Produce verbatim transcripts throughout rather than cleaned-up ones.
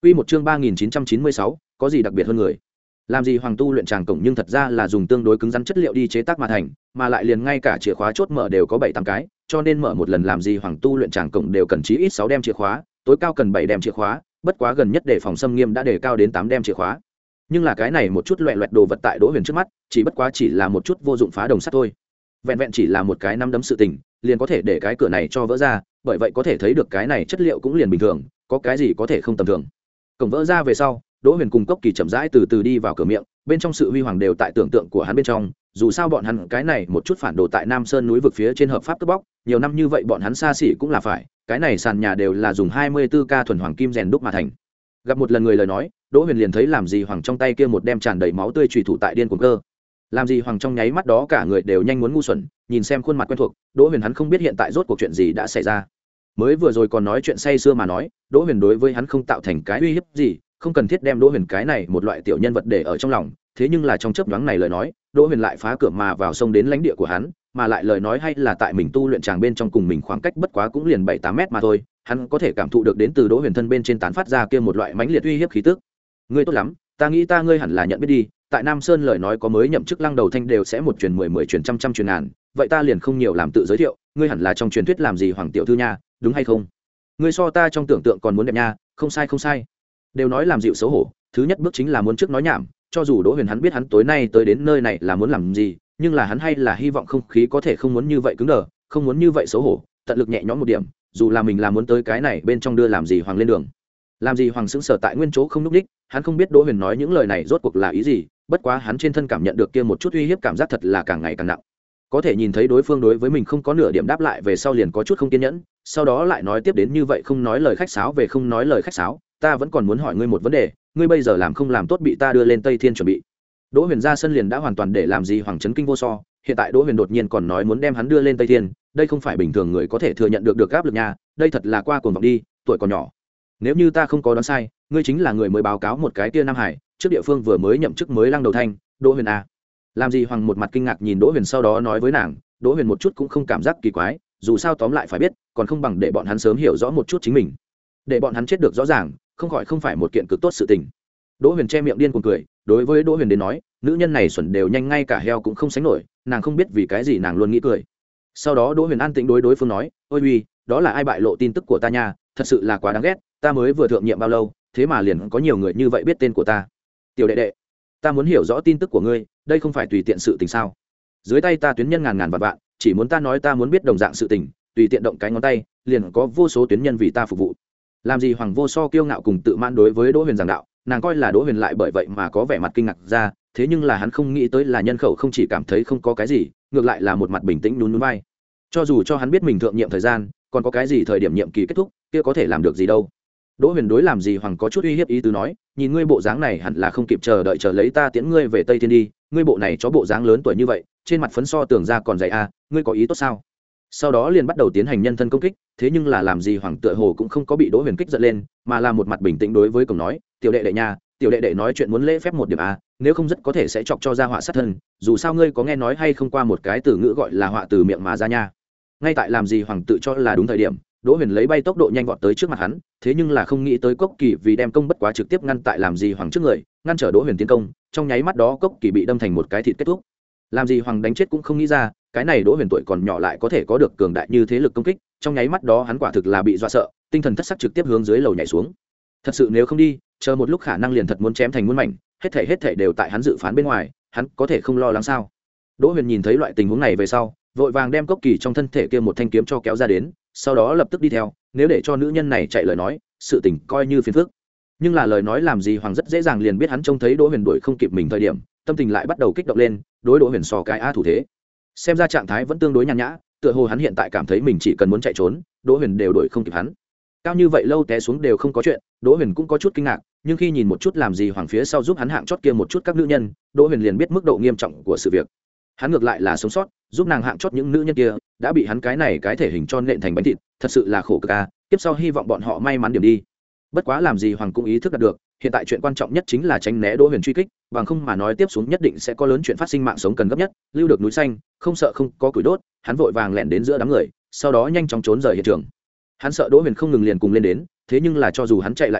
Quy một chương ba nghìn chín trăm chín mươi sáu, có gì đặc biệt hơn người? Làm gì hoàng tu luyện tràng cổng nhưng thật ra là dùng tương đối cứng rắn chất liệu đi chế tác mà thành, mà lại liền ngay cả chìa khóa chốt mở đều có bảy tám cái, cho nên mở một lần làm gì hoàng tu luyện tràng cổng đều cần chí ít sáu đem chìa khóa, tối cao cần bảy đem chìa khóa, bất quá gần nhất để phòng xâm nghiêm đã đề cao đến tám đem chìa khóa. Nhưng là cái này một chút loẹt loẹt đồ vật tại Đỗ Huyền trước mắt, chỉ bất quá chỉ là một chút vô dụng phá đồng sắt thôi. Vẹn vẹn chỉ là một cái năm đấm sự tình, liền có thể để cái cửa này cho vỡ ra, bởi vậy có thể thấy được cái này chất liệu cũng liền bình thường, có cái gì có thể không tầm thường. Cổng vỡ ra về sau, Đỗ Huyền cùng Cốc Kỳ chậm rãi từ từ đi vào cửa miệng, bên trong sự huy hoàng đều tại tưởng tượng của hắn bên trong, dù sao bọn hắn cái này một chút phản đồ tại Nam Sơn núi vực phía trên hợp pháp cướp bóc, nhiều năm như vậy bọn hắn xa xỉ cũng là phải, cái này sàn nhà đều là dùng hai mươi tư ca thuần hoàng kim rèn đúc mà thành. Gặp một lần người lời nói, Đỗ Huyền liền thấy làm gì hoàng trong tay kia một đem tràn đầy máu tươi chùy thủ tại điên cuồng cơ. Làm gì hoàng trong nháy mắt đó cả người đều nhanh muốn ngu xuẩn, nhìn xem khuôn mặt quen thuộc, Đỗ Huyền hắn không biết hiện tại rốt cuộc chuyện gì đã xảy ra. Mới vừa rồi còn nói chuyện say sưa mà nói, Đỗ Huyền đối với hắn không tạo thành cái uy hiếp gì, không cần thiết đem Đỗ Huyền cái này một loại tiểu nhân vật để ở trong lòng, thế nhưng là trong chớp nhoáng này lời nói, Đỗ Huyền lại phá cửa mà vào sông đến lãnh địa của hắn, mà lại lời nói hay là tại mình tu luyện tràng bên trong cùng mình khoảng cách bất quá cũng liền bảy tám mét mà thôi, hắn có thể cảm thụ được đến từ Đỗ Huyền thân bên trên tán phát ra kia một loại mãnh liệt uy hiếp khí tức. Ngươi tốt lắm, ta nghĩ ta ngươi hẳn là nhận biết đi, tại Nam Sơn lời nói có mới nhậm chức Lăng Đầu Thanh đều sẽ một truyền mười, mười truyền trăm, trăm truyền ngàn, vậy ta liền không nhiều làm tự giới thiệu, ngươi hẳn là trong truyền thuyết làm gì hoàng tiểu thư nha, đúng hay không? Ngươi so ta trong tưởng tượng còn muốn đẹp nha, không sai không sai. Đều nói làm dịu xấu hổ, thứ nhất bước chính là muốn trước nói nhảm, cho dù Đỗ Huyền hắn biết hắn tối nay tới đến nơi này là muốn làm gì, nhưng là hắn hay là hy vọng không khí có thể không muốn như vậy cứng đờ, không muốn như vậy xấu hổ, tận lực nhẹ nhõm một điểm, dù là mình là muốn tới cái này bên trong đưa làm gì hoàng lên đường. Làm gì hoàng sững sờ tại nguyên chỗ không lúc đích, hắn không biết Đỗ Huyền nói những lời này rốt cuộc là ý gì, bất quá hắn trên thân cảm nhận được kia một chút uy hiếp cảm giác thật là càng ngày càng nặng. Có thể nhìn thấy đối phương đối với mình không có nửa điểm đáp lại về sau liền có chút không kiên nhẫn, sau đó lại nói tiếp đến như vậy không nói lời khách sáo về không nói lời khách sáo, ta vẫn còn muốn hỏi ngươi một vấn đề, ngươi bây giờ làm không làm tốt bị ta đưa lên Tây Thiên chuẩn bị. Đỗ Huyền ra sân liền đã hoàn toàn để làm gì hoàng chấn kinh vô so, hiện tại Đỗ Huyền đột nhiên còn nói muốn đem hắn đưa lên Tây Thiên, đây không phải bình thường người có thể thừa nhận được được áp lực nha, đây thật là qua cuồng vọng đi, tuổi còn nhỏ. Nếu như ta không có đoán sai, ngươi chính là người mới báo cáo một cái kia Nam Hải, trước địa phương vừa mới nhậm chức mới Lăng Đầu Thanh, Đỗ Huyền a. Làm gì hoàng một mặt kinh ngạc nhìn Đỗ Huyền sau đó nói với nàng, Đỗ Huyền một chút cũng không cảm giác kỳ quái, dù sao tóm lại phải biết, còn không bằng để bọn hắn sớm hiểu rõ một chút chính mình. Để bọn hắn chết được rõ ràng, không khỏi không phải một kiện cực tốt sự tình. Đỗ Huyền che miệng điên cuồng cười, đối với Đỗ Huyền đến nói, nữ nhân này xuẩn đều nhanh ngay cả heo cũng không sánh nổi, nàng không biết vì cái gì nàng luôn nghĩ cười. Sau đó Đỗ Huyền an tĩnh đối đối phương nói, ôi uy, đó là ai bại lộ tin tức của ta nha, thật sự là quá đáng ghét, ta mới vừa thượng nhiệm bao lâu, thế mà liền có nhiều người như vậy biết tên của ta. Tiểu đệ đệ, ta muốn hiểu rõ tin tức của ngươi, đây không phải tùy tiện sự tình sao? Dưới tay ta tuyến nhân ngàn ngàn vạn vạn, chỉ muốn ta nói ta muốn biết đồng dạng sự tình, tùy tiện động cái ngón tay, liền có vô số tuyến nhân vì ta phục vụ. Làm gì hoàng vô so kiêu ngạo cùng tự mãn đối với Đỗ Huyền giảng đạo, nàng coi là Đỗ Huyền lại bởi vậy mà có vẻ mặt kinh ngạc ra, thế nhưng là hắn không nghĩ tới là nhân khẩu không chỉ cảm thấy không có cái gì, ngược lại là một mặt bình tĩnh nhún nhún vai. Cho dù cho hắn biết mình thượng nhiệm thời gian, còn có cái gì thời điểm nhiệm kỳ kết thúc, kia có thể làm được gì đâu. Đỗ Huyền đối làm gì hoàng có chút uy hiếp ý tứ nói, nhìn ngươi bộ dáng này hẳn là không kịp chờ đợi chờ lấy ta tiễn ngươi về Tây Thiên đi, ngươi bộ này chó bộ dáng lớn tuổi như vậy, trên mặt phấn so tưởng ra còn dày a, ngươi có ý tốt sao? Sau đó liền bắt đầu tiến hành nhân thân công kích, thế nhưng là làm gì hoàng tựa hồ cũng không có bị Đỗ Huyền kích giận lên, mà là một mặt bình tĩnh đối với cổng nói, tiểu đệ đệ nha, tiểu đệ đệ nói chuyện muốn lễ phép một điểm a, nếu không rất có thể sẽ chọc cho ra họa sát thân, dù sao ngươi có nghe nói hay không qua một cái từ ngữ gọi là họa từ miệng mà ra nha. Ngay tại làm gì hoàng tự cho là đúng thời điểm, Đỗ Huyền lấy bay tốc độ nhanh vọt tới trước mặt hắn, thế nhưng là không nghĩ tới Cốc Kỳ vì đem công bất quá trực tiếp ngăn tại làm gì hoàng trước người, ngăn trở Đỗ Huyền tiến công, trong nháy mắt đó Cốc Kỳ bị đâm thành một cái thịt kết thúc. Làm gì hoàng đánh chết cũng không nghĩ ra, cái này Đỗ Huyền tuổi còn nhỏ lại có thể có được cường đại như thế lực công kích, trong nháy mắt đó hắn quả thực là bị dọa sợ, tinh thần thất sắc trực tiếp hướng dưới lầu nhảy xuống. Thật sự nếu không đi, chờ một lúc khả năng liền thật muốn chém thành muôn mảnh, hết thảy hết thảy đều tại hắn dự phán bên ngoài, hắn có thể không lo lắng sao? Đỗ Huyền nhìn thấy loại tình huống này về sau, vội vàng đem Cốc Kỳ trong thân thể kia một thanh kiếm cho kéo ra đến, sau đó lập tức đi theo, nếu để cho nữ nhân này chạy lời nói, sự tình coi như phiền phức. Nhưng là lời nói làm gì hoàng rất dễ dàng liền biết hắn trông thấy Đỗ Huyền đuổi không kịp mình thời điểm, tâm tình lại bắt đầu kích động lên, đối Đỗ Huyền sò cái a thủ thế. Xem ra trạng thái vẫn tương đối nhàn nhã, tựa hồ hắn hiện tại cảm thấy mình chỉ cần muốn chạy trốn, Đỗ Huyền đều đuổi không kịp hắn. Cao như vậy lâu té xuống đều không có chuyện, Đỗ Huyền cũng có chút kinh ngạc, nhưng khi nhìn một chút làm gì hoàng phía sau giúp hắn hạng chót kia một chút các nữ nhân, Đỗ Huyền liền biết mức độ nghiêm trọng của sự việc. Hắn ngược lại là sống sót, giúp nàng hạng chót những nữ nhân kia, đã bị hắn cái này cái thể hình cho nện thành bánh thịt, thật sự là khổ cực a, tiếp sau hy vọng bọn họ may mắn điểm đi. Bất quá làm gì hoàng cũng ý thức đạt được, hiện tại chuyện quan trọng nhất chính là tránh né Đỗ Huyền truy kích, bằng không mà nói tiếp xuống nhất định sẽ có lớn chuyện phát sinh, mạng sống cần gấp nhất, lưu được núi xanh, không sợ không có củi đốt, hắn vội vàng lẻn đến giữa đám người, sau đó nhanh chóng trốn rời hiện trường. Hắn sợ Đỗ Huyền không ngừng liền cùng lên đến, thế nhưng là cho dù hắn chạy lại nhanh,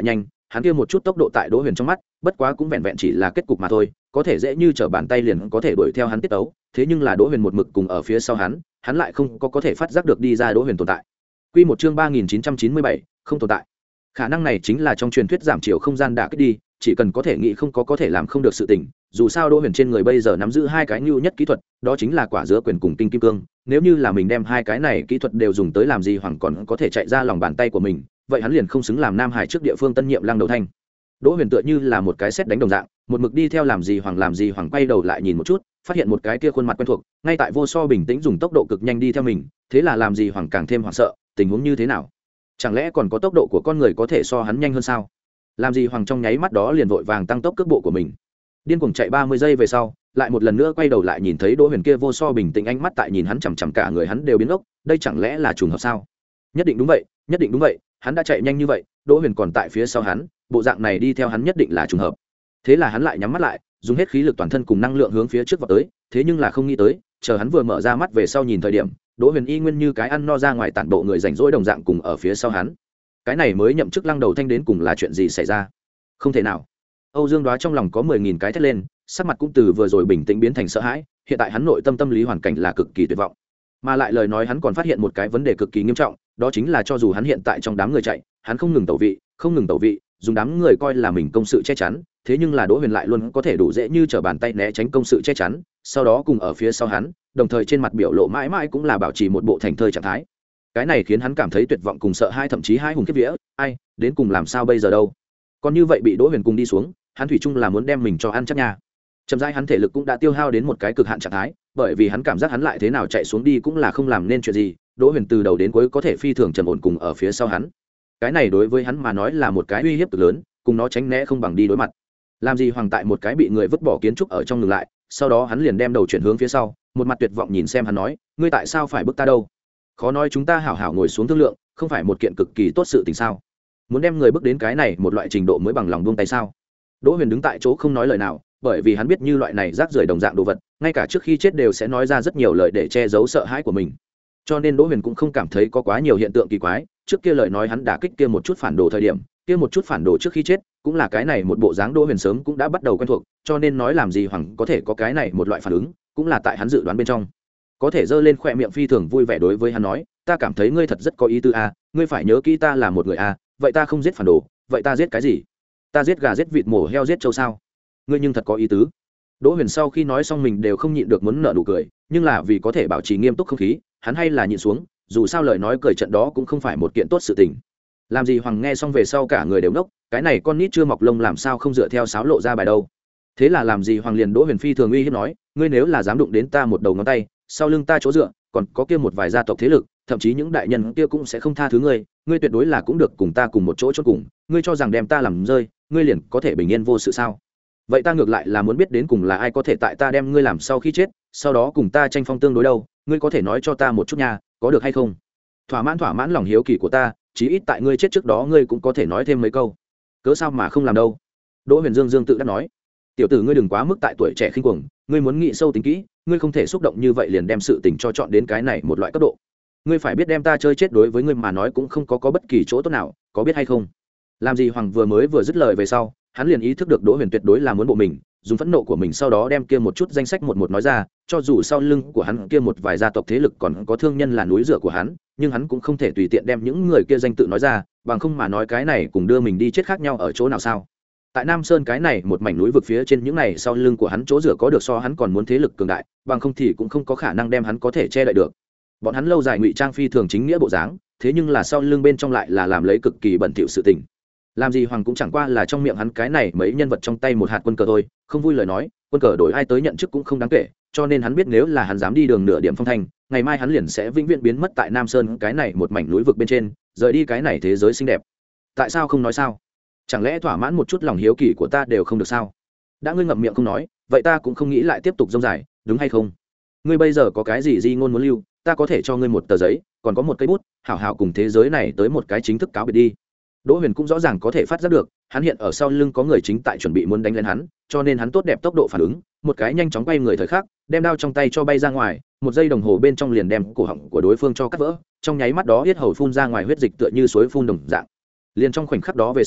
hắn kia một chút tốc độ tại Đỗ Huyền trong mắt bất quá cũng vẹn vẹn chỉ là kết cục mà thôi, có thể dễ như trở bàn tay liền có thể đuổi theo hắn tiết tấu, thế nhưng là Đỗ Huyền một mực cùng ở phía sau hắn, hắn lại không có có thể phát giác được đi ra Đỗ Huyền tồn tại. Quy một chương ba nghìn chín trăm chín mươi bảy, không tồn tại. Khả năng này chính là trong truyền thuyết giảm chiều không gian đả kích đi, chỉ cần có thể nghĩ không có có thể làm không được sự tình, dù sao Đỗ Huyền trên người bây giờ nắm giữ hai cái nhu nhất kỹ thuật, đó chính là quả dứa quyền cùng tinh kim cương, nếu như là mình đem hai cái này kỹ thuật đều dùng tới làm gì hoặc còn có thể chạy ra lòng bàn tay của mình, vậy hắn liền không xứng làm Nam Hải trước địa phương tân nhiệm Lăng Đầu Thanh. Đỗ Huyền tựa như là một cái sét đánh đồng dạng, một mực đi theo làm gì hoặc làm gì hoặc quay đầu lại nhìn một chút, phát hiện một cái kia khuôn mặt quen thuộc, ngay tại vô so bình tĩnh dùng tốc độ cực nhanh đi theo mình, thế là làm gì hoặc càng thêm hoảng sợ, tình huống như thế nào? Chẳng lẽ còn có tốc độ của con người có thể so hắn nhanh hơn sao? Làm gì hoàng trong nháy mắt đó liền vội vàng tăng tốc cước bộ của mình, điên cuồng chạy ba mươi giây về sau, lại một lần nữa quay đầu lại nhìn thấy Đỗ Huyền kia vô so bình tĩnh ánh mắt tại nhìn hắn, chằm chằm cả người hắn đều biến ốc, đây chẳng lẽ là trùng hợp sao? Nhất định đúng vậy, nhất định đúng vậy, hắn đã chạy nhanh như vậy, Đỗ Huyền còn tại phía sau hắn, bộ dạng này đi theo hắn nhất định là trùng hợp. Thế là hắn lại nhắm mắt lại, dùng hết khí lực toàn thân cùng năng lượng hướng phía trước vọt tới, thế nhưng là không nghĩ tới, chờ hắn vừa mở ra mắt về sau nhìn thời điểm, Đỗ Huyền y nguyên như cái ăn no ra ngoài tản bộ người rảnh rỗi đồng dạng cùng ở phía sau hắn. Cái này mới nhậm chức Lăng Đầu Thanh đến cùng là chuyện gì xảy ra? Không thể nào. Âu Dương Đoá trong lòng có mười nghìn cái thét lên, sắc mặt cũng từ vừa rồi bình tĩnh biến thành sợ hãi, hiện tại hắn nội tâm tâm lý hoàn cảnh là cực kỳ tuyệt vọng. Mà lại lời nói hắn còn phát hiện một cái vấn đề cực kỳ nghiêm trọng, đó chính là cho dù hắn hiện tại trong đám người chạy, hắn không ngừng tẩu vị, không ngừng tẩu vị, dùng đám người coi là mình công sự che chắn, thế nhưng là Đỗ Huyền lại luôn có thể đủ dễ như trở bàn tay né tránh công sự che chắn, sau đó cùng ở phía sau hắn, đồng thời trên mặt biểu lộ mãi mãi cũng là bảo trì một bộ thành thơi trạng thái. Cái này khiến hắn cảm thấy tuyệt vọng cùng sợ hãi, thậm chí hai hùng kiếp vía, ai, đến cùng làm sao bây giờ đâu? Còn như vậy bị Đỗ Huyền cùng đi xuống, hắn thủy chung là muốn đem mình cho ăn chắc nha. Chậm rãi hắn thể lực cũng đã tiêu hao đến một cái cực hạn trạng thái, bởi vì hắn cảm giác hắn lại thế nào chạy xuống đi cũng là không làm nên chuyện gì, Đỗ Huyền từ đầu đến cuối có thể phi thường trầm ổn cùng ở phía sau hắn. Cái này đối với hắn mà nói là một cái uy hiếp cực lớn, cùng nó tránh né không bằng đi đối mặt. Làm gì hoàng tại một cái bị người vứt bỏ kiến trúc ở trong ngừng lại, sau đó hắn liền đem đầu chuyển hướng phía sau, một mặt tuyệt vọng nhìn xem hắn nói, ngươi tại sao phải bức ta đâu? Khó nói chúng ta hảo hảo ngồi xuống thương lượng, không phải một kiện cực kỳ tốt sự tình sao? Muốn đem người bước đến cái này một loại trình độ mới bằng lòng buông tay sao? Đỗ Huyền đứng tại chỗ không nói lời nào, bởi vì hắn biết như loại này rác rưởi đồng dạng đồ vật, ngay cả trước khi chết đều sẽ nói ra rất nhiều lời để che giấu sợ hãi của mình. Cho nên Đỗ Huyền cũng không cảm thấy có quá nhiều hiện tượng kỳ quái, trước kia lời nói hắn đã kích kia một chút phản đồ thời điểm, kia một chút phản đồ trước khi chết, cũng là cái này một bộ dáng Đỗ Huyền sớm cũng đã bắt đầu quen thuộc, cho nên nói làm gì hoàng có thể có cái này một loại phản ứng, cũng là tại hắn dự đoán bên trong. Có thể giơ lên khóe miệng phi thường vui vẻ đối với hắn nói, ta cảm thấy ngươi thật rất có ý tứ a, ngươi phải nhớ kỹ ta là một người a, vậy ta không giết phản đồ, vậy ta giết cái gì? Ta giết gà, giết vịt, mổ heo, giết trâu sao? Ngươi nhưng thật có ý tứ. Đỗ Huyền sau khi nói xong mình đều không nhịn được muốn nở nụ cười, nhưng là vì có thể bảo trì nghiêm túc không khí, hắn hay là nhịn xuống, dù sao lời nói cười trận đó cũng không phải một kiện tốt sự tình. Làm gì hoàng nghe xong về sau cả người đều ngốc, cái này con nít chưa mọc lông làm sao không dựa theo sáo lộ ra bài đâu. Thế là làm gì hoàng liền Đỗ Huyền phi thường uy hiếp nói, ngươi nếu là dám đụng đến ta một đầu ngón tay, sau lưng ta chỗ dựa, còn có kia một vài gia tộc thế lực, thậm chí những đại nhân kia cũng sẽ không tha thứ ngươi, ngươi tuyệt đối là cũng được cùng ta cùng một chỗ chôn cùng, ngươi cho rằng đem ta làm rơi, ngươi liền có thể bình yên vô sự sao? Vậy ta ngược lại là muốn biết đến cùng là ai có thể tại ta đem ngươi làm sau khi chết, sau đó cùng ta tranh phong tương đối đâu, ngươi có thể nói cho ta một chút nha, có được hay không? Thỏa mãn thỏa mãn lòng hiếu kỳ của ta, chí ít tại ngươi chết trước đó ngươi cũng có thể nói thêm mấy câu. Cớ sao mà không làm đâu? Đỗ Huyền Dương Dương tự đắc nói, tiểu tử ngươi đừng quá mức tại tuổi trẻ khinh cuồng, ngươi muốn nghĩ sâu tính kỹ, ngươi không thể xúc động như vậy liền đem sự tình cho chọn đến cái này một loại cấp độ. Ngươi phải biết đem ta chơi chết đối với ngươi mà nói cũng không có có bất kỳ chỗ tốt nào, có biết hay không? Làm gì hoàng vừa mới vừa dứt lời về sau, hắn liền ý thức được Đỗ Huyền tuyệt đối là muốn bộ mình, dùng phẫn nộ của mình sau đó đem kia một chút danh sách một một nói ra, cho dù sau lưng của hắn kia một vài gia tộc thế lực còn có thương nhân là núi dựa của hắn, nhưng hắn cũng không thể tùy tiện đem những người kia danh tự nói ra, bằng không mà nói cái này cùng đưa mình đi chết khác nhau ở chỗ nào sao? Tại Nam Sơn cái này một mảnh núi vực phía trên những này sau lưng của hắn chỗ dựa có được so hắn còn muốn thế lực cường đại, bằng không thì cũng không có khả năng đem hắn có thể che đậy được. Bọn hắn lâu dài ngụy trang phi thường chính nghĩa bộ dáng, thế nhưng là sau lưng bên trong lại là làm lấy cực kỳ bẩn thỉu sự tình. Làm gì hoàng cũng chẳng qua là trong miệng hắn cái này mấy nhân vật trong tay một hạt quân cờ thôi, không vui lời nói, quân cờ đổi ai tới nhận chức cũng không đáng kể, cho nên hắn biết nếu là hắn dám đi đường nửa điểm phong thanh, ngày mai hắn liền sẽ vĩnh viễn biến mất tại Nam Sơn cái này một mảnh núi vực bên trên, rời đi cái này thế giới xinh đẹp. Tại sao không nói sao? Chẳng lẽ thỏa mãn một chút lòng hiếu kỳ của ta đều không được sao? Đã ngươi ngậm miệng không nói, vậy ta cũng không nghĩ lại tiếp tục dông dài, đúng hay không? Ngươi bây giờ có cái gì di ngôn muốn lưu, ta có thể cho ngươi một tờ giấy, còn có một cây bút, hảo hảo cùng thế giới này tới một cái chính thức cáo biệt đi. Đỗ Huyền cũng rõ ràng có thể phát giác được, hắn hiện ở sau lưng có người chính tại chuẩn bị muốn đánh lên hắn, cho nên hắn tốt đẹp tốc độ phản ứng, một cái nhanh chóng quay người thời khắc, đem đao trong tay cho bay ra ngoài, một giây đồng hồ bên trong liền đem cổ họng của đối phương cho cắt vỡ, trong nháy mắt đó huyết hầu phun ra ngoài huyết dịch tựa như suối phun đồng dạng. Liền trong khoảnh khắc đó về sau,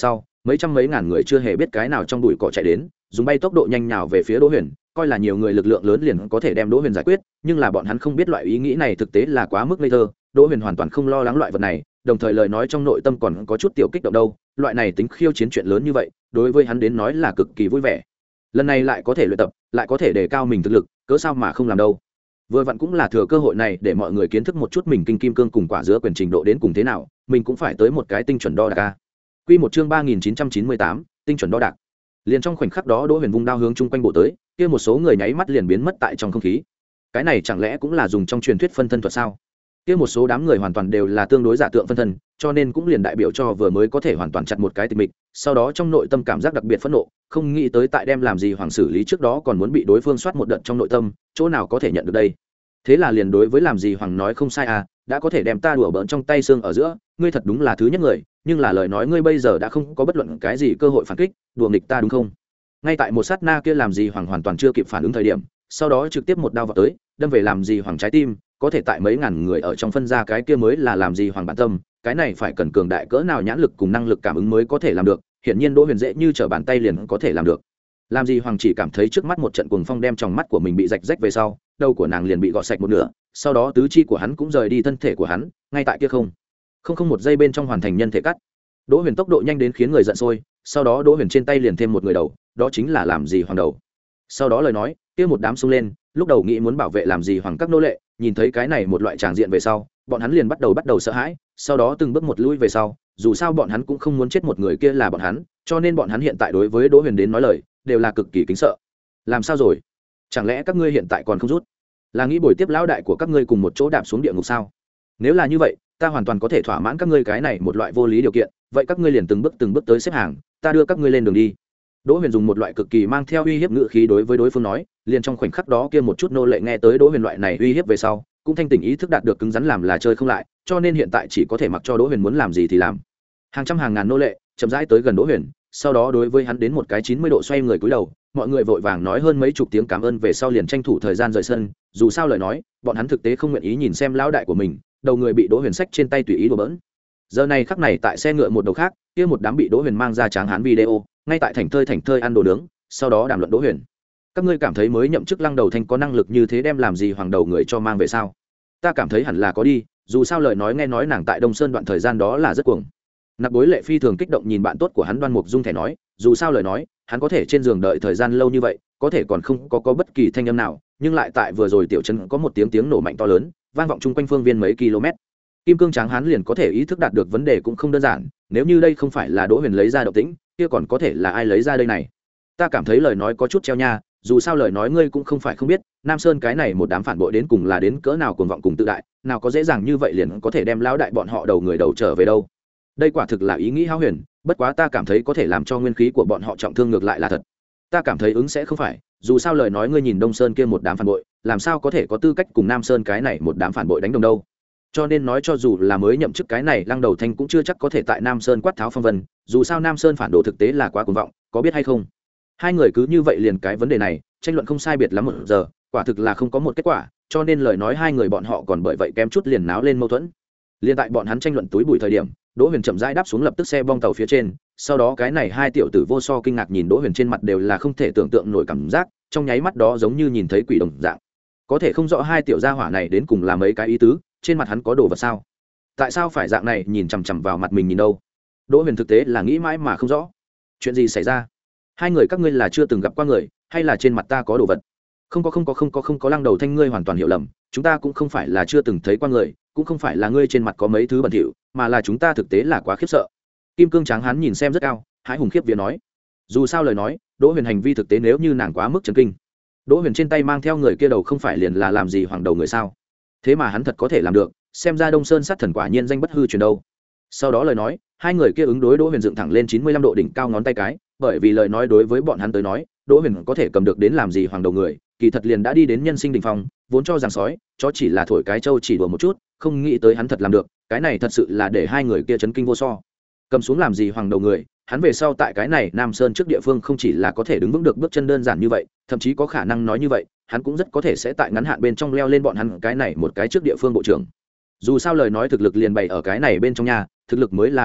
mấy trăm mấy ngàn người chưa hề biết cái nào trong bụi cỏ chạy đến, dùng bay tốc độ nhanh nhào về phía Đỗ Huyền, coi là nhiều người lực lượng lớn liền có thể đem Đỗ Huyền giải quyết, nhưng là bọn hắn không biết loại ý nghĩ này thực tế là quá mức ngây thơ. Đỗ Huyền hoàn toàn không lo lắng loại vật này, đồng thời lời nói trong nội tâm còn có chút tiểu kích động đâu, loại này tính khiêu chiến chuyện lớn như vậy, đối với hắn đến nói là cực kỳ vui vẻ. Lần này lại có thể luyện tập, lại có thể đề cao mình thực lực, cớ sao mà không làm đâu. Vừa vặn cũng là thừa cơ hội này để mọi người kiến thức một chút mình kinh kim cương cùng quả giữa quyền trình độ đến cùng thế nào, mình cũng phải tới một cái tinh chuẩn đo đạc a. Quy một chương ba nghìn chín trăm chín mươi tám, tinh chuẩn đo đạc. Liền trong khoảnh khắc đó Đỗ Huyền vung đao hướng chung quanh bộ tới, kia một số người nháy mắt liền biến mất tại trong không khí. Cái này chẳng lẽ cũng là dùng trong truyền thuyết phân thân thuật sao? Kia một số đám người hoàn toàn đều là tương đối giả tượng phân thân, cho nên cũng liền đại biểu cho vừa mới có thể hoàn toàn chặt một cái tịch mịch, sau đó trong nội tâm cảm giác đặc biệt phẫn nộ, không nghĩ tới tại đem làm gì hoàng xử lý trước đó còn muốn bị đối phương soát một đợt trong nội tâm, chỗ nào có thể nhận được đây. Thế là liền đối với làm gì hoàng nói không sai à, đã có thể đem ta đùa bỡn trong tay xương ở giữa, ngươi thật đúng là thứ nhất người, nhưng là lời nói ngươi bây giờ đã không có bất luận cái gì cơ hội phản kích, đùa nghịch ta đúng không? Ngay tại một sát na kia làm gì hoàng hoàn toàn chưa kịp phản ứng thời điểm, sau đó trực tiếp một đao vào tới, đâm về làm gì hoàng trái tim, có thể tại mấy ngàn người ở trong phân ra cái kia mới là làm gì hoàng bản tâm, cái này phải cần cường đại cỡ nào nhãn lực cùng năng lực cảm ứng mới có thể làm được, hiển nhiên Đỗ Huyền dễ như trở bàn tay liền có thể làm được. Làm gì hoàng chỉ cảm thấy trước mắt một trận cuồng phong đem trong mắt của mình bị rạch rách về sau, đầu của nàng liền bị gọt sạch một nửa, sau đó tứ chi của hắn cũng rời đi thân thể của hắn, ngay tại kia không không không một giây bên trong hoàn thành nhân thể cắt. Đỗ Huyền tốc độ nhanh đến khiến người giận sôi, sau đó Đỗ Huyền trên tay liền thêm một người đầu, đó chính là làm gì hoàng đầu. Sau đó lời nói, kia một đám xông lên, lúc đầu nghĩ muốn bảo vệ làm gì hoàng các nô lệ, nhìn thấy cái này một loại tràng diện về sau, bọn hắn liền bắt đầu bắt đầu sợ hãi, sau đó từng bước một lui về sau, dù sao bọn hắn cũng không muốn chết một người kia là bọn hắn, cho nên bọn hắn hiện tại đối với Đỗ Huyền đến nói lời, đều là cực kỳ kính sợ. Làm sao rồi? Chẳng lẽ các ngươi hiện tại còn không rút? Là nghĩ bồi tiếp lão đại của các ngươi cùng một chỗ đạp xuống địa ngục sao? Nếu là như vậy, ta hoàn toàn có thể thỏa mãn các ngươi cái này một loại vô lý điều kiện, vậy các ngươi liền từng bước từng bước tới xếp hàng, ta đưa các ngươi lên đường đi. Đỗ Huyền dùng một loại cực kỳ mang theo uy hiếp ngữ khí đối với đối phương nói, liền trong khoảnh khắc đó kia một chút nô lệ nghe tới Đỗ Huyền loại này uy hiếp về sau, cũng thanh tỉnh ý thức đạt được cứng rắn làm là chơi không lại, cho nên hiện tại chỉ có thể mặc cho Đỗ Huyền muốn làm gì thì làm. Hàng trăm hàng ngàn nô lệ chậm rãi tới gần Đỗ Huyền, sau đó đối với hắn đến một cái chín mươi độ xoay người cúi đầu, mọi người vội vàng nói hơn mấy chục tiếng cảm ơn về sau liền tranh thủ thời gian rời sân, dù sao lời nói, bọn hắn thực tế không nguyện ý nhìn xem lão đại của mình, đầu người bị Đỗ Huyền xách trên tay tùy ý đùa bỡn. Giờ này khắc này tại xe ngựa một đầu khác, kia một đám bị Đỗ Huyền mang ra tráng hán video, ngay tại thành thơi thành thơi ăn đồ nướng, sau đó đàm luận Đỗ Huyền. Các ngươi cảm thấy mới nhậm chức Lăng Đầu Thanh có năng lực như thế đem làm gì hoàng đầu người cho mang về sao? Ta cảm thấy hẳn là có đi, dù sao lời nói nghe nói nàng tại Đông Sơn đoạn thời gian đó là rất cuồng. Nặc Bối Lệ phi thường kích động nhìn bạn tốt của hắn Đoan Mục Dung thẻ nói, dù sao lời nói, hắn có thể trên giường đợi thời gian lâu như vậy, có thể còn không có có bất kỳ thanh âm nào, nhưng lại tại vừa rồi tiểu trấn có một tiếng tiếng nổ mạnh to lớn, vang vọng chung quanh phương viên mấy km. Kim cương tráng hán liền có thể ý thức đạt được vấn đề cũng không đơn giản, nếu như đây không phải là Đỗ Huyền lấy ra động tĩnh, kia còn có thể là ai lấy ra đây này? Ta cảm thấy lời nói có chút treo nha, dù sao lời nói ngươi cũng không phải không biết, Nam Sơn cái này một đám phản bội đến cùng là đến cỡ nào cuồng vọng cùng tự đại, nào có dễ dàng như vậy liền có thể đem lão đại bọn họ đầu người đầu trở về đâu. Đây quả thực là ý nghĩ hão huyền, bất quá ta cảm thấy có thể làm cho nguyên khí của bọn họ trọng thương ngược lại là thật. Ta cảm thấy ứng sẽ không phải, dù sao lời nói ngươi nhìn Đông Sơn kia một đám phản bội, làm sao có thể có tư cách cùng Nam Sơn cái này một đám phản bội đánh đồng đâu. Cho nên nói cho dù là mới nhậm chức cái này Lăng Đầu Thanh cũng chưa chắc có thể tại Nam Sơn quát tháo phong vân, dù sao Nam Sơn phản đồ thực tế là quá cuồng vọng, có biết hay không? Hai người cứ như vậy liền cái vấn đề này tranh luận không sai biệt lắm một giờ, quả thực là không có một kết quả, cho nên lời nói hai người bọn họ còn bởi vậy kém chút liền náo lên mâu thuẫn. Liên tại bọn hắn tranh luận túi bụi thời điểm, Đỗ Huyền chậm rãi đáp xuống lập tức xe bong tàu phía trên, sau đó cái này hai tiểu tử vô so kinh ngạc nhìn Đỗ Huyền trên mặt đều là không thể tưởng tượng nổi cảm giác, trong nháy mắt đó giống như nhìn thấy quỷ đồng dạng. Có thể không rõ hai tiểu gia hỏa này đến cùng là mấy cái ý tứ, trên mặt hắn có đồ vật sao? Tại sao phải dạng này nhìn chằm chằm vào mặt mình nhìn đâu? Đỗ Huyền thực tế là nghĩ mãi mà không rõ. Chuyện gì xảy ra? Hai người các ngươi là chưa từng gặp qua người, hay là trên mặt ta có đồ vật? Không có không có không có không có Lăng Đầu Thanh ngươi hoàn toàn hiểu lầm, chúng ta cũng không phải là chưa từng thấy qua người, cũng không phải là ngươi trên mặt có mấy thứ bẩn thỉu, mà là chúng ta thực tế là quá khiếp sợ. Kim cương tráng hán nhìn xem rất cao, hãi hùng khiếp vía nói. Dù sao lời nói, Đỗ Huyền hành vi thực tế nếu như nàng quá mức chấn kinh. Đỗ Huyền trên tay mang theo người kia đầu không phải liền là làm gì hoàng đầu người sao? Thế mà hắn thật có thể làm được, xem ra Đông Sơn sát thần quả nhiên danh bất hư truyền đâu. Sau đó lời nói, hai người kia ứng đối Đỗ Huyền dựng thẳng lên chín mươi lăm độ đỉnh cao ngón tay cái, bởi vì lời nói đối với bọn hắn tới nói, Đỗ Huyền có thể cầm được đến làm gì hoàng đầu người, kỳ thật liền đã đi đến nhân sinh đỉnh phong, vốn cho rằng sói, chó chỉ là thổi cái trâu chỉ đùa một chút, không nghĩ tới hắn thật làm được, cái này thật sự là để hai người kia chấn kinh vô so. Cầm xuống làm gì hoàng đầu người, hắn về sau tại cái này Nam Sơn trước địa phương không chỉ là có thể đứng vững được bước chân đơn giản như vậy, thậm chí có khả năng nói như vậy, hắn cũng rất có thể sẽ tại ngắn hạn bên trong leo lên bọn hắn cái này một cái trước địa phương bộ trưởng. Dù sao lời nói thực lực liền bày ở cái này bên trong nhà, thực lực mới là vương đạo,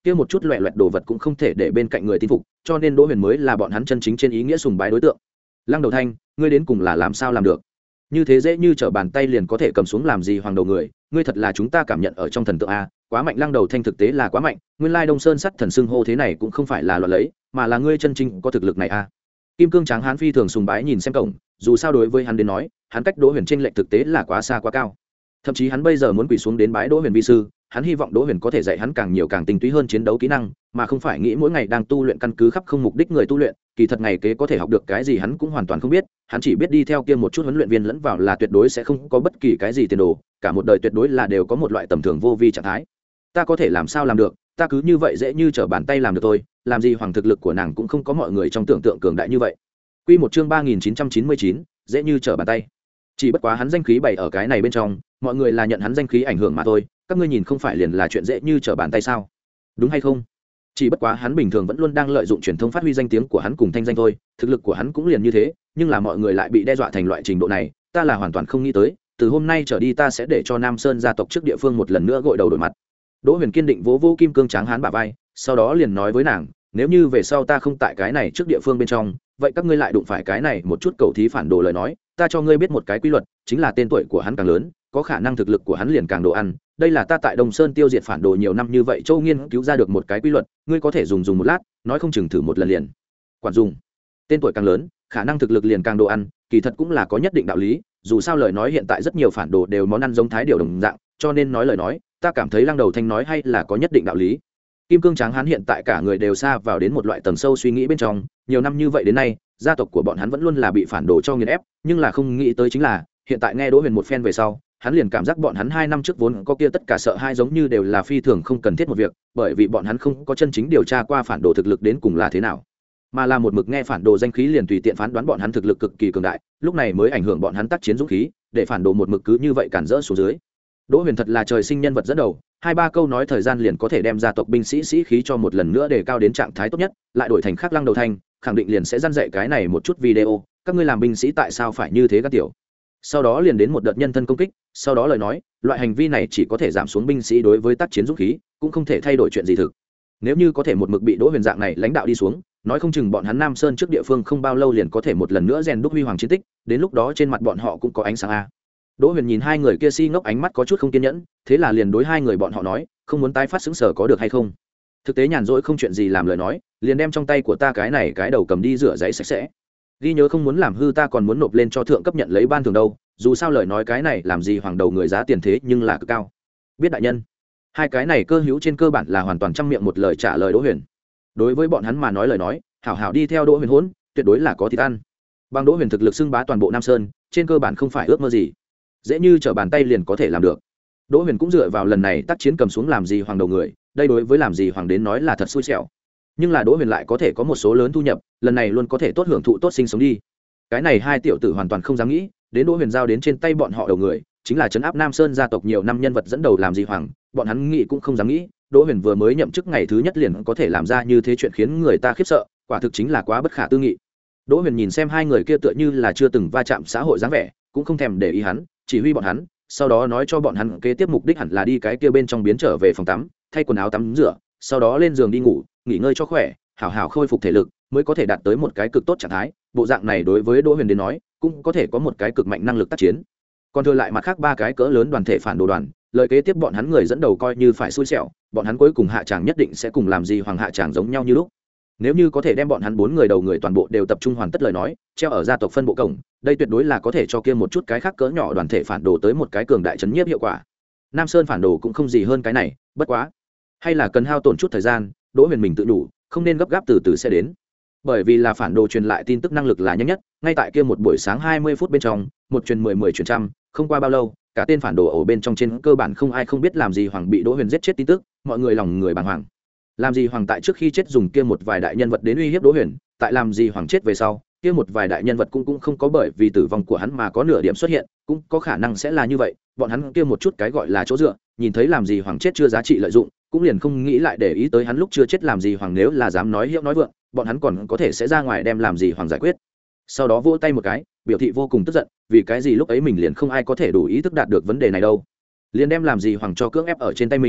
kia một chút loẹ loẹt đồ vật cũng không thể để bên cạnh người tin phục, cho nên Đỗ Huyền mới là bọn hắn chân chính trên ý nghĩa sùng bái đối tượng. Lăng Đầu Thanh, ngươi đến cùng là làm sao làm được? Như thế dễ như trở bàn tay liền có thể cầm xuống làm gì hoàng đầu người, ngươi thật là chúng ta cảm nhận ở trong thần tượng a, quá mạnh. Lăng Đầu Thanh thực tế là quá mạnh, nguyên lai Đông Sơn sắt thần xưng hô thế này cũng không phải là loạn lấy, mà là ngươi chân chính có thực lực này a. Kim Cương Tráng Hán phi thường sùng bái nhìn xem cổng, dù sao đối với hắn đến nói, hắn cách Đỗ Huyền chênh lệch thực tế là quá xa quá cao. Thậm chí hắn bây giờ muốn quỳ xuống đến bái Đỗ Huyền vi sư, hắn hy vọng Đỗ Huyền có thể dạy hắn càng nhiều càng tinh túy hơn chiến đấu kỹ năng, mà không phải nghĩ mỗi ngày đang tu luyện căn cứ khắp không mục đích người tu luyện, kỳ thật ngày kế có thể học được cái gì hắn cũng hoàn toàn không biết, hắn chỉ biết đi theo kia một chút huấn luyện viên lẫn vào là tuyệt đối sẽ không có bất kỳ cái gì tiền đồ, cả một đời tuyệt đối là đều có một loại tầm thường vô vi trạng thái. Ta có thể làm sao làm được, ta cứ như vậy dễ như trở bàn tay làm được thôi, làm gì hoàng thực lực của nàng cũng không có mọi người trong tưởng tượng cường đại như vậy. Quy một chương ba nghìn chín trăm chín mươi chín, dễ như trở bàn tay. Chỉ bất quá hắn danh khí bày ở cái này bên trong, mọi người là nhận hắn danh khí ảnh hưởng mà thôi, các ngươi nhìn không phải liền là chuyện dễ như trở bàn tay sao? Đúng hay không? Chỉ bất quá hắn bình thường vẫn luôn đang lợi dụng truyền thông phát huy danh tiếng của hắn cùng thanh danh thôi, thực lực của hắn cũng liền như thế, nhưng là mọi người lại bị đe dọa thành loại trình độ này, ta là hoàn toàn không nghĩ tới, từ hôm nay trở đi ta sẽ để cho Nam Sơn gia tộc trước địa phương một lần nữa gội đầu đổi mặt. Đỗ Huyền kiên định vỗ vỗ Kim Cương Tráng Hán bả vai, sau đó liền nói với nàng, nếu như về sau ta không tại cái này trước địa phương bên trong, vậy các ngươi lại đụng phải cái này một chút cầu thí phản đồ lời nói, ta cho ngươi biết một cái quy luật, chính là tên tuổi của hắn càng lớn, có khả năng thực lực của hắn liền càng đồ ăn. Đây là ta tại Đông Sơn tiêu diệt phản đồ nhiều năm như vậy châu nghiên cứu ra được một cái quy luật, ngươi có thể dùng dùng một lát, nói không chừng thử một lần liền quản dùng. Tên tuổi càng lớn, khả năng thực lực liền càng đồ ăn, kỳ thật cũng là có nhất định đạo lý, dù sao lời nói hiện tại rất nhiều phản đồ đều món ăn giống thái điều đồng dạng, cho nên nói lời nói, ta cảm thấy Lăng Đầu Thanh nói hay là có nhất định đạo lý. Kim Cương Tráng Hán hiện tại cả người đều xa vào đến một loại tầng sâu suy nghĩ bên trong, nhiều năm như vậy đến nay, gia tộc của bọn hắn vẫn luôn là bị phản đồ cho nghiền ép, nhưng là không nghĩ tới chính là, hiện tại nghe Đỗ Huyền một phen về sau, hắn liền cảm giác bọn hắn hai năm trước vốn có kia tất cả sợ hai giống như đều là phi thường không cần thiết một việc, bởi vì bọn hắn không có chân chính điều tra qua phản đồ thực lực đến cùng là thế nào, mà là một mực nghe phản đồ danh khí liền tùy tiện phán đoán bọn hắn thực lực cực kỳ cường đại, lúc này mới ảnh hưởng bọn hắn tác chiến dũng khí, để phản đồ một mực cứ như vậy cản rỡ xuống dưới. Đỗ Huyền thật là trời sinh nhân vật dẫn đầu, hai ba câu nói thời gian liền có thể đem gia tộc binh sĩ sĩ khí cho một lần nữa đề cao đến trạng thái tốt nhất, lại đổi thành khác Lăng Đầu Thanh, khẳng định liền sẽ răn dạy cái này một chút video, các ngươi làm binh sĩ tại sao phải như thế các tiểu. Sau đó liền đến một đợt nhân thân công kích, sau đó lời nói, loại hành vi này chỉ có thể giảm xuống binh sĩ đối với tác chiến dũng khí, cũng không thể thay đổi chuyện gì thực. Nếu như có thể một mực bị Đỗ Huyền dạng này lãnh đạo đi xuống, nói không chừng bọn hắn Nam Sơn trước địa phương không bao lâu liền có thể một lần nữa rèn đúc huy hoàng chiến tích, đến lúc đó trên mặt bọn họ cũng có ánh sáng a. Đỗ Huyền nhìn hai người kia si ngốc ánh mắt có chút không kiên nhẫn, thế là liền đối hai người bọn họ nói, không muốn tái phát xứng sở có được hay không? Thực tế nhàn rỗi không chuyện gì làm lời nói, liền đem trong tay của ta cái này cái đầu cầm đi rửa giấy sạch sẽ. Ghi nhớ không muốn làm hư, ta còn muốn nộp lên cho thượng cấp nhận lấy ban thưởng đâu, dù sao lời nói cái này làm gì hoàng đầu người giá tiền thế nhưng là cực cao. Biết đại nhân. Hai cái này cơ hữu trên cơ bản là hoàn toàn trăm miệng một lời trả lời Đỗ Huyền. Đối với bọn hắn mà nói lời nói, hảo hảo đi theo Đỗ Huyền hỗn, tuyệt đối là có thịt ăn. Bằng Đỗ Huyền thực lực xưng bá toàn bộ Nam Sơn, trên cơ bản không phải ước mơ gì, dễ như trở bàn tay liền có thể làm được. Đỗ Huyền cũng dựa vào lần này tác chiến cầm xuống làm gì hoàng đầu người, đây đối với làm gì hoàng đến nói là thật xui xẻo, nhưng là Đỗ Huyền lại có thể có một số lớn thu nhập, lần này luôn có thể tốt hưởng thụ tốt sinh sống đi. Cái này hai tiểu tử hoàn toàn không dám nghĩ, đến Đỗ Huyền giao đến trên tay bọn họ đầu người, chính là trấn áp Nam Sơn gia tộc nhiều năm nhân vật dẫn đầu làm gì hoàng, bọn hắn nghĩ cũng không dám nghĩ, Đỗ Huyền vừa mới nhậm chức ngày thứ nhất liền có thể làm ra như thế chuyện khiến người ta khiếp sợ, quả thực chính là quá bất khả tư nghị. Đỗ Huyền nhìn xem hai người kia tựa như là chưa từng va chạm xã hội dáng vẻ, cũng không thèm để ý hắn, chỉ huy bọn hắn, sau đó nói cho bọn hắn kế tiếp mục đích hẳn là đi cái kia bên trong biến trở về phòng tắm, thay quần áo tắm rửa, sau đó lên giường đi ngủ, nghỉ ngơi cho khỏe, hảo hảo khôi phục thể lực, mới có thể đạt tới một cái cực tốt trạng thái. Bộ dạng này đối với Đỗ Huyền đến nói, cũng có thể có một cái cực mạnh năng lực tác chiến. Còn thừa lại mặt khác ba cái cỡ lớn đoàn thể phản đồ đoàn, lời kế tiếp bọn hắn người dẫn đầu coi như phải xui xẻo, bọn hắn cuối cùng hạ tràng nhất định sẽ cùng làm gì hoàng hạ tràng giống nhau như lúc. Nếu như có thể đem bọn hắn bốn người đầu người toàn bộ đều tập trung hoàn tất lời nói, treo ở gia tộc phân bộ cổng, đây tuyệt đối là có thể cho kia một chút cái khác cỡ nhỏ đoàn thể phản đồ tới một cái cường đại chấn nhiếp hiệu quả. Nam Sơn phản đồ cũng không gì hơn cái này, bất quá hay là cần hao tổn chút thời gian, Đỗ Huyền mình tự đủ, không nên gấp gáp, từ từ sẽ đến. Bởi vì là phản đồ truyền lại tin tức năng lực là nhanh nhất, ngay tại kia một buổi sáng hai mươi phút bên trong, một truyền mười, mười truyền trăm, không qua bao lâu, cả tên phản đồ ở bên trong trên cơ bản không ai không biết làm gì hoàng bị Đỗ Huyền giết chết tin tức, mọi người lòng người bàng hoàng. Làm gì hoàng tại trước khi chết dùng kia một vài đại nhân vật đến uy hiếp Đỗ Huyền, tại làm gì hoàng chết về sau, kia một vài đại nhân vật cũng cũng không có bởi vì tử vong của hắn mà có nửa điểm xuất hiện, cũng có khả năng sẽ là như vậy, bọn hắn kia một chút cái gọi là chỗ dựa, nhìn thấy làm gì hoàng chết chưa giá trị lợi dụng, cũng liền không nghĩ lại để ý tới hắn lúc chưa chết làm gì hoàng, nếu là dám nói hiệu nói vượng, bọn hắn còn có thể sẽ ra ngoài đem làm gì hoàng giải quyết. Sau đó vỗ tay một cái, biểu thị vô cùng tức giận, vì cái gì lúc ấy mình liền không ai có thể đủ ý thức đạt được vấn đề này đâu, liền đem làm gì hoàng cho cưỡng ép ở trên tay mình,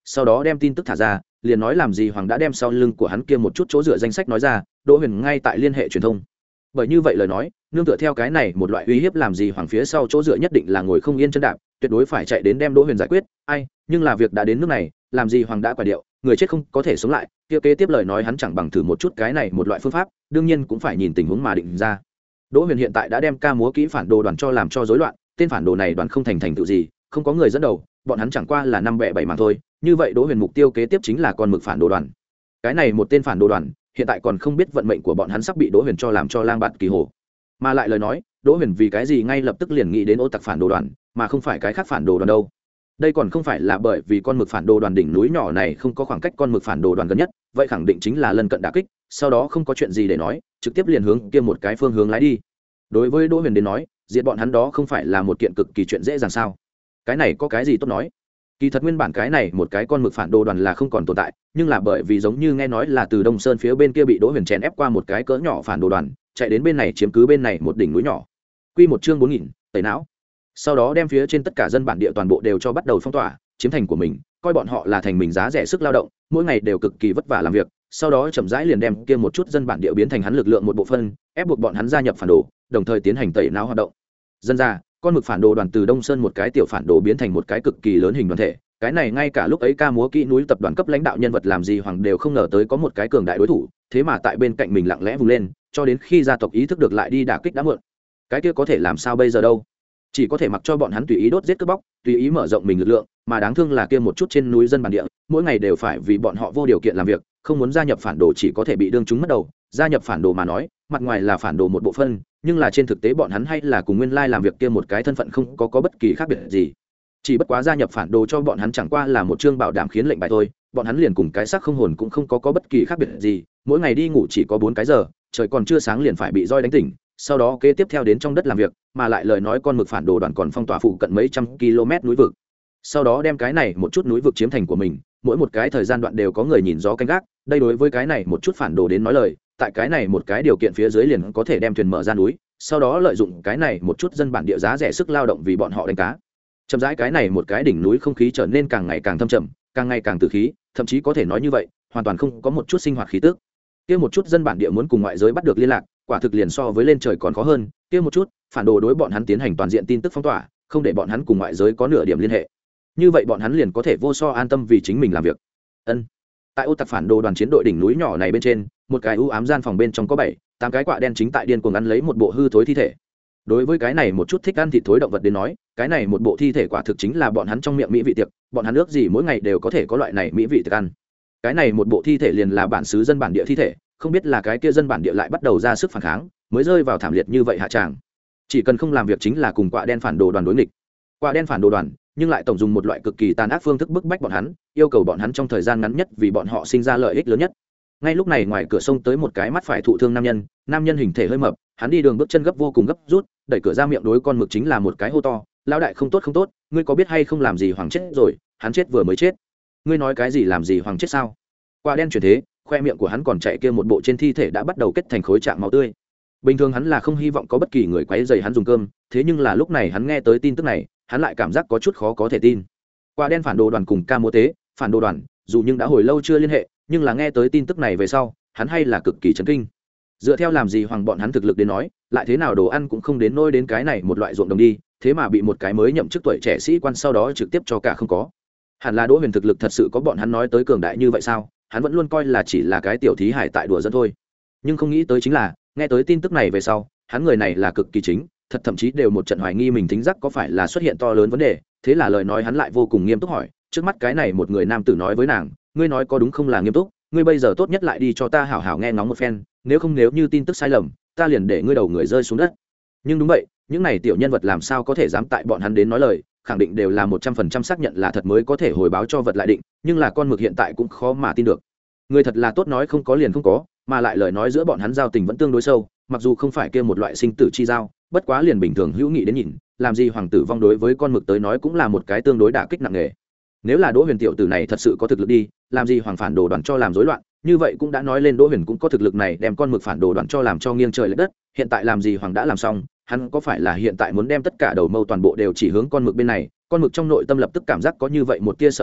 sau đó đem tin tức thả ra, liền nói làm gì hoàng đã đem sau lưng của hắn kia một chút chỗ dựa danh sách nói ra, Đỗ Huyền ngay tại liên hệ truyền thông. Bởi như vậy lời nói, nương tựa theo cái này một loại uy hiếp, làm gì hoàng phía sau chỗ dựa nhất định là ngồi không yên chân đạp, tuyệt đối phải chạy đến đem Đỗ Huyền giải quyết. Ai, nhưng là việc đã đến nước này, làm gì hoàng đã quả điệu, người chết không có thể sống lại, kia kế tiếp lời nói hắn chẳng bằng thử một chút cái này một loại phương pháp, đương nhiên cũng phải nhìn tình huống mà định ra. Đỗ Huyền hiện tại đã đem ca múa kỹ phản đồ đoàn cho làm cho rối loạn, tên phản đồ này đoàn không thành thành tựu gì, không có người dẫn đầu, bọn hắn chẳng qua là năm bè bảy mảng thôi. Như vậy Đỗ Huyền mục tiêu kế tiếp chính là con mực phản đồ đoàn. Cái này một tên phản đồ đoàn, hiện tại còn không biết vận mệnh của bọn hắn sắp bị Đỗ Huyền cho làm cho lang bạt kỳ hồ. Mà lại lời nói, Đỗ Huyền vì cái gì ngay lập tức liền nghĩ đến ô tặc phản đồ đoàn, mà không phải cái khác phản đồ đoàn đâu? Đây còn không phải là bởi vì con mực phản đồ đoàn đỉnh núi nhỏ này không có khoảng cách con mực phản đồ đoàn gần nhất, vậy khẳng định chính là lân cận đả kích, sau đó không có chuyện gì để nói, trực tiếp liền hướng kia một cái phương hướng lái đi. Đối với Đỗ Huyền đến nói, diệt bọn hắn đó không phải là một kiện cực kỳ chuyện dễ dàng sao? Cái này có cái gì tốt nói? Kỳ thật nguyên bản cái này một cái con mực phản đồ đoàn là không còn tồn tại, nhưng là bởi vì giống như nghe nói là từ Đông Sơn phía bên kia bị Đỗ Huyền chèn ép qua một cái cỡ nhỏ phản đồ đoàn, chạy đến bên này chiếm cứ bên này một đỉnh núi nhỏ. Quy một chương bốn nghìn, tẩy não. Sau đó đem phía trên tất cả dân bản địa toàn bộ đều cho bắt đầu phong tỏa, chiếm thành của mình, coi bọn họ là thành mình giá rẻ sức lao động, mỗi ngày đều cực kỳ vất vả làm việc, sau đó chậm rãi liền đem kia một chút dân bản địa biến thành hắn lực lượng một bộ phận, ép buộc bọn hắn gia nhập phản đồ, đồng thời tiến hành tẩy não hoạt động. Dân ra, con mực phản đồ đoàn từ Đông Sơn một cái tiểu phản đồ biến thành một cái cực kỳ lớn hình đoàn thể, cái này ngay cả lúc ấy ca múa kỹ núi tập đoàn cấp lãnh đạo nhân vật làm gì hoàng đều không ngờ tới có một cái cường đại đối thủ, thế mà tại bên cạnh mình lặng lẽ vùng lên, cho đến khi gia tộc ý thức được lại đi đả kích đã muộn. Cái kia có thể làm sao bây giờ đâu? Chỉ có thể mặc cho bọn hắn tùy ý đốt giết cướp bóc, tùy ý mở rộng mình lực lượng, mà đáng thương là kia một chút trên núi dân bản địa, mỗi ngày đều phải vì bọn họ vô điều kiện làm việc, không muốn gia nhập phản đồ chỉ có thể bị đương chúng mất đầu. Gia nhập phản đồ mà nói, mặt ngoài là phản đồ một bộ phận, nhưng là trên thực tế bọn hắn hay là cùng nguyên lai làm việc kia một cái thân phận không có có bất kỳ khác biệt gì. Chỉ bất quá gia nhập phản đồ cho bọn hắn chẳng qua là một chương bảo đảm khiến lệnh bài thôi, bọn hắn liền cùng cái xác không hồn cũng không có có bất kỳ khác biệt gì, mỗi ngày đi ngủ chỉ có bốn cái giờ, trời còn chưa sáng liền phải bị roi đánh tỉnh, sau đó kế tiếp theo đến trong đất làm việc, mà lại lời nói con mực phản đồ đoàn còn phong tỏa phụ cận mấy trăm km núi vực, sau đó đem cái này một chút núi vực chiếm thành của mình, mỗi một cái thời gian đoạn đều có người nhìn gió canh gác. Đây đối với cái này một chút phản đồ đến nói lời, tại cái này một cái điều kiện phía dưới liền có thể đem thuyền mở ra núi, sau đó lợi dụng cái này một chút dân bản địa giá rẻ sức lao động vì bọn họ đánh cá. Chậm rãi cái này một cái đỉnh núi không khí trở nên càng ngày càng thâm trầm, càng ngày càng tử khí, thậm chí có thể nói như vậy, hoàn toàn không có một chút sinh hoạt khí tức. Kia một chút dân bản địa muốn cùng ngoại giới bắt được liên lạc, quả thực liền so với lên trời còn khó hơn. Kia một chút phản đồ đối bọn hắn tiến hành toàn diện tin tức phong tỏa, không để bọn hắn cùng ngoại giới có nửa điểm liên hệ. Như vậy bọn hắn liền có thể vô so an tâm vì chính mình làm việc. Ân. Tại ô tặc phản đồ đoàn chiến đội đỉnh núi nhỏ này bên trên, một cái u ám gian phòng bên trong có bảy, tám cái quạ đen chính tại điên cuồng ăn lấy một bộ hư thối thi thể. Đối với cái này một chút thích ăn thịt thối động vật đến nói, cái này một bộ thi thể quả thực chính là bọn hắn trong miệng mỹ vị tiệc, bọn hắn ước gì mỗi ngày đều có thể có loại này mỹ vị tiệc ăn. Cái này một bộ thi thể liền là bản xứ dân bản địa thi thể, không biết là cái kia dân bản địa lại bắt đầu ra sức phản kháng, mới rơi vào thảm liệt như vậy hạ tràng. Chỉ cần không làm việc chính là cùng quạ đen phản đồ đoàn đối nghịch. Quạ đen phản đồ đoàn, nhưng lại tổng dùng một loại cực kỳ tàn ác phương thức bức bách bọn hắn, yêu cầu bọn hắn trong thời gian ngắn nhất vì bọn họ sinh ra lợi ích lớn nhất. Ngay lúc này ngoài cửa sông tới một cái mắt phải thụ thương nam nhân, nam nhân hình thể hơi mập, hắn đi đường bước chân gấp vô cùng gấp rút, đẩy cửa ra miệng đối con mực chính là một cái hô to, lão đại không tốt không tốt, ngươi có biết hay không làm gì hoàng chết rồi, hắn chết vừa mới chết. Ngươi nói cái gì làm gì hoàng chết sao? Qua đen chuyển thế, khoe miệng của hắn còn chạy kia một bộ trên thi thể đã bắt đầu kết thành khối trạng máu tươi. Bình thường hắn là không hy vọng có bất kỳ người quấy rầy hắn dùng cơm, thế nhưng là lúc này hắn nghe tới tin tức này, hắn lại cảm giác có chút khó có thể tin. Qua đen phản đồ đoàn cùng ca múa tế, phản đồ đoàn, dù nhưng đã hồi lâu chưa liên hệ, nhưng là nghe tới tin tức này về sau, hắn hay là cực kỳ chấn kinh. Dựa theo làm gì hoàng bọn hắn thực lực đến nói, lại thế nào đồ ăn cũng không đến nôi đến cái này một loại ruộng đồng đi, thế mà bị một cái mới nhậm chức tuổi trẻ sĩ quan sau đó trực tiếp cho cả không có. Hẳn là Đỗ Huyền thực lực thật sự có bọn hắn nói tới cường đại như vậy sao? Hắn vẫn luôn coi là chỉ là cái tiểu thí hải tại đùa dẫn thôi. Nhưng không nghĩ tới chính là, nghe tới tin tức này về sau, hắn người này là cực kỳ chính, thật thậm chí đều một trận hoài nghi mình thính giác có phải là xuất hiện to lớn vấn đề, thế là lời nói hắn lại vô cùng nghiêm túc hỏi, trước mắt cái này một người nam tử nói với nàng, ngươi nói có đúng không là nghiêm túc, ngươi bây giờ tốt nhất lại đi cho ta hảo hảo nghe ngóng một phen, nếu không nếu như tin tức sai lầm, ta liền để ngươi đầu người rơi xuống đất. Nhưng đúng vậy, những này tiểu nhân vật làm sao có thể dám tại bọn hắn đến nói lời, khẳng định đều là một trăm phần trăm xác nhận là thật mới có thể hồi báo cho vật lại định, nhưng là con mực hiện tại cũng khó mà tin được. Người thật là tốt nói không có liền không có, mà lại lời nói giữa bọn hắn giao tình vẫn tương đối sâu, mặc dù không phải kia một loại sinh tử chi giao, bất quá liền bình thường hữu nghị đến nhìn, làm gì hoàng tử vong đối với con mực tới nói cũng là một cái tương đối đả kích nặng nề. Nếu là Đỗ Huyền tiểu tử này thật sự có thực lực đi, làm gì hoàng phản đồ đoàn cho làm rối loạn, như vậy cũng đã nói lên Đỗ Huyền cũng có thực lực này đem con mực phản đồ đoàn cho làm cho nghiêng trời lệch đất, hiện tại làm gì hoàng đã làm xong, hắn có phải là hiện tại muốn đem tất cả đầu mâu toàn bộ đều chỉ hướng con mực bên này? Con mực trong nội tâm lập tức cảm giác có như vậy một tia sợ hãi,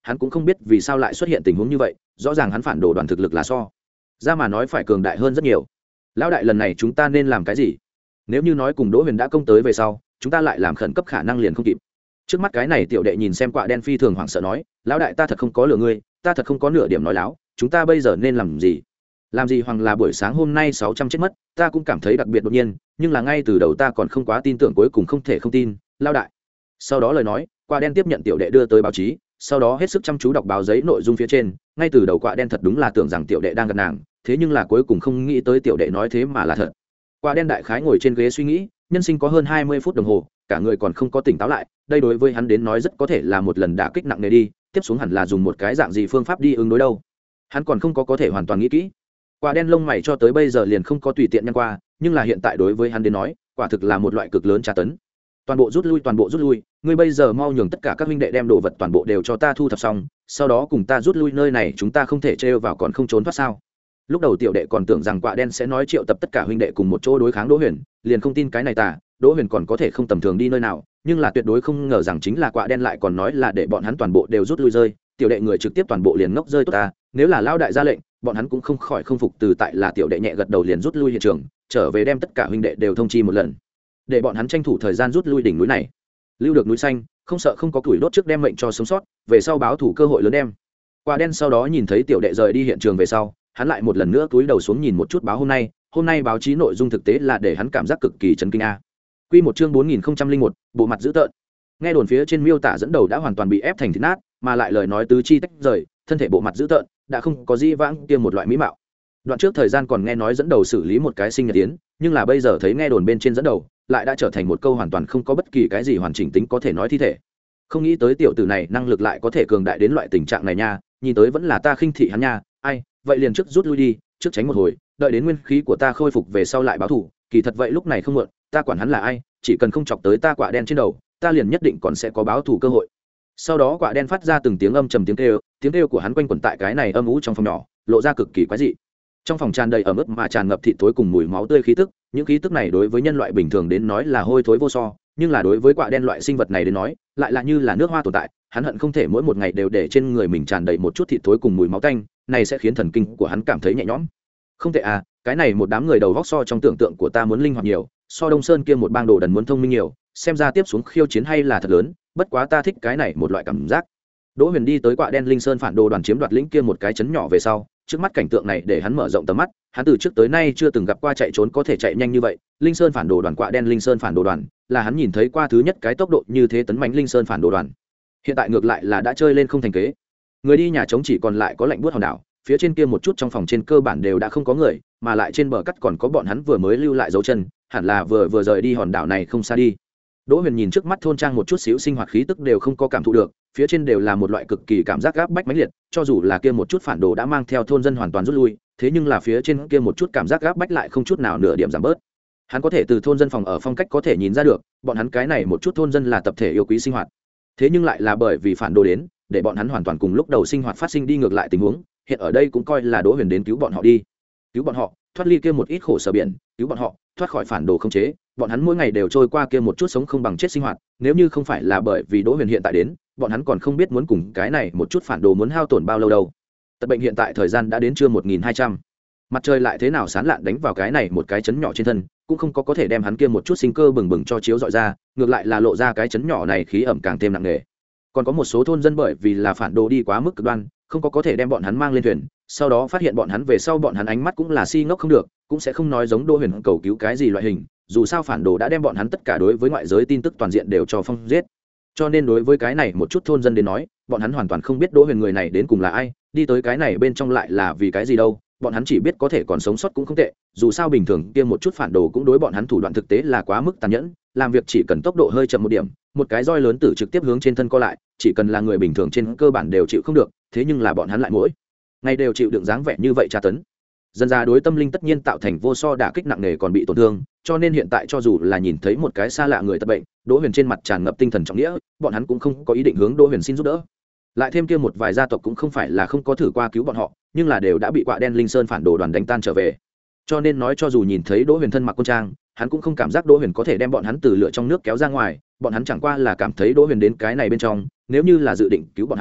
hắn cũng không biết vì sao lại xuất hiện tình huống như vậy, rõ ràng hắn phản đồ đoàn thực lực là so ra mà nói phải cường đại hơn rất nhiều. Lão đại, lần này chúng ta nên làm cái gì? Nếu như nói cùng Đỗ Huyền đã công tới về sau, chúng ta lại làm khẩn cấp khả năng liền không kịp. Trước mắt cái này tiểu đệ nhìn xem Quạ đen phi thường hoảng sợ nói, lão đại, ta thật không có lừa ngươi, ta thật không có nửa điểm nói láo, chúng ta bây giờ nên làm gì? Làm gì hoặc là buổi sáng hôm nay sáu trăm chết mất, ta cũng cảm thấy đặc biệt đột nhiên, nhưng là ngay từ đầu ta còn không quá tin tưởng, cuối cùng không thể không tin, lão đại. Sau đó lời nói, Quạ đen tiếp nhận tiểu đệ đưa tới báo chí, sau đó hết sức chăm chú đọc báo giấy nội dung phía trên, ngay từ đầu Quạ đen thật đúng là tưởng rằng tiểu đệ đang gần nàng, thế nhưng là cuối cùng không nghĩ tới tiểu đệ nói thế mà là thật. Quạ đen đại khái ngồi trên ghế suy nghĩ, nhân sinh có hơn hai mươi phút đồng hồ, cả người còn không có tỉnh táo lại, đây đối với hắn đến nói rất có thể là một lần đả kích nặng nề đi, tiếp xuống hẳn là dùng một cái dạng gì phương pháp đi ứng đối đâu. Hắn còn không có có thể hoàn toàn nghĩ kỹ. Quạ đen lông mày cho tới bây giờ liền không có tùy tiện nhăn qua, nhưng là hiện tại đối với hắn đến nói, quả thực là một loại cực lớn tra tấn. Toàn bộ rút lui, toàn bộ rút lui, ngươi bây giờ mau nhường tất cả các huynh đệ đem đồ vật toàn bộ đều cho ta thu thập xong, sau đó cùng ta rút lui nơi này, chúng ta không thể trêu vào còn không trốn thoát sao? Lúc đầu tiểu đệ còn tưởng rằng Quạ đen sẽ nói triệu tập tất cả huynh đệ cùng một chỗ đối kháng Đỗ Huyền, liền không tin cái này tà, Đỗ Huyền còn có thể không tầm thường đi nơi nào, nhưng là tuyệt đối không ngờ rằng chính là Quạ đen lại còn nói là để bọn hắn toàn bộ đều rút lui rơi, tiểu đệ người trực tiếp toàn bộ liền ngốc rơi tốt ta, nếu là lao đại ra lệnh, bọn hắn cũng không khỏi không phục từ tại là tiểu đệ nhẹ gật đầu liền rút lui hiện trường, trở về đem tất cả huynh đệ đều thông chi một lần, để bọn hắn tranh thủ thời gian rút lui đỉnh núi này, lưu được núi xanh, không sợ không có củi đốt trước đem mệnh cho sống sót, về sau báo thủ cơ hội lớn đem. Quạ đen sau đó nhìn thấy tiểu đệ rời đi hiện trường về sau, hắn lại một lần nữa cúi đầu xuống nhìn một chút báo hôm nay, hôm nay báo chí nội dung thực tế là để hắn cảm giác cực kỳ chấn kinh a. Quy một chương bốn nghìn không trăm linh một, bộ mặt dữ tợn. Nghe đồn phía trên miêu tả dẫn đầu đã hoàn toàn bị ép thành thịt nát, mà lại lời nói tứ chi tách rời, thân thể bộ mặt dữ tợn, đã không có di vãng kia một loại mỹ mạo. Đoạn trước thời gian còn nghe nói dẫn đầu xử lý một cái sinh nhật yến, nhưng là bây giờ thấy nghe đồn bên trên dẫn đầu, lại đã trở thành một câu hoàn toàn không có bất kỳ cái gì hoàn chỉnh tính có thể nói thi thể. Không nghĩ tới tiểu tử này năng lực lại có thể cường đại đến loại tình trạng này nha, nhìn tới vẫn là ta khinh thị hắn nha, ai, vậy liền trước rút lui đi, trước tránh một hồi, đợi đến nguyên khí của ta khôi phục về sau lại báo thủ, kỳ thật vậy lúc này không muộn, ta quản hắn là ai, chỉ cần không chọc tới ta Quạ đen trên đầu, ta liền nhất định còn sẽ có báo thủ cơ hội. Sau đó Quạ đen phát ra từng tiếng âm trầm tiếng kêu, tiếng kêu của hắn quanh quẩn tại cái này âm u trong phòng nhỏ, lộ ra cực kỳ quái dị. Trong phòng tràn đầy ẩm ướt mà tràn ngập thịt thối cùng mùi máu tươi khí tức, những khí tức này đối với nhân loại bình thường đến nói là hôi thối vô so, nhưng là đối với Quạ đen loại sinh vật này đến nói, lại là như là nước hoa tồn tại, hắn hận không thể mỗi một ngày đều để trên người mình tràn đầy một chút thịt thối cùng mùi máu tanh, này sẽ khiến thần kinh của hắn cảm thấy nhẹ nhõm. Không tệ à, cái này một đám người đầu vóc so trong tưởng tượng của ta muốn linh hoạt nhiều, so Đông Sơn kia một bang đồ đần muốn thông minh nhiều, xem ra tiếp xuống khiêu chiến hay là thật lớn, bất quá ta thích cái này một loại cảm giác. Đỗ Huyền đi tới Quạ đen Linh Sơn phản đồ đoàn chiếm đoạt lĩnh kia một cái trấn nhỏ về sau, trước mắt cảnh tượng này để hắn mở rộng tầm mắt, hắn từ trước tới nay chưa từng gặp qua chạy trốn có thể chạy nhanh như vậy. Linh Sơn phản đồ đoàn, Quạ đen Linh Sơn phản đồ đoàn, là hắn nhìn thấy qua thứ nhất cái tốc độ như thế tấn mãnh Linh Sơn phản đồ đoàn. Hiện tại ngược lại là đã chơi lên không thành kế. Người đi nhà trống chỉ còn lại có lạnh buốt hòn đảo, phía trên kia một chút trong phòng trên cơ bản đều đã không có người, mà lại trên bờ cắt còn có bọn hắn vừa mới lưu lại dấu chân, hẳn là vừa vừa rời đi hòn đảo này không xa đi. Đỗ Huyền nhìn trước mắt thôn trang một chút xíu sinh hoạt khí tức đều không có cảm thụ được, phía trên đều là một loại cực kỳ cảm giác gáp bách mãnh liệt, cho dù là kia một chút phản đồ đã mang theo thôn dân hoàn toàn rút lui, thế nhưng là phía trên kia một chút cảm giác gáp bách lại không chút nào nửa điểm giảm bớt. Hắn có thể từ thôn dân phòng ở phong cách có thể nhìn ra được, bọn hắn cái này một chút thôn dân là tập thể yêu quý sinh hoạt. Thế nhưng lại là bởi vì phản đồ đến, để bọn hắn hoàn toàn cùng lúc đầu sinh hoạt phát sinh đi ngược lại tình huống, hiện ở đây cũng coi là Đỗ Huyền đến cứu bọn họ đi. Cứu bọn họ, thoát ly kia một ít khổ sở biển, cứu bọn họ, thoát khỏi phản đồ khống chế, bọn hắn mỗi ngày đều trôi qua kia một chút sống không bằng chết sinh hoạt, nếu như không phải là bởi vì Đỗ Huyền hiện tại đến, bọn hắn còn không biết muốn cùng cái này một chút phản đồ muốn hao tổn bao lâu đâu. Tật bệnh hiện tại thời gian đã đến trưa một nghìn hai trăm. Mặt trời lại thế nào sáng lạn đánh vào cái này một cái chấn nhỏ trên thân, cũng không có có thể đem hắn kia một chút sinh cơ bừng bừng cho chiếu rọi ra, ngược lại là lộ ra cái chấn nhỏ này khí ẩm càng thêm nặng nề. Còn có một số thôn dân bởi vì là phản đồ đi quá mức cực đoan, không có có thể đem bọn hắn mang lên thuyền, sau đó phát hiện bọn hắn về sau bọn hắn ánh mắt cũng là si ngốc không được, cũng sẽ không nói giống Đỗ Huyền cầu cứu cái gì loại hình, dù sao phản đồ đã đem bọn hắn tất cả đối với ngoại giới tin tức toàn diện đều cho phong giết. Cho nên đối với cái này một chút thôn dân đến nói, bọn hắn hoàn toàn không biết Đỗ Huyền người này đến cùng là ai, đi tới cái này bên trong lại là vì cái gì đâu, bọn hắn chỉ biết có thể còn sống sót cũng không tệ, dù sao bình thường kia một chút phản đồ cũng đối bọn hắn thủ đoạn thực tế là quá mức tàn nhẫn, làm việc chỉ cần tốc độ hơi chậm một điểm, một cái roi lớn tử trực tiếp hướng trên thân co lại, chỉ cần là người bình thường trên cơ bản đều chịu không được, thế nhưng là bọn hắn lại mỗi ngày đều chịu đựng dáng vẻ như vậy tra tấn, dần ra đối tâm linh tất nhiên tạo thành vô so đả kích nặng nề còn bị tổn thương, cho nên hiện tại cho dù là nhìn thấy một cái xa lạ người tật bệnh, Đỗ Huyền trên mặt tràn ngập tinh thần trọng nghĩa, bọn hắn cũng không có ý định hướng Đỗ Huyền xin giúp đỡ. Lại thêm kia một vài gia tộc cũng không phải là không có thử qua cứu bọn họ, nhưng là đều đã bị Quạ đen Linh Sơn phản đồ đoàn đánh tan trở về. Cho nên nói cho dù nhìn thấy Đỗ Huyền thân mặc quân trang, hắn cũng không cảm giác Đỗ Huyền có thể đem bọn hắn từ lửa trong nước kéo ra ngoài, bọn hắn chẳng qua là cảm thấy Đỗ Huyền đến cái này bên trong, nếu như là dự định cứu bọn hắn,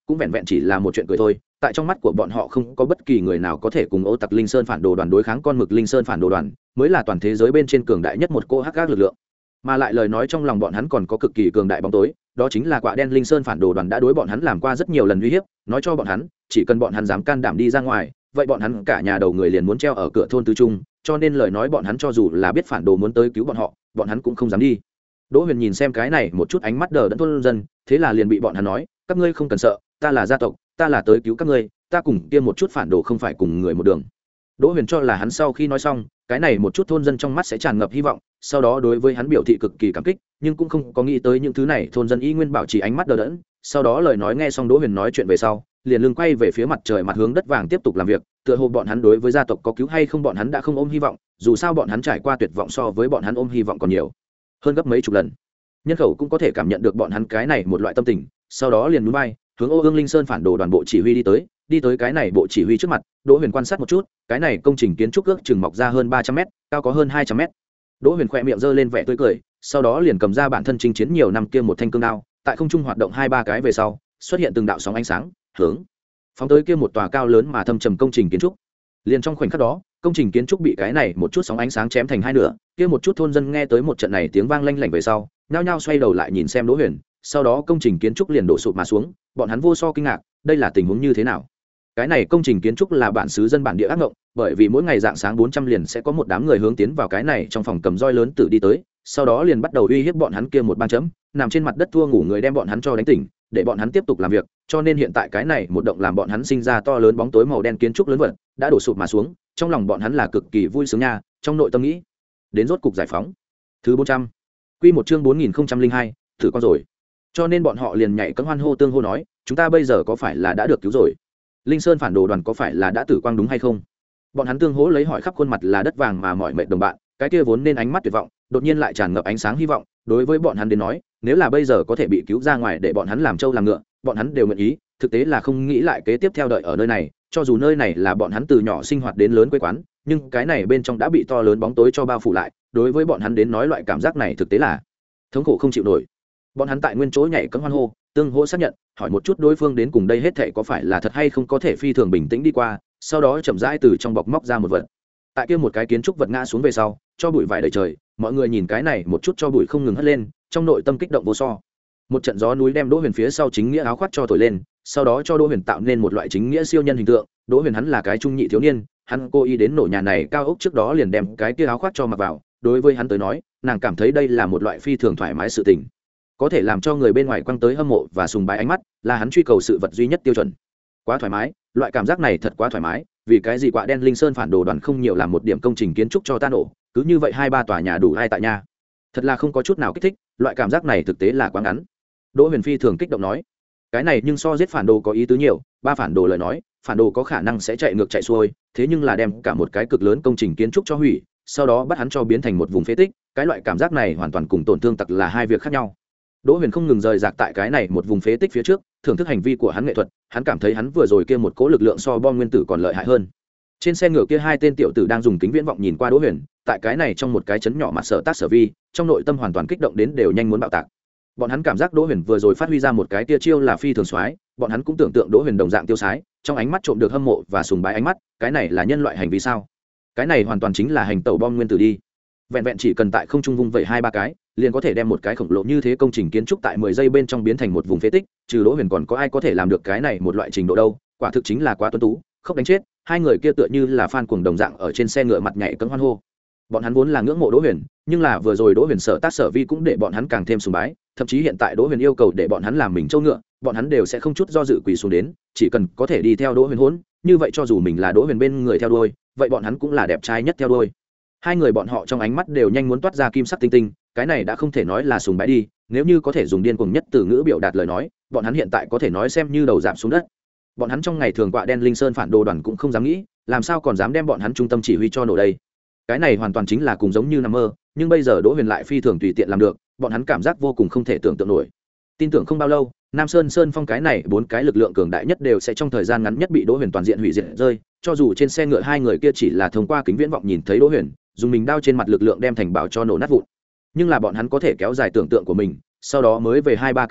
cũng vẹn vẹn chỉ là một chuyện cười thôi. Tại trong mắt của bọn họ không có bất kỳ người nào có thể cùng Ô Tặc Linh Sơn phản đồ đoàn đối kháng, con mực Linh Sơn phản đồ đoàn mới là toàn thế giới bên trên cường đại nhất một cô hắc ác lực lượng. Mà lại lời nói trong lòng bọn hắn còn có cực kỳ cường đại bóng tối, đó chính là Quạ Đen Linh Sơn phản đồ đoàn đã đối bọn hắn làm qua rất nhiều lần uy hiếp, nói cho bọn hắn, chỉ cần bọn hắn dám can đảm đi ra ngoài, vậy bọn hắn cả nhà đầu người liền muốn treo ở cửa thôn tứ trung, cho nên lời nói bọn hắn cho dù là biết phản đồ muốn tới cứu bọn họ, bọn hắn cũng không dám đi. Đỗ Huyền nhìn xem cái này một chút ánh mắt đờ đẫn thôn dân, thế là liền bị bọn hắn nói, các ngươi không cần sợ, ta là gia tộc, ta là tới cứu các ngươi, ta cùng kia một chút phản đồ không phải cùng người một đường. Đỗ Huyền cho là hắn sau khi nói xong, cái này một chút thôn dân trong mắt sẽ tràn ngập hy vọng, sau đó đối với hắn biểu thị cực kỳ cảm kích, nhưng cũng không có nghĩ tới những thứ này, thôn dân y nguyên bảo trì ánh mắt đờ đẫn. Sau đó lời nói nghe xong Đỗ Huyền nói chuyện về sau, liền lưng quay về phía mặt trời, mặt hướng đất vàng tiếp tục làm việc, tựa hồ bọn hắn đối với gia tộc có cứu hay không bọn hắn đã không ôm hy vọng, dù sao bọn hắn trải qua tuyệt vọng so với bọn hắn ôm hy vọng còn nhiều hơn gấp mấy chục lần. Nhân khẩu cũng có thể cảm nhận được bọn hắn cái này một loại tâm tình, sau đó liền núi bay hướng Ô Ương Linh Sơn phản đồ đoàn bộ chỉ huy đi tới. Đi tới cái này bộ chỉ huy trước mặt, Đỗ Huyền quan sát một chút, cái này công trình kiến trúc ước chừng mọc ra hơn ba trăm mét, cao có hơn hai trăm mét. Đỗ Huyền khẽ miệng giơ lên vẻ tươi cười, sau đó liền cầm ra bản thân chinh chiến nhiều năm kia một thanh cương đao, tại không trung hoạt động hai ba cái về sau, xuất hiện từng đạo sóng ánh sáng, hướng phóng tới kia một tòa cao lớn mà thâm trầm công trình kiến trúc. Liền trong khoảnh khắc đó, công trình kiến trúc bị cái này một chút sóng ánh sáng chém thành hai nửa, kia một chút thôn dân nghe tới một trận này tiếng vang lanh lảnh về sau, nhao nhao xoay đầu lại nhìn xem Đỗ Huyền, sau đó công trình kiến trúc liền đổ sụp mà xuống, bọn hắn vô so kinh ngạc, đây là tình huống như thế nào? Cái này công trình kiến trúc là bản xứ dân bản địa ác ngộng, bởi vì mỗi ngày dạng sáng bốn trăm liền sẽ có một đám người hướng tiến vào cái này trong phòng cầm roi lớn tử đi tới, sau đó liền bắt đầu uy hiếp bọn hắn kia một ban chấm, nằm trên mặt đất thua ngủ người đem bọn hắn cho đánh tỉnh, để bọn hắn tiếp tục làm việc, cho nên hiện tại cái này một động làm bọn hắn sinh ra to lớn bóng tối màu đen kiến trúc lớn vật, đã đổ sụp mà xuống, trong lòng bọn hắn là cực kỳ vui sướng nha, trong nội tâm nghĩ, đến rốt cục giải phóng. Thứ bốn trăm. Quy một chương bốn nghìn không trăm linh hai, thử con rồi. Cho nên bọn họ liền nhảy cẫng hoan hô tương hô nói, chúng ta bây giờ có phải là đã được cứu rồi? Linh Sơn phản đồ đoàn có phải là đã tử quang đúng hay không? Bọn hắn tương hỗ lấy hỏi khắp khuôn mặt là đất vàng mà mọi mệt đồng bạn, cái kia vốn nên ánh mắt tuyệt vọng, đột nhiên lại tràn ngập ánh sáng hy vọng, đối với bọn hắn đến nói, nếu là bây giờ có thể bị cứu ra ngoài để bọn hắn làm trâu làm ngựa, bọn hắn đều nguyện ý, thực tế là không nghĩ lại kế tiếp theo đợi ở nơi này, cho dù nơi này là bọn hắn từ nhỏ sinh hoạt đến lớn quê quán, nhưng cái này bên trong đã bị to lớn bóng tối cho bao phủ lại, đối với bọn hắn đến nói loại cảm giác này thực tế là thống khổ không chịu nổi. Bọn hắn tại nguyên chỗ nhảy cẫng hoan hô, tương hỗ xác nhận, hỏi một chút đối phương đến cùng đây hết thảy có phải là thật hay không, có thể phi thường bình tĩnh đi qua, sau đó chậm rãi từ trong bọc móc ra một vật. Tại kia một cái kiến trúc vật ngã xuống về sau, cho bụi vải đầy trời, mọi người nhìn cái này một chút cho bụi không ngừng hất lên, trong nội tâm kích động vô so. Một trận gió núi đem Đỗ Huyền phía sau chính nghĩa áo khoác cho thổi lên, sau đó cho Đỗ Huyền tạo nên một loại chính nghĩa siêu nhân hình tượng. Đỗ Huyền hắn là cái trung nhị thiếu niên, hắn cố ý đến nổ nhà này cao ốc trước đó liền đem cái kia áo khoác cho mặc vào, đối với hắn tới nói, nàng cảm thấy đây là một loại phi thường thoải mái sự tình, có thể làm cho người bên ngoài quăng tới hâm mộ và sùng bái ánh mắt, là hắn truy cầu sự vật duy nhất tiêu chuẩn. Quá thoải mái, loại cảm giác này thật quá thoải mái, vì cái gì Quạ Đen Linh Sơn phản đồ đoàn không nhiều làm một điểm công trình kiến trúc cho ta nổ, cứ như vậy hai ba tòa nhà đủ hai tại nhà. Thật là không có chút nào kích thích, loại cảm giác này thực tế là quá ngắn. Đỗ Huyền phi thường kích động nói, cái này nhưng so giết phản đồ có ý tứ nhiều, ba phản đồ lời nói, phản đồ có khả năng sẽ chạy ngược chạy xuôi, thế nhưng là đem cả một cái cực lớn công trình kiến trúc cho hủy, sau đó bắt hắn cho biến thành một vùng phế tích, cái loại cảm giác này hoàn toàn cùng tổn thương tặc là hai việc khác nhau. Đỗ Huyền không ngừng rời rạc tại cái này một vùng phế tích phía trước, thưởng thức hành vi của hắn nghệ thuật, hắn cảm thấy hắn vừa rồi kia một cỗ lực lượng so bom nguyên tử còn lợi hại hơn. Trên xe ngựa kia hai tên tiểu tử đang dùng kính viễn vọng nhìn qua Đỗ Huyền, tại cái này trong một cái chấn nhỏ mặt sở tác sở vi, trong nội tâm hoàn toàn kích động đến đều nhanh muốn bạo tạc. Bọn hắn cảm giác Đỗ Huyền vừa rồi phát huy ra một cái tia chiêu là phi thường soái, bọn hắn cũng tưởng tượng Đỗ Huyền đồng dạng tiêu sái, trong ánh mắt trộm được hâm mộ và sùng bái ánh mắt, cái này là nhân loại hành vi sao? Cái này hoàn toàn chính là hành tẩu bom nguyên tử đi. Vẹn vẹn chỉ cần tại không trung vung vẩy hai ba cái, liền có thể đem một cái khổng lồ như thế công trình kiến trúc tại mười giây bên trong biến thành một vùng phế tích, trừ Đỗ Huyền còn có ai có thể làm được cái này một loại trình độ đâu, quả thực chính là quá tuấn tú, không đánh chết. Hai người kia tựa như là fan cuồng đồng dạng ở trên xe ngựa mặt nhảy cẫng hoan hô. Bọn hắn vốn là ngưỡng mộ Đỗ Huyền, nhưng là vừa rồi Đỗ Huyền sở tác sở vi cũng để bọn hắn càng thêm sùng bái, thậm chí hiện tại Đỗ Huyền yêu cầu để bọn hắn làm mình trâu ngựa, bọn hắn đều sẽ không chút do dự quỳ xuống đến, chỉ cần có thể đi theo Đỗ Huyền hỗn, như vậy cho dù mình là Đỗ Huyền bên người theo đuôi, vậy bọn hắn cũng là đẹp trai nhất theo đuôi. Hai người bọn họ trong ánh mắt đều nhanh muốn toát ra kim sắc tinh tinh, cái này đã không thể nói là sùng bái đi, nếu như có thể dùng điên cuồng nhất từ ngữ biểu đạt lời nói, bọn hắn hiện tại có thể nói xem như đầu giảm xuống đất. Bọn hắn trong ngày thường Quạ Đen Linh Sơn phản đồ đoàn cũng không dám nghĩ, làm sao còn dám đem bọn hắn trung tâm chỉ huy cho nổ đây. Cái này hoàn toàn chính là cùng giống như nằm mơ, nhưng bây giờ Đỗ Huyền lại phi thường tùy tiện làm được, bọn hắn cảm giác vô cùng không thể tưởng tượng nổi. Tin tưởng không bao lâu, Nam Sơn Sơn Phong cái này bốn cái lực lượng cường đại nhất đều sẽ trong thời gian ngắn nhất bị Đỗ Huyền toàn diện hủy diệt rơi, cho dù trên xe ngựa hai người kia chỉ là thông qua kính viễn vọng nhìn thấy Đỗ Huyền, dùng mình đao trên mặt lực lượng đem thành bảo cho nổ nát vụn. Nhưng là bọn hắn có thể kéo dài tưởng tượng của mình, sau đó mới về hai ba cái đao,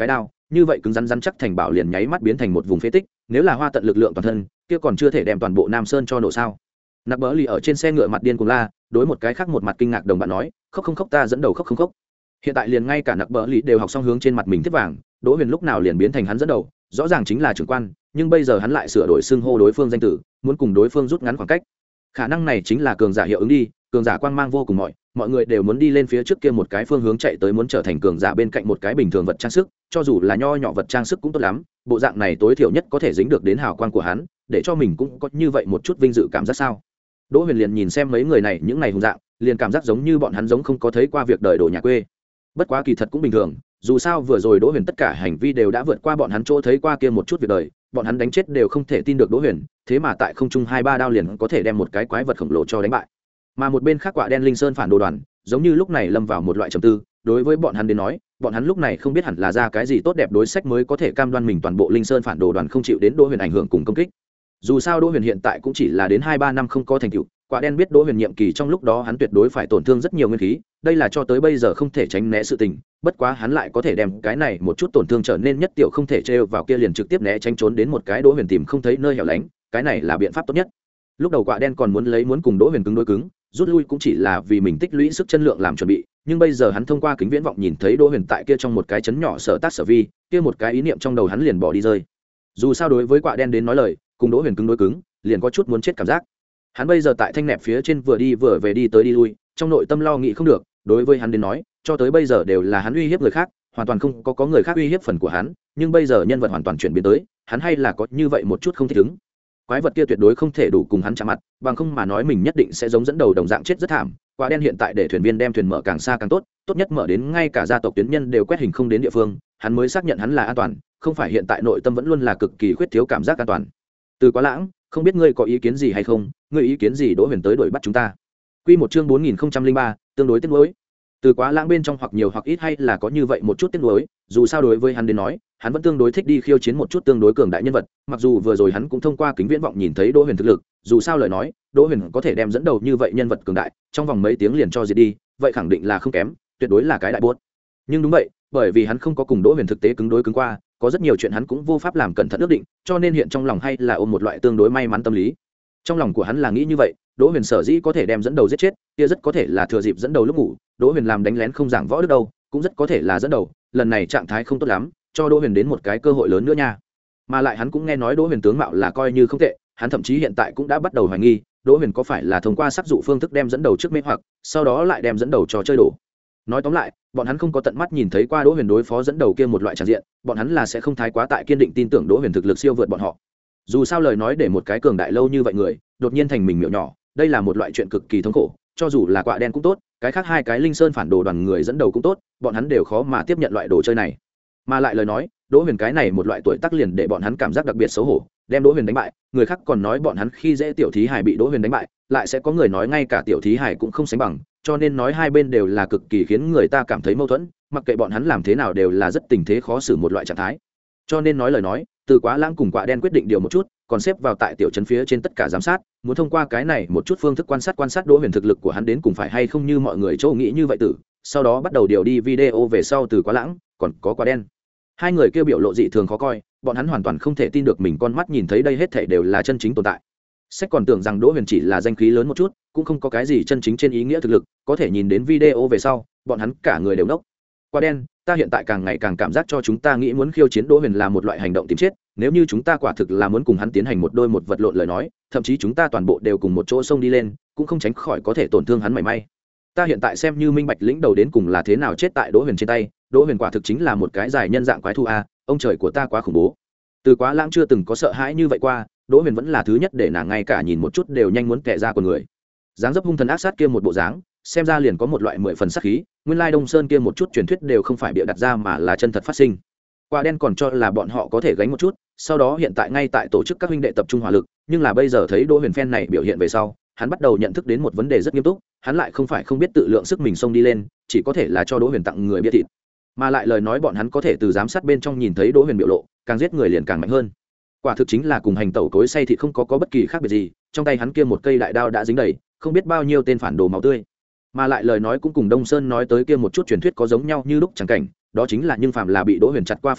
như vậy cứng rắn rắn chắc thành bảo liền nháy mắt biến thành một vùng phế tích. Nếu là hoa tận lực lượng toàn thân kia còn chưa thể đem toàn bộ Nam Sơn cho nổ sao? Nặc Bỡ Lì ở trên xe ngựa mặt điên cuồng la, đối một cái khác một mặt kinh ngạc đồng bạn nói, khóc không khóc ta dẫn đầu khóc không khóc. Hiện tại liền ngay cả Nặc Bỡ Lì đều học xong hướng trên mặt mình thiết vàng, Đỗ Huyền lúc nào liền biến thành hắn dẫn đầu, rõ ràng chính là trưởng quan, nhưng bây giờ hắn lại sửa đổi xưng hô đối phương danh tử, muốn cùng đối phương rút ngắn khoảng cách. Khả năng này chính là cường giả hiệu ứng đi, cường giả quang mang vô cùng mọi, mọi người đều muốn đi lên phía trước kia một cái phương hướng chạy tới, muốn trở thành cường giả bên cạnh một cái bình thường vật trang sức, cho dù là nho nhỏ vật trang sức cũng tốt lắm, bộ dạng này tối thiểu nhất có thể dính được đến hào quang của hắn, để cho mình cũng có như vậy một chút vinh dự cảm giác sao? Đỗ Huyền liền nhìn xem mấy người này, những này hùng dạng, liền cảm giác giống như bọn hắn giống không có thấy qua việc đời đồ nhà quê. Bất quá kỳ thật cũng bình thường, dù sao vừa rồi Đỗ Huyền tất cả hành vi đều đã vượt qua bọn hắn chỗ thấy qua kia một chút việc đời, bọn hắn đánh chết đều không thể tin được Đỗ Huyền, thế mà tại không trung hai ba đao liền có thể đem một cái quái vật khổng lồ cho đánh bại. Mà một bên khác Quạ Đen Linh Sơn phản đồ đoàn, giống như lúc này lâm vào một loại trầm tư, đối với bọn hắn đến nói, bọn hắn lúc này không biết hẳn là ra cái gì tốt đẹp đối sách mới có thể cam đoan mình toàn bộ Linh Sơn phản đồ đoàn không chịu đến Đỗ Huyền ảnh hưởng cùng công kích. Dù sao Đỗ Huyền hiện tại cũng chỉ là đến hai ba năm không có thành tựu, Quạ Đen biết Đỗ Huyền nhiệm kỳ trong lúc đó hắn tuyệt đối phải tổn thương rất nhiều nguyên khí, đây là cho tới bây giờ không thể tránh né sự tình, bất quá hắn lại có thể đem cái này một chút tổn thương trở nên nhất tiểu không thể trêu vào kia liền trực tiếp né tránh trốn đến một cái Đỗ Huyền tìm không thấy nơi hẻo lánh, cái này là biện pháp tốt nhất. Lúc đầu Quạ Đen còn muốn lấy muốn cùng Đỗ Huyền cứng đối cứng, rút lui cũng chỉ là vì mình tích lũy sức chân lượng làm chuẩn bị, nhưng bây giờ hắn thông qua kính viễn vọng nhìn thấy Đỗ Huyền tại kia trong một cái chấn nhỏ sở tác sở vi, kia một cái ý niệm trong đầu hắn liền bỏ đi rơi. Dù sao đối với Quạ Đen đến nói lời, cùng Đỗ Huyền cứng đối cứng, liền có chút muốn chết cảm giác. Hắn bây giờ tại thanh nẹp phía trên vừa đi vừa về đi tới đi lui, trong nội tâm lo nghĩ không được, đối với hắn đến nói, cho tới bây giờ đều là hắn uy hiếp người khác, hoàn toàn không có có người khác uy hiếp phần của hắn, nhưng bây giờ nhân vật hoàn toàn chuyển biến tới, hắn hay là có như vậy một chút không thích ứng. Quái vật kia tuyệt đối không thể đủ cùng hắn chạm mặt, bằng không mà nói mình nhất định sẽ giống dẫn đầu đồng dạng chết rất thảm. Quạ Đen hiện tại để thuyền viên đem thuyền mở càng xa càng tốt, tốt nhất mở đến ngay cả gia tộc tuyến nhân đều quét hình không đến địa phương, hắn mới xác nhận hắn là an toàn, không phải hiện tại nội tâm vẫn luôn là cực kỳ khuyết thiếu cảm giác an toàn. Từ Quá Lãng, không biết ngươi có ý kiến gì hay không, ngươi ý kiến gì Đỗ Huyền tới đuổi bắt chúng ta. Quy một chương bốn nghìn không trăm linh ba, tương đối tiếc nuối. Từ Quá Lãng bên trong hoặc nhiều hoặc ít hay là có như vậy một chút tiếc nuối, dù sao đối với hắn đến nói, hắn vẫn tương đối thích đi khiêu chiến một chút tương đối cường đại nhân vật, mặc dù vừa rồi hắn cũng thông qua kính viễn vọng nhìn thấy Đỗ Huyền thực lực, dù sao lời nói, Đỗ Huyền có thể đem dẫn đầu như vậy nhân vật cường đại, trong vòng mấy tiếng liền cho diệt đi, vậy khẳng định là không kém, tuyệt đối là cái đại buốt. Nhưng đúng vậy, bởi vì hắn không có cùng Đỗ Huyền thực tế cứng đối cứng qua, có rất nhiều chuyện hắn cũng vô pháp làm cẩn thận ước định, cho nên hiện trong lòng hay là ôm một loại tương đối may mắn tâm lý. Trong lòng của hắn là nghĩ như vậy, Đỗ Huyền sở dĩ có thể đem dẫn đầu giết chết, kia rất có thể là thừa dịp dẫn đầu lúc ngủ, Đỗ Huyền làm đánh lén không giảng võ đức đâu, cũng rất có thể là dẫn đầu, lần này trạng thái không tốt lắm, cho Đỗ Huyền đến một cái cơ hội lớn nữa nha. Mà lại hắn cũng nghe nói Đỗ Huyền tướng mạo là coi như không tệ, hắn thậm chí hiện tại cũng đã bắt đầu hoài nghi, Đỗ Huyền có phải là thông qua sắc dụ phương thức đem dẫn đầu trước mê hoặc, sau đó lại đem dẫn đầu cho chơi đổ. Nói tóm lại, bọn hắn không có tận mắt nhìn thấy qua Đỗ Huyền đối phó dẫn đầu kia một loại tràng diện, bọn hắn là sẽ không thái quá tại kiên định tin tưởng Đỗ Huyền thực lực siêu vượt bọn họ. Dù sao lời nói để một cái cường đại lâu như vậy người, đột nhiên thành mình miểu nhỏ, đây là một loại chuyện cực kỳ thống khổ, cho dù là Quạ Đen cũng tốt, cái khác hai cái Linh Sơn phản đồ đoàn người dẫn đầu cũng tốt, bọn hắn đều khó mà tiếp nhận loại đồ chơi này. Mà lại lời nói, Đỗ Huyền cái này một loại tuổi tác liền để bọn hắn cảm giác đặc biệt xấu hổ, đem Đỗ Huyền đánh bại, người khác còn nói bọn hắn khi dễ tiểu thí hải bị Đỗ Huyền đánh bại, lại sẽ có người nói ngay cả tiểu thí hải cũng không sánh bằng, cho nên nói hai bên đều là cực kỳ khiến người ta cảm thấy mâu thuẫn, mặc kệ bọn hắn làm thế nào đều là rất tình thế khó xử một loại trạng thái. Cho nên nói lời nói, Từ Quá Lãng cùng Quạ Đen quyết định điều một chút, còn xếp vào tại tiểu trấn phía trên tất cả giám sát, muốn thông qua cái này một chút phương thức quan sát quan sát Đỗ Huyền thực lực của hắn đến cùng phải hay không như mọi người châu nghĩ như vậy tử, sau đó bắt đầu điều đi video về sau Từ Quá Lãng, còn có Quạ Đen. Hai người kêu biểu lộ dị thường khó coi, bọn hắn hoàn toàn không thể tin được mình con mắt nhìn thấy đây hết thảy đều là chân chính tồn tại. Sách còn tưởng rằng Đỗ Huyền chỉ là danh khí lớn một chút, cũng không có cái gì chân chính trên ý nghĩa thực lực, có thể nhìn đến video về sau, bọn hắn cả người đều nốc. Quạ Đen, ta hiện tại càng ngày càng cảm giác cho chúng ta nghĩ muốn khiêu chiến Đỗ Huyền là một loại hành động tìm chết, nếu như chúng ta quả thực là muốn cùng hắn tiến hành một đôi một vật lộn lời nói, thậm chí chúng ta toàn bộ đều cùng một chỗ xông đi lên, cũng không tránh khỏi có thể tổn thương hắn mảy may. Ta hiện tại xem như minh bạch lĩnh đầu đến cùng là thế nào chết tại Đỗ Huyền trên tay, Đỗ Huyền quả thực chính là một cái dài nhân dạng quái thú a, ông trời của ta quá khủng bố. Từ Quá Lãng chưa từng có sợ hãi như vậy qua, Đỗ Huyền vẫn là thứ nhất để nàng ngay cả nhìn một chút đều nhanh muốn tè ra con người. Dáng dấp hung thần ác sát kia một bộ dáng, xem ra liền có một loại mười phần sát khí, nguyên lai Đông Sơn kia một chút truyền thuyết đều không phải bịa đặt ra mà là chân thật phát sinh. Quạ Đen còn cho là bọn họ có thể gánh một chút, sau đó hiện tại ngay tại tổ chức các huynh đệ tập trung hỏa lực, nhưng là bây giờ thấy Đỗ Huyền phen này biểu hiện về sau, hắn bắt đầu nhận thức đến một vấn đề rất nghiêm túc, hắn lại không phải không biết tự lượng sức mình xông đi lên, chỉ có thể là cho Đỗ Huyền tặng người bia thịt. Mà lại lời nói bọn hắn có thể từ giám sát bên trong nhìn thấy Đỗ Huyền biểu lộ, càng giết người liền càng mạnh hơn. Quả thực chính là cùng hành tẩu cối xay thịt không có có bất kỳ khác biệt gì, trong tay hắn kia một cây đại đao đã dính đầy, không biết bao nhiêu tên phản đồ máu tươi. Mà lại lời nói cũng cùng Đông Sơn nói tới kia một chút truyền thuyết có giống nhau như lúc chẳng cảnh, đó chính là nhưng phàm là bị Đỗ Huyền chặt qua phản đồ,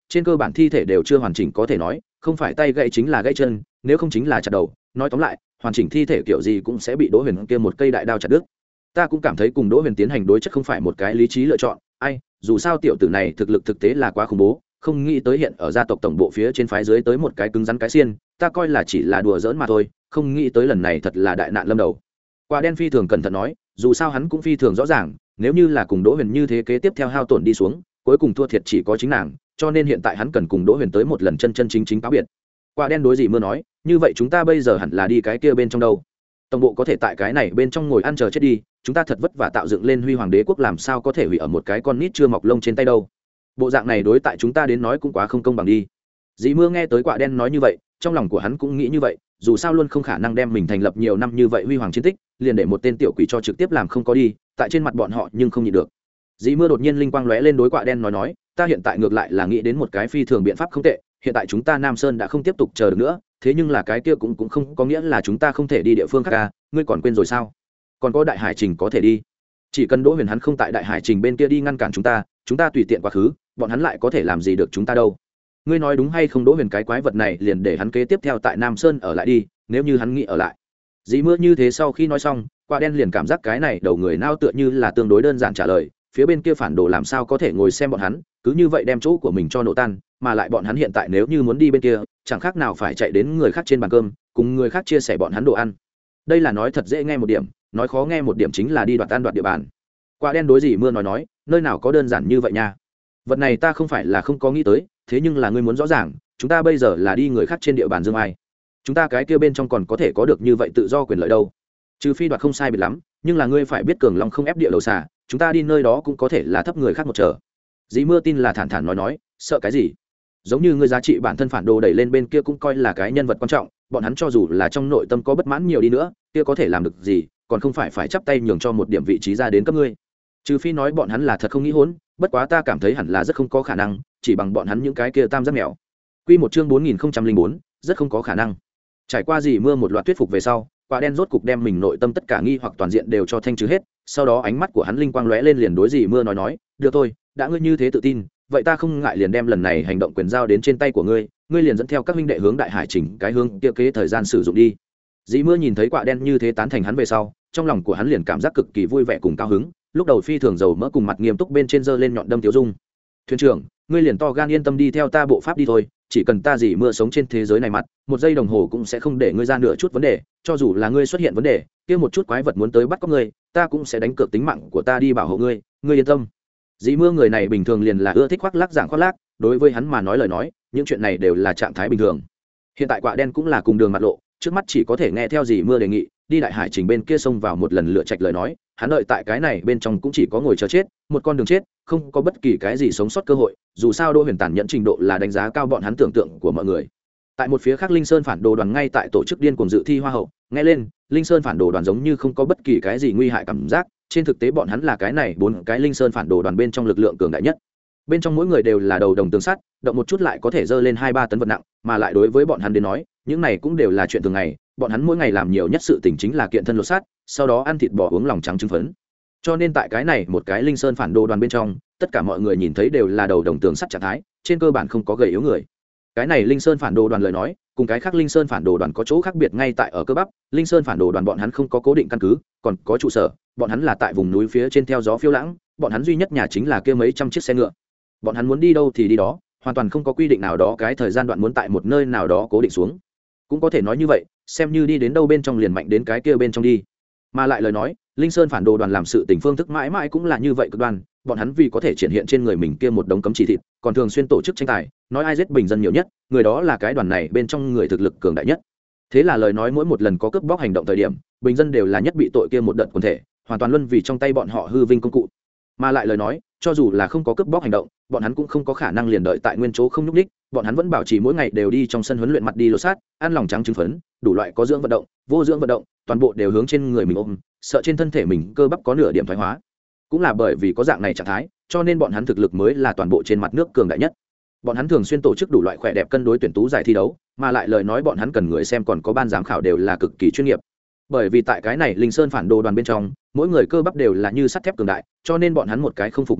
trên cơ bản thi thể đều chưa hoàn chỉnh, có thể nói không phải tay gãy chính là gãy chân, nếu không chính là chặt đầu. Nói tóm lại, hoàn chỉnh thi thể kiểu gì cũng sẽ bị Đỗ Huyền kia một cây đại đao chặt đứt. Ta cũng cảm thấy cùng Đỗ Huyền tiến hành đối chất không phải một cái lý trí lựa chọn. Ai, dù sao tiểu tử này thực lực thực tế là quá khủng bố, không nghĩ tới hiện ở gia tộc tổng bộ phía trên phái dưới tới một cái cứng rắn cái xiên, ta coi là chỉ là đùa giỡn mà thôi, không nghĩ tới lần này thật là đại nạn lâm đầu. Quả đen phi thường cẩn thận nói, dù sao hắn cũng phi thường rõ ràng, nếu như là cùng Đỗ Huyền như thế kế tiếp theo hao tổn đi xuống, cuối cùng thua thiệt chỉ có chính nàng, cho nên hiện tại hắn cần cùng Đỗ Huyền tới một lần chân chân chính chính cáo biệt. Quả đen đối Dĩ Mưa nói, như vậy chúng ta bây giờ hẳn là đi cái kia bên trong đâu? Tổng bộ có thể tại cái này bên trong ngồi ăn chờ chết đi, chúng ta thật vất vả tạo dựng lên huy hoàng đế quốc, làm sao có thể hủy ở một cái con nít chưa mọc lông trên tay đâu? Bộ dạng này đối tại chúng ta đến nói cũng quá không công bằng đi. Dĩ Mưa nghe tới Quả đen nói như vậy, trong lòng của hắn cũng nghĩ như vậy, dù sao luôn không khả năng đem mình thành lập nhiều năm như vậy huy hoàng chiến tích liền để một tên tiểu quỷ cho trực tiếp làm không có đi, tại trên mặt bọn họ nhưng không nhịn được. Dĩ Mưa đột nhiên linh quang lóe lên, đối Quả đen nói nói, ta hiện tại ngược lại là nghĩ đến một cái phi thường biện pháp không tệ, hiện tại chúng ta Nam Sơn đã không tiếp tục chờ được nữa, thế nhưng là cái kia cũng cũng không có nghĩa là chúng ta không thể đi địa phương khác à, ngươi còn quên rồi sao? Còn có Đại Hải Trình có thể đi, chỉ cần Đỗ Huyền hắn không tại Đại Hải Trình bên kia đi ngăn cản chúng ta, chúng ta tùy tiện quá khứ, bọn hắn lại có thể làm gì được chúng ta đâu? Ngươi nói đúng hay không? Đỗ Huyền cái quái vật này liền để hắn kế tiếp theo tại Nam Sơn ở lại đi, nếu như hắn nghĩ ở lại. Dĩ Mưa như thế sau khi nói xong, Quả đen liền cảm giác cái này đầu người nao tựa như là tương đối đơn giản trả lời, phía bên kia phản đồ làm sao có thể ngồi xem bọn hắn cứ như vậy đem chỗ của mình cho nổ tan, mà lại bọn hắn hiện tại nếu như muốn đi bên kia chẳng khác nào phải chạy đến người khác trên bàn cơm cùng người khác chia sẻ bọn hắn đồ ăn. Đây là nói thật dễ nghe một điểm, nói khó nghe một điểm chính là đi đoạt ăn đoạt địa bàn. Quả đen đối Dĩ Mưa nói nói, nơi nào có đơn giản như vậy nha, vật này ta không phải là không có nghĩ tới, thế nhưng là ngươi muốn rõ ràng, chúng ta bây giờ là đi người khác trên địa bàn dương ai, chúng ta cái kia bên trong còn có thể có được như vậy tự do quyền lợi đâu, trừ phi đoạt không sai biệt lắm, nhưng là ngươi phải biết cường long không ép địa đầu xà, chúng ta đi nơi đó cũng có thể là thấp người khác một trở. Dĩ Mưa tin là thản thản nói nói, sợ cái gì, giống như ngươi giá trị bản thân phản đồ đẩy lên bên kia cũng coi là cái nhân vật quan trọng, bọn hắn cho dù là trong nội tâm có bất mãn nhiều đi nữa kia có thể làm được gì, còn không phải phải chắp tay nhường cho một điểm vị trí ra đến cấp ngươi, trừ phi nói bọn hắn là thật không nghĩ hỗn, bất quá ta cảm thấy hẳn là rất không có khả năng, chỉ bằng bọn hắn những cái kia tam giác mèo. Quy một chương bốn nghìn không trăm linh bốn, rất không có khả năng. Trải qua Dĩ Mưa một loạt thuyết phục về sau, Quả đen rốt cục đem mình nội tâm tất cả nghi hoặc toàn diện đều cho thanh trừ hết, sau đó ánh mắt của hắn linh quang lóe lên, liền đối Dĩ Mưa nói nói, được thôi, đã ngươi như thế tự tin, vậy ta không ngại liền đem lần này hành động quyền giao đến trên tay của ngươi, ngươi liền dẫn theo các huynh đệ hướng Đại Hải Trình cái hướng kia kế thời gian sử dụng đi. Dĩ Mưa nhìn thấy Quả đen như thế tán thành hắn về sau, trong lòng của hắn liền cảm giác cực kỳ vui vẻ cùng cao hứng, lúc đầu phi thường dầu mỡ cùng mặt nghiêm túc bên trên giơ lên nhọn đâm tiểu dung. Thuyền trưởng, ngươi liền to gan yên tâm đi theo ta bộ pháp đi thôi, chỉ cần ta Dĩ Mưa sống trên thế giới này mặt một giây đồng hồ cũng sẽ không để ngươi ra nửa chút vấn đề, cho dù là ngươi xuất hiện vấn đề kia một chút quái vật muốn tới bắt cóc ngươi, ta cũng sẽ đánh cược tính mạng của ta đi bảo hộ ngươi, ngươi yên tâm. Dĩ Mưa người này bình thường liền là ưa thích khoác lác giảng khoác lác, đối với hắn mà nói lời nói những chuyện này đều là trạng thái bình thường. Hiện tại Quả đen cũng là cùng đường mặt lộ, trước mắt chỉ có thể nghe theo Dĩ Mưa đề nghị đi Đại Hải Trình bên kia xông vào một lần lựa trạch lời nói, hắn đợi tại cái này bên trong cũng chỉ có ngồi chờ chết, một con đường chết, không có bất kỳ cái gì sống sót cơ hội, dù sao Đỗ Huyền tàn nhẫn trình độ là đánh giá cao bọn hắn tưởng tượng của mọi người. Tại một phía khác, Linh Sơn phản đồ đoàn ngay tại tổ chức điên cuồng dự thi hoa hậu, nghe lên Linh Sơn phản đồ đoàn giống như không có bất kỳ cái gì nguy hại cảm giác, trên thực tế bọn hắn là cái này bốn cái Linh Sơn phản đồ đoàn bên trong lực lượng cường đại nhất, bên trong mỗi người đều là đầu đồng tường sắt, động một chút lại có thể dơ lên hai ba tấn vật nặng, mà lại đối với bọn hắn đến nói những này cũng đều là chuyện thường ngày, bọn hắn mỗi ngày làm nhiều nhất sự tình chính là kiện thân lột sắt, sau đó ăn thịt bò uống lòng trắng trứng phấn. Cho nên tại cái này một cái Linh Sơn phản đồ đoàn bên trong, tất cả mọi người nhìn thấy đều là đầu đồng tường sắt trạng thái, trên cơ bản không có gầy yếu người. Cái này Linh Sơn phản đồ đoàn lời nói cùng cái khác Linh Sơn phản đồ đoàn có chỗ khác biệt ngay tại ở cơ bắp. Linh Sơn phản đồ đoàn bọn hắn không có cố định căn cứ, còn có trụ sở, bọn hắn là tại vùng núi phía trên theo gió phiêu lãng, bọn hắn duy nhất nhà chính là kia mấy trăm chiếc xe ngựa, bọn hắn muốn đi đâu thì đi đó, hoàn toàn không có quy định nào đó cái thời gian đoạn muốn tại một nơi nào đó cố định xuống. Cũng có thể nói như vậy, xem như đi đến đâu bên trong liền mạnh đến cái kia bên trong đi. Mà lại lời nói, Linh Sơn phản đồ đoàn làm sự tình phương thức mãi mãi cũng là như vậy cực đoan, bọn hắn vì có thể triển hiện trên người mình kia một đống cấm chỉ thịt, còn thường xuyên tổ chức tranh tài, nói ai giết bình dân nhiều nhất, người đó là cái đoàn này bên trong người thực lực cường đại nhất. Thế là lời nói mỗi một lần có cướp bóc hành động thời điểm, bình dân đều là nhất bị tội kia một đợt quần thể, hoàn toàn luân vì trong tay bọn họ hư vinh công cụ. Mà lại lời nói, cho dù là không có cướp bóc hành động, bọn hắn cũng không có khả năng liền đợi tại nguyên chỗ không nhúc nhích, bọn hắn vẫn bảo trì mỗi ngày đều đi trong sân huấn luyện mặt đi lột sát, ăn lòng trắng trứng phấn, đủ loại có dưỡng vận động, vô dưỡng vận động, toàn bộ đều hướng trên người mình ôm, sợ trên thân thể mình cơ bắp có nửa điểm thoái hóa. Cũng là bởi vì có dạng này trạng thái, cho nên bọn hắn thực lực mới là toàn bộ trên mặt nước cường đại nhất. Bọn hắn thường xuyên tổ chức đủ loại khỏe đẹp cân đối tuyển tú giải thi đấu, mà lại lời nói bọn hắn cần người xem còn có ban giám khảo đều là cực kỳ chuyên nghiệp. Bởi vì tại cái này Linh Sơn phản đồ đoàn bên trong, mỗi người cơ bắp đều là như sắt thép cường đại, cho nên bọn hắn một cái không phục một cái,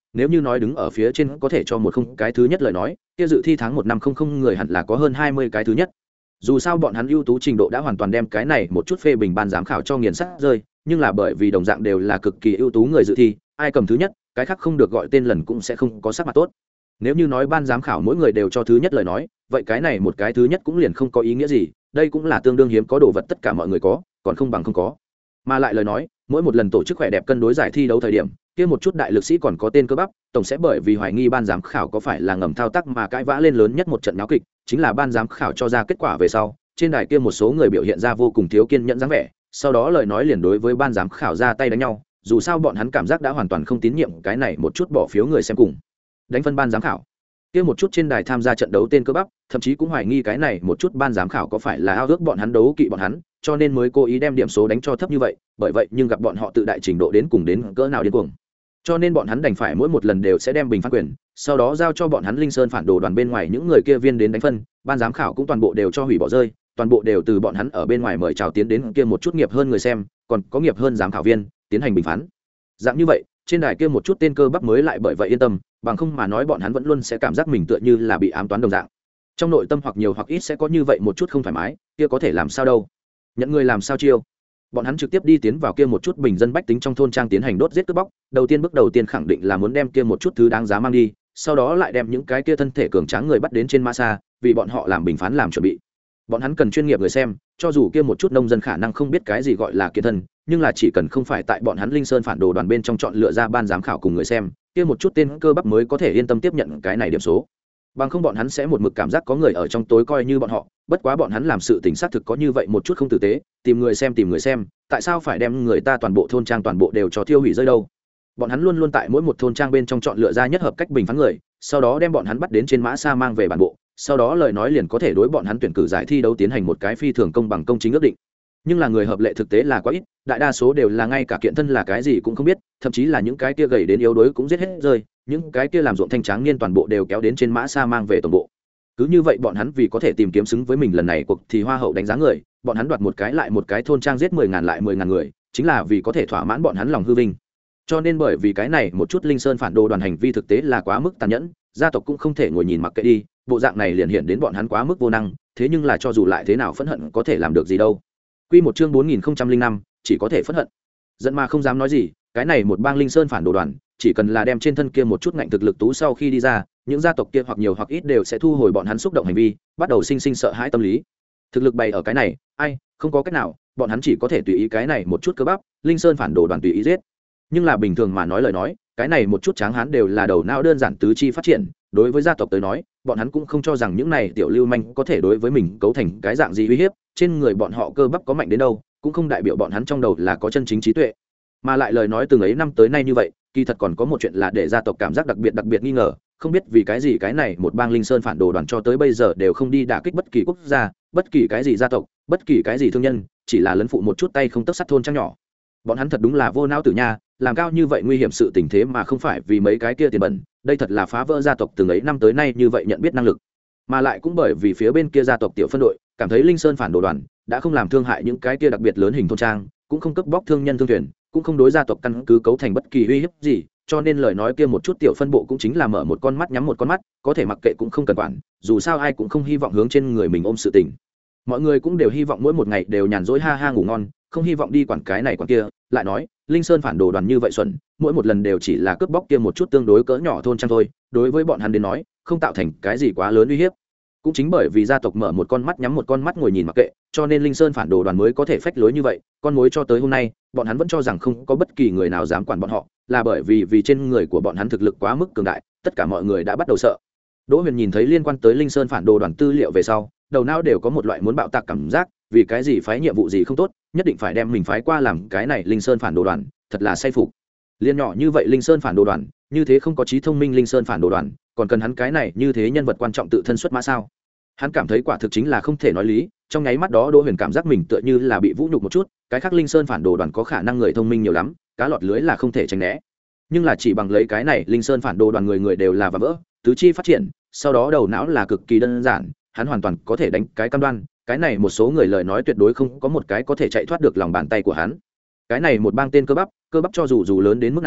nếu như nói đứng ở phía trên có thể cho một không cái thứ nhất lời nói kia dự thi tháng một năm không không người hẳn là có hơn hai mươi cái thứ nhất. Dù sao bọn hắn ưu tú trình độ đã hoàn toàn đem cái này một chút phê bình ban giám khảo cho nghiền sát rơi, nhưng là bởi vì đồng dạng đều là cực kỳ ưu tú người dự thi, ai cầm thứ nhất cái khác không được gọi tên lần cũng sẽ không có sắc mặt tốt. Nếu như nói ban giám khảo mỗi người đều cho thứ nhất lời nói, vậy cái này một cái thứ nhất cũng liền không có ý nghĩa gì, đây cũng là tương đương hiếm có đồ vật tất cả mọi người có, còn không bằng không có. Mà lại lời nói, mỗi một lần tổ chức khỏe đẹp cân đối giải thi đấu thời điểm, kia một chút đại lực sĩ còn có tên cơ bắp, tổng sẽ bởi vì hoài nghi ban giám khảo có phải là ngầm thao tác mà cãi vã lên lớn nhất một trận náo kịch, chính là ban giám khảo cho ra kết quả về sau, trên đài kia một số người biểu hiện ra vô cùng thiếu kiên nhẫn dáng vẻ, sau đó lời nói liền đối với ban giám khảo ra tay đánh nhau, dù sao bọn hắn cảm giác đã hoàn toàn không tín nhiệm cái này một chút bỏ phiếu người xem cùng đánh phân ban giám khảo. Kia một chút trên đài tham gia trận đấu tên cơ bắp, thậm chí cũng hoài nghi cái này một chút ban giám khảo có phải là ao ước bọn hắn đấu kỵ bọn hắn, cho nên mới cố ý đem điểm số đánh cho thấp như vậy, bởi vậy nhưng gặp bọn họ tự đại trình độ đến cùng đến cỡ nào điên cuồng. Cho nên bọn hắn đành phải mỗi một lần đều sẽ đem bình phán quyền, sau đó giao cho bọn hắn Linh Sơn phản đồ đoàn bên ngoài những người kia viên đến đánh phân, ban giám khảo cũng toàn bộ đều cho hủy bỏ rơi, toàn bộ đều từ bọn hắn ở bên ngoài mời chào tiến đến kia một chút nghiệp hơn người xem, còn có nghiệp hơn giám khảo viên tiến hành bình phán. Dạng như vậy, trên đài kia một chút tên cơ bắp mới lại bởi vậy yên tâm, bằng không mà nói bọn hắn vẫn luôn sẽ cảm giác mình tựa như là bị ám toán đồng dạng. Trong nội tâm hoặc nhiều hoặc ít sẽ có như vậy một chút không thoải mái, kia có thể làm sao đâu? Nhận người làm sao chiêu? Bọn hắn trực tiếp đi tiến vào kia một chút bình dân bách tính trong thôn trang tiến hành đốt giết cướp bóc, đầu tiên bước đầu tiên khẳng định là muốn đem kia một chút thứ đáng giá mang đi, sau đó lại đem những cái kia thân thể cường tráng người bắt đến trên ma sa, vì bọn họ làm bình phán làm chuẩn bị. Bọn hắn cần chuyên nghiệp người xem, cho dù kia một chút nông dân khả năng không biết cái gì gọi là kiệt thân, nhưng là chỉ cần không phải tại bọn hắn Linh Sơn phản đồ đoàn bên trong chọn lựa ra ban giám khảo cùng người xem, kia một chút tên cơ bắp mới có thể yên tâm tiếp nhận cái này điểm số. Bằng không bọn hắn sẽ một mực cảm giác có người ở trong tối coi như bọn họ, bất quá bọn hắn làm sự tình xác thực có như vậy một chút không tử tế, tìm người xem tìm người xem, tại sao phải đem người ta toàn bộ thôn trang toàn bộ đều cho tiêu hủy rơi đâu? Bọn hắn luôn luôn tại mỗi một thôn trang bên trong chọn lựa ra nhất hợp cách bình phán người, sau đó đem bọn hắn bắt đến trên mã xa mang về bản bộ, sau đó lời nói liền có thể đối bọn hắn tuyển cử giải thi đấu tiến hành một cái phi thường công bằng công chính ước định. Nhưng là người hợp lệ thực tế là quá ít, đại đa số đều là ngay cả kiện thân là cái gì cũng không biết, thậm chí là những cái kia gầy đến yếu đuối cũng giết hết rơi, những cái kia làm ruộng thanh tráng niên toàn bộ đều kéo đến trên mã xa mang về tổng bộ. Cứ như vậy bọn hắn vì có thể tìm kiếm xứng với mình lần này cuộc thì hoa hậu đánh giá người, bọn hắn đoạt một cái lại một cái thôn trang giết mười ngàn lại mười ngàn người, chính là vì có thể thỏa mãn bọn hắn lòng hư vinh. Cho nên bởi vì cái này một chút Linh Sơn phản đồ đoàn hành vi thực tế là quá mức tàn nhẫn, gia tộc cũng không thể ngồi nhìn mặc kệ đi, bộ dạng này liền hiện đến bọn hắn quá mức vô năng, thế nhưng là cho dù lại thế nào phẫn hận có thể làm được gì đâu. Quy một chương bốn nghìn không trăm lẻ năm, chỉ có thể phẫn hận. Giận mà không dám nói gì, cái này một bang Linh Sơn phản đồ đoàn, chỉ cần là đem trên thân kia một chút ngạnh thực lực tú sau khi đi ra, những gia tộc kia hoặc nhiều hoặc ít đều sẽ thu hồi bọn hắn xúc động hành vi, bắt đầu sinh sinh sợ hãi tâm lý. Thực lực bày ở cái này, ai, không có cách nào, bọn hắn chỉ có thể tùy ý cái này một chút cơ bắp, Linh Sơn phản đồ đoàn tùy ý giết. Nhưng là bình thường mà nói lời nói, cái này một chút tráng hán đều là đầu não đơn giản tứ chi phát triển, đối với gia tộc tới nói, bọn hắn cũng không cho rằng những này tiểu lưu manh có thể đối với mình cấu thành cái dạng gì uy hiếp, trên người bọn họ cơ bắp có mạnh đến đâu, cũng không đại biểu bọn hắn trong đầu là có chân chính trí tuệ. Mà lại lời nói từng ấy năm tới nay như vậy, kỳ thật còn có một chuyện là để gia tộc cảm giác đặc biệt đặc biệt nghi ngờ, không biết vì cái gì cái này một bang Linh Sơn phản đồ đoàn cho tới bây giờ đều không đi đả kích bất kỳ quốc gia, bất kỳ cái gì gia tộc, bất kỳ cái gì thương nhân, chỉ là lấn phụ một chút tay không tấc sắt thôn trang nhỏ. Bọn hắn thật đúng là vô não tử nha, làm cao như vậy nguy hiểm sự tình thế mà không phải vì mấy cái kia tiền bẩn, đây thật là phá vỡ gia tộc từng ấy năm tới nay như vậy nhận biết năng lực. Mà lại cũng bởi vì phía bên kia gia tộc tiểu phân đội cảm thấy Linh Sơn phản đồ đoàn đã không làm thương hại những cái kia đặc biệt lớn hình thôn trang, cũng không cướp bóc thương nhân thương thuyền, cũng không đối gia tộc căn cứ cấu thành bất kỳ uy hiếp gì, cho nên lời nói kia một chút tiểu phân bộ cũng chính là mở một con mắt nhắm một con mắt, có thể mặc kệ cũng không cần quản, dù sao ai cũng không hy vọng hướng trên người mình ôm sự tình. Mọi người cũng đều hy vọng mỗi một ngày đều nhàn rỗi ha ha ngủ ngon, không hy vọng đi quản cái này quản kia. Lại nói Linh Sơn phản đồ đoàn như vậy xuẩn, mỗi một lần đều chỉ là cướp bóc kia một chút tương đối cỡ nhỏ thôn trang thôi, đối với bọn hắn đến nói không tạo thành cái gì quá lớn uy hiếp. Cũng chính bởi vì gia tộc mở một con mắt nhắm một con mắt ngồi nhìn mặc kệ, cho nên Linh Sơn phản đồ đoàn mới có thể phách lối như vậy. Con mối cho tới hôm nay bọn hắn vẫn cho rằng không có bất kỳ người nào dám quản bọn họ, là bởi vì vì trên người của bọn hắn thực lực quá mức cường đại, tất cả mọi người đã bắt đầu sợ. Đỗ Huyền nhìn thấy liên quan tới Linh Sơn phản đồ đoàn tư liệu về sau, đầu não đều có một loại muốn bạo tạc cảm giác, vì cái gì phái nhiệm vụ gì không tốt, nhất định phải đem mình phái qua làm cái này Linh Sơn phản đồ đoàn, thật là say phục. Liên nhỏ như vậy Linh Sơn phản đồ đoàn, như thế không có trí thông minh Linh Sơn phản đồ đoàn, còn cần hắn cái này như thế nhân vật quan trọng tự thân xuất mã sao? Hắn cảm thấy quả thực chính là không thể nói lý, trong nháy mắt đó Đỗ Huyền cảm giác mình tựa như là bị vũ nhục một chút, cái khác Linh Sơn phản đồ đoàn có khả năng người thông minh nhiều lắm, cá lọt lưới là không thể tránh né. Nhưng là chỉ bằng lấy cái này Linh Sơn phản đồ đoàn người người đều là và vỡ, tứ chi phát triển, sau đó đầu não là cực kỳ đơn giản, hắn hoàn toàn có thể đánh cái cam đoan, cái này một số người lời nói tuyệt đối không có một cái có thể chạy thoát được lòng bàn tay của hắn. Cái này một bang tên cơ bắp, cơ bắp cho dù dù lớn đến mức nào,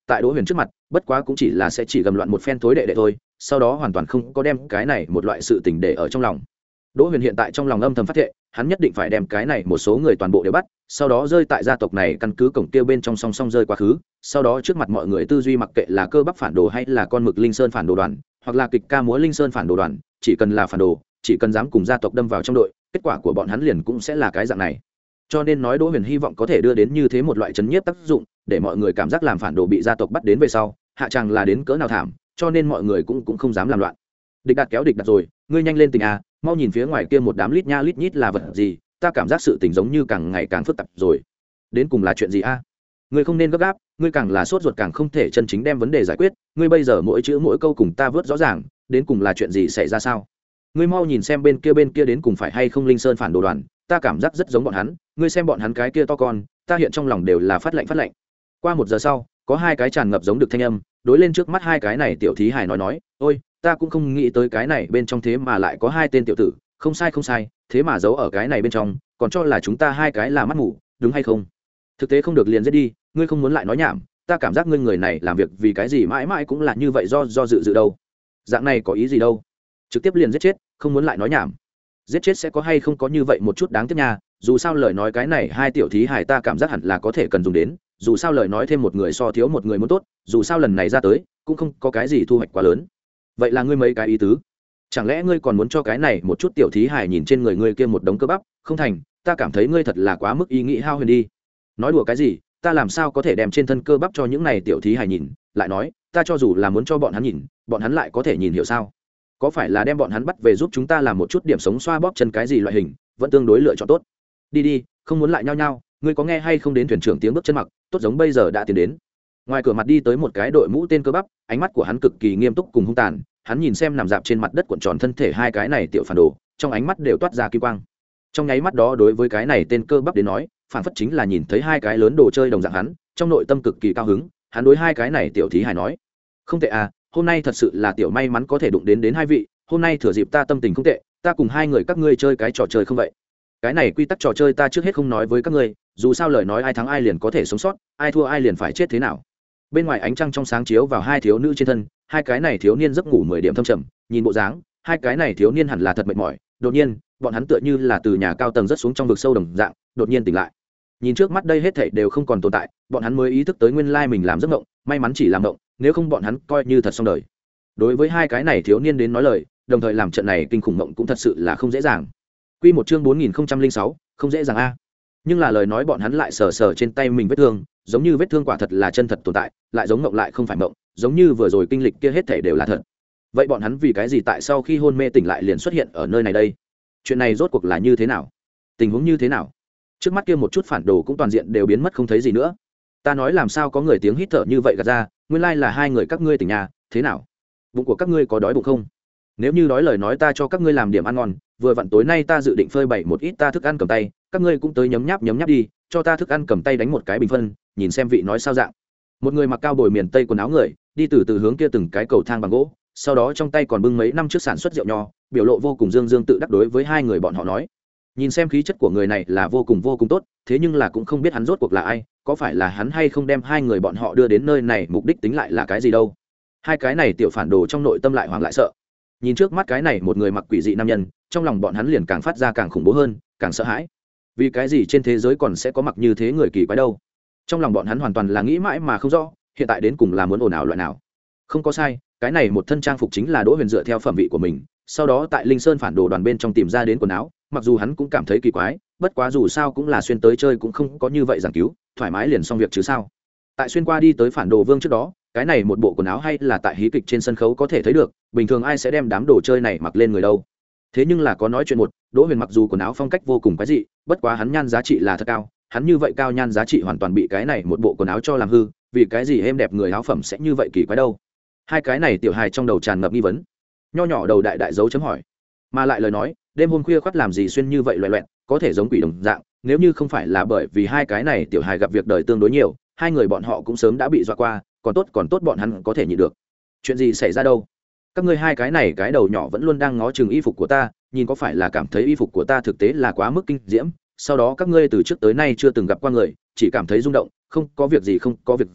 tại Đỗ Huyền trước mặt bất quá cũng chỉ là sẽ chỉ gầm loạn một phen thối đệ đệ thôi, sau đó hoàn toàn không có đem cái này một loại sự tình để ở trong lòng. Đỗ Huyền hiện tại trong lòng âm thầm phát thệ, hắn nhất định phải đem cái này một số người toàn bộ đều bắt, sau đó rơi tại gia tộc này căn cứ cổng kia bên trong song song rơi quá khứ, sau đó trước mặt mọi người tư duy mặc kệ là cơ bắp phản đồ hay là con mực Linh Sơn phản đồ đoàn, hoặc là kịch ca múa Linh Sơn phản đồ đoàn, chỉ cần là phản đồ, chỉ cần dám cùng gia tộc đâm vào trong đội, kết quả của bọn hắn liền cũng sẽ là cái dạng này. Cho nên nói Đỗ Huyền hy vọng có thể đưa đến như thế một loại chấn nhiếp tác dụng, để mọi người cảm giác làm phản đồ bị gia tộc bắt đến về sau, hạ chàng là đến cỡ nào thảm, cho nên mọi người cũng cũng không dám làm loạn. Địch Đạt kéo Địch Đạt rồi, ngươi nhanh lên tình à, mau nhìn phía ngoài kia một đám lít nha lít nhít là vật gì, ta cảm giác sự tình giống như càng ngày càng phức tạp rồi. Đến cùng là chuyện gì a? Ngươi không nên gấp gáp, ngươi càng là sốt ruột càng không thể chân chính đem vấn đề giải quyết, ngươi bây giờ mỗi chữ mỗi câu cùng ta vớt rõ ràng, đến cùng là chuyện gì xảy ra sao? Ngươi mau nhìn xem bên kia bên kia đến cùng phải hay không Linh Sơn phản đồ đoàn, ta cảm giác rất giống bọn hắn, ngươi xem bọn hắn cái kia to con, ta hiện trong lòng đều là phát lạnh phát lạnh. Qua một giờ sau, có hai cái tràn ngập giống được thanh âm, đối lên trước mắt hai cái này tiểu thí hài nói nói, ôi, ta cũng không nghĩ tới cái này bên trong thế mà lại có hai tên tiểu tử, không sai không sai, thế mà giấu ở cái này bên trong, còn cho là chúng ta hai cái là mắt mù, đúng hay không? Thực tế không được liền giết đi, ngươi không muốn lại nói nhảm, ta cảm giác ngươi người này làm việc vì cái gì mãi mãi cũng là như vậy, do do dự dự đâu. Dạng này có ý gì đâu? Trực tiếp liền giết chết, không muốn lại nói nhảm. Giết chết sẽ có hay không có như vậy một chút đáng tiếc nha, dù sao lời nói cái này hai tiểu thí hài ta cảm giác hẳn là có thể cần dùng đến, dù sao lời nói thêm một người so thiếu một người muốn tốt, dù sao lần này ra tới cũng không có cái gì thu hoạch quá lớn. Vậy là ngươi mấy cái ý tứ? Chẳng lẽ ngươi còn muốn cho cái này một chút tiểu thí hài nhìn trên người ngươi kia một đống cơ bắp? Không thành, ta cảm thấy ngươi thật là quá mức ý nghĩ hao huyền đi. Nói đùa cái gì, ta làm sao có thể đem trên thân cơ bắp cho những này tiểu thí hài nhìn, lại nói, ta cho dù là muốn cho bọn hắn nhìn, bọn hắn lại có thể nhìn hiểu sao? Có phải là đem bọn hắn bắt về giúp chúng ta làm một chút điểm sống xoa bóp chân cái gì loại hình, vẫn tương đối lựa chọn tốt. Đi đi, không muốn lại nhao nhao, ngươi có nghe hay không đến thuyền trưởng tiếng bước chân mặc, tốt giống bây giờ đã tiến đến. Ngoài cửa mặt đi tới một cái đội mũ tên cơ bắp, ánh mắt của hắn cực kỳ nghiêm túc cùng hung tàn, hắn nhìn xem nằm dạp trên mặt đất cuộn tròn thân thể hai cái này tiểu phản đồ, trong ánh mắt đều toát ra kim quang. Trong nháy mắt đó đối với cái này tên cơ bắp đến nói, phản phất chính là nhìn thấy hai cái lớn đồ chơi đồng dạng hắn, trong nội tâm cực kỳ cao hứng, hắn đối hai cái này tiểu thí hài nói: "Không tệ à, hôm nay thật sự là tiểu may mắn có thể đụng đến đến hai vị, hôm nay thừa dịp ta tâm tình không tệ, ta cùng hai người các ngươi chơi cái trò chơi không vậy? Cái này quy tắc trò chơi ta trước hết không nói với các ngươi, dù sao lời nói ai thắng ai liền có thể sống sót, ai thua ai liền phải chết thế nào." Bên ngoài ánh trăng trong sáng chiếu vào hai thiếu nữ trên thân, hai cái này thiếu niên giấc ngủ mười điểm thâm trầm, nhìn bộ dáng, hai cái này thiếu niên hẳn là thật mệt mỏi, đột nhiên, bọn hắn tựa như là từ nhà cao tầng rất xuống trong vực sâu đồng dạng, đột nhiên tỉnh lại. Nhìn trước mắt đây hết thảy đều không còn tồn tại, bọn hắn mới ý thức tới nguyên lai mình làm giấc mộng, may mắn chỉ làm mộng, nếu không bọn hắn coi như thật xong đời. Đối với hai cái này thiếu niên đến nói lời, đồng thời làm trận này kinh khủng mộng cũng thật sự là không dễ dàng. Quy một chương bốn nghìn không trăm lẻ sáu, không dễ dàng a. Nhưng là lời nói bọn hắn lại sờ sờ trên tay mình vết thương, giống như vết thương quả thật là chân thật tồn tại, lại giống mộng lại không phải mộng, giống như vừa rồi kinh lịch kia hết thảy đều là thật. Vậy bọn hắn vì cái gì tại sau khi hôn mê tỉnh lại liền xuất hiện ở nơi này đây? Chuyện này rốt cuộc là như thế nào? Tình huống như thế nào? Trước mắt kia một chút phản đồ cũng toàn diện đều biến mất không thấy gì nữa. Ta nói làm sao có người tiếng hít thở như vậy gạt ra, nguyên lai là hai người các ngươi tỉnh nhà, thế nào? Bụng của các ngươi có đói bụng không? Nếu như đói lời nói ta cho các ngươi làm điểm ăn ngon, vừa vặn tối nay ta dự định phơi bày một ít ta thức ăn cầm tay, các ngươi cũng tới nhấm nháp nhấm nháp đi, cho ta thức ăn cầm tay đánh một cái bình phân, nhìn xem vị nói sao dạng. Một người mặc cao bồi miền tây quần áo người, đi từ từ hướng kia từng cái cầu thang bằng gỗ, sau đó trong tay còn bưng mấy năm trước sản xuất rượu nho, biểu lộ vô cùng dương dương tự đắc đối với hai người bọn họ nói. Nhìn xem khí chất của người này là vô cùng vô cùng tốt, thế nhưng là cũng không biết hắn rốt cuộc là ai, có phải là hắn hay không đem hai người bọn họ đưa đến nơi này mục đích tính lại là cái gì đâu. Hai cái này tiểu phản đồ trong nội tâm lại hoảng lại sợ. Nhìn trước mắt cái này một người mặc quỷ dị nam nhân, trong lòng bọn hắn liền càng phát ra càng khủng bố hơn, càng sợ hãi. Vì cái gì trên thế giới còn sẽ có mặc như thế người kỳ quái đâu? Trong lòng bọn hắn hoàn toàn là nghĩ mãi mà không rõ, hiện tại đến cùng là muốn ồn ào loại nào. Không có sai, cái này một thân trang phục chính là Đỗ Huyền dựa theo phẩm vị của mình, sau đó tại Linh Sơn phản đồ đoàn bên trong tìm ra đến quần áo, mặc dù hắn cũng cảm thấy kỳ quái, bất quá dù sao cũng là xuyên tới chơi cũng không có như vậy giảng cứu, thoải mái liền xong việc chứ sao. Tại xuyên qua đi tới phản đồ vương trước đó, cái này một bộ quần áo hay là tại hí kịch trên sân khấu có thể thấy được, bình thường ai sẽ đem đám đồ chơi này mặc lên người đâu. Thế nhưng là có nói chuyện một, Đỗ Huyền mặc dù quần áo phong cách vô cùng quái dị, bất quá hắn nhan giá trị là thật cao, hắn như vậy cao nhan giá trị hoàn toàn bị cái này một bộ quần áo cho làm hư, vì cái gì êm đẹp người áo phẩm sẽ như vậy kỳ quái đâu. Hai cái này tiểu hài trong đầu tràn ngập nghi vấn, nho nhỏ đầu đại đại dấu chấm hỏi. Mà lại lời nói, đêm hôm khuya khoắt làm gì xuyên như vậy loẹt loẹt, có thể giống quỷ đồng dạng, nếu như không phải là bởi vì hai cái này tiểu hài gặp việc đời tương đối nhiều, hai người bọn họ cũng sớm đã bị dọa qua, còn tốt còn tốt bọn hắn có thể nhịn được. Chuyện gì xảy ra đâu? Các ngươi hai cái này cái đầu nhỏ vẫn luôn đang ngó chừng y phục của ta, nhìn có phải là cảm thấy y phục của ta thực tế là quá mức kinh diễm, sau đó các ngươi từ trước tới nay chưa từng gặp qua người, chỉ cảm thấy rung động, không có việc gì không có việc gì,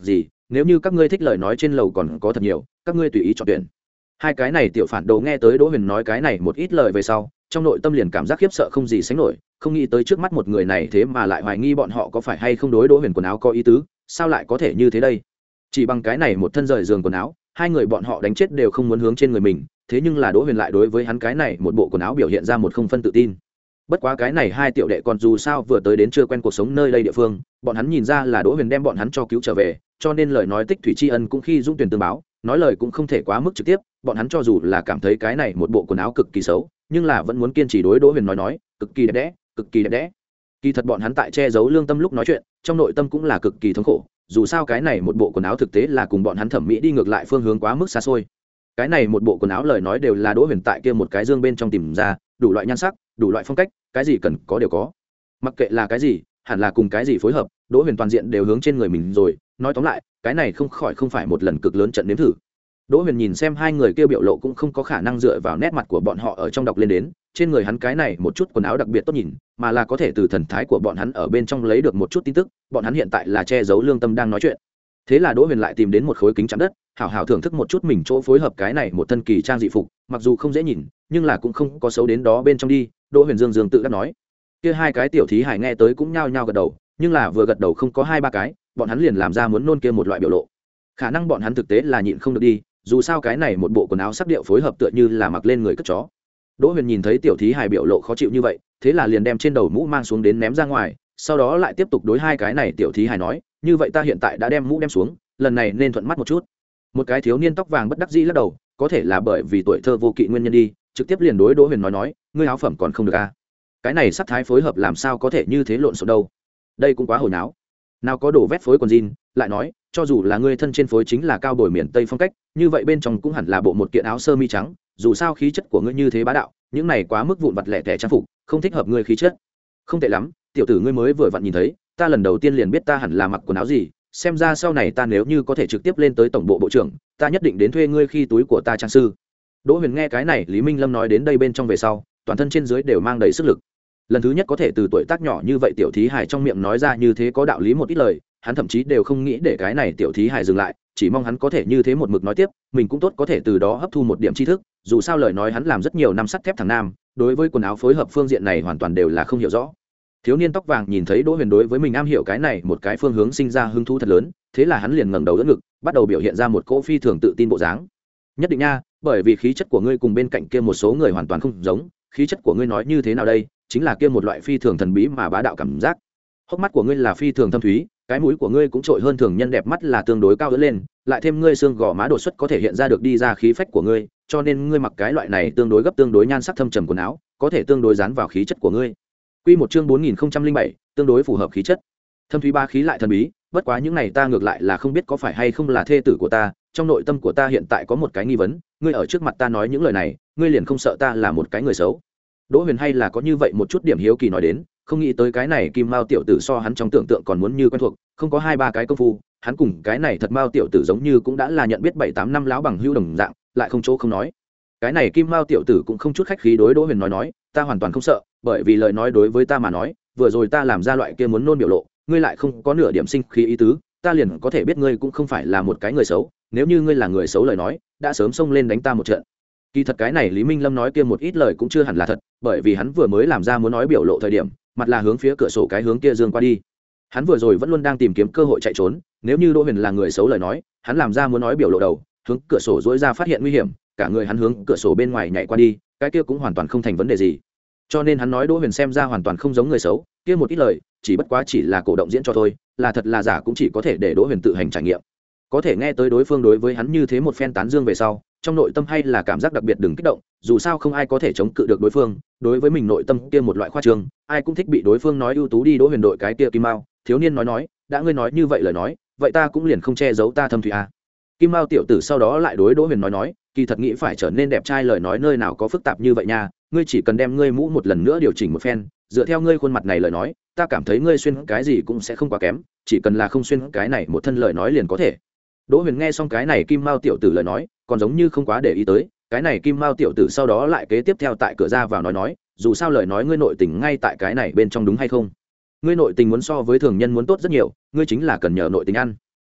nếu như các ngươi thích lời nói trên lầu còn có thật nhiều, các ngươi tùy ý chọn tuyển. Hai cái này tiểu phản đồ nghe tới Đỗ Huyền nói cái này một ít lời về sau, trong nội tâm liền cảm giác khiếp sợ không gì sánh nổi, không nghĩ tới trước mắt một người này thế mà lại hoài nghi bọn họ có phải hay không đối Đỗ Huyền quần áo có ý tứ, sao lại có thể như thế đây? Chỉ bằng cái này một thân rời giường quần áo, hai người bọn họ đánh chết đều không muốn hướng trên người mình, thế nhưng là Đỗ Huyền lại đối với hắn cái này một bộ quần áo biểu hiện ra một không phân tự tin. Bất quá cái này hai tiểu đệ còn dù sao vừa tới đến chưa quen cuộc sống nơi đây địa phương, bọn hắn nhìn ra là Đỗ Huyền đem bọn hắn cho cứu trở về, cho nên lời nói tích thủy tri ân cũng khi Dung Tuyển tương báo, nói lời cũng không thể quá mức trực tiếp, bọn hắn cho dù là cảm thấy cái này một bộ quần áo cực kỳ xấu, nhưng là vẫn muốn kiên trì đối Đỗ Huyền nói nói, cực kỳ đẹp đẽ, cực kỳ đẹp đẽ. Kỳ thật bọn hắn tại che giấu lương tâm lúc nói chuyện, trong nội tâm cũng là cực kỳ thống khổ, dù sao cái này một bộ quần áo thực tế là cùng bọn hắn thẩm mỹ đi ngược lại phương hướng quá mức xa xôi. Cái này một bộ quần áo lời nói đều là Đỗ Huyền tại kia một cái dương bên trong tìm ra, đủ loại nhan sắc, đủ loại phong cách, cái gì cần có đều có. Mặc kệ là cái gì, hẳn là cùng cái gì phối hợp, Đỗ Huyền toàn diện đều hướng trên người mình rồi, nói tóm lại, cái này không khỏi không phải một lần cực lớn trận nếm thử. Đỗ Huyền nhìn xem hai người kia biểu lộ cũng không có khả năng dựa vào nét mặt của bọn họ ở trong đọc lên đến, trên người hắn cái này một chút quần áo đặc biệt tốt nhìn, mà là có thể từ thần thái của bọn hắn ở bên trong lấy được một chút tin tức, bọn hắn hiện tại là che giấu lương tâm đang nói chuyện. Thế là Đỗ Huyền lại tìm đến một khối kính chắn đất, hảo hảo thưởng thức một chút mình chỗ phối hợp cái này một thân kỳ trang dị phục, mặc dù không dễ nhìn, nhưng là cũng không có xấu đến đó bên trong đi, Đỗ Huyền dương dương tự đắc nói. Kia hai cái tiểu thí hải nghe tới cũng nhao nhao gật đầu, nhưng là vừa gật đầu không có hai ba cái, bọn hắn liền làm ra muốn nôn kia một loại biểu lộ. Khả năng bọn hắn thực tế là nhịn không được đi, dù sao cái này một bộ quần áo sắc điệu phối hợp tựa như là mặc lên người cất chó. Đỗ Huyền nhìn thấy tiểu thí hài biểu lộ khó chịu như vậy, thế là liền đem trên đầu mũ mang xuống đến ném ra ngoài, sau đó lại tiếp tục đối hai cái này tiểu thí hài nói, như vậy ta hiện tại đã đem mũ đem xuống, lần này nên thuận mắt một chút. Một cái thiếu niên tóc vàng bất đắc dĩ lắc đầu, có thể là bởi vì tuổi thơ vô kỵ nguyên nhân đi, trực tiếp liền đối Đỗ Huyền nói nói, ngươi áo phẩm còn không được à? Cái này sắc thái phối hợp làm sao có thể như thế lộn xộn đâu? Đây cũng quá hồi náo. Nào có đổ vét phối quần jean, lại nói, cho dù là ngươi thân trên phối chính là cao đổi miền Tây phong cách, như vậy bên trong cũng hẳn là bộ một kiện áo sơ mi trắng, dù sao khí chất của ngươi như thế bá đạo, những này quá mức vụn vặt lẻ tẻ trang phục, không thích hợp ngươi khí chất. Không tệ lắm, tiểu tử ngươi mới vừa vặn nhìn thấy, ta lần đầu tiên liền biết ta hẳn là mặc quần áo gì, xem ra sau này ta nếu như có thể trực tiếp lên tới tổng bộ bộ trưởng, ta nhất định đến thuê ngươi khi túi của ta trang sư. Đỗ Huyền nghe cái này Lý Minh Lâm nói đến đây bên trong về sau, toàn thân trên dưới đều mang đầy sức lực. Lần thứ nhất có thể từ tuổi tác nhỏ như vậy tiểu thí hài trong miệng nói ra như thế có đạo lý một ít lời, hắn thậm chí đều không nghĩ để cái này tiểu thí hài dừng lại, chỉ mong hắn có thể như thế một mực nói tiếp, mình cũng tốt có thể từ đó hấp thu một điểm tri thức, dù sao lời nói hắn làm rất nhiều năm sắt thép thằng nam, đối với quần áo phối hợp phương diện này hoàn toàn đều là không hiểu rõ. Thiếu niên tóc vàng nhìn thấy Đỗ Huyền đối với mình am hiểu cái này một cái phương hướng sinh ra hứng thú thật lớn, thế là hắn liền ngẩng đầu đỡ ngực, bắt đầu biểu hiện ra một cỗ phi thường tự tin bộ dáng. Nhất định nha, bởi vì khí chất của ngươi cùng bên cạnh kia một số người hoàn toàn không giống, khí chất của ngươi nói như thế nào đây, chính là kia một loại phi thường thần bí mà bá đạo cảm giác. Hốc mắt của ngươi là phi thường thâm thúy, cái mũi của ngươi cũng trội hơn thường nhân, đẹp mắt là tương đối cao lớn lên, lại thêm ngươi xương gò má đột xuất có thể hiện ra được đi ra khí phách của ngươi, cho nên ngươi mặc cái loại này tương đối gấp tương đối nhan sắc thâm trầm quần áo, có thể tương đối dán vào khí chất của ngươi. Quy một chương bốn nghìn không trăm linh bảy, tương đối phù hợp khí chất. Thâm thúy ba khí lại thần bí, bất quá những này ta ngược lại là không biết có phải hay không là thê tử của ta, trong nội tâm của ta hiện tại có một cái nghi vấn, ngươi ở trước mặt ta nói những lời này, ngươi liền không sợ ta là một cái người xấu? Đỗ Huyền hay là có như vậy một chút điểm hiếu kỳ nói đến, không nghĩ tới cái này Kim Mao tiểu tử so hắn trong tưởng tượng còn muốn như quen thuộc, không có hai ba cái công phu, hắn cùng cái này thật Mao tiểu tử giống như cũng đã là nhận biết bảy tám năm lão bằng hữu đồng dạng, lại không chỗ không nói. Cái này Kim Mao tiểu tử cũng không chút khách khí đối Đỗ Huyền nói nói, ta hoàn toàn không sợ, bởi vì lời nói đối với ta mà nói, vừa rồi ta làm ra loại kia muốn nôn biểu lộ, ngươi lại không có nửa điểm sinh khí ý tứ, ta liền có thể biết ngươi cũng không phải là một cái người xấu, nếu như ngươi là người xấu lời nói, đã sớm xông lên đánh ta một trận. Kỳ thật cái này Lý Minh Lâm nói kia một ít lời cũng chưa hẳn là thật, bởi vì hắn vừa mới làm ra muốn nói biểu lộ thời điểm, mặt là hướng phía cửa sổ cái hướng kia dương qua đi. Hắn vừa rồi vẫn luôn đang tìm kiếm cơ hội chạy trốn, nếu như Đỗ Huyền là người xấu lời nói, hắn làm ra muốn nói biểu lộ đầu, hướng cửa sổ dỗi ra phát hiện nguy hiểm, cả người hắn hướng cửa sổ bên ngoài nhảy qua đi, cái kia cũng hoàn toàn không thành vấn đề gì. Cho nên hắn nói Đỗ Huyền xem ra hoàn toàn không giống người xấu, kia một ít lời, chỉ bất quá chỉ là cổ động diễn cho thôi, là thật là giả cũng chỉ có thể để Đỗ Huyền tự hành trải nghiệm. Có thể nghe tới đối phương đối với hắn như thế một phen tán dương về sau, trong nội tâm hay là cảm giác đặc biệt đừng kích động, dù sao không ai có thể chống cự được đối phương, đối với mình nội tâm kia một loại khoa trương, ai cũng thích bị đối phương nói ưu tú đi. Đỗ Huyền đội cái kia Kim Mao thiếu niên nói nói, đã ngươi nói như vậy lời nói, vậy ta cũng liền không che giấu ta thâm thủy a. Kim Mao tiểu tử sau đó lại đối Đỗ Huyền nói nói, kỳ thật nghĩ phải trở nên đẹp trai lời nói nơi nào có phức tạp như vậy nha, ngươi chỉ cần đem ngươi mũ một lần nữa điều chỉnh một phen, dựa theo ngươi khuôn mặt này lời nói, ta cảm thấy ngươi xuyên cái gì cũng sẽ không quá kém, chỉ cần là không xuyên cái này một thân lời nói liền có thể. Đỗ Huyền nghe xong cái này Kim Mao tiểu tử lời nói, còn giống như không quá để ý tới, cái này Kim Mao tiểu tử sau đó lại kế tiếp theo tại cửa ra vào nói nói, dù sao lời nói ngươi nội tình ngay tại cái này bên trong đúng hay không? Ngươi nội tình muốn so với thường nhân muốn tốt rất nhiều, ngươi chính là cần nhờ nội tình ăn.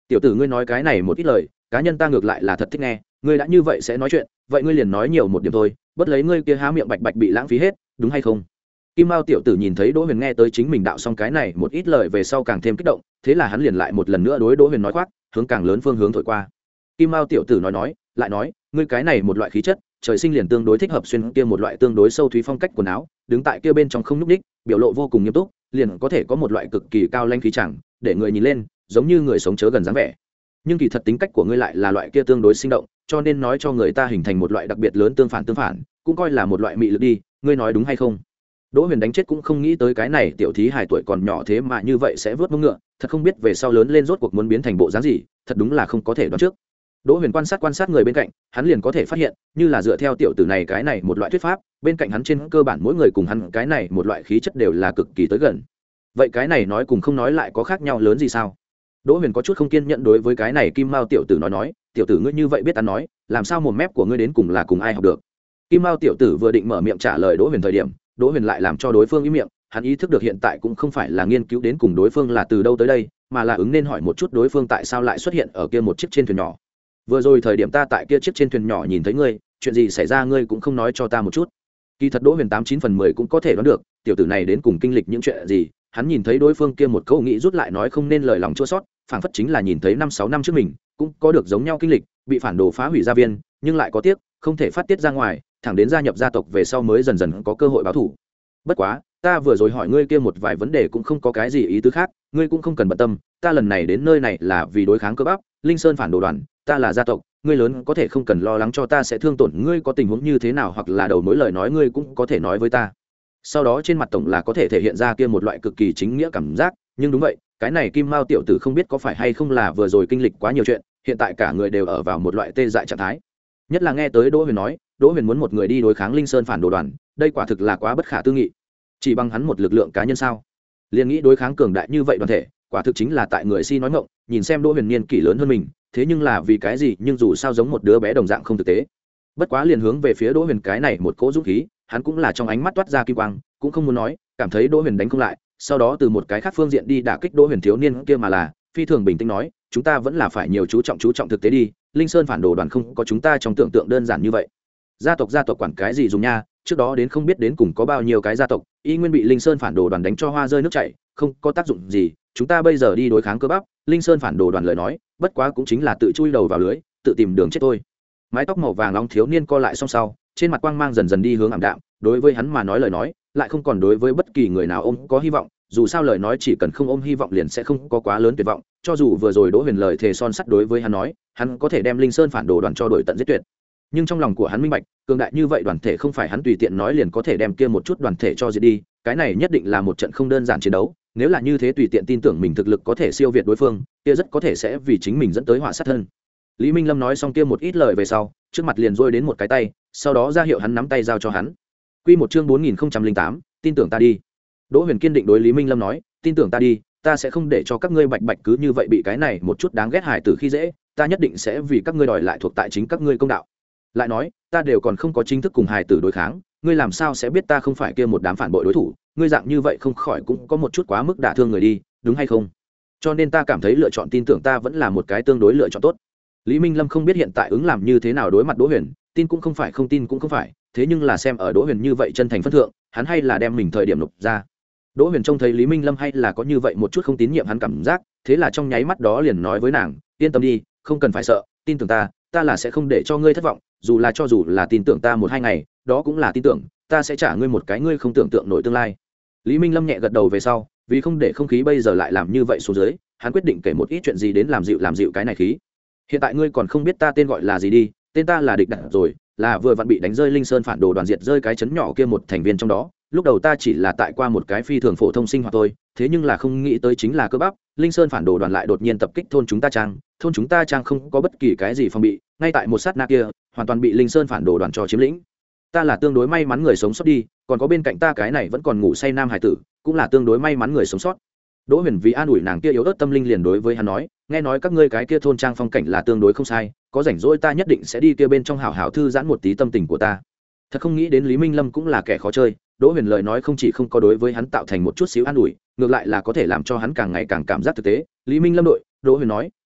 tiểu tử ngươi nói cái này một ít lời cá nhân ta ngược lại là thật thích nghe, ngươi đã như vậy sẽ nói chuyện, vậy ngươi liền nói nhiều một điểm thôi, bất lấy ngươi kia há miệng bạch bạch bị lãng phí hết, đúng hay không? Kim Mao tiểu tử nhìn thấy Đỗ Huyền nghe tới chính mình đạo xong cái này một ít lời về sau càng thêm kích động, thế là hắn liền lại một lần nữa đối Đỗ Huyền nói khoác, hướng càng lớn phương hướng thổi qua. Kim Mao tiểu tử nói nói, lại nói, ngươi cái này một loại khí chất, trời sinh liền tương đối thích hợp xuyên kia một loại tương đối sâu thúy phong cách quần áo, đứng tại kia bên trong không nhúc nhích, biểu lộ vô cùng nghiêm túc, liền có thể có một loại cực kỳ cao lãnh khí chẳng, để người nhìn lên, giống như người sống chớ gần dáng vẻ. Nhưng kỳ thật tính cách của ngươi lại là loại kia tương đối sinh động, cho nên nói cho người ta hình thành một loại đặc biệt lớn tương phản tương phản, cũng coi là một loại mị lực đi, ngươi nói đúng hay không? Đỗ Huyền đánh chết cũng không nghĩ tới cái này tiểu thí hài tuổi còn nhỏ thế mà như vậy sẽ vớt mông ngựa, thật không biết về sau lớn lên rốt cuộc muốn biến thành bộ dáng gì, thật đúng là không có thể đoán trước. Đỗ Huyền quan sát quan sát người bên cạnh, hắn liền có thể phát hiện, như là dựa theo tiểu tử này cái này một loại thuyết pháp, bên cạnh hắn trên cơ bản mỗi người cùng hắn cái này một loại khí chất đều là cực kỳ tới gần. Vậy cái này nói cùng không nói lại có khác nhau lớn gì sao? Đỗ Huyền có chút không kiên nhẫn đối với cái này Kim Mao tiểu tử nói nói, tiểu tử ngươi như vậy biết ta nói, làm sao mồm mép của ngươi đến cùng là cùng ai học được? Kim Mao tiểu tử vừa định mở miệng trả lời Đỗ Huyền thời điểm, Đỗ Huyền lại làm cho đối phương im miệng, hắn ý thức được hiện tại cũng không phải là nghiên cứu đến cùng đối phương là từ đâu tới đây, mà là ứng nên hỏi một chút đối phương tại sao lại xuất hiện ở kia một chiếc trên thuyền nhỏ. Vừa rồi thời điểm ta tại kia chiếc trên thuyền nhỏ nhìn thấy ngươi, chuyện gì xảy ra ngươi cũng không nói cho ta một chút. Kỳ thật Đỗ Huyền tám chín phần mười cũng có thể đoán được, tiểu tử này đến cùng kinh lịch những chuyện gì, hắn nhìn thấy đối phương kia một câu nghĩ rút lại nói không nên lời lòng chua xót, phảng phất chính là nhìn thấy năm sáu năm trước mình, cũng có được giống nhau kinh lịch, bị phản đồ phá hủy gia viên, nhưng lại có tiếc, không thể phát tiết ra ngoài, thẳng đến gia nhập gia tộc về sau mới dần dần có cơ hội báo thù. Bất quá, ta vừa rồi hỏi ngươi kia một vài vấn đề cũng không có cái gì ý tứ khác, ngươi cũng không cần bận tâm, ta lần này đến nơi này là vì đối kháng cơ bắp, Linh Sơn phản đồ đoàn, ta là gia tộc, ngươi lớn có thể không cần lo lắng cho ta sẽ thương tổn ngươi, có tình huống như thế nào hoặc là đầu mối lời nói ngươi cũng có thể nói với ta. Sau đó trên mặt tổng là có thể thể hiện ra kia một loại cực kỳ chính nghĩa cảm giác, nhưng đúng vậy, cái này Kim Mao tiểu tử không biết có phải hay không là vừa rồi kinh lịch quá nhiều chuyện, hiện tại cả người đều ở vào một loại tê dại trạng thái. Nhất là nghe tới Đỗ Huyền nói, Đỗ Huyền muốn một người đi đối kháng Linh Sơn phản đồ đoàn, đây quả thực là quá bất khả tư nghị. Chỉ bằng hắn một lực lượng cá nhân sao? Liền nghĩ đối kháng cường đại như vậy đoàn thể, quả thực chính là tại người si nói ngọng, nhìn xem Đỗ Huyền niên kỷ lớn hơn mình, thế nhưng là vì cái gì, nhưng dù sao giống một đứa bé đồng dạng không thực tế. Bất quá liền hướng về phía Đỗ Huyền cái này một cỗ dũng khí, hắn cũng là trong ánh mắt toát ra kim quang, cũng không muốn nói, cảm thấy Đỗ Huyền đánh không lại, sau đó từ một cái khác phương diện đi đả kích Đỗ Huyền thiếu niên kia mà là phi thường bình tĩnh nói, chúng ta vẫn là phải nhiều chú trọng chú trọng thực tế đi, Linh Sơn phản đồ đoàn không có chúng ta trong tưởng tượng đơn giản như vậy. Gia tộc gia tộc quản cái gì dùng nha, trước đó đến không biết đến cùng có bao nhiêu cái gia tộc, y nguyên bị Linh Sơn phản đồ đoàn đánh cho hoa rơi nước chảy, không có tác dụng gì, chúng ta bây giờ đi đối kháng cơ bắp, Linh Sơn phản đồ đoàn lời nói, bất quá cũng chính là tự chui đầu vào lưới, tự tìm đường chết thôi. Mái tóc màu vàng nóng thiếu niên co lại song sau, trên mặt quang mang dần dần đi hướng ảm đạm, đối với hắn mà nói lời nói, lại không còn đối với bất kỳ người nào ôm có hy vọng, dù sao lời nói chỉ cần không ôm hy vọng liền sẽ không có quá lớn tuyệt vọng, cho dù vừa rồi Đỗ Huyền lời thề son sắt đối với hắn nói, hắn có thể đem Linh Sơn phản đồ đoàn cho đổi tận giết tuyệt. Nhưng trong lòng của hắn minh bạch, cường đại như vậy đoàn thể không phải hắn tùy tiện nói liền có thể đem kia một chút đoàn thể cho diệt đi, cái này nhất định là một trận không đơn giản chiến đấu, nếu là như thế tùy tiện tin tưởng mình thực lực có thể siêu việt đối phương, kia rất có thể sẽ vì chính mình dẫn tới họa sát thân. Lý Minh Lâm nói xong kia một ít lời về sau, trước mặt liền rôi đến một cái tay, sau đó ra hiệu hắn nắm tay giao cho hắn. Quy một chương bốn nghìn không trăm lẻ tám, tin tưởng ta đi. Đỗ Huyền kiên định đối Lý Minh Lâm nói, tin tưởng ta đi, ta sẽ không để cho các ngươi bạch bạch cứ như vậy bị cái này một chút đáng ghét hại tử khi dễ, ta nhất định sẽ vì các ngươi đòi lại thuộc tại chính các ngươi công đạo. Lại nói, ta đều còn không có chính thức cùng hài tử đối kháng, ngươi làm sao sẽ biết ta không phải kia một đám phản bội đối thủ, ngươi dạng như vậy không khỏi cũng có một chút quá mức đả thương người đi, đúng hay không? Cho nên ta cảm thấy lựa chọn tin tưởng ta vẫn là một cái tương đối lựa chọn tốt. Lý Minh Lâm không biết hiện tại ứng làm như thế nào đối mặt Đỗ Huyền, tin cũng không phải không tin cũng không phải, thế nhưng là xem ở Đỗ Huyền như vậy chân thành phân thượng, hắn hay là đem mình thời điểm nộp ra. Đỗ Huyền trông thấy Lý Minh Lâm hay là có như vậy một chút không tín nhiệm hắn cảm giác, thế là trong nháy mắt đó liền nói với nàng, yên tâm đi, không cần phải sợ, tin tưởng ta, ta là sẽ không để cho ngươi thất vọng, dù là cho dù là tin tưởng ta một hai ngày, đó cũng là tin tưởng, ta sẽ trả ngươi một cái ngươi không tưởng tượng nổi tương lai. Lý Minh Lâm nhẹ gật đầu về sau, vì không để không khí bây giờ lại làm như vậy xuống dưới, hắn quyết định kể một ít chuyện gì đến làm dịu làm dịu cái này khí. Hiện tại ngươi còn không biết ta tên gọi là gì đi, tên ta là Địch Đặt rồi, là vừa vặn bị đánh rơi Linh Sơn phản đồ đoàn diệt rơi cái chấn nhỏ kia một thành viên trong đó, lúc đầu ta chỉ là tại qua một cái phi thường phổ thông sinh hoạt thôi, thế nhưng là không nghĩ tới chính là cơ bắp, Linh Sơn phản đồ đoàn lại đột nhiên tập kích thôn chúng ta trang, thôn chúng ta trang không có bất kỳ cái gì phòng bị, ngay tại một sát na kia, hoàn toàn bị Linh Sơn phản đồ đoàn cho chiếm lĩnh. Ta là tương đối may mắn người sống sót đi, còn có bên cạnh ta cái này vẫn còn ngủ say nam hải tử, cũng là tương đối may mắn người sống sót. Đỗ Huyền vì an ủi nàng kia yếu ớt tâm linh liền đối với hắn nói, nghe nói các ngươi cái kia thôn trang phong cảnh là tương đối không sai, có rảnh rỗi ta nhất định sẽ đi kia bên trong hảo hảo thư giãn một tí tâm tình của ta. Thật không nghĩ đến Lý Minh Lâm cũng là kẻ khó chơi, Đỗ Huyền lời nói không chỉ không có đối với hắn tạo thành một chút xíu an ủi, ngược lại là có thể làm cho hắn càng ngày càng cảm giác thực tế. Lý Minh Lâm đội, Đỗ Huyền nói,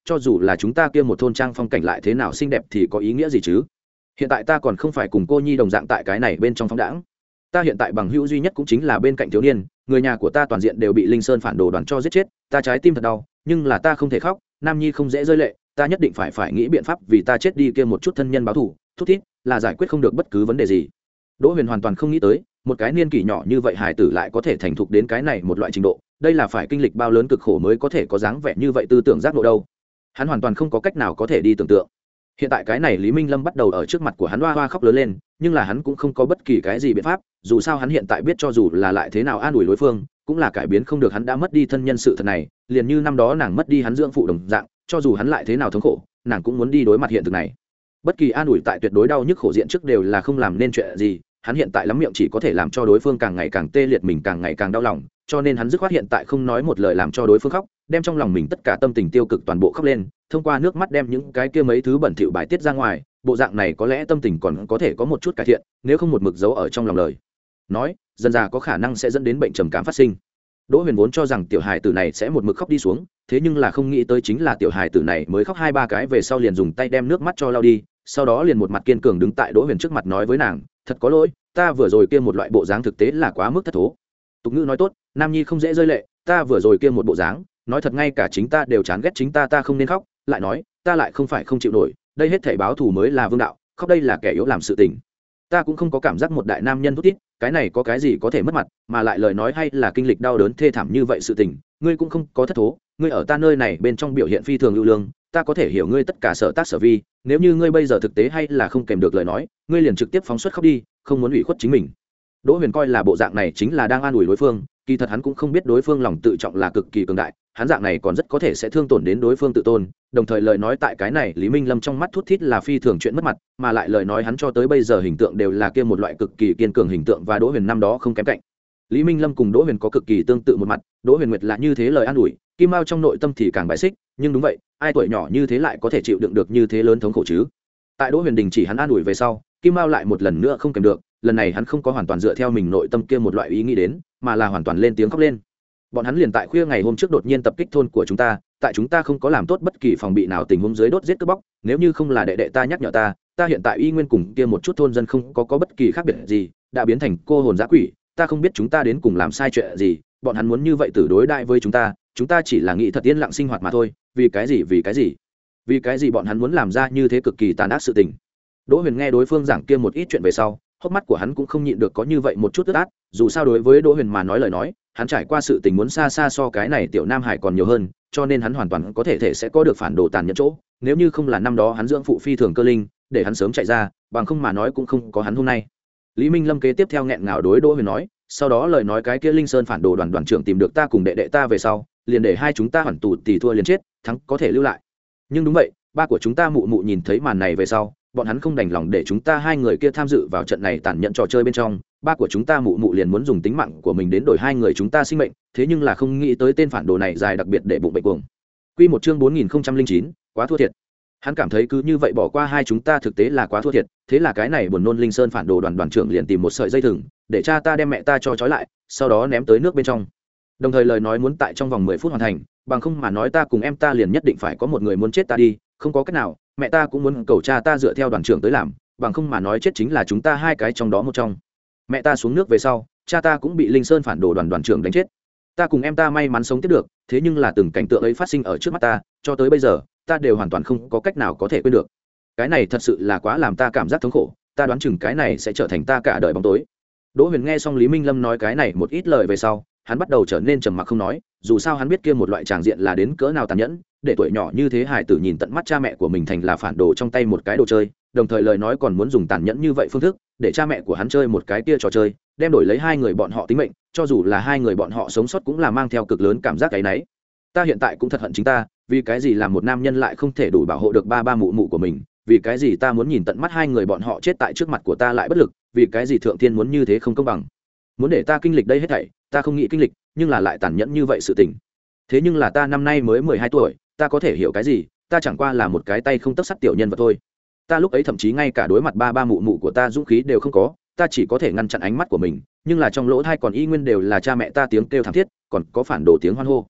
cho dù là chúng ta kia một thôn trang phong cảnh lại thế nào xinh đẹp thì có ý nghĩa gì chứ. Hiện tại ta còn không phải cùng cô nhi đồng dạng tại cái này bên trong phóng đãng. Ta hiện tại bằng hữu duy nhất cũng chính là bên cạnh thiếu niên, người nhà của ta toàn diện đều bị Linh Sơn phản đồ đoàn cho giết chết, ta trái tim thật đau, nhưng là ta không thể khóc, nam nhi không dễ rơi lệ, ta nhất định phải phải nghĩ biện pháp vì ta chết đi kia một chút thân nhân báo thù, thút thít là giải quyết không được bất cứ vấn đề gì. Đỗ Huyền hoàn toàn không nghĩ tới, một cái niên kỷ nhỏ như vậy hài tử lại có thể thành thục đến cái này một loại trình độ, đây là phải kinh lịch bao lớn cực khổ mới có thể có dáng vẻ như vậy tư tưởng giác ngộ đâu. Hắn hoàn toàn không có cách nào có thể đi tưởng tượng. Hiện tại cái này Lý Minh Lâm bắt đầu ở trước mặt của hắn hoa hoa khóc lớn lên, nhưng là hắn cũng không có bất kỳ cái gì biện pháp, dù sao hắn hiện tại biết cho dù là lại thế nào an ủi đối phương, cũng là cải biến không được hắn đã mất đi thân nhân sự thật này, liền như năm đó nàng mất đi hắn dưỡng phụ đồng dạng, cho dù hắn lại thế nào thống khổ, nàng cũng muốn đi đối mặt hiện thực này. Bất kỳ an ủi tại tuyệt đối đau nhức khổ diện trước đều là không làm nên chuyện gì, hắn hiện tại lắm miệng chỉ có thể làm cho đối phương càng ngày càng tê liệt, mình càng ngày càng đau lòng, cho nên hắn dứt khoát hiện tại không nói một lời làm cho đối phương khóc, đem trong lòng mình tất cả tâm tình tiêu cực toàn bộ khóc lên, thông qua nước mắt đem những cái kia mấy thứ bẩn thỉu bài tiết ra ngoài, bộ dạng này có lẽ tâm tình còn có thể có một chút cải thiện, nếu không một mực giấu ở trong lòng lời nói, dần dà có khả năng sẽ dẫn đến bệnh trầm cảm phát sinh. Đỗ Huyền vốn cho rằng tiểu hài tử này sẽ một mực khóc đi xuống, thế nhưng là không nghĩ tới chính là tiểu hài tử này mới khóc hai ba cái về sau liền dùng tay đem nước mắt cho lau đi, sau đó liền một mặt kiên cường đứng tại Đỗ Huyền trước mặt nói với nàng, thật có lỗi, ta vừa rồi kia một loại bộ dáng thực tế là quá mức thất thố. Tục ngữ nói tốt, nam nhi không dễ rơi lệ, ta vừa rồi kia một bộ dáng, nói thật ngay cả chính ta đều chán ghét chính ta, ta không nên khóc, lại nói, ta lại không phải không chịu nổi, đây hết thảy báo thù mới là vương đạo, khóc đây là kẻ yếu làm sự tình. Ta cũng không có cảm giác một đại nam nhân thút thít, cái này có cái gì có thể mất mặt, mà lại lời nói hay là kinh lịch đau đớn thê thảm như vậy sự tình, ngươi cũng không có thất thố, ngươi ở ta nơi này bên trong biểu hiện phi thường ưu lương, ta có thể hiểu ngươi tất cả sở tác sở vi, nếu như ngươi bây giờ thực tế hay là không kèm được lời nói, ngươi liền trực tiếp phóng xuất khóc đi, không muốn ủy khuất chính mình. Đỗ Huyền coi là bộ dạng này chính là đang an ủi đối phương, kỳ thật hắn cũng không biết đối phương lòng tự trọng là cực kỳ cường đại, hắn dạng này còn rất có thể sẽ thương tổn đến đối phương tự tôn, đồng thời lời nói tại cái này Lý Minh Lâm trong mắt thút thít là phi thường chuyện mất mặt, mà lại lời nói hắn cho tới bây giờ hình tượng đều là kia một loại cực kỳ kiên cường hình tượng và Đỗ Huyền năm đó không kém cạnh. Lý Minh Lâm cùng Đỗ Huyền có cực kỳ tương tự một mặt, Đỗ Huyền Nguyệt là như thế lời an ủi, Kim Mao trong nội tâm thì càng bài xích, nhưng đúng vậy, ai tuổi nhỏ như thế lại có thể chịu đựng được như thế lớn thống khổ chứ? Tại Đỗ Huyền đình chỉ hắn an ủi về sau, Kim Mao lại một lần nữa không kèm được, lần này hắn không có hoàn toàn dựa theo mình nội tâm kia một loại ý nghĩ đến, mà là hoàn toàn lên tiếng khóc lên. Bọn hắn liền tại khuya ngày hôm trước đột nhiên tập kích thôn của chúng ta, tại chúng ta không có làm tốt bất kỳ phòng bị nào tình huống dưới đốt giết cướp bóc, nếu như không là đệ đệ ta nhắc nhở ta, ta hiện tại y nguyên cùng kia một chút thôn dân không có có bất kỳ khác biệt gì, đã biến thành cô hồn dã quỷ, ta không biết chúng ta đến cùng làm sai chuyện gì, bọn hắn muốn như vậy tử đối đại với chúng ta, chúng ta chỉ là nghĩ thật yên lặng sinh hoạt mà thôi, vì cái gì vì cái gì? Vì cái gì bọn hắn muốn làm ra như thế cực kỳ tàn ác sự tình? Đỗ Huyền nghe đối phương giảng kia một ít chuyện về sau, hốc mắt của hắn cũng không nhịn được có như vậy một chút ướt át, dù sao đối với Đỗ Huyền mà nói lời nói, hắn trải qua sự tình muốn xa xa so cái này tiểu Nam Hải còn nhiều hơn, cho nên hắn hoàn toàn có thể thể sẽ có được phản đồ tàn nhẫn chỗ, nếu như không là năm đó hắn dưỡng phụ phi thường cơ linh, để hắn sớm chạy ra, bằng không mà nói cũng không có hắn hôm nay. Lý Minh Lâm kế tiếp theo nghẹn ngào đối Đỗ Huyền nói, sau đó lời nói cái kia Linh Sơn phản đồ đoàn đoàn trưởng tìm được ta cùng đệ đệ ta về sau, liền để hai chúng ta hoàn tù tỷ thua liền chết, thắng có thể lưu lại. Nhưng đúng vậy, ba của chúng ta mụ mụ nhìn thấy màn này về sau, bọn hắn không đành lòng để chúng ta hai người kia tham dự vào trận này tàn nhẫn trò chơi bên trong, ba của chúng ta mụ mụ liền muốn dùng tính mạng của mình đến đổi hai người chúng ta sinh mệnh, thế nhưng là không nghĩ tới tên phản đồ này dài đặc biệt để bụng bệnh cuồng. Quy một chương bốn nghìn không trăm lẻ chín, quá thua thiệt. Hắn cảm thấy cứ như vậy bỏ qua hai chúng ta thực tế là quá thua thiệt, thế là cái này buồn nôn Linh Sơn phản đồ đoàn đoàn trưởng liền tìm một sợi dây thừng, để cha ta đem mẹ ta cho trói lại, sau đó ném tới nước bên trong. Đồng thời lời nói muốn tại trong vòng mười phút hoàn thành, bằng không mà nói ta cùng em ta liền nhất định phải có một người muốn chết ta đi, không có cách nào, mẹ ta cũng muốn cầu cha ta dựa theo đoàn trưởng tới làm, bằng không mà nói chết chính là chúng ta hai cái trong đó một trong. Mẹ ta xuống nước về sau, cha ta cũng bị Linh Sơn phản đồ đoàn đoàn trưởng đánh chết. Ta cùng em ta may mắn sống tiếp được, thế nhưng là từng cảnh tượng ấy phát sinh ở trước mắt ta, cho tới bây giờ, ta đều hoàn toàn không có cách nào có thể quên được. Cái này thật sự là quá làm ta cảm giác thống khổ, ta đoán chừng cái này sẽ trở thành ta cả đời bóng tối. Đỗ Huyền nghe xong Lý Minh Lâm nói cái này một ít lời về sau, hắn bắt đầu trở nên trầm mặc không nói, dù sao hắn biết kia một loại tràng diện là đến cỡ nào tàn nhẫn, để tuổi nhỏ như thế hài tử nhìn tận mắt cha mẹ của mình thành là phản đồ trong tay một cái đồ chơi, đồng thời lời nói còn muốn dùng tàn nhẫn như vậy phương thức để cha mẹ của hắn chơi một cái kia trò chơi, đem đổi lấy hai người bọn họ tính mệnh, cho dù là hai người bọn họ sống sót cũng là mang theo cực lớn cảm giác cái nấy. Ta hiện tại cũng thật hận chính ta, vì cái gì làm một nam nhân lại không thể đủ bảo hộ được ba ba mụ mụ của mình, vì cái gì ta muốn nhìn tận mắt hai người bọn họ chết tại trước mặt của ta lại bất lực, vì cái gì thượng thiên muốn như thế không công bằng, muốn để ta kinh lịch đây hết thảy, ta không nghĩ kinh lịch, nhưng là lại tàn nhẫn như vậy sự tình. Thế nhưng là ta năm nay mới mười hai tuổi, ta có thể hiểu cái gì, ta chẳng qua là một cái tay không tấc sắt tiểu nhân vật thôi. Ta lúc ấy thậm chí ngay cả đối mặt ba ba mụ mụ của ta dũng khí đều không có, ta chỉ có thể ngăn chặn ánh mắt của mình, nhưng là trong lỗ tai còn y nguyên đều là cha mẹ ta tiếng kêu thảm thiết, còn có phản đồ tiếng hoan hô.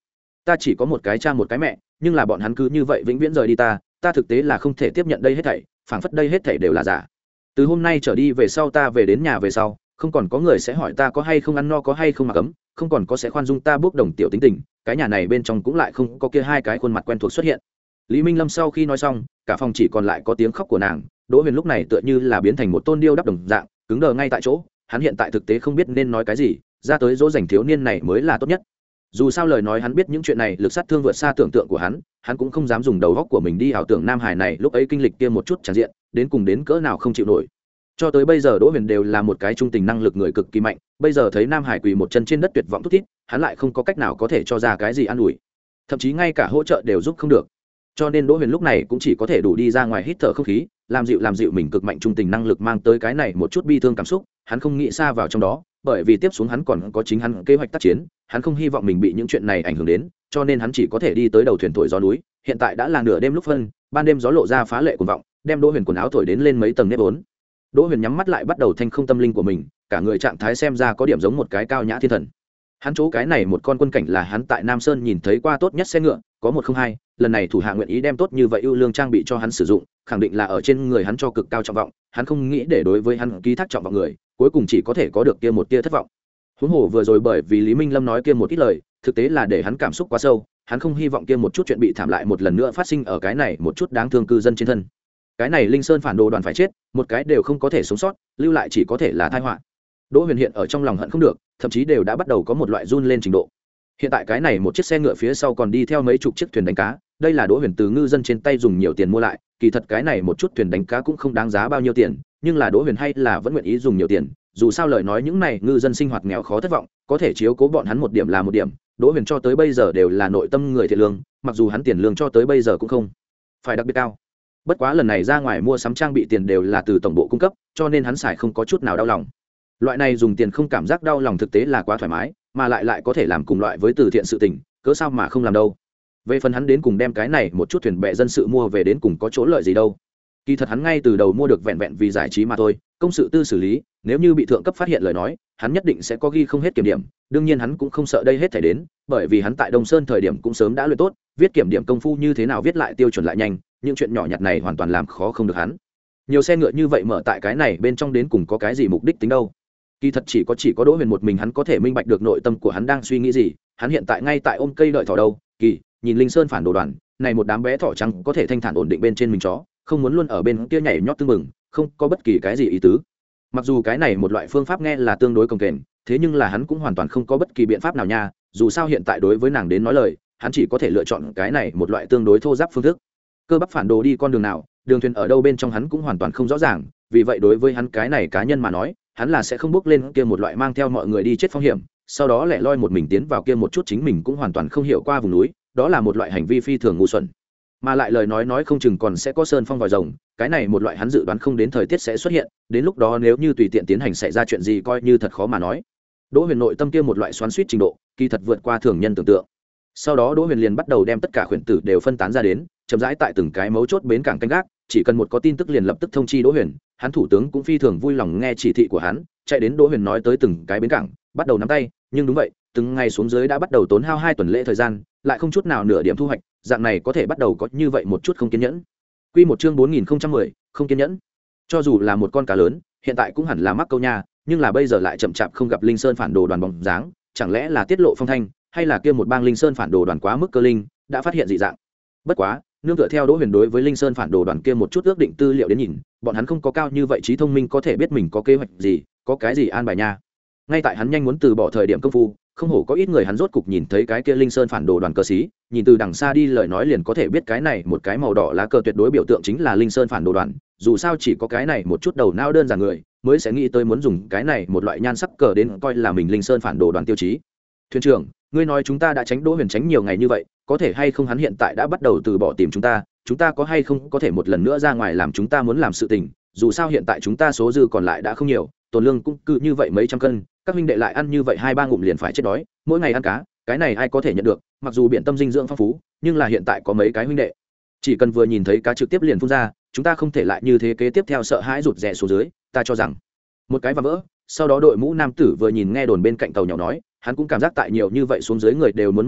ta chỉ có một cái cha một cái mẹ, nhưng là bọn hắn cứ như vậy vĩnh viễn rời đi ta, ta thực tế là không thể tiếp nhận đây hết thảy, phảng phất đây hết thảy đều là giả. Từ hôm nay trở đi về sau, ta về đến nhà về sau, không còn có người sẽ hỏi ta có hay không ăn no, có hay không mặc ấm, không còn có sẽ khoan dung ta bước đồng tiểu tính tình, cái nhà này bên trong cũng lại không có kia hai cái khuôn mặt quen thuộc xuất hiện. Lý Minh Lâm sau khi nói xong, cả phòng chỉ còn lại có tiếng khóc của nàng. Đỗ Huyền lúc này tựa như là biến thành một tôn điêu đắp đồng dạng, cứng đờ ngay tại chỗ. Hắn hiện tại thực tế không biết nên nói cái gì, ra tới dỗ dành thiếu niên này mới là tốt nhất. Dù sao lời nói hắn biết những chuyện này lực sát thương vượt xa tưởng tượng của hắn, hắn cũng không dám dùng đầu óc của mình đi ảo tưởng Nam Hải này lúc ấy kinh lịch kia một chút tràn diện, đến cùng đến cỡ nào không chịu nổi. Cho tới bây giờ Đỗ Huyền đều là một cái trung tình năng lực người cực kỳ mạnh, bây giờ thấy Nam Hải quỳ một chân trên đất tuyệt vọng thút thít, hắn lại không có cách nào có thể cho ra cái gì an ủi, thậm chí ngay cả hỗ trợ đều giúp không được. Cho nên Đỗ Huyền lúc này cũng chỉ có thể đủ đi ra ngoài hít thở không khí, làm dịu làm dịu mình cực mạnh trung tình năng lực mang tới cái này một chút bi thương cảm xúc. Hắn không nghĩ xa vào trong đó, bởi vì tiếp xuống hắn còn có chính hắn kế hoạch tác chiến, hắn không hy vọng mình bị những chuyện này ảnh hưởng đến, cho nên hắn chỉ có thể đi tới đầu thuyền thổi gió núi. Hiện tại đã là nửa đêm lúc phân, ban đêm gió lộ ra phá lệ cuồng vọng, đem Đỗ Huyền quần áo thổi đến lên mấy tầng nếp vốn. Đỗ Huyền nhắm mắt lại bắt đầu thanh không tâm linh của mình, cả người trạng thái xem ra có điểm giống một cái cao nhã thiên thần. Hắn chỗ cái này một con quân cảnh là hắn tại Nam Sơn nhìn thấy qua tốt nhất xe ngựa, có một không hai, lần này thủ hạ nguyện ý đem tốt như vậy ưu lương trang bị cho hắn sử dụng, khẳng định là ở trên người hắn cho cực cao trọng vọng, hắn không nghĩ để đối với hắn ký thác trọng vọng người, cuối cùng chỉ có thể có được kia một tia thất vọng. Huống hồ vừa rồi bởi vì Lý Minh Lâm nói kia một ít lời, thực tế là để hắn cảm xúc quá sâu, hắn không hy vọng kia một chút chuyện bị thảm lại một lần nữa phát sinh ở cái này một chút đáng thương cư dân trên thân. Cái này Linh Sơn phản đồ đoàn phải chết, một cái đều không có thể sống sót, lưu lại chỉ có thể là tai họa. Đỗ Huyền hiện ở trong lòng hận không được, thậm chí đều đã bắt đầu có một loại run lên trình độ. Hiện tại cái này một chiếc xe ngựa phía sau còn đi theo mấy chục chiếc thuyền đánh cá, đây là Đỗ Huyền từ ngư dân trên tay dùng nhiều tiền mua lại, kỳ thật cái này một chút thuyền đánh cá cũng không đáng giá bao nhiêu tiền, nhưng là Đỗ Huyền hay là vẫn nguyện ý dùng nhiều tiền, dù sao lời nói những này ngư dân sinh hoạt nghèo khó thất vọng, có thể chiếu cố bọn hắn một điểm là một điểm. Đỗ Huyền cho tới bây giờ đều là nội tâm người thiện lương, mặc dù hắn tiền lương cho tới bây giờ cũng không phải đặc biệt cao. Bất quá lần này ra ngoài mua sắm trang bị tiền đều là từ tổng bộ cung cấp, cho nên hắn xài không có chút nào đau lòng. Loại này dùng tiền không cảm giác đau lòng thực tế là quá thoải mái, mà lại lại có thể làm cùng loại với từ thiện sự tình, cớ sao mà không làm đâu. Về phần hắn đến cùng đem cái này một chút thuyền bè dân sự mua về đến cùng có chỗ lợi gì đâu. Kỳ thật hắn ngay từ đầu mua được vẹn vẹn vì giải trí mà thôi, công sự tư xử lý, nếu như bị thượng cấp phát hiện lời nói, hắn nhất định sẽ có ghi không hết kiểm điểm, đương nhiên hắn cũng không sợ đây hết thảy đến, bởi vì hắn tại Đông Sơn thời điểm cũng sớm đã luyện tốt, viết kiểm điểm công phu như thế nào viết lại tiêu chuẩn lại nhanh, những chuyện nhỏ nhặt này hoàn toàn làm khó không được hắn. Nhiều xe ngựa như vậy mở tại cái này bên trong đến cùng có cái gì mục đích tính đâu. Kỳ thật chỉ có chỉ có Đỗ Huyền một mình hắn có thể minh bạch được nội tâm của hắn đang suy nghĩ gì, hắn hiện tại ngay tại ôm cây đợi thỏ đâu. Kỳ, nhìn Linh Sơn phản đồ đoàn, này một đám bé thỏ trắng có thể thanh thản ổn định bên trên mình chó, không muốn luôn ở bên kia nhảy nhót tương mừng, không có bất kỳ cái gì ý tứ. Mặc dù cái này một loại phương pháp nghe là tương đối cồng kềnh, thế nhưng là hắn cũng hoàn toàn không có bất kỳ biện pháp nào nha, dù sao hiện tại đối với nàng đến nói lời, hắn chỉ có thể lựa chọn cái này một loại tương đối thô ráp phương thức. Cơ bắp phản đồ đi con đường nào, đường thuyền ở đâu bên trong hắn cũng hoàn toàn không rõ ràng, vì vậy đối với hắn cái này cá nhân mà nói, hắn là sẽ không bước lên kia một loại mang theo mọi người đi chết phong hiểm, sau đó lẻ loi một mình tiến vào kia một chút chính mình cũng hoàn toàn không hiểu qua vùng núi, đó là một loại hành vi phi thường ngu xuẩn. Mà lại lời nói nói không chừng còn sẽ có sơn phong vòi rồng, cái này một loại hắn dự đoán không đến thời tiết sẽ xuất hiện, đến lúc đó nếu như tùy tiện tiến hành xảy ra chuyện gì coi như thật khó mà nói. Đỗ Huyền nội tâm kia một loại xoắn xuýt trình độ, kỳ thật vượt qua thường nhân tưởng tượng. Sau đó Đỗ Huyền liền bắt đầu đem tất cả khuyển tử đều phân tán ra đến, chậm rãi tại từng cái mấu chốt bến cảng canh gác, chỉ cần một có tin tức liền lập tức thông chi Đỗ Huyền, hắn thủ tướng cũng phi thường vui lòng nghe chỉ thị của hắn, chạy đến Đỗ Huyền nói tới từng cái bến cảng, bắt đầu nắm tay, nhưng đúng vậy, từng ngày xuống dưới đã bắt đầu tốn hao hai tuần lễ thời gian, lại không chút nào nửa điểm thu hoạch, dạng này có thể bắt đầu có như vậy một chút không kiên nhẫn. Quy một chương bốn nghìn không trăm mười, không kiên nhẫn. Cho dù là một con cá lớn, hiện tại cũng hẳn là mắc câu nha, nhưng là bây giờ lại chậm chạp không gặp Linh Sơn phản đồ đoàn bóng dáng, chẳng lẽ là tiết lộ phong thanh, hay là kia một bang Linh Sơn phản đồ đoàn quá mức cơ linh, đã phát hiện dị dạng. Bất quá, nương tựa theo Đỗ Huyền đối với Linh Sơn phản đồ đoàn kia một chút ước định tư liệu đến nhìn, bọn hắn không có cao như vậy trí thông minh có thể biết mình có kế hoạch gì, có cái gì an bài nha. Ngay tại hắn nhanh muốn từ bỏ thời điểm công phu, không hổ có ít người hắn rốt cục nhìn thấy cái kia Linh Sơn phản đồ đoàn cờ xí, nhìn từ đằng xa đi lời nói liền có thể biết cái này một cái màu đỏ lá cờ tuyệt đối biểu tượng chính là Linh Sơn phản đồ đoàn, dù sao chỉ có cái này một chút đầu não đơn giản người mới sẽ nghĩ tới muốn dùng cái này một loại nhan sắc cờ đến coi là mình Linh Sơn phản đồ đoàn tiêu chí. Thuyền trưởng, ngươi nói chúng ta đã tránh Đỗ Huyền tránh nhiều ngày như vậy, có thể hay không hắn hiện tại đã bắt đầu từ bỏ tìm chúng ta, chúng ta có hay không có thể một lần nữa ra ngoài làm chúng ta muốn làm sự tình, dù sao hiện tại chúng ta số dư còn lại đã không nhiều, tồn lương cũng cứ như vậy mấy trăm cân, các huynh đệ lại ăn như vậy hai ba ngụm liền phải chết đói, mỗi ngày ăn cá, cái này ai có thể nhận được, mặc dù biển tâm dinh dưỡng phong phú, nhưng là hiện tại có mấy cái huynh đệ chỉ cần vừa nhìn thấy cá trực tiếp liền phun ra, chúng ta không thể lại như thế kế tiếp theo sợ hãi rụt rè xuống dưới, ta cho rằng một cái và vỡ. Sau đó đội mũ nam tử vừa nhìn nghe đồn bên cạnh tàu nhỏ nói, hắn cũng cảm giác tại nhiều như vậy xuống dưới người đều muốn múc mèo,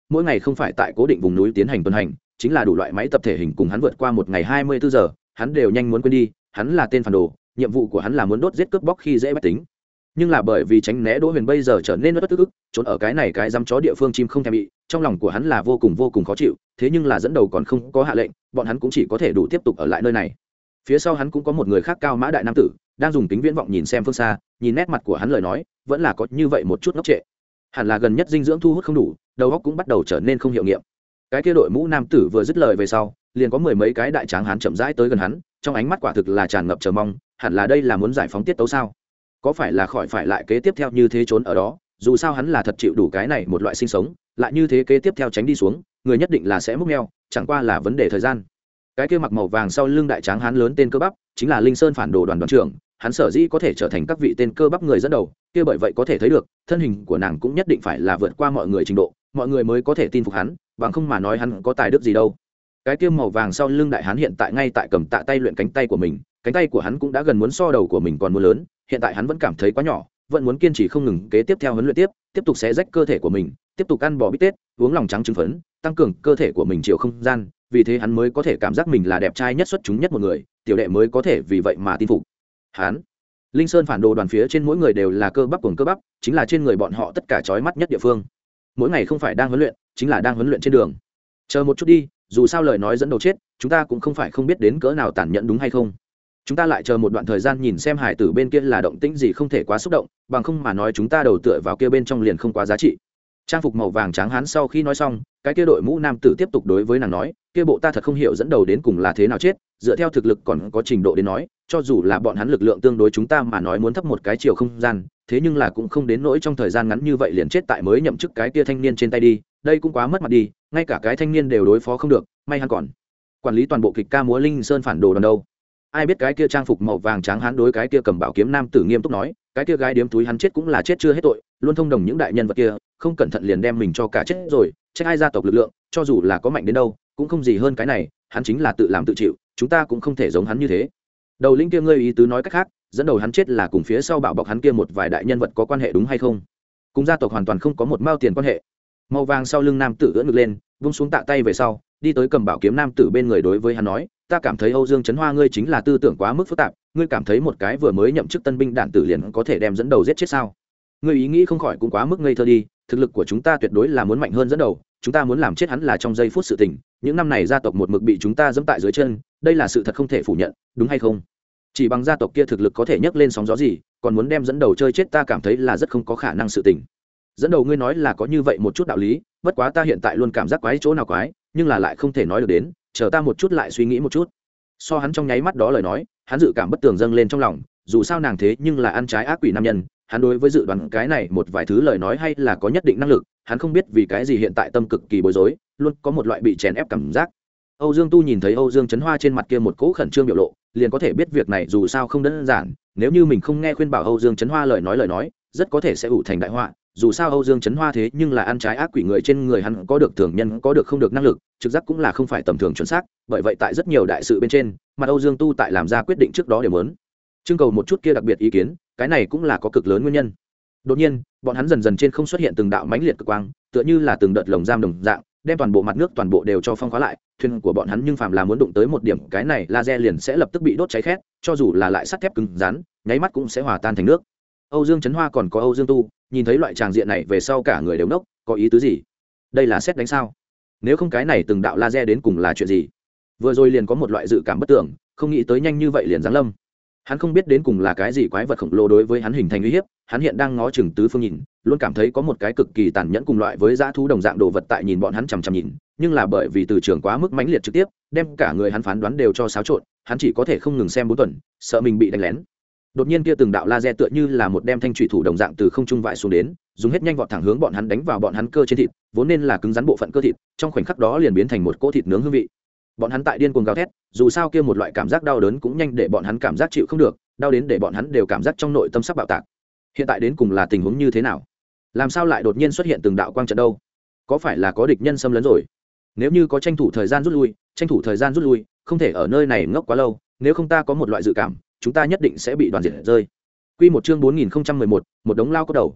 mỗi ngày không phải tại cố định vùng núi tiến hành tuần hành chính là đủ loại máy tập thể hình cùng hắn vượt qua một ngày hai mươi bốn giờ hắn đều nhanh muốn quên đi. Hắn là tên phản đồ, nhiệm vụ của hắn là muốn đốt giết cướp bóc khi dễ bách tính, nhưng là bởi vì tránh né Đỗ Huyền bây giờ trở nên bất tức ức, trốn ở cái này cái dám chó địa phương chim không thèm bị, trong lòng của hắn là vô cùng vô cùng khó chịu. Thế nhưng là dẫn đầu còn không có hạ lệnh, bọn hắn cũng chỉ có thể đủ tiếp tục ở lại nơi này. Phía sau hắn cũng có một người khác cao mã đại nam tử đang dùng kính viễn vọng nhìn xem phương xa, nhìn nét mặt của hắn lời nói vẫn là có như vậy một chút ngốc trệ, hẳn là gần nhất dinh dưỡng thu hút không đủ, đầu óc cũng bắt đầu trở nên không hiệu nghiệm. Cái kia đội mũ nam tử vừa dứt lời về sau, liền có mười mấy cái đại tráng hán chậm rãi tới gần hắn, trong ánh mắt quả thực là tràn ngập chờ mong, hẳn là đây là muốn giải phóng tiết tấu sao? Có phải là khỏi phải lại kế tiếp theo như thế trốn ở đó, dù sao hắn là thật chịu đủ cái này một loại sinh sống, lại như thế kế tiếp theo tránh đi xuống, người nhất định là sẽ múc meo, chẳng qua là vấn đề thời gian. Cái kia mặc màu vàng sau lưng đại tráng hán lớn tên cơ bắp, chính là Linh Sơn phản đồ đoàn đoàn trưởng, hắn sở dĩ có thể trở thành các vị tên cơ bắp người dẫn đầu, kia bởi vậy có thể thấy được, thân hình của nàng cũng nhất định phải là vượt qua mọi người trình độ, mọi người mới có thể tin phục hắn, bằng không mà nói hắn có tài đức gì đâu. Cái kia màu vàng sau lưng đại hán hiện tại ngay tại cầm tạ tay luyện cánh tay của mình, cánh tay của hắn cũng đã gần muốn so đầu của mình còn muốn lớn, hiện tại hắn vẫn cảm thấy quá nhỏ, vẫn muốn kiên trì không ngừng kế tiếp theo huấn luyện tiếp, tiếp tục xé rách cơ thể của mình, tiếp tục ăn bò bít tết, uống lòng trắng trứng phấn, tăng cường cơ thể của mình chiều không gian, vì thế hắn mới có thể cảm giác mình là đẹp trai nhất xuất chúng nhất một người, tiểu đệ mới có thể vì vậy mà tin phục hắn. Linh Sơn phản đồ đoàn phía trên mỗi người đều là cơ bắp cùng cơ bắp, chính là trên người bọn họ tất cả chói mắt nhất địa phương. Mỗi ngày không phải đang huấn luyện, chính là đang huấn luyện trên đường. Chờ một chút đi, dù sao lời nói dẫn đầu chết, chúng ta cũng không phải không biết đến cỡ nào tàn nhẫn đúng hay không. Chúng ta lại chờ một đoạn thời gian nhìn xem hải tử bên kia là động tĩnh gì, không thể quá xúc động, bằng không mà nói chúng ta đầu tựa vào kia bên trong liền không quá giá trị. Trang phục màu vàng trắng hán sau khi nói xong, cái kia đội mũ nam tử tiếp tục đối với nàng nói, kia bộ ta thật không hiểu dẫn đầu đến cùng là thế nào chết, dựa theo thực lực còn có trình độ đến nói, cho dù là bọn hắn lực lượng tương đối chúng ta mà nói muốn thấp một cái chiều không gian, thế nhưng là cũng không đến nỗi trong thời gian ngắn như vậy liền chết tại mới nhậm chức cái kia thanh niên trên tay đi, đây cũng quá mất mặt đi, ngay cả cái thanh niên đều đối phó không được, may hắn còn quản lý toàn bộ kịch ca múa Linh Sơn phản đồ đoàn đâu. Ai biết cái kia trang phục màu vàng trắng hắn đối cái kia cầm bảo kiếm nam tử nghiêm túc nói, cái kia gái điếm túi hắn chết cũng là chết chưa hết tội, luôn thông đồng những đại nhân vật kia, không cẩn thận liền đem mình cho cả chết rồi, trách ai gia tộc lực lượng, cho dù là có mạnh đến đâu, cũng không gì hơn cái này, hắn chính là tự làm tự chịu, chúng ta cũng không thể giống hắn như thế. Đầu lĩnh kia ngươi ý tứ nói cách khác, dẫn đầu hắn chết là cùng phía sau bảo bọc hắn kia một vài đại nhân vật có quan hệ đúng hay không? Cùng gia tộc hoàn toàn không có một mao tiền quan hệ. Màu vàng sau lưng nam tử ưỡn ngực lên, vung xuống tạ tay về sau, đi tới cầm bảo kiếm nam tử bên người đối với hắn nói, ta cảm thấy Âu Dương Chấn Hoa ngươi chính là tư tưởng quá mức phức tạp, ngươi cảm thấy một cái vừa mới nhậm chức tân binh đản tử liền có thể đem dẫn đầu giết chết sao? Ngươi ý nghĩ không khỏi cũng quá mức ngây thơ đi, thực lực của chúng ta tuyệt đối là muốn mạnh hơn dẫn đầu, chúng ta muốn làm chết hắn là trong giây phút sự tình, những năm này gia tộc một mực bị chúng ta giẫm tại dưới chân, đây là sự thật không thể phủ nhận, đúng hay không? Chỉ bằng gia tộc kia thực lực có thể nhấc lên sóng gió gì, còn muốn đem dẫn đầu chơi chết ta cảm thấy là rất không có khả năng sự tình. Dẫn đầu ngươi nói là có như vậy một chút đạo lý, bất quá ta hiện tại luôn cảm giác quái chỗ nào quái, nhưng là lại không thể nói được đến, chờ ta một chút lại suy nghĩ một chút. So hắn trong nháy mắt đó lời nói, hắn dự cảm bất tường dâng lên trong lòng, dù sao nàng thế nhưng là ăn trái ác quỷ nam nhân, hắn đối với dự đoán cái này một vài thứ lời nói hay là có nhất định năng lực, hắn không biết vì cái gì hiện tại tâm cực kỳ bối rối, luôn có một loại bị chèn ép cảm giác. Âu Dương Tu nhìn thấy Âu Dương Chấn Hoa trên mặt kia một cỗ khẩn trương biểu lộ, liền có thể biết việc này dù sao không đơn giản, nếu như mình không nghe khuyên bảo Âu Dương Chấn Hoa lời nói lời nói, rất có thể sẽ ủ thành đại họa. Dù sao Âu Dương Chấn Hoa thế nhưng là ăn trái ác quỷ người, trên người hắn có được thường nhân có được không được năng lực, trực giác cũng là không phải tầm thường chuẩn xác, bởi vậy tại rất nhiều đại sự bên trên, mà Âu Dương Tu tại làm ra quyết định trước đó đều muốn trưng cầu một chút kia đặc biệt ý kiến, cái này cũng là có cực lớn nguyên nhân. Đột nhiên, bọn hắn dần dần trên không xuất hiện từng đạo mãnh liệt cực quang, tựa như là từng đợt lồng giam đồng dạng, đem toàn bộ mặt nước toàn bộ đều cho phong khóa lại, thuyền của bọn hắn nhưng phàm là muốn đụng tới một điểm cái này laser liền sẽ lập tức bị đốt cháy khét, cho dù là lại sắt thép cứng rắn, nháy mắt cũng sẽ hòa tan thành nước. Âu Dương Chấn Hoa còn có Âu Dương Tu, nhìn thấy loại tràng diện này về sau cả người đều nốc, có ý tứ gì? Đây là sét đánh sao? Nếu không cái này từng đạo laser đến cùng là chuyện gì? Vừa rồi liền có một loại dự cảm bất tưởng, không nghĩ tới nhanh như vậy liền giáng lâm. Hắn không biết đến cùng là cái gì quái vật khổng lồ đối với hắn hình thành uy hiếp, hắn hiện đang ngó chừng tứ phương nhìn, luôn cảm thấy có một cái cực kỳ tàn nhẫn cùng loại với dã thú đồng dạng đồ vật tại nhìn bọn hắn chằm chằm nhìn, nhưng là bởi vì từ trường quá mức mãnh liệt trực tiếp, đem cả người hắn phán đoán đều cho xáo trộn, hắn chỉ có thể không ngừng xem bốn tuần, sợ mình bị đánh lén. Đột nhiên kia từng đạo laser tựa như là một đem thanh thủy thủ đồng dạng từ không trung vãi xuống đến, dùng hết nhanh vọt thẳng hướng bọn hắn đánh vào bọn hắn cơ trên thịt, vốn nên là cứng rắn bộ phận cơ thịt, trong khoảnh khắc đó liền biến thành một cỗ thịt nướng hương vị. Bọn hắn tại điên cuồng gào thét, dù sao kia một loại cảm giác đau đớn cũng nhanh để bọn hắn cảm giác chịu không được, đau đến để bọn hắn đều cảm giác trong nội tâm sắp bạo tạc. Hiện tại đến cùng là tình huống như thế nào? Làm sao lại đột nhiên xuất hiện từng đạo quang trận đâu? Có phải là có địch nhân xâm lấn rồi? Nếu như có tranh thủ thời gian rút lui, tranh thủ thời gian rút lui, không thể ở nơi này ngốc quá lâu, nếu không ta có một loại dự cảm, chúng ta nhất định sẽ bị đoàn diệt rơi. Quy một chương bốn nghìn không trăm mười một, một đống lao cốt đầu.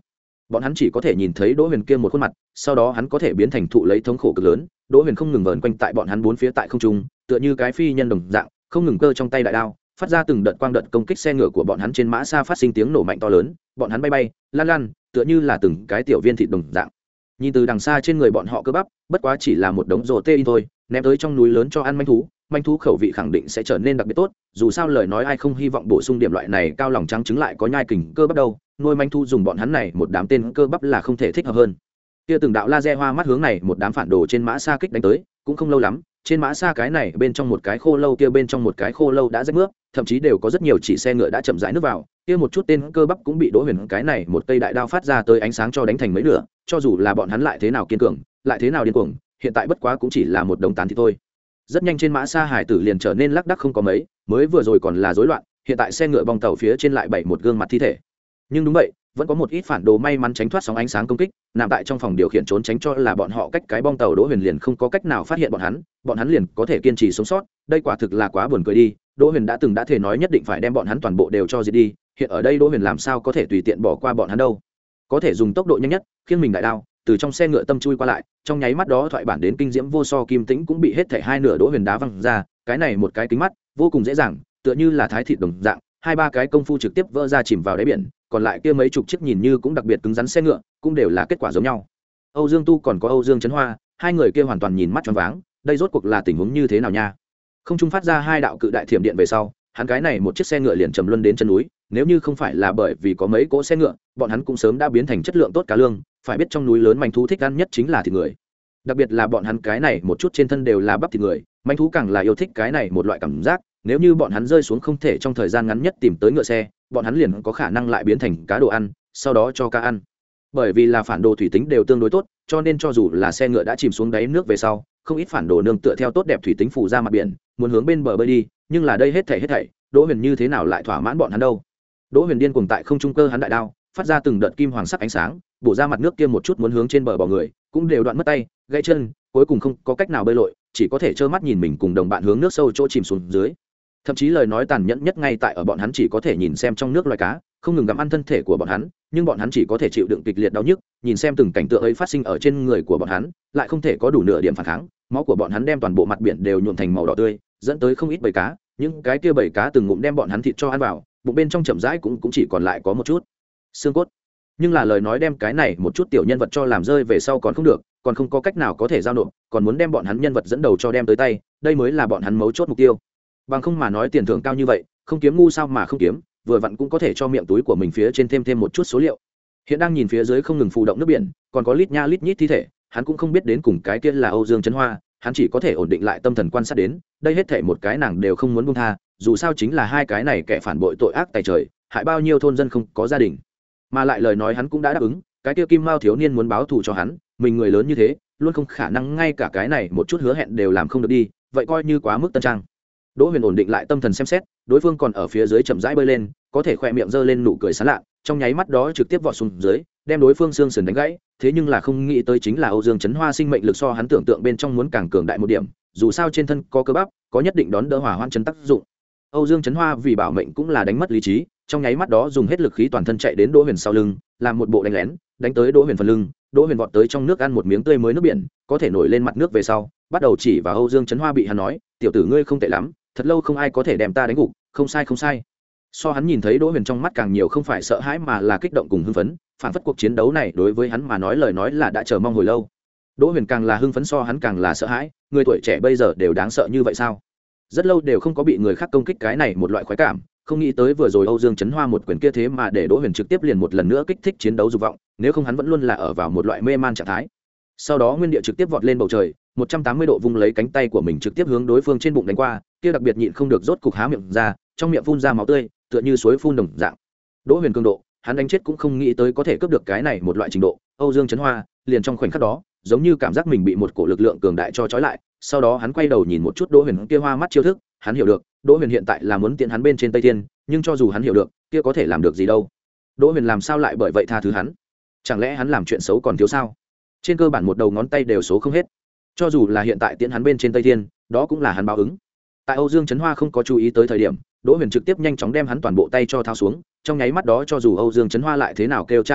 bọn hắn chỉ có thể nhìn thấy Đỗ Huyền kia một khuôn mặt, sau đó hắn có thể biến thành thụ lấy thống khổ cực lớn. Đỗ Huyền không ngừng vờn quanh tại bọn hắn bốn phía tại không trung, tựa như cái phi nhân đồng dạng, không ngừng cơ trong tay đại đao, phát ra từng đợt quang đợt công kích xe ngựa của bọn hắn trên mã xa, phát sinh tiếng nổ mạnh to lớn, bọn hắn bay bay lan lan, tựa như là từng cái tiểu viên thịt đồng dạng. Nhìn từ đằng xa trên người bọn họ cơ bắp, bất quá chỉ là một đống rồ tê in thôi, ném tới trong núi lớn cho ăn manh thú, manh thú khẩu vị khẳng định sẽ trở nên đặc biệt tốt. Dù sao lời nói ai không hy vọng bổ sung điểm loại này cao lòng trắng trứng lại có nhai kình cơ bắp đâu, nuôi manh thú dùng bọn hắn này một đám tên cơ bắp là không thể thích hợp hơn. Kia từng đạo laser hoa mắt hướng này một đám phản đồ trên mã xa kích đánh tới, cũng không lâu lắm, trên mã xa cái này bên trong một cái khô lâu, kia bên trong một cái khô lâu đã rách nước, thậm chí đều có rất nhiều chỉ xe ngựa đã chậm rãi nước vào, kia một chút tên cơ bắp cũng bị Đỗ Huyền cái này một cây đại đao phát ra tới ánh sáng cho đánh thành mấy nửa. Cho dù là bọn hắn lại thế nào kiên cường, lại thế nào điên cuồng, hiện tại bất quá cũng chỉ là một đống tán thì thôi. Rất nhanh trên mã xa hải tử liền trở nên lác đác không có mấy, mới vừa rồi còn là rối loạn, hiện tại xe ngựa bong tàu phía trên lại bảy một gương mặt thi thể. Nhưng đúng vậy, vẫn có một ít phản đồ may mắn tránh thoát sóng ánh sáng công kích, nằm tại trong phòng điều khiển trốn tránh, cho là bọn họ cách cái bong tàu Đỗ Huyền liền không có cách nào phát hiện bọn hắn, bọn hắn liền có thể kiên trì sống sót. Đây quả thực là quá buồn cười đi. Đỗ Huyền đã từng đã thể nói nhất định phải đem bọn hắn toàn bộ đều cho diệt đi, hiện ở đây Đỗ Huyền làm sao có thể tùy tiện bỏ qua bọn hắn đâu. Có thể dùng tốc độ nhanh nhất khiêng mình đại đao từ trong xe ngựa tâm chui qua lại, trong nháy mắt đó thoại bản đến kinh diễm vô so kim tĩnh cũng bị hết thảy hai nửa Đỗ Huyền đá văng ra, cái này một cái kính mắt vô cùng dễ dàng, tựa như là thái thịt đồng dạng, hai ba cái công phu trực tiếp vỡ ra chìm vào đáy biển, còn lại kia mấy chục chiếc nhìn như cũng đặc biệt cứng rắn xe ngựa cũng đều là kết quả giống nhau. Âu Dương Tu còn có Âu Dương Chấn Hoa, hai người kia hoàn toàn nhìn mắt choáng váng, đây rốt cuộc là tình huống như thế nào nha? Không trung phát ra hai đạo cự đại thiểm điện về sau, hắn cái này một chiếc xe ngựa liền trầm luân đến chân núi, nếu như không phải là bởi vì có mấy cỗ xe ngựa, bọn hắn cũng sớm đã biến thành chất lượng tốt cá lương, phải biết trong núi lớn manh thú thích ăn nhất chính là thịt người. Đặc biệt là bọn hắn cái này một chút trên thân đều là bắp thịt người, manh thú càng là yêu thích cái này một loại cảm giác, nếu như bọn hắn rơi xuống không thể trong thời gian ngắn nhất tìm tới ngựa xe, bọn hắn liền có khả năng lại biến thành cá đồ ăn, sau đó cho cá ăn. Bởi vì là phản đồ thủy tính đều tương đối tốt, cho nên cho dù là xe ngựa đã chìm xuống đáy nước về sau, không ít phản đồ nương tựa theo tốt đẹp thủy tính phủ ra mặt biển, muốn hướng bên bờ bơi đi, nhưng là đây hết thảy hết thảy, Đỗ Huyền như thế nào lại thỏa mãn bọn hắn đâu? Đỗ Huyền điên cuồng tại không trung cơ hắn đại đao, phát ra từng đợt kim hoàng sắc ánh sáng, bổ ra mặt nước kia một chút muốn hướng trên bờ bò người, cũng đều đoạn mất tay, gãy chân, cuối cùng không có cách nào bơi lội, chỉ có thể trơ mắt nhìn mình cùng đồng bạn hướng nước sâu chỗ chìm xuống dưới. Thậm chí lời nói tàn nhẫn nhất ngay tại ở bọn hắn chỉ có thể nhìn xem trong nước loài cá không ngừng gặm ăn thân thể của bọn hắn, nhưng bọn hắn chỉ có thể chịu đựng kịch liệt đau nhức, nhìn xem từng cảnh tượng ấy phát sinh ở trên người của bọn hắn, lại không thể có đủ nửa điểm phản kháng. Máu của bọn hắn đem toàn bộ mặt biển đều nhuộm thành màu đỏ tươi, dẫn tới không ít bầy cá, những cái kia bầy cá từng ngụm đem bọn hắn thịt cho ăn vào, bụng bên trong chậm rãi cũng cũng chỉ còn lại có một chút xương cốt. Nhưng là lời nói đem cái này một chút tiểu nhân vật cho làm rơi về sau còn không được, còn không có cách nào có thể giao nộp, còn muốn đem bọn hắn nhân vật dẫn đầu cho đem tới tay, đây mới là bọn hắn mấu chốt mục tiêu. Bằng không mà nói tiền thưởng cao như vậy, không kiếm ngu sao mà không kiếm, vừa vặn cũng có thể cho miệng túi của mình phía trên thêm thêm một chút số liệu. Hiện đang nhìn phía dưới không ngừng phù động nước biển, còn có lít nha lít nhít thi thể, hắn cũng không biết đến cùng cái kia là Âu Dương Chấn Hoa, hắn chỉ có thể ổn định lại tâm thần quan sát đến, đây hết thảy một cái nàng đều không muốn buông tha, dù sao chính là hai cái này kẻ phản bội tội ác tày trời, hại bao nhiêu thôn dân không có gia đình. Mà lại lời nói hắn cũng đã đáp ứng, cái kia Kim Mao thiếu niên muốn báo thù cho hắn, mình người lớn như thế, luôn không khả năng ngay cả cái này một chút hứa hẹn đều làm không được đi, vậy coi như quá mức tân trang. Đỗ Huyền ổn định lại tâm thần xem xét, đối phương còn ở phía dưới chậm rãi bơi lên, có thể khỏe miệng giơ lên nụ cười sán lạ, trong nháy mắt đó trực tiếp vọt xuống dưới, đem đối phương xương sườn đánh gãy. Thế nhưng là không nghĩ tới chính là Âu Dương Chấn Hoa sinh mệnh lực so hắn tưởng tượng bên trong muốn càng cường đại một điểm, dù sao trên thân có cơ bắp, có nhất định đón đỡ hỏa hoạn chấn tác dụng. Âu Dương Chấn Hoa vì bảo mệnh cũng là đánh mất lý trí, trong nháy mắt đó dùng hết lực khí toàn thân chạy đến Đỗ Huyền sau lưng, làm một bộ đánh lén, đánh tới Đỗ Huyền phần lưng. Đỗ Huyền vọt tới trong nước ăn một miếng tươi mới nước biển, có thể nổi lên mặt nước về sau, bắt đầu chỉ vào Âu Dương Chấn Hoa bị hắn nói, tiểu tử ngươi không tệ lắm, thật lâu không ai có thể đem ta đánh gục, không sai không sai. So hắn nhìn thấy Đỗ Huyền trong mắt càng nhiều không phải sợ hãi mà là kích động cùng hưng phấn, phản phất cuộc chiến đấu này đối với hắn mà nói lời nói là đã chờ mong hồi lâu. Đỗ Huyền càng là hưng phấn so hắn càng là sợ hãi, người tuổi trẻ bây giờ đều đáng sợ như vậy sao? Rất lâu đều không có bị người khác công kích cái này một loại khoái cảm, không nghĩ tới vừa rồi Âu Dương Chấn Hoa một quyền kia thế mà để Đỗ Huyền trực tiếp liền một lần nữa kích thích chiến đấu dục vọng, nếu không hắn vẫn luôn là ở vào một loại mê man trạng thái. Sau đó nguyên địa trực tiếp vọt lên bầu trời, một trăm tám mươi độ vung lấy cánh tay của mình trực tiếp hướng đối phương trên bụng đánh qua, kia đặc biệt nhịn không được rốt cục há miệng ra, trong miệng phun ra máu tươi, tựa như suối phun đồng dạng. Đỗ Huyền cường độ, hắn đánh chết cũng không nghĩ tới có thể cướp được cái này một loại trình độ. Âu Dương Chấn Hoa liền trong khoảnh khắc đó, giống như cảm giác mình bị một cổ lực lượng cường đại cho trói lại, sau đó hắn quay đầu nhìn một chút Đỗ Huyền kia hoa mắt chiêu thức, hắn hiểu được, Đỗ Huyền hiện tại là muốn tiện hắn bên trên Tây Thiên, nhưng cho dù hắn hiểu được, kia có thể làm được gì đâu. Đỗ Huyền làm sao lại bởi vậy tha thứ hắn? Chẳng lẽ hắn làm chuyện xấu còn thiếu sao? Trên cơ bản một đầu ngón tay đều số không hết. Cho dù là hiện tại tiễn hắn bên trên Tây Thiên, đó cũng là hắn báo ứng. Tại Âu Dương Chấn Hoa không có chú ý tới thời điểm, Đỗ Huyền trực tiếp nhanh chóng đem hắn toàn bộ tay cho tháo xuống, trong nháy mắt đó cho dù Âu Dương Chấn Hoa lại thế nào kêu cha gọi mẹ,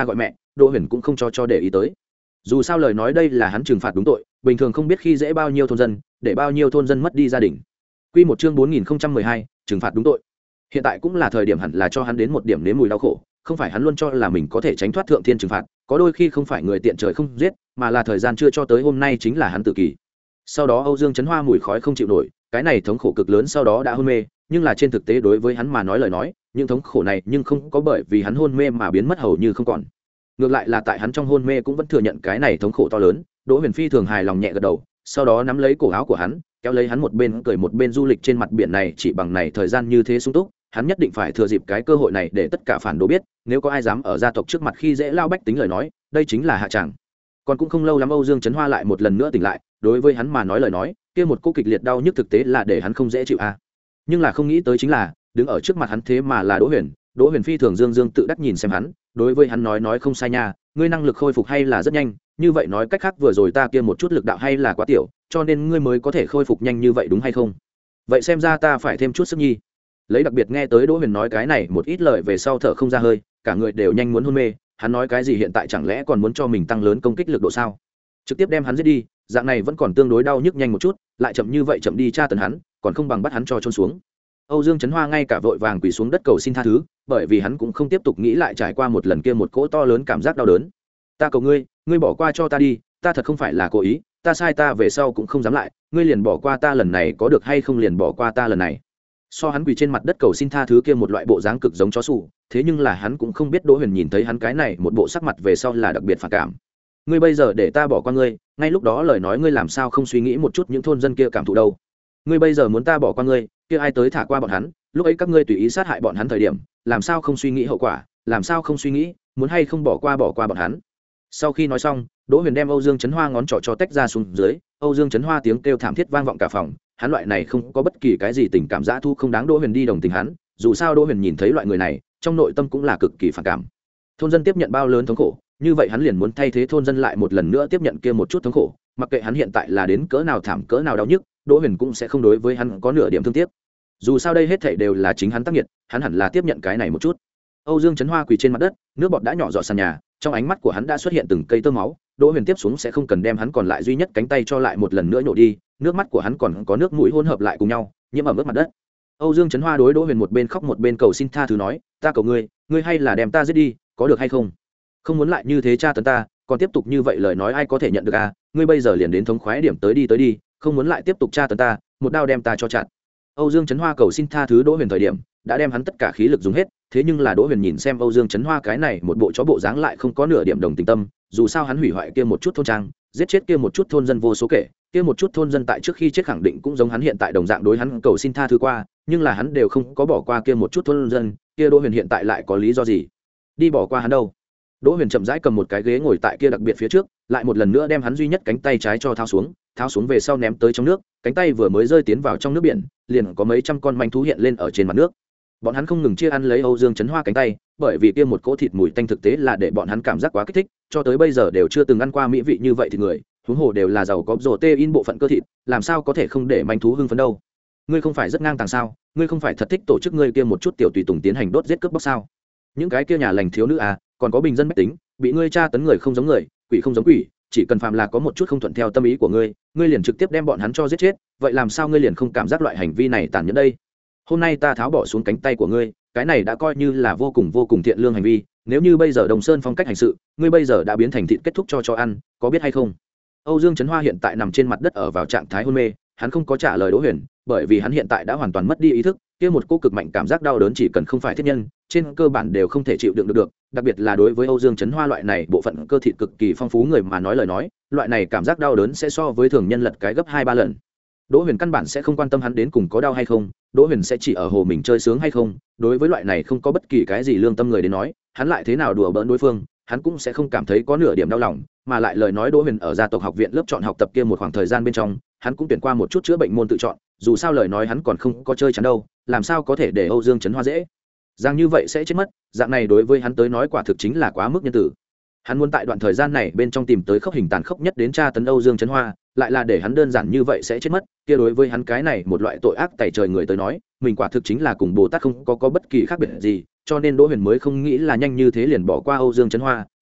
Đỗ Huyền cũng không cho cho để ý tới. Dù sao lời nói đây là hắn trừng phạt đúng tội, bình thường không biết khi dễ bao nhiêu thôn dân, để bao nhiêu thôn dân mất đi gia đình. Quy một chương bốn nghìn không trăm mười hai, trừng phạt đúng tội. Hiện tại cũng là thời điểm hẳn là cho hắn đến một điểm nếm mùi đau khổ, không phải hắn luôn cho là mình có thể tránh thoát thượng thiên trừng phạt, có đôi khi không phải người tiện trời không giết, mà là thời gian chưa cho tới hôm nay chính là hắn tự kỷ. Sau đó Âu Dương Chấn Hoa mùi khói không chịu nổi, cái này thống khổ cực lớn sau đó đã hôn mê, nhưng là trên thực tế đối với hắn mà nói lời nói, những thống khổ này nhưng không có bởi vì hắn hôn mê mà biến mất hầu như không còn. Ngược lại là tại hắn trong hôn mê cũng vẫn thừa nhận cái này thống khổ to lớn. Đỗ Huyền Phi thường hài lòng nhẹ gật đầu, sau đó nắm lấy cổ áo của hắn, kéo lấy hắn một bên cười một bên du lịch trên mặt biển này, chỉ bằng này thời gian như thế sung túc, hắn nhất định phải thừa dịp cái cơ hội này để tất cả phản đồ biết, nếu có ai dám ở gia tộc trước mặt khi dễ lao bách tính lời nói, đây chính là hạ tràng. Còn cũng không lâu lắm Âu Dương Chấn Hoa lại một lần nữa tỉnh lại, đối với hắn mà nói lời nói, kia một cô kịch liệt đau nhức thực tế là để hắn không dễ chịu a. À. Nhưng là không nghĩ tới chính là, đứng ở trước mặt hắn thế mà là Đỗ Huyền, Đỗ Huyền Phi thường dương dương tự đắc nhìn xem hắn, đối với hắn nói nói không sai nha, ngươi năng lực khôi phục hay là rất nhanh, như vậy nói cách khác vừa rồi ta kia một chút lực đạo hay là quá tiểu, cho nên ngươi mới có thể khôi phục nhanh như vậy đúng hay không? Vậy xem ra ta phải thêm chút sức nhi. Lấy đặc biệt nghe tới Đỗ Huyền nói cái này một ít lời về sau thở không ra hơi, cả người đều nhanh muốn hôn mê, hắn nói cái gì hiện tại chẳng lẽ còn muốn cho mình tăng lớn công kích lực độ sao? Trực tiếp đem hắn giết đi, dạng này vẫn còn tương đối đau nhức nhanh một chút, lại chậm như vậy chậm đi tra tấn hắn, còn không bằng bắt hắn cho chôn xuống. Âu Dương Chấn Hoa ngay cả vội vàng quỳ xuống đất cầu xin tha thứ, bởi vì hắn cũng không tiếp tục nghĩ lại trải qua một lần kia một cỗ to lớn cảm giác đau đớn. Ta cầu ngươi, ngươi bỏ qua cho ta đi, ta thật không phải là cố ý, ta sai ta về sau cũng không dám lại, ngươi liền bỏ qua ta lần này có được hay không liền bỏ qua ta lần này. So hắn quỳ trên mặt đất cầu xin tha thứ kia một loại bộ dáng cực giống chó sủ, thế nhưng là hắn cũng không biết Đỗ Huyền nhìn thấy hắn cái này một bộ sắc mặt về sau là đặc biệt phản cảm. Ngươi bây giờ để ta bỏ qua ngươi, ngay lúc đó lời nói ngươi làm sao không suy nghĩ một chút những thôn dân kia cảm thụ đâu? Ngươi bây giờ muốn ta bỏ qua ngươi, kia ai tới thả qua bọn hắn, lúc ấy các ngươi tùy ý sát hại bọn hắn thời điểm, làm sao không suy nghĩ hậu quả, làm sao không suy nghĩ muốn hay không bỏ qua bỏ qua bọn hắn. Sau khi nói xong, Đỗ Huyền đem Âu Dương Chấn Hoa ngón trỏ cho tách ra xuống dưới, Âu Dương Chấn Hoa tiếng kêu thảm thiết vang vọng cả phòng, hắn loại này không có bất kỳ cái gì tình cảm dã thu không đáng Đỗ Huyền đi đồng tình hắn, dù sao Đỗ Huyền nhìn thấy loại người này, trong nội tâm cũng là cực kỳ phản cảm. Thôn dân tiếp nhận bao lớn thống khổ, như vậy hắn liền muốn thay thế thôn dân lại một lần nữa tiếp nhận kia một chút thống khổ, mặc kệ hắn hiện tại là đến cỡ nào thảm cỡ nào đau nhức, Đỗ Huyền cũng sẽ không đối với hắn có nửa điểm thương tiếc. Dù sao đây hết thảy đều là chính hắn tác nghiệt, hắn hẳn là tiếp nhận cái này một chút. Âu Dương Chấn Hoa quỳ trên mặt đất, nước bọt đã nhỏ giọt sàn nhà, trong ánh mắt của hắn đã xuất hiện từng cây tơ máu. Đỗ Huyền tiếp xuống sẽ không cần đem hắn còn lại duy nhất cánh tay cho lại một lần nữa nhổ đi, nước mắt của hắn còn có nước mũi hỗn hợp lại cùng nhau, nhiễm ẩm ướt mặt đất. Âu Dương Chấn Hoa đối Đỗ Huyền một bên khóc một bên cầu xin tha thứ nói, ta cầu ngươi, ngươi hay là đem ta giết đi, có được hay không? Không muốn lại như thế tra tấn ta, còn tiếp tục như vậy lời nói ai có thể nhận được à? Ngươi bây giờ liền đến thống khoái điểm tới đi tới đi, không muốn lại tiếp tục tra tấn ta, một đao đem ta cho chặt. Âu Dương Chấn Hoa cầu xin tha thứ Đỗ Huyền thời điểm, đã đem hắn tất cả khí lực dùng hết, thế nhưng là Đỗ Huyền nhìn xem Âu Dương Chấn Hoa cái này một bộ chó bộ dáng lại không có nửa điểm đồng tình tâm, dù sao hắn hủy hoại kia một chút thôn trang, giết chết kia một chút thôn dân vô số kể, kia một chút thôn dân tại trước khi chết khẳng định cũng giống hắn hiện tại đồng dạng đối hắn cầu xin tha thứ qua, nhưng là hắn đều không có bỏ qua kia một chút thôn dân, kia Đỗ Huyền hiện tại lại có lý do gì đi bỏ qua hắn đâu? Đỗ Huyền chậm rãi cầm một cái ghế ngồi tại kia đặc biệt phía trước, lại một lần nữa đem hắn duy nhất cánh tay trái cho tháo xuống, tháo xuống về sau ném tới trong nước, cánh tay vừa mới rơi tiến vào trong nước biển, liền có mấy trăm con manh thú hiện lên ở trên mặt nước. Bọn hắn không ngừng chia ăn lấy Âu Dương Chấn Hoa cánh tay, bởi vì kia một cỗ thịt mùi tanh thực tế là để bọn hắn cảm giác quá kích thích, cho tới bây giờ đều chưa từng ăn qua mỹ vị như vậy thì người, huống hồ đều là giàu có protein bộ phận cơ thịt, làm sao có thể không để manh thú hưng phấn đâu? Ngươi không phải rất ngang tàng sao? Ngươi không phải thật thích tổ chức ngươi kia một chút tiểu tùy tùng tiến hành đốt giết cướp bóc sao? Những cái kia nhà lành thiếu nữ à, còn có bình dân bách tính, bị ngươi tra tấn người không giống người, quỷ không giống quỷ, chỉ cần phàm là có một chút không thuận theo tâm ý của ngươi, ngươi liền trực tiếp đem bọn hắn cho giết chết, vậy làm sao ngươi liền không cảm giác loại hành vi này tàn nhẫn đây? Hôm nay ta tháo bỏ xuống cánh tay của ngươi, cái này đã coi như là vô cùng vô cùng thiện lương hành vi, nếu như bây giờ Đồng Sơn phong cách hành sự, ngươi bây giờ đã biến thành thịt kết thúc cho cho ăn, có biết hay không? Âu Dương Chấn Hoa hiện tại nằm trên mặt đất ở vào trạng thái hôn mê, hắn không có trả lời Đỗ Huyền, bởi vì hắn hiện tại đã hoàn toàn mất đi ý thức, kia một cô cực mạnh cảm giác đau đớn chỉ cần không phải thiết nhân, trên cơ bản đều không thể chịu đựng được được, đặc biệt là đối với Âu Dương Chấn Hoa loại này bộ phận cơ thịt cực kỳ phong phú người mà nói lời nói, loại này cảm giác đau đớn sẽ so với thường nhân lật cái gấp hai ba lần. Đỗ Huyền căn bản sẽ không quan tâm hắn đến cùng có đau hay không, Đỗ Huyền sẽ chỉ ở hồ mình chơi sướng hay không, đối với loại này không có bất kỳ cái gì lương tâm người đến nói, hắn lại thế nào đùa bỡn đối phương, hắn cũng sẽ không cảm thấy có nửa điểm đau lòng, mà lại lời nói Đỗ Huyền ở gia tộc học viện lớp chọn học tập kia một khoảng thời gian bên trong, hắn cũng tuyển qua một chút chữa bệnh môn tự chọn, dù sao lời nói hắn còn không có chơi chắn đâu, làm sao có thể để Âu Dương Chấn Hoa dễ dàng như vậy sẽ chết mất, dạng này đối với hắn tới nói quả thực chính là quá mức nhân tử. Hắn muốn tại đoạn thời gian này bên trong tìm tới khốc hình tàn khốc nhất đến tra tấn Âu Dương Chấn Hoa, lại là để hắn đơn giản như vậy sẽ chết mất, kia đối với hắn cái này một loại tội ác tày trời người tới nói, mình quả thực chính là cùng Bồ Tát không có có bất kỳ khác biệt gì, cho nên Đỗ Huyền mới không nghĩ là nhanh như thế liền bỏ qua Âu Dương Chấn Hoa,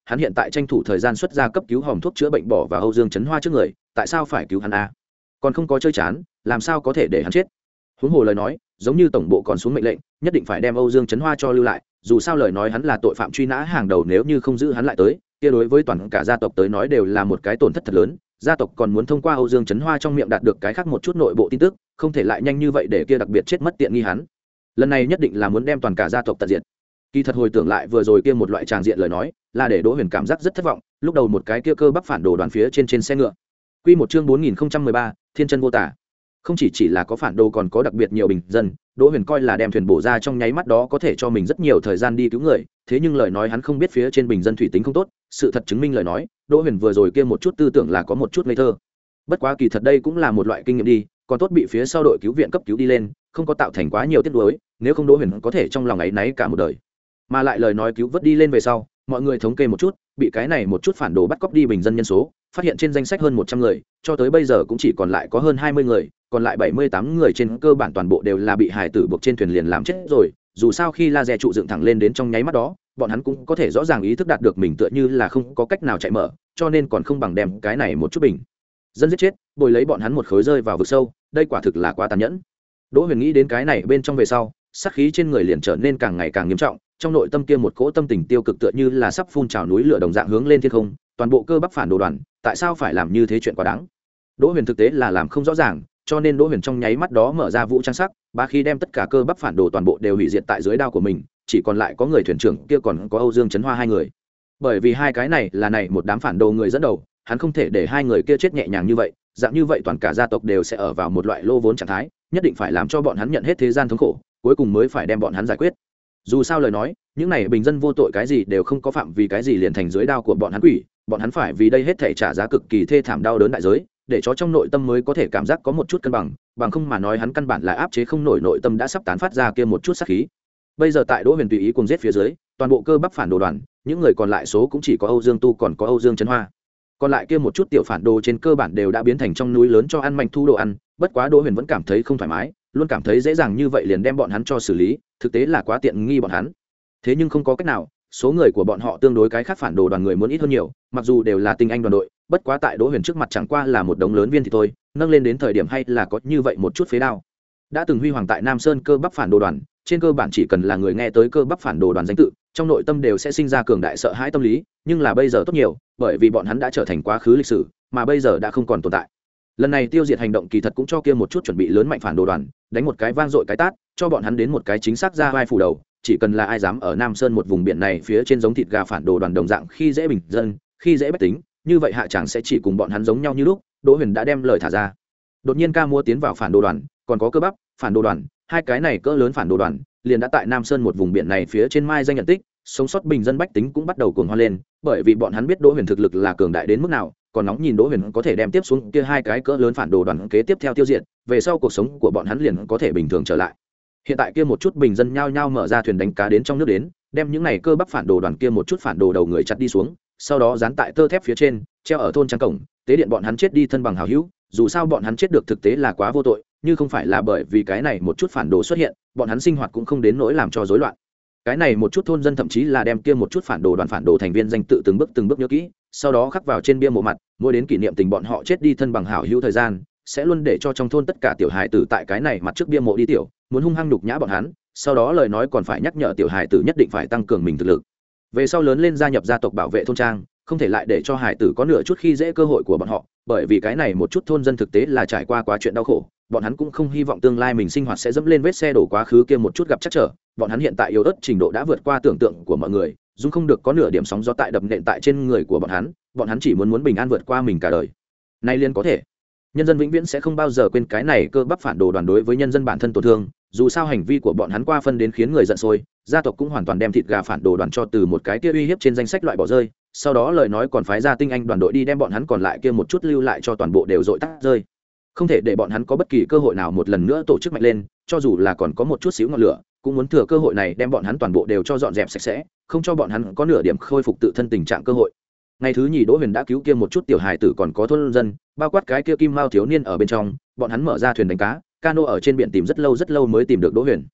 hắn hiện tại tranh thủ thời gian xuất ra cấp cứu hòm thuốc chữa bệnh bỏ vào Âu Dương Chấn Hoa trước người, tại sao phải cứu hắn a? Còn không có chơi chán, làm sao có thể để hắn chết? Huống hồ lời nói, giống như tổng bộ còn xuống mệnh lệnh, nhất định phải đem Âu Dương Chấn Hoa cho lưu lại, dù sao lời nói hắn là tội phạm truy nã hàng đầu, nếu như không giữ hắn lại tới, kia đối với toàn cả gia tộc tới nói đều là một cái tổn thất thật lớn. Gia tộc còn muốn thông qua Âu Dương Chấn Hoa trong miệng đạt được cái khác một chút nội bộ tin tức, không thể lại nhanh như vậy để kia đặc biệt chết mất tiện nghi hắn. Lần này nhất định là muốn đem toàn cả gia tộc tận diệt. Kỳ thật hồi tưởng lại vừa rồi kia một loại tràng diện lời nói, là để Đỗ Huyền cảm giác rất thất vọng, lúc đầu một cái kia cơ bắp phản đồ đoàn phía trên trên xe ngựa. Quy một chương bốn nghìn không trăm mười ba, Thiên chân vô tả. Không chỉ chỉ là có phản đồ còn có đặc biệt nhiều bình dân, Đỗ Huyền coi là đem thuyền bổ ra trong nháy mắt đó có thể cho mình rất nhiều thời gian đi cứu người, thế nhưng lời nói hắn không biết phía trên bình dân thủy tính không tốt, sự thật chứng minh lời nói, Đỗ Huyền vừa rồi kia một chút tư tưởng là có một chút ngây thơ. Bất quá kỳ thật đây cũng là một loại kinh nghiệm đi, còn tốt bị phía sau đội cứu viện cấp cứu đi lên, không có tạo thành quá nhiều tiếc nuối, nếu không Đỗ Huyền có thể trong lòng áy náy cả một đời. Mà lại lời nói cứu vớt đi lên về sau, mọi người thống kê một chút, bị cái này một chút phản đồ bắt cóc đi bình dân nhân số, phát hiện trên danh sách hơn một trăm người, cho tới bây giờ cũng chỉ còn lại có hơn hai mươi người, còn lại bảy mươi tám người trên cơ bản toàn bộ đều là bị hải tử buộc trên thuyền liền làm chết rồi, dù sao khi laser trụ dựng thẳng lên đến trong nháy mắt đó, bọn hắn cũng có thể rõ ràng ý thức đạt được mình tựa như là không có cách nào chạy mở, cho nên còn không bằng đem cái này một chút bình dân giết chết, bồi lấy bọn hắn một khối rơi vào vực sâu, đây quả thực là quá tàn nhẫn. Đỗ Huyền nghĩ đến cái này bên trong về sau, sát khí trên người liền trở nên càng ngày càng nghiêm trọng, trong nội tâm kia một cỗ tâm tình tiêu cực tựa như là sắp phun trào núi lửa đồng dạng hướng lên thiên không, toàn bộ cơ bắp phản đồ đoàn, tại sao phải làm như thế chuyện quá đáng? Đỗ Huyền thực tế là làm không rõ ràng, cho nên Đỗ Huyền trong nháy mắt đó mở ra vũ trang sắc, ba khi đem tất cả cơ bắp phản đồ toàn bộ đều hủy diệt tại dưới đao của mình, chỉ còn lại có người thuyền trưởng kia còn có Âu Dương Chấn Hoa hai người. Bởi vì hai cái này là này một đám phản đồ người dẫn đầu, hắn không thể để hai người kia chết nhẹ nhàng như vậy, dạng như vậy toàn cả gia tộc đều sẽ ở vào một loại lô vốn trạng thái, nhất định phải làm cho bọn hắn nhận hết thế gian thống khổ, cuối cùng mới phải đem bọn hắn giải quyết. Dù sao lời nói, những này bình dân vô tội cái gì đều không có phạm, vì cái gì liền thành dưới đao của bọn hắn quỷ, bọn hắn phải vì đây hết thảy trả giá cực kỳ thê thảm đau đớn đại giới, để cho trong nội tâm mới có thể cảm giác có một chút cân bằng, bằng không mà nói hắn căn bản là áp chế không nổi nội tâm đã sắp tán phát ra kia một chút sát khí. Bây giờ tại Đỗ Huyền tùy ý cuồng giết phía dưới, toàn bộ cơ bắp phản đồ đoàn, những người còn lại số cũng chỉ có Âu Dương Tu còn có Âu Dương Chấn Hoa. Còn lại kia một chút tiểu phản đồ trên cơ bản đều đã biến thành trong núi lớn cho ăn manh thu đồ ăn, bất quá Đỗ Huyền vẫn cảm thấy không thoải mái, luôn cảm thấy dễ dàng như vậy liền đem bọn hắn cho xử lý, thực tế là quá tiện nghi bọn hắn. Thế nhưng không có cách nào, số người của bọn họ tương đối cái khác phản đồ đoàn người muốn ít hơn nhiều, mặc dù đều là tinh anh đoàn đội, bất quá tại Đỗ Huyền trước mặt chẳng qua là một đống lớn viên thì thôi, nâng lên đến thời điểm hay là có như vậy một chút phế đao. Đã từng huy hoàng tại Nam Sơn cơ bắp phản đồ đoàn, trên cơ bản chỉ cần là người nghe tới cơ bắp phản đồ đoàn danh tự, trong nội tâm đều sẽ sinh ra cường đại sợ hãi tâm lý, nhưng là bây giờ tốt nhiều, bởi vì bọn hắn đã trở thành quá khứ lịch sử, mà bây giờ đã không còn tồn tại. Lần này tiêu diệt hành động kỳ thật cũng cho kia một chút chuẩn bị lớn mạnh phản đồ đoàn, đánh một cái vang dội cái tát, cho bọn hắn đến một cái chính xác ra vai phủ đầu, chỉ cần là ai dám ở Nam Sơn một vùng biển này phía trên giống thịt gà phản đồ đoàn đồng dạng khi dễ bình dân, khi dễ bách tính, như vậy hạ chẳng sẽ chỉ cùng bọn hắn giống nhau như lúc. Đỗ Huyền đã đem lời thả ra. Đột nhiên ca mua tiến vào phản đồ đoàn, còn có cơ bắp phản đồ đoàn, hai cái này cỡ lớn phản đồ đoàn, liền đã tại Nam Sơn một vùng biển này phía trên mai danh nhận tích, sống sót bình dân bách tính cũng bắt đầu cuồng hoan lên, bởi vì bọn hắn biết Đỗ Huyền thực lực là cường đại đến mức nào, còn nóng nhìn Đỗ Huyền có thể đem tiếp xuống kia hai cái cỡ lớn phản đồ đoàn kế tiếp theo tiêu diệt, về sau cuộc sống của bọn hắn liền có thể bình thường trở lại. Hiện tại kia một chút bình dân nhao nhao mở ra thuyền đánh cá đến trong nước đến, đem những này cơ bắp phản đồ đoàn kia một chút phản đồ đầu người chặt đi xuống, sau đó dán tại tơ thép phía trên, treo ở thôn trang cổng, tế điện bọn hắn chết đi thân bằng hảo hữu, dù sao bọn hắn chết được thực tế là quá vô tội, như không phải là bởi vì cái này một chút phản đồ xuất hiện, bọn hắn sinh hoạt cũng không đến nỗi làm cho rối loạn. Cái này một chút thôn dân thậm chí là đem kia một chút phản đồ đoàn phản đồ thành viên danh tự từng bước từng bước nhớ kỹ, sau đó khắc vào trên bia mộ mặt, mỗi đến kỷ niệm tình bọn họ chết đi thân bằng hảo hữu thời gian, sẽ luôn để cho trong thôn tất cả tiểu hài tử tại cái này mặt trước bia mộ đi tiểu, muốn hung hăng nhục nhã bọn hắn, sau đó lời nói còn phải nhắc nhở tiểu hài tử nhất định phải tăng cường mình thực lực. Về sau lớn lên gia nhập gia tộc bảo vệ thôn trang, không thể lại để cho hài tử có nửa chút khi dễ cơ hội của bọn họ, bởi vì cái này một chút thôn dân thực tế là trải qua quá chuyện đau khổ, bọn hắn cũng không hy vọng tương lai mình sinh hoạt sẽ dẫm lên vết xe đổ quá khứ kia một chút gặp chắc trở, bọn hắn hiện tại yếu ớt trình độ đã vượt qua tưởng tượng của mọi người, dung không được có nửa điểm sóng gió tại đập nện tại trên người của bọn hắn, bọn hắn chỉ muốn muốn bình an vượt qua mình cả đời. Nay liên có thể, nhân dân vĩnh viễn sẽ không bao giờ quên cái này cơ bắp phản đồ đoàn đối với nhân dân bản thân tổn thương, dù sao hành vi của bọn hắn qua phân đến khiến người giận sôi, gia tộc cũng hoàn toàn đem thịt gà phản đồ đoàn cho từ một cái kia uy hiếp trên danh sách loại bỏ rơi, sau đó lời nói còn phái ra tinh anh đoàn đội đi đem bọn hắn còn lại kia một chút lưu lại cho toàn bộ đều dội tắt rơi, không thể để bọn hắn có bất kỳ cơ hội nào một lần nữa tổ chức mạnh lên, cho dù là còn có một chút xíu ngọn lửa, cũng muốn thừa cơ hội này đem bọn hắn toàn bộ đều cho dọn dẹp sạch sẽ, không cho bọn hắn có nửa điểm khôi phục tự thân tình trạng cơ hội. Ngày thứ nhì Đỗ Huyền đã cứu kia một chút tiểu hài tử còn có thôn dân, bao quát cái kia kim mao thiếu niên ở bên trong, bọn hắn mở ra thuyền đánh cá, cano ở trên biển tìm rất lâu rất lâu mới tìm được Đỗ Huyền.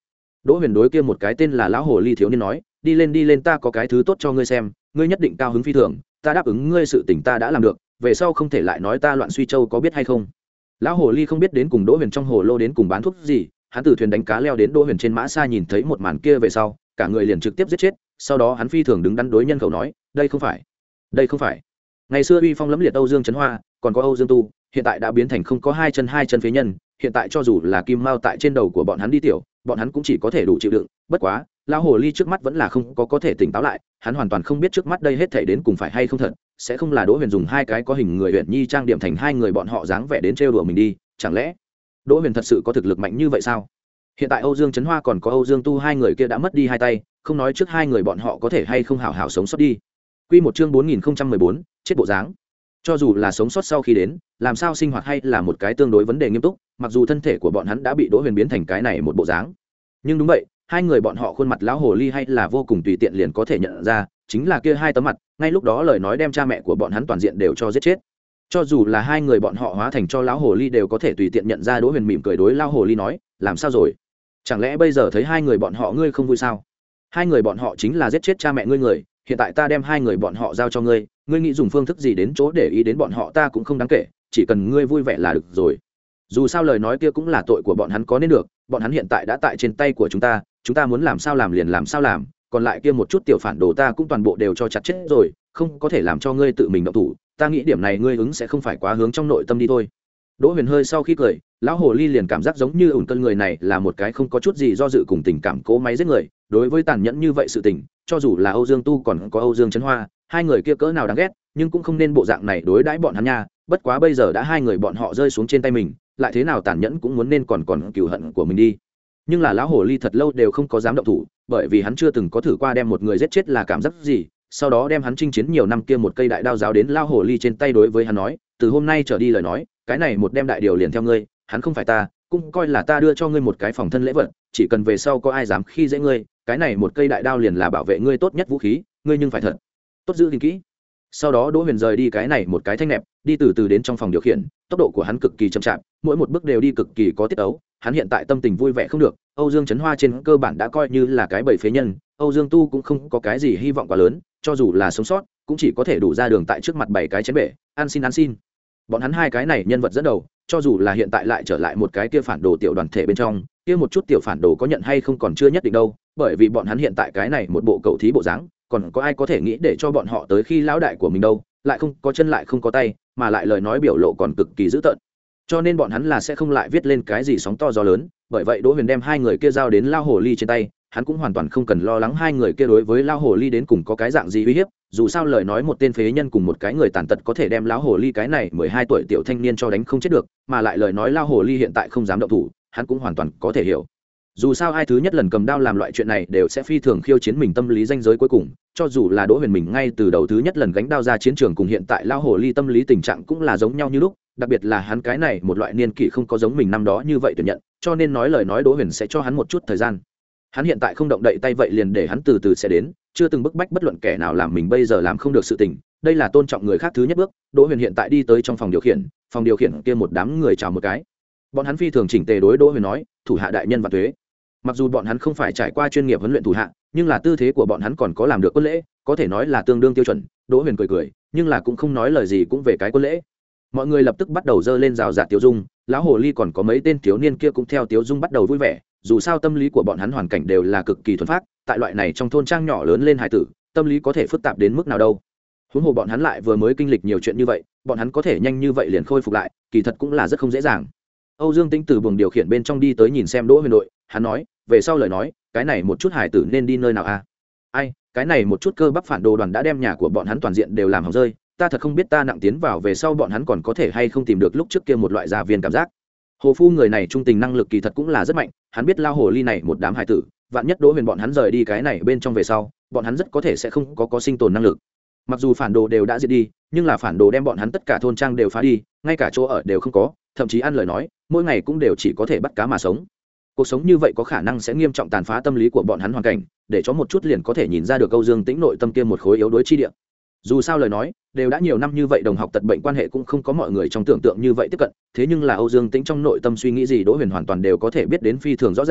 Đỗ Huyền đối kia một cái tên là lão hồ ly thiếu niên nói, đi lên đi lên, ta có cái thứ tốt cho ngươi xem, ngươi nhất định cao hứng phi thường, ta đáp ứng ngươi sự tình ta đã làm được, về sau không thể lại nói ta loạn suy châu, có biết hay không? Lão hồ ly không biết đến cùng Đỗ Huyền trong hồ lô đến cùng bán thuốc gì, hắn từ thuyền đánh cá leo đến Đỗ Huyền trên mã xa, nhìn thấy một màn kia về sau, cả người liền trực tiếp giết chết, sau đó hắn phi thường đứng đắn đối nhân khẩu nói, đây không phải, đây không phải. Ngày xưa uy phong lẫm liệt Âu Dương Chấn Hoa, còn có Âu Dương Tu, hiện tại đã biến thành không có hai chân hai chân phế nhân, hiện tại cho dù là kim mao tại trên đầu của bọn hắn đi tiểu, bọn hắn cũng chỉ có thể đủ chịu đựng, bất quá, lão hồ ly trước mắt vẫn là không có có thể tỉnh táo lại, hắn hoàn toàn không biết trước mắt đây hết thảy đến cùng phải hay không thật, sẽ không là Đỗ Huyền dùng hai cái có hình người Huyền Nhi trang điểm thành hai người bọn họ dáng vẻ đến trêu đùa mình đi, chẳng lẽ Đỗ Huyền thật sự có thực lực mạnh như vậy sao? Hiện tại Âu Dương Chấn Hoa còn có Âu Dương Tu hai người kia đã mất đi hai tay, không nói trước hai người bọn họ có thể hay không hảo hảo sống sót đi. Quy một chương bốn nghìn không trăm mười bốn, chết bộ dáng. Cho dù là sống sót sau khi đến, làm sao sinh hoạt hay là một cái tương đối vấn đề nghiêm túc, mặc dù thân thể của bọn hắn đã bị Đỗ Huyền biến thành cái này một bộ dáng. Nhưng đúng vậy, hai người bọn họ khuôn mặt lão hồ ly hay là vô cùng tùy tiện liền có thể nhận ra, chính là kia hai tấm mặt, ngay lúc đó lời nói đem cha mẹ của bọn hắn toàn diện đều cho giết chết. Cho dù là hai người bọn họ hóa thành cho lão hồ ly đều có thể tùy tiện nhận ra. Đỗ Huyền mỉm cười đối lão hồ ly nói, làm sao rồi? Chẳng lẽ bây giờ thấy hai người bọn họ ngươi không vui sao? Hai người bọn họ chính là giết chết cha mẹ ngươi người, hiện tại ta đem hai người bọn họ giao cho ngươi, ngươi nghĩ dùng phương thức gì đến chỗ để ý đến bọn họ ta cũng không đáng kể, chỉ cần ngươi vui vẻ là được rồi. Dù sao lời nói kia cũng là tội của bọn hắn có nên được, bọn hắn hiện tại đã tại trên tay của chúng ta, chúng ta muốn làm sao làm liền làm sao làm, còn lại kia một chút tiểu phản đồ ta cũng toàn bộ đều cho chặt chết rồi, không có thể làm cho ngươi tự mình động thủ, ta nghĩ điểm này ngươi ứng sẽ không phải quá hướng trong nội tâm đi thôi. Đỗ Huyền hơi sau khi cười, lão hồ ly liền cảm giác giống như ủn cân người này là một cái không có chút gì do dự cùng tình cảm cố máy giết người, đối với tàn nhẫn như vậy sự tình, cho dù là Âu Dương Tu còn có Âu Dương Chấn Hoa, hai người kia cỡ nào đáng ghét, nhưng cũng không nên bộ dạng này đối đãi bọn hắn nha, bất quá bây giờ đã hai người bọn họ rơi xuống trên tay mình, lại thế nào tàn nhẫn cũng muốn nên còn còn cừu hận của mình đi. Nhưng là lão hồ ly thật lâu đều không có dám động thủ, bởi vì hắn chưa từng có thử qua đem một người giết chết là cảm giác gì, sau đó đem hắn chinh chiến nhiều năm kia một cây đại đao giáo đến lão hồ ly trên tay đối với hắn nói, từ hôm nay trở đi lời nói, cái này một đem đại điều liền theo ngươi, hắn không phải ta, cũng coi là ta đưa cho ngươi một cái phòng thân lễ vật, chỉ cần về sau có ai dám khi dễ ngươi, cái này một cây đại đao liền là bảo vệ ngươi tốt nhất vũ khí, ngươi nhưng phải thật tốt giữ gìn kỹ. Sau đó Đỗ Huyền rời đi cái này một cái thanh nẹp, đi từ từ đến trong phòng điều khiển, tốc độ của hắn cực kỳ chậm chạp, mỗi một bước đều đi cực kỳ có tiết ấu, hắn hiện tại tâm tình vui vẻ không được. Âu Dương Chấn Hoa trên cơ bản đã coi như là cái bầy phế nhân, Âu Dương Tu cũng không có cái gì hy vọng quá lớn, cho dù là sống sót cũng chỉ có thể đủ ra đường tại trước mặt bảy cái chén bể, ăn xin ăn xin. Bọn hắn hai cái này nhân vật dẫn đầu, cho dù là hiện tại lại trở lại một cái kia phản đồ tiểu đoàn thể bên trong, kia một chút tiểu phản đồ có nhận hay không còn chưa nhất định đâu, bởi vì bọn hắn hiện tại cái này một bộ cầu thí bộ dáng, còn có ai có thể nghĩ để cho bọn họ tới khi lão đại của mình đâu, lại không có chân lại không có tay, mà lại lời nói biểu lộ còn cực kỳ dữ tợn, cho nên bọn hắn là sẽ không lại viết lên cái gì sóng to gió lớn. Bởi vậy Đỗ Huyền đem hai người kia giao đến lao hồ ly trên tay, hắn cũng hoàn toàn không cần lo lắng hai người kia đối với lao hồ ly đến cùng có cái dạng gì uy hiếp, dù sao lời nói một tên phế nhân cùng một cái người tàn tật có thể đem lão hồ ly cái này mười hai tuổi tiểu thanh niên cho đánh không chết được, mà lại lời nói lao hồ ly hiện tại không dám động thủ, hắn cũng hoàn toàn có thể hiểu. Dù sao ai thứ nhất lần cầm đao làm loại chuyện này đều sẽ phi thường khiêu chiến mình tâm lý danh giới cuối cùng, cho dù là Đỗ Huyền mình ngay từ đầu thứ nhất lần gánh đao ra chiến trường cùng hiện tại lao hồ ly tâm lý tình trạng cũng là giống nhau như lúc, đặc biệt là hắn cái này một loại niên kỷ không có giống mình năm đó như vậy tuyển nhận, cho nên nói lời nói Đỗ Huyền sẽ cho hắn một chút thời gian. Hắn hiện tại không động đậy tay vậy liền để hắn từ từ sẽ đến, chưa từng bức bách bất luận kẻ nào làm mình bây giờ làm không được sự tình, đây là tôn trọng người khác thứ nhất bước. Đỗ Huyền hiện tại đi tới trong phòng điều khiển, phòng điều khiển kia một đám người chào một cái, bọn hắn phi thường chỉnh tề đối Đỗ Huyền nói, thủ hạ đại nhân và tuế. Mặc dù bọn hắn không phải trải qua chuyên nghiệp huấn luyện thủ hạ, nhưng là tư thế của bọn hắn còn có làm được quân lễ, có thể nói là tương đương tiêu chuẩn. Đỗ Huyền cười cười, nhưng là cũng không nói lời gì cũng về cái quân lễ. Mọi người lập tức bắt đầu dơ lên rào rạt tiếu dung, lão hồ ly còn có mấy tên thiếu niên kia cũng theo tiếu dung bắt đầu vui vẻ, dù sao tâm lý của bọn hắn hoàn cảnh đều là cực kỳ thuần phác, tại loại này trong thôn trang nhỏ lớn lên hải tử, tâm lý có thể phức tạp đến mức nào đâu. Huống hồ bọn hắn lại vừa mới kinh lịch nhiều chuyện như vậy, bọn hắn có thể nhanh như vậy liền khôi phục lại, kỳ thật cũng là rất không dễ dàng. Âu Dương Tĩnh từ buồng điều khiển bên trong đi tới nhìn xem Đỗ Huyền đội, hắn nói, về sau lời nói, cái này một chút hải tử nên đi nơi nào a? À? Ai, cái này một chút cơ bắp phản đồ đoàn đã đem nhà của bọn hắn toàn diện đều làm hỏng rơi, ta thật không biết ta nặng tiến vào về sau bọn hắn còn có thể hay không tìm được lúc trước kia một loại gia viên cảm giác. Hồ Phu người này trung tình năng lực kỳ thật cũng là rất mạnh, hắn biết lao hồ ly này một đám hải tử, vạn nhất Đỗ Huyền bọn hắn rời đi cái này bên trong về sau, bọn hắn rất có thể sẽ không có có sinh tồn năng lực. Mặc dù phản đồ đều đã diệt đi, nhưng là phản đồ đem bọn hắn tất cả thôn trang đều phá đi, ngay cả chỗ ở đều không có, thậm chí ăn lời nói, mỗi ngày cũng đều chỉ có thể bắt cá mà sống. Cuộc sống như vậy có khả năng sẽ nghiêm trọng tàn phá tâm lý của bọn hắn hoàn cảnh, để cho một chút liền có thể nhìn ra được Âu Dương Tĩnh nội tâm kia một khối yếu đuối chi địa. Dù sao lời nói, đều đã nhiều năm như vậy đồng học tật bệnh quan hệ cũng không có mọi người trong tưởng tượng như vậy tiếp cận, thế nhưng là Âu Dương Tĩnh trong nội tâm suy nghĩ gì Đỗ Huyền hoàn toàn đều có thể biết đến phi thường rõ ràng,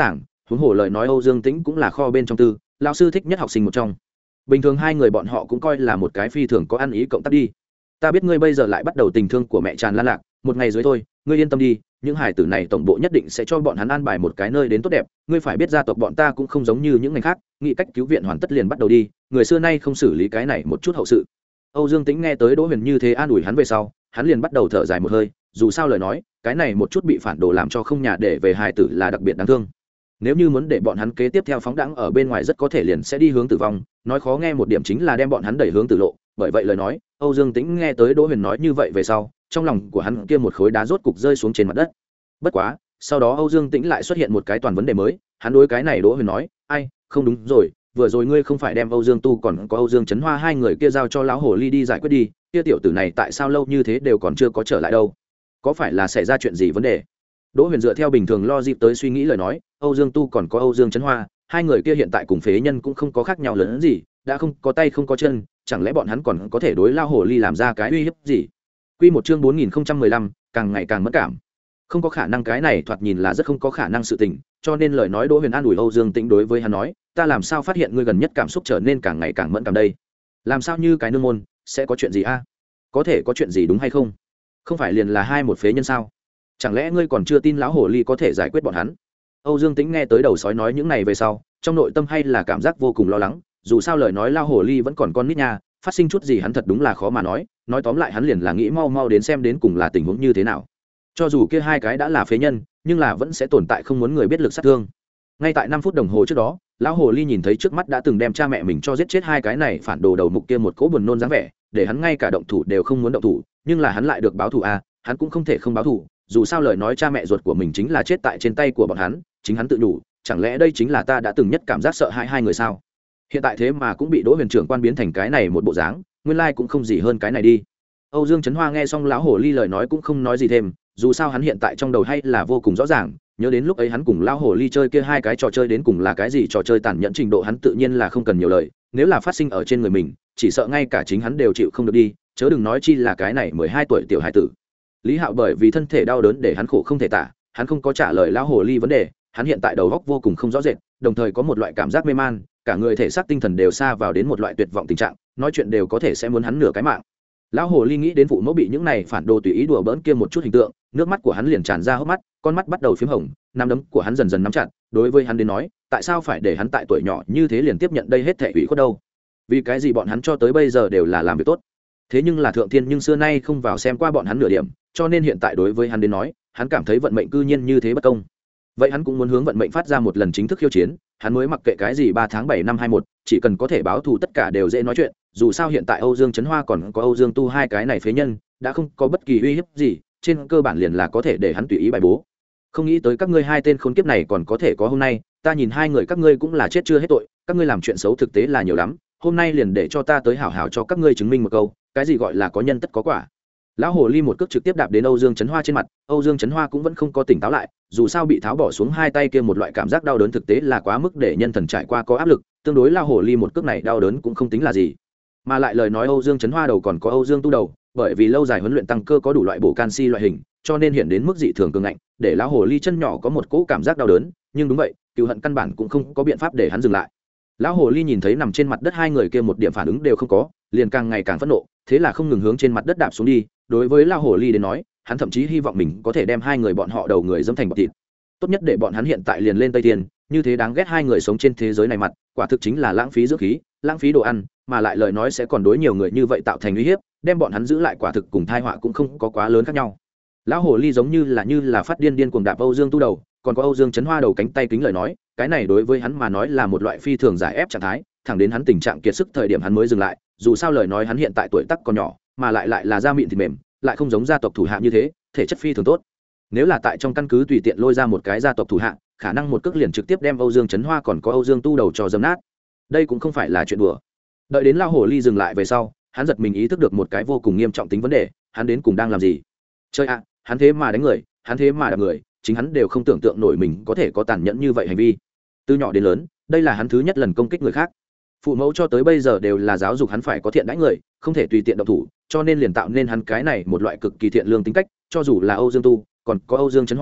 huống hồ lời nói Âu Dương Tĩnh cũng là kho bên trong tư lão sư thích nhất học sinh một trong. Bình thường hai người bọn họ cũng coi là một cái phi thường có ăn ý cộng tác đi. Ta biết ngươi bây giờ lại bắt đầu tình thương của mẹ tràn lan lạc, một ngày dưới thôi, ngươi yên tâm đi, những hải tử này tổng bộ nhất định sẽ cho bọn hắn an bài một cái nơi đến tốt đẹp. Ngươi phải biết gia tộc bọn ta cũng không giống như những ngành khác, nghĩ cách cứu viện hoàn tất liền bắt đầu đi, người xưa nay không xử lý cái này một chút hậu sự. Âu Dương Tĩnh nghe tới Đỗ Huyền như thế an ủi hắn về sau, hắn liền bắt đầu thở dài một hơi, dù sao lời nói, cái này một chút bị phản đồ làm cho không nhà để về hài tử là đặc biệt đáng thương. Nếu như muốn để bọn hắn kế tiếp theo phóng đãng ở bên ngoài rất có thể liền sẽ đi hướng tử vong, nói khó nghe một điểm chính là đem bọn hắn đẩy hướng tử lộ. Bởi vậy lời nói, Âu Dương Tĩnh nghe tới Đỗ Huyền nói như vậy về sau, trong lòng của hắn kia một khối đá rốt cục rơi xuống trên mặt đất. Bất quá, sau đó Âu Dương Tĩnh lại xuất hiện một cái toàn vấn đề mới, hắn đối cái này Đỗ Huyền nói, ai, không đúng rồi, vừa rồi ngươi không phải đem Âu Dương Tu còn có Âu Dương Chấn Hoa hai người kia giao cho lão hồ ly đi giải quyết đi, kia tiểu tử này tại sao lâu như thế đều còn chưa có trở lại đâu? Có phải là xảy ra chuyện gì vấn đề? Đỗ Huyền dựa theo bình thường lo dịp tới suy nghĩ lời nói, Âu Dương Tu còn có Âu Dương Chấn Hoa, hai người kia hiện tại cùng phế nhân cũng không có khác nhau lớn gì, đã không có tay không có chân, chẳng lẽ bọn hắn còn có thể đối lao hồ ly làm ra cái uy hiếp gì? Quy một chương bốn nghìn không trăm mười lăm, càng ngày càng mất cảm. Không có khả năng, cái này thoạt nhìn là rất không có khả năng sự tình, cho nên lời nói Đỗ Huyền an ủi Âu Dương Tĩnh đối với hắn nói, ta làm sao phát hiện ngươi gần nhất cảm xúc trở nên càng ngày càng mẫn cảm đây? Làm sao như cái nương môn, sẽ có chuyện gì a? Có thể có chuyện gì đúng hay không? Không phải liền là hai một phế nhân sao? Chẳng lẽ ngươi còn chưa tin lão hồ ly có thể giải quyết bọn hắn? Âu Dương Tĩnh nghe tới đầu sói nói những này về sau, trong nội tâm hay là cảm giác vô cùng lo lắng, dù sao lời nói lao hồ ly vẫn còn con nít nha, phát sinh chút gì hắn thật đúng là khó mà nói, nói tóm lại hắn liền là nghĩ mau mau đến xem đến cùng là tình huống như thế nào. Cho dù kia hai cái đã là phế nhân, nhưng là vẫn sẽ tồn tại không muốn người biết lực sát thương. Ngay tại năm phút đồng hồ trước đó, lão hồ ly nhìn thấy trước mắt đã từng đem cha mẹ mình cho giết chết hai cái này phản đồ đầu mục kia một cỗ buồn nôn dáng vẻ, để hắn ngay cả động thủ đều không muốn động thủ, nhưng là hắn lại được báo thù à, hắn cũng không thể không báo thù, dù sao lời nói cha mẹ ruột của mình chính là chết tại trên tay của bọn hắn, chính hắn tự đủ, chẳng lẽ đây chính là ta đã từng nhất cảm giác sợ hãi hai người sao? Hiện tại thế mà cũng bị Đỗ Huyền trưởng quan biến thành cái này một bộ dáng, nguyên lai cũng không gì hơn cái này đi. Âu Dương Chấn Hoa nghe xong lão hồ ly lời nói cũng không nói gì thêm, dù sao hắn hiện tại trong đầu hay là vô cùng rõ ràng, nhớ đến lúc ấy hắn cùng lão hồ ly chơi kia hai cái trò chơi đến cùng là cái gì trò chơi tàn nhẫn trình độ hắn tự nhiên là không cần nhiều lời, nếu là phát sinh ở trên người mình, chỉ sợ ngay cả chính hắn đều chịu không được đi, chớ đừng nói chi là cái này mười hai tuổi tiểu hải tử. Lý Hạo bởi vì thân thể đau đớn để hắn khổ không thể tả, hắn không có trả lời lão hồ ly vấn đề, hắn hiện tại đầu óc vô cùng không rõ rệt, đồng thời có một loại cảm giác mê man, cả người thể xác tinh thần đều xa vào đến một loại tuyệt vọng tình trạng, nói chuyện đều có thể sẽ muốn hắn nửa cái mạng. Lão hồ ly nghĩ đến phụ mẫu bị những này phản đồ tùy ý đùa bỡn kia một chút hình tượng, nước mắt của hắn liền tràn ra hốc mắt, con mắt bắt đầu phím hồng, nắm đấm của hắn dần dần nắm chặt, đối với hắn đến nói, tại sao phải để hắn tại tuổi nhỏ như thế liền tiếp nhận đây hết thảy ủy khuất đâu? Vì cái gì bọn hắn cho tới bây giờ đều là làm việc tốt? Thế nhưng là thượng thiên nhưng xưa nay không vào xem qua bọn hắn nửa điểm, cho nên hiện tại đối với hắn đến nói, hắn cảm thấy vận mệnh cư nhiên như thế bất công. Vậy hắn cũng muốn hướng vận mệnh phát ra một lần chính thức khiêu chiến, hắn mới mặc kệ cái gì ba tháng bảy năm hai một, chỉ cần có thể báo thù tất cả đều dễ nói chuyện, dù sao hiện tại Âu Dương Chấn Hoa còn có Âu Dương Tu hai cái này phế nhân, đã không có bất kỳ uy hiếp gì, trên cơ bản liền là có thể để hắn tùy ý bài bố. Không nghĩ tới các ngươi hai tên khốn kiếp này còn có thể có hôm nay, ta nhìn hai người các ngươi cũng là chết chưa hết tội, các ngươi làm chuyện xấu thực tế là nhiều lắm, hôm nay liền để cho ta tới hảo hảo cho các ngươi chứng minh một câu, cái gì gọi là có nhân tất có quả. Lão hồ ly một cước trực tiếp đạp đến Âu Dương Chấn Hoa trên mặt, Âu Dương Chấn Hoa cũng vẫn không có tỉnh táo lại, dù sao bị tháo bỏ xuống hai tay kia một loại cảm giác đau đớn thực tế là quá mức để nhân thần trải qua có áp lực, tương đối lão hồ ly một cước này đau đớn cũng không tính là gì. Mà lại lời nói Âu Dương Chấn Hoa đầu còn có Âu Dương Tu đầu, bởi vì lâu dài huấn luyện tăng cơ có đủ loại bổ canxi loại hình, cho nên hiện đến mức dị thường cường ngạnh, để lão hồ ly chân nhỏ có một cỗ cảm giác đau đớn, nhưng đúng vậy, cừu hận căn bản cũng không có biện pháp để hắn dừng lại. Lão hồ ly nhìn thấy nằm trên mặt đất hai người kia một điểm phản ứng đều không có, liền càng ngày càng phẫn nộ, thế là không ngừng hướng trên mặt đất đạp xuống đi. Đối với lão hồ ly đến nói, hắn thậm chí hy vọng mình có thể đem hai người bọn họ đầu người dẫm thành bọt thịt. Tốt nhất để bọn hắn hiện tại liền lên Tây Tiên, như thế đáng ghét hai người sống trên thế giới này mặt, quả thực chính là lãng phí dưỡng khí, lãng phí đồ ăn, mà lại lời nói sẽ còn đối nhiều người như vậy tạo thành uy hiếp, đem bọn hắn giữ lại quả thực cùng tai họa cũng không có quá lớn khác nhau. Lão hồ ly giống như là như là phát điên điên cuồng đạp Âu Dương Tu đầu, còn có Âu Dương Chấn Hoa đầu cánh tay kính lời nói, cái này đối với hắn mà nói là một loại phi thường giải ép trạng thái, thẳng đến hắn tình trạng kiệt sức thời điểm hắn mới dừng lại, dù sao lời nói hắn hiện tại tuổi tác còn nhỏ, mà lại lại là da mịn thịt mềm, lại không giống gia tộc thủ hạ như thế, thể chất phi thường tốt. Nếu là tại trong căn cứ tùy tiện lôi ra một cái gia tộc thủ hạ, khả năng một cước liền trực tiếp đem Âu Dương Chấn Hoa còn có Âu Dương Tu đầu cho dấm nát. Đây cũng không phải là chuyện đùa. Đợi đến lão hồ ly dừng lại về sau, hắn giật mình ý thức được một cái vô cùng nghiêm trọng tính vấn đề, hắn đến cùng đang làm gì? Chơi ạ, hắn thế mà đánh người, hắn thế mà đập người, chính hắn đều không tưởng tượng nổi mình có thể có tàn nhẫn như vậy hành vi. Từ nhỏ đến lớn, đây là hắn thứ nhất lần công kích người khác. Phụ mẫu cho tới bây giờ đều là giáo dục hắn phải có thiện đãi người, không thể tùy tiện động thủ, cho nên liền tạo nên hắn cái này một loại cực kỳ thiện lương tính cách, cho dù là Âu Dương Tu, còn có Âu Dương Chấn Hoa,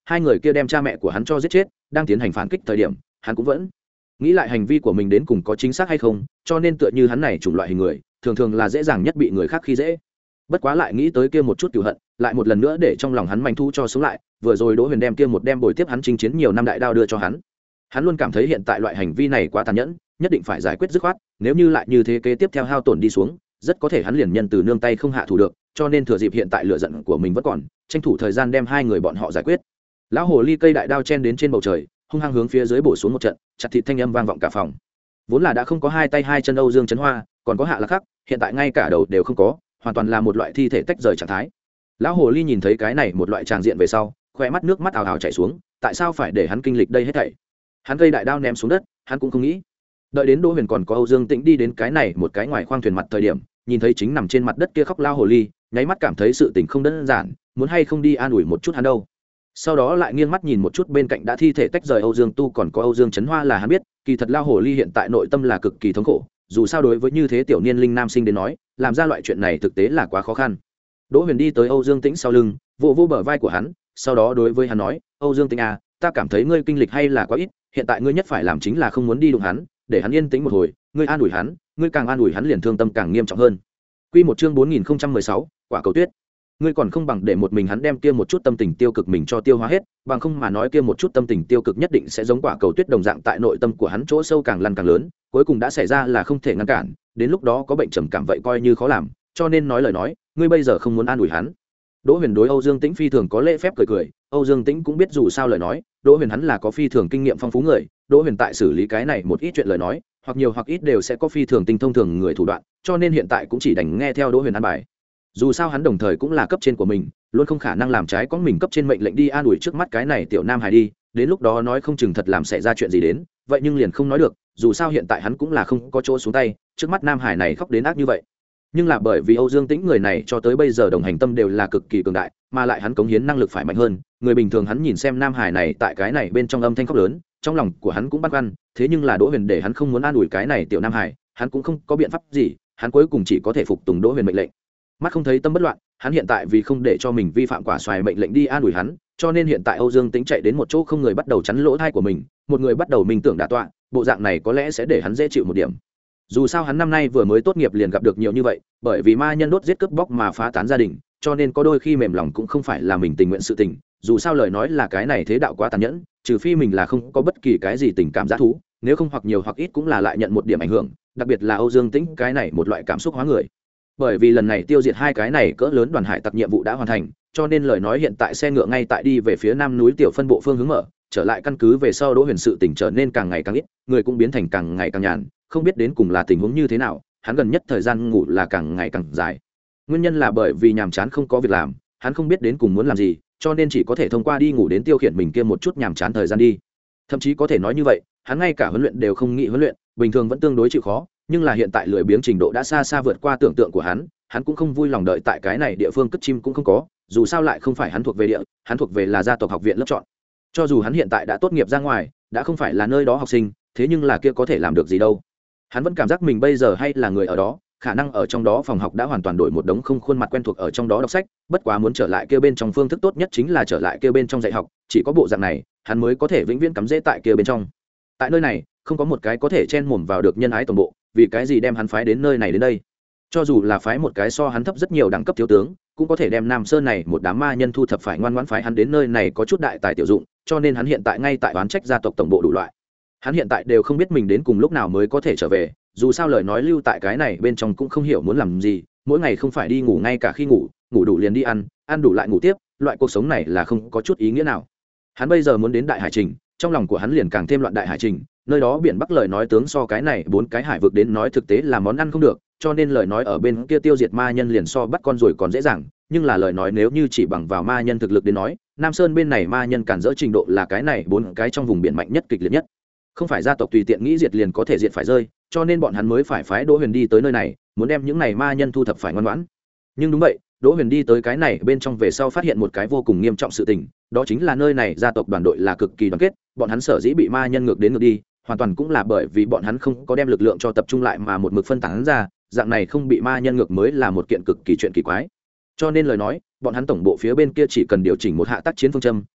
hai người kia đem cha mẹ của hắn cho giết chết, đang tiến hành phản kích thời điểm hắn cũng vẫn nghĩ lại hành vi của mình đến cùng có chính xác hay không, cho nên tựa như hắn này chủng loại hình người thường thường là dễ dàng nhất bị người khác khi dễ. Bất quá lại nghĩ tới kia một chút cựu hận, lại một lần nữa để trong lòng hắn manh thu cho sống lại. Vừa rồi Đỗ Huyền đem kia một đem bồi tiếp hắn chinh chiến nhiều năm đại đao đưa cho hắn, hắn luôn cảm thấy hiện tại loại hành vi này quá tàn nhẫn, nhất định phải giải quyết dứt khoát, nếu như lại như thế kế tiếp theo hao tổn đi xuống, rất có thể hắn liền nhân từ nương tay không hạ thủ được, cho nên thừa dịp hiện tại lửa giận của mình vẫn còn, tranh thủ thời gian đem hai người bọn họ giải quyết. Lão hồ ly cây đại đao chen đến trên bầu trời, hung hăng hướng phía dưới bổ xuống một trận, chặt thịt thanh âm vang vọng cả phòng. Vốn là đã không có hai tay hai chân Âu Dương Chấn Hoa, còn có Hạ Lạc Khắc, hiện tại ngay cả đầu đều không có, hoàn toàn là một loại thi thể tách rời trạng thái. Lão hồ ly nhìn thấy cái này một loại tràng diện về sau, khoe mắt nước mắt ào ào chảy xuống, tại sao phải để hắn kinh lịch đây hết thảy? Hắn cây đại đao ném xuống đất, hắn cũng không nghĩ. Đợi đến Đỗ Huyền còn có Âu Dương Tĩnh đi đến cái này một cái ngoài khoang thuyền mặt thời điểm, nhìn thấy chính nằm trên mặt đất kia khóc lao hồ ly, nháy mắt cảm thấy sự tình không đơn giản, muốn hay không đi an ủi một chút hắn đâu. Sau đó lại nghiêng mắt nhìn một chút bên cạnh đã thi thể tách rời Âu Dương Tu còn có Âu Dương Chấn Hoa, là hắn biết, kỳ thật lao hồ ly hiện tại nội tâm là cực kỳ thống khổ, dù sao đối với như thế tiểu niên linh nam sinh đến nói, làm ra loại chuyện này thực tế là quá khó khăn. Đỗ Huyền đi tới Âu Dương Tĩnh sau lưng, vỗ vỗ bờ vai của hắn, sau đó đối với hắn nói, Âu Dương Tĩnh à, ta cảm thấy ngươi kinh lịch hay là quá ít, hiện tại ngươi nhất phải làm chính là không muốn đi đụng hắn, để hắn yên tĩnh một hồi, ngươi an ủi hắn, ngươi càng an ủi hắn liền thương tâm càng nghiêm trọng hơn. Quy một chương bốn nghìn không trăm mười sáu, quả cầu tuyết. Ngươi còn không bằng để một mình hắn đem kia một chút tâm tình tiêu cực mình cho tiêu hóa hết, bằng không mà nói kia một chút tâm tình tiêu cực nhất định sẽ giống quả cầu tuyết đồng dạng tại nội tâm của hắn chỗ sâu càng lăn càng lớn, cuối cùng đã xảy ra là không thể ngăn cản, đến lúc đó có bệnh trầm cảm vậy coi như khó làm, cho nên nói lời nói, ngươi bây giờ không muốn an ủi hắn. Đỗ Huyền đối Âu Dương Tĩnh phi thường có lễ phép cười cười, Âu Dương Tĩnh cũng biết dù sao lời nói, Đỗ Huyền hắn là có phi thường kinh nghiệm phong phú người, Đỗ Huyền tại xử lý cái này một ít chuyện lời nói, hoặc nhiều hoặc ít đều sẽ có phi thường tinh thông thường người thủ đoạn, cho nên hiện tại cũng chỉ đành nghe theo Đỗ Huyền an bài. Dù sao hắn đồng thời cũng là cấp trên của mình, luôn không khả năng làm trái có mình cấp trên mệnh lệnh đi an ủi trước mắt cái này tiểu nam hài đi, đến lúc đó nói không chừng thật làm xảy ra chuyện gì đến, vậy nhưng liền không nói được, dù sao hiện tại hắn cũng là không có chỗ xuống tay, trước mắt nam hài này khóc đến ác như vậy. Nhưng là bởi vì Âu Dương Tĩnh người này cho tới bây giờ đồng hành tâm đều là cực kỳ cường đại, mà lại hắn cống hiến năng lực phải mạnh hơn, người bình thường hắn nhìn xem nam hải này tại cái này bên trong âm thanh khóc lớn, trong lòng của hắn cũng băn khoăn, thế nhưng là Đỗ Huyền để hắn không muốn an ủi cái này tiểu nam hải, hắn cũng không có biện pháp gì, hắn cuối cùng chỉ có thể phục tùng Đỗ Huyền mệnh lệnh. Mắt không thấy tâm bất loạn, hắn hiện tại vì không để cho mình vi phạm quả xoài mệnh lệnh đi an ủi hắn, cho nên hiện tại Âu Dương Tĩnh chạy đến một chỗ không người bắt đầu chắn lỗ tai của mình, một người bắt đầu minh tưởng đả tọa, bộ dạng này có lẽ sẽ để hắn dễ chịu một điểm. Dù sao hắn năm nay vừa mới tốt nghiệp liền gặp được nhiều như vậy, bởi vì ma nhân đốt giết cướp bóc mà phá tán gia đình, cho nên có đôi khi mềm lòng cũng không phải là mình tình nguyện sự tình, dù sao lời nói là cái này thế đạo quá tàn nhẫn, trừ phi mình là không có bất kỳ cái gì tình cảm dã thú, nếu không hoặc nhiều hoặc ít cũng là lại nhận một điểm ảnh hưởng, đặc biệt là Âu Dương Tĩnh cái này một loại cảm xúc hóa người. Bởi vì lần này tiêu diệt hai cái này cỡ lớn đoàn hải tặc nhiệm vụ đã hoàn thành, cho nên lời nói hiện tại xe ngựa ngay tại đi về phía nam núi tiểu phân bộ phương hướng mở, trở lại căn cứ về sau Đỗ Huyền sự tình trở nên càng ngày càng ít, người cũng biến thành càng ngày càng nhàn, không biết đến cùng là tình huống như thế nào, hắn gần nhất thời gian ngủ là càng ngày càng dài. Nguyên nhân là bởi vì nhàm chán không có việc làm, hắn không biết đến cùng muốn làm gì, cho nên chỉ có thể thông qua đi ngủ đến tiêu khiển mình kia một chút nhàm chán thời gian đi. Thậm chí có thể nói như vậy, hắn ngay cả huấn luyện đều không nghĩ huấn luyện, bình thường vẫn tương đối chịu khó, nhưng là hiện tại lười biếng trình độ đã xa xa vượt qua tưởng tượng của hắn, hắn cũng không vui lòng đợi tại cái này địa phương cất chim cũng không có, dù sao lại không phải hắn thuộc về địa, hắn thuộc về là gia tộc học viện lớp chọn. Cho dù hắn hiện tại đã tốt nghiệp ra ngoài, đã không phải là nơi đó học sinh, thế nhưng là kia có thể làm được gì đâu. Hắn vẫn cảm giác mình bây giờ hay là người ở đó, khả năng ở trong đó phòng học đã hoàn toàn đổi một đống không khuôn mặt quen thuộc ở trong đó đọc sách, bất quá muốn trở lại kia bên trong phương thức tốt nhất chính là trở lại kia bên trong dạy học, chỉ có bộ dạng này, hắn mới có thể vĩnh viễn cắm rễ tại kia bên trong. Tại nơi này, không có một cái có thể chen mồm vào được nhân ái tổng bộ, vì cái gì đem hắn phái đến nơi này đến đây? Cho dù là phái một cái so hắn thấp rất nhiều đẳng cấp thiếu tướng, cũng có thể đem Nam Sơn này một đám ma nhân thu thập phải ngoan ngoãn phái hắn đến nơi này có chút đại tài tiểu dụng, cho nên hắn hiện tại ngay tại oán trách gia tộc tổng bộ đủ loại. Hắn hiện tại đều không biết mình đến cùng lúc nào mới có thể trở về, dù sao lời nói lưu tại cái này bên trong cũng không hiểu muốn làm gì, mỗi ngày không phải đi ngủ ngay cả khi ngủ, ngủ đủ liền đi ăn, ăn đủ lại ngủ tiếp, loại cuộc sống này là không có chút ý nghĩa nào. Hắn bây giờ muốn đến Đại Hải Trình, trong lòng của hắn liền càng thêm loạn. Đại Hải Trình, nơi đó biển Bắc lời nói tướng so cái này bốn cái hải vực đến nói thực tế là món ăn không được, cho nên lời nói ở bên kia tiêu diệt ma nhân liền so bắt con rồi còn dễ dàng, nhưng là lời nói nếu như chỉ bằng vào ma nhân thực lực đến nói, Nam Sơn bên này ma nhân cản dỡ trình độ là cái này bốn cái trong vùng biển mạnh nhất kịch liệt nhất. Không phải gia tộc tùy tiện nghĩ diệt liền có thể diệt phải rơi, cho nên bọn hắn mới phải phái Đỗ Huyền đi tới nơi này, muốn đem những này ma nhân thu thập phải ngoan ngoãn. Nhưng đúng vậy, Đỗ Huyền đi tới cái này bên trong về sau phát hiện một cái vô cùng nghiêm trọng sự tình, đó chính là nơi này gia tộc đoàn đội là cực kỳ đoàn kết, bọn hắn sở dĩ bị ma nhân ngược đến ngược đi, hoàn toàn cũng là bởi vì bọn hắn không có đem lực lượng cho tập trung lại mà một mực phân tán ra, dạng này không bị ma nhân ngược mới là một kiện cực kỳ chuyện kỳ quái. Cho nên lời nói, bọn hắn tổng bộ phía bên kia chỉ cần điều chỉnh một hạ tác chiến phương châm,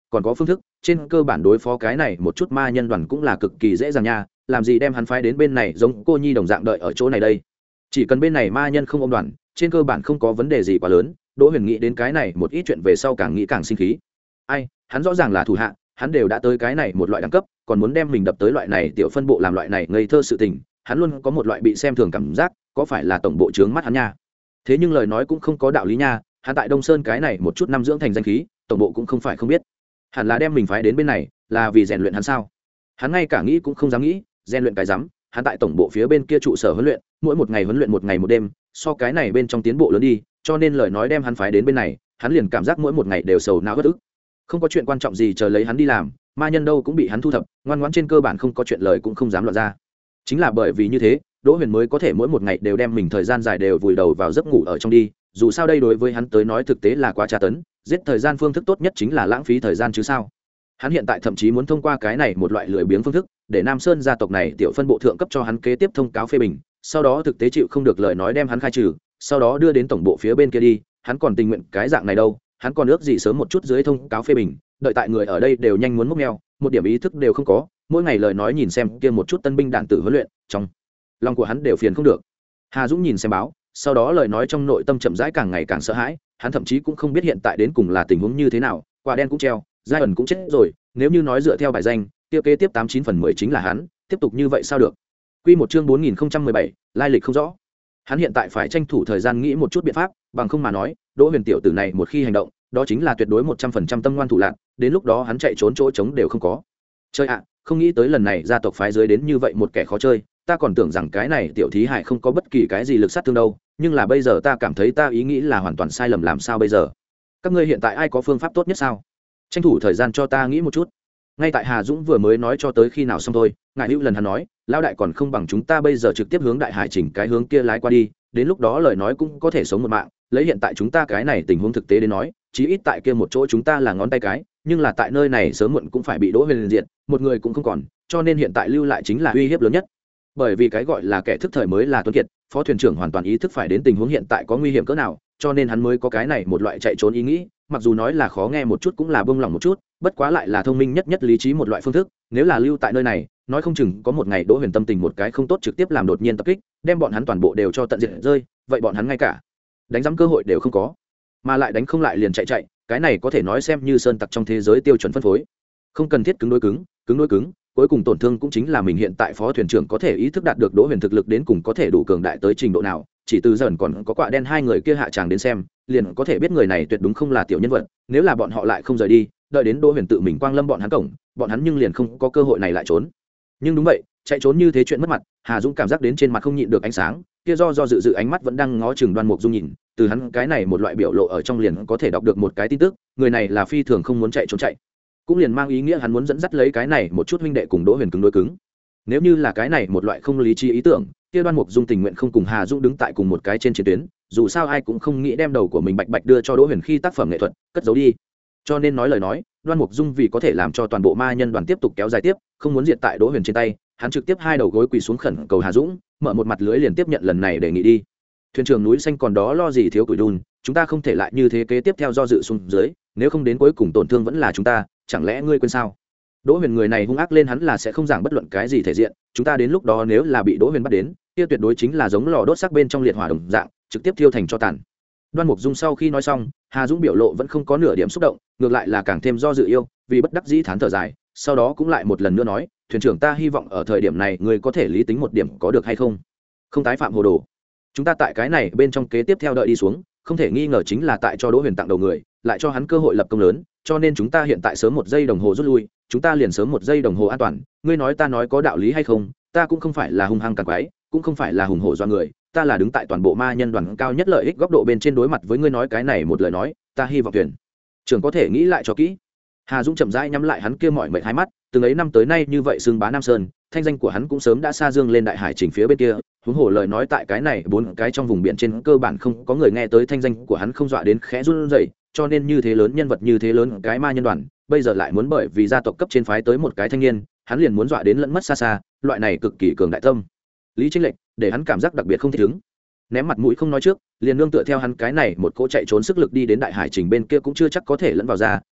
còn có phương thức trên cơ bản đối phó cái này một chút ma nhân đoàn cũng là cực kỳ dễ dàng nha, làm gì đem hắn phái đến bên này giống cô nhi đồng dạng đợi ở chỗ này đây. Chỉ cần bên này ma nhân không ôm đoàn, trên cơ bản không có vấn đề gì quá lớn. Đỗ Huyền nghĩ đến cái này một ít chuyện về sau càng nghĩ càng sinh khí. Ai, hắn rõ ràng là thủ hạ, hắn đều đã tới cái này một loại đẳng cấp, còn muốn đem mình đập tới loại này tiểu phân bộ làm loại này ngây thơ sự tình, hắn luôn có một loại bị xem thường cảm giác, có phải là tổng bộ trướng mắt hắn nha. Thế nhưng lời nói cũng không có đạo lý nha, hắn tại Đông Sơn cái này một chút năm dưỡng thành danh khí, tổng bộ cũng không phải không biết. Hẳn là đem mình phái đến bên này là vì rèn luyện hắn sao? Hắn ngay cả nghĩ cũng không dám nghĩ, rèn luyện cái rắm, hắn tại tổng bộ phía bên kia trụ sở huấn luyện, mỗi một ngày huấn luyện một ngày một đêm, so cái này bên trong tiến bộ lớn đi, cho nên lời nói đem hắn phái đến bên này, hắn liền cảm giác mỗi một ngày đều sầu não uất ức. Không có chuyện quan trọng gì chờ lấy hắn đi làm, ma nhân đâu cũng bị hắn thu thập, ngoan ngoãn trên cơ bản không có chuyện lời cũng không dám loạn ra. Chính là bởi vì như thế, Đỗ Huyền mới có thể mỗi một ngày đều đem mình thời gian dài đều vùi đầu vào giấc ngủ ở trong đi, dù sao đây đối với hắn tới nói thực tế là quá tra tấn, giết thời gian phương thức tốt nhất chính là lãng phí thời gian chứ sao. Hắn hiện tại thậm chí muốn thông qua cái này một loại lười biếng phương thức, để Nam Sơn gia tộc này tiểu phân bộ thượng cấp cho hắn kế tiếp thông cáo phê bình, sau đó thực tế chịu không được lời nói đem hắn khai trừ, sau đó đưa đến tổng bộ phía bên kia đi, hắn còn tình nguyện cái dạng này đâu, hắn còn ước gì sớm một chút dưới thông cáo phê bình, đợi tại người ở đây đều nhanh muốn mốc meo, một điểm ý thức đều không có, mỗi ngày lời nói nhìn xem kia một chút tân binh đạn tử huấn luyện, trong lòng của hắn đều phiền không được. Hà Dũng nhìn xem báo, sau đó lời nói trong nội tâm chậm rãi càng ngày càng sợ hãi, hắn thậm chí cũng không biết hiện tại đến cùng là tình huống như thế nào, quả đen cũng treo, giai ẩn cũng chết rồi, nếu như nói dựa theo bài danh, kia kế tiếp tám chín phần mười chính là hắn, tiếp tục như vậy sao được. Quy một chương bốn nghìn không trăm mười bảy, lai lịch không rõ. Hắn hiện tại phải tranh thủ thời gian nghĩ một chút biện pháp, bằng không mà nói, Đỗ Huyền tiểu tử này một khi hành động, đó chính là tuyệt đối một trăm phần trăm tâm ngoan thủ lạn, đến lúc đó hắn chạy trốn chỗ trống đều không có. Chơi ạ, không nghĩ tới lần này gia tộc phái dưới đến như vậy một kẻ khó chơi, ta còn tưởng rằng cái này tiểu thí hải không có bất kỳ cái gì lực sát thương đâu, nhưng là bây giờ ta cảm thấy ta ý nghĩ là hoàn toàn sai lầm, làm sao bây giờ? Các ngươi hiện tại ai có phương pháp tốt nhất sao? Tranh thủ thời gian cho ta nghĩ một chút. Ngay tại Hà Dũng vừa mới nói cho tới khi nào xong thôi, ngài hữu lần hắn nói, lão đại còn không bằng chúng ta bây giờ trực tiếp hướng đại hải chỉnh cái hướng kia lái qua đi, đến lúc đó lời nói cũng có thể sống một mạng, lấy hiện tại chúng ta cái này tình huống thực tế đến nói, chí ít tại kia một chỗ chúng ta là ngón tay cái, nhưng là tại nơi này sớm muộn cũng phải bị Đỗ Huyền diệt, một người cũng không còn, cho nên hiện tại lưu lại chính là uy hiếp lớn nhất. Bởi vì cái gọi là kẻ thức thời mới là tuấn kiệt, phó thuyền trưởng hoàn toàn ý thức phải đến tình huống hiện tại có nguy hiểm cỡ nào, cho nên hắn mới có cái này một loại chạy trốn ý nghĩ, mặc dù nói là khó nghe một chút cũng là bông lòng một chút, bất quá lại là thông minh nhất nhất lý trí một loại phương thức, nếu là lưu tại nơi này, nói không chừng có một ngày Đỗ Huyền tâm tình một cái không tốt trực tiếp làm đột nhiên tập kích, đem bọn hắn toàn bộ đều cho tận diệt rơi, vậy bọn hắn ngay cả đánh giẫm cơ hội đều không có, mà lại đánh không lại liền chạy chạy, cái này có thể nói xem như sơn tặc trong thế giới tiêu chuẩn phân phối, không cần thiết cứng đối cứng, cứng đối cứng, cuối cùng tổn thương cũng chính là mình hiện tại phó thuyền trưởng có thể ý thức đạt được Đỗ Huyền thực lực đến cùng có thể đủ cường đại tới trình độ nào, chỉ từ dần còn có quả đen hai người kia hạ tràng đến xem, liền có thể biết người này tuyệt đúng không là tiểu nhân vật, nếu là bọn họ lại không rời đi, đợi đến Đỗ Huyền tự mình quang lâm bọn hắn cổng, bọn hắn nhưng liền không có cơ hội này lại trốn. Nhưng đúng vậy, chạy trốn như thế chuyện mất mặt, Hà Dũng cảm giác đến trên mặt không nhịn được ánh sáng, kia do do dự dự ánh mắt vẫn đang ngó chừng Đoan Mục Dung nhìn, từ hắn cái này một loại biểu lộ ở trong liền có thể đọc được một cái tin tức, người này là phi thường không muốn chạy trốn chạy, cũng liền mang ý nghĩa hắn muốn dẫn dắt lấy cái này một chút huynh đệ cùng Đỗ Huyền cứng đối cứng. Nếu như là cái này một loại không lý trí ý tưởng, kia Đoan Mục Dung tình nguyện không cùng Hà Dũng đứng tại cùng một cái trên chiến tuyến, dù sao ai cũng không nghĩ đem đầu của mình bạch bạch đưa cho Đỗ Huyền khi tác phẩm nghệ thuật cất giấu đi. Cho nên nói lời nói, Đoan Mục Dung vì có thể làm cho toàn bộ ma nhân đoàn tiếp tục kéo dài tiếp, không muốn diệt tại Đỗ Huyền trên tay, hắn trực tiếp hai đầu gối quỳ xuống khẩn cầu Hà Dũng, mở một mặt lưới liền tiếp nhận lần này đề nghị đi. Thuyền trưởng núi xanh còn đó lo gì thiếu củi đun, chúng ta không thể lại như thế kế tiếp theo do dự xuống dưới, nếu không đến cuối cùng tổn thương vẫn là chúng ta, chẳng lẽ ngươi quên sao? Đỗ Huyền người này hung ác lên hắn là sẽ không giảng bất luận cái gì thể diện, chúng ta đến lúc đó nếu là bị Đỗ Huyền bắt đến, kia tuyệt đối chính là giống lò đốt xác bên trong liệt hỏa đồng dạng, trực tiếp thiêu thành tro tàn. Đoan Mục Dung sau khi nói xong, Hà Dũng biểu lộ vẫn không có nửa điểm xúc động, ngược lại là càng thêm do dự yêu, vì bất đắc dĩ thán thở dài, sau đó cũng lại một lần nữa nói, thuyền trưởng ta hy vọng ở thời điểm này người có thể lý tính một điểm có được hay không? Không tái phạm hồ đồ. Chúng ta tại cái này bên trong kế tiếp theo đợi đi xuống, không thể nghi ngờ chính là tại cho Đỗ Huyền tặng đầu người, lại cho hắn cơ hội lập công lớn, cho nên chúng ta hiện tại sớm một giây đồng hồ rút lui, chúng ta liền sớm một giây đồng hồ an toàn, ngươi nói ta nói có đạo lý hay không? Ta cũng không phải là hung hăng càng quái, cũng không phải là hùng hổ do người, ta là đứng tại toàn bộ ma nhân đoàn cao nhất lợi ích góc độ bên trên đối mặt với ngươi nói cái này một lời nói, ta hy vọng thuyền trưởng có thể nghĩ lại cho kỹ. Hà Dũng chậm rãi nhắm lại hắn kia mọi mệt hai mắt, từng ấy năm tới nay như vậy xưng bá Nam Sơn, thanh danh của hắn cũng sớm đã xa dương lên đại hải trình phía bên kia, huống hồ lời nói tại cái này bốn cái trong vùng biển trên cơ bản không có người nghe tới thanh danh của hắn không dọa đến khẽ run rẩy, cho nên như thế lớn nhân vật như thế lớn cái ma nhân đoàn, bây giờ lại muốn bởi vì gia tộc cấp trên phái tới một cái thanh niên, hắn liền muốn dọa đến lẫn mất xa xa, loại này cực kỳ cường đại tâm lý chênh lệch, để hắn cảm giác đặc biệt không thích ứng. Ném mặt mũi không nói trước, liền nương tựa theo hắn cái này một cỗ chạy trốn sức lực đi đến đại hải trình bên kia cũng chưa chắc có thể lẫn vào ra,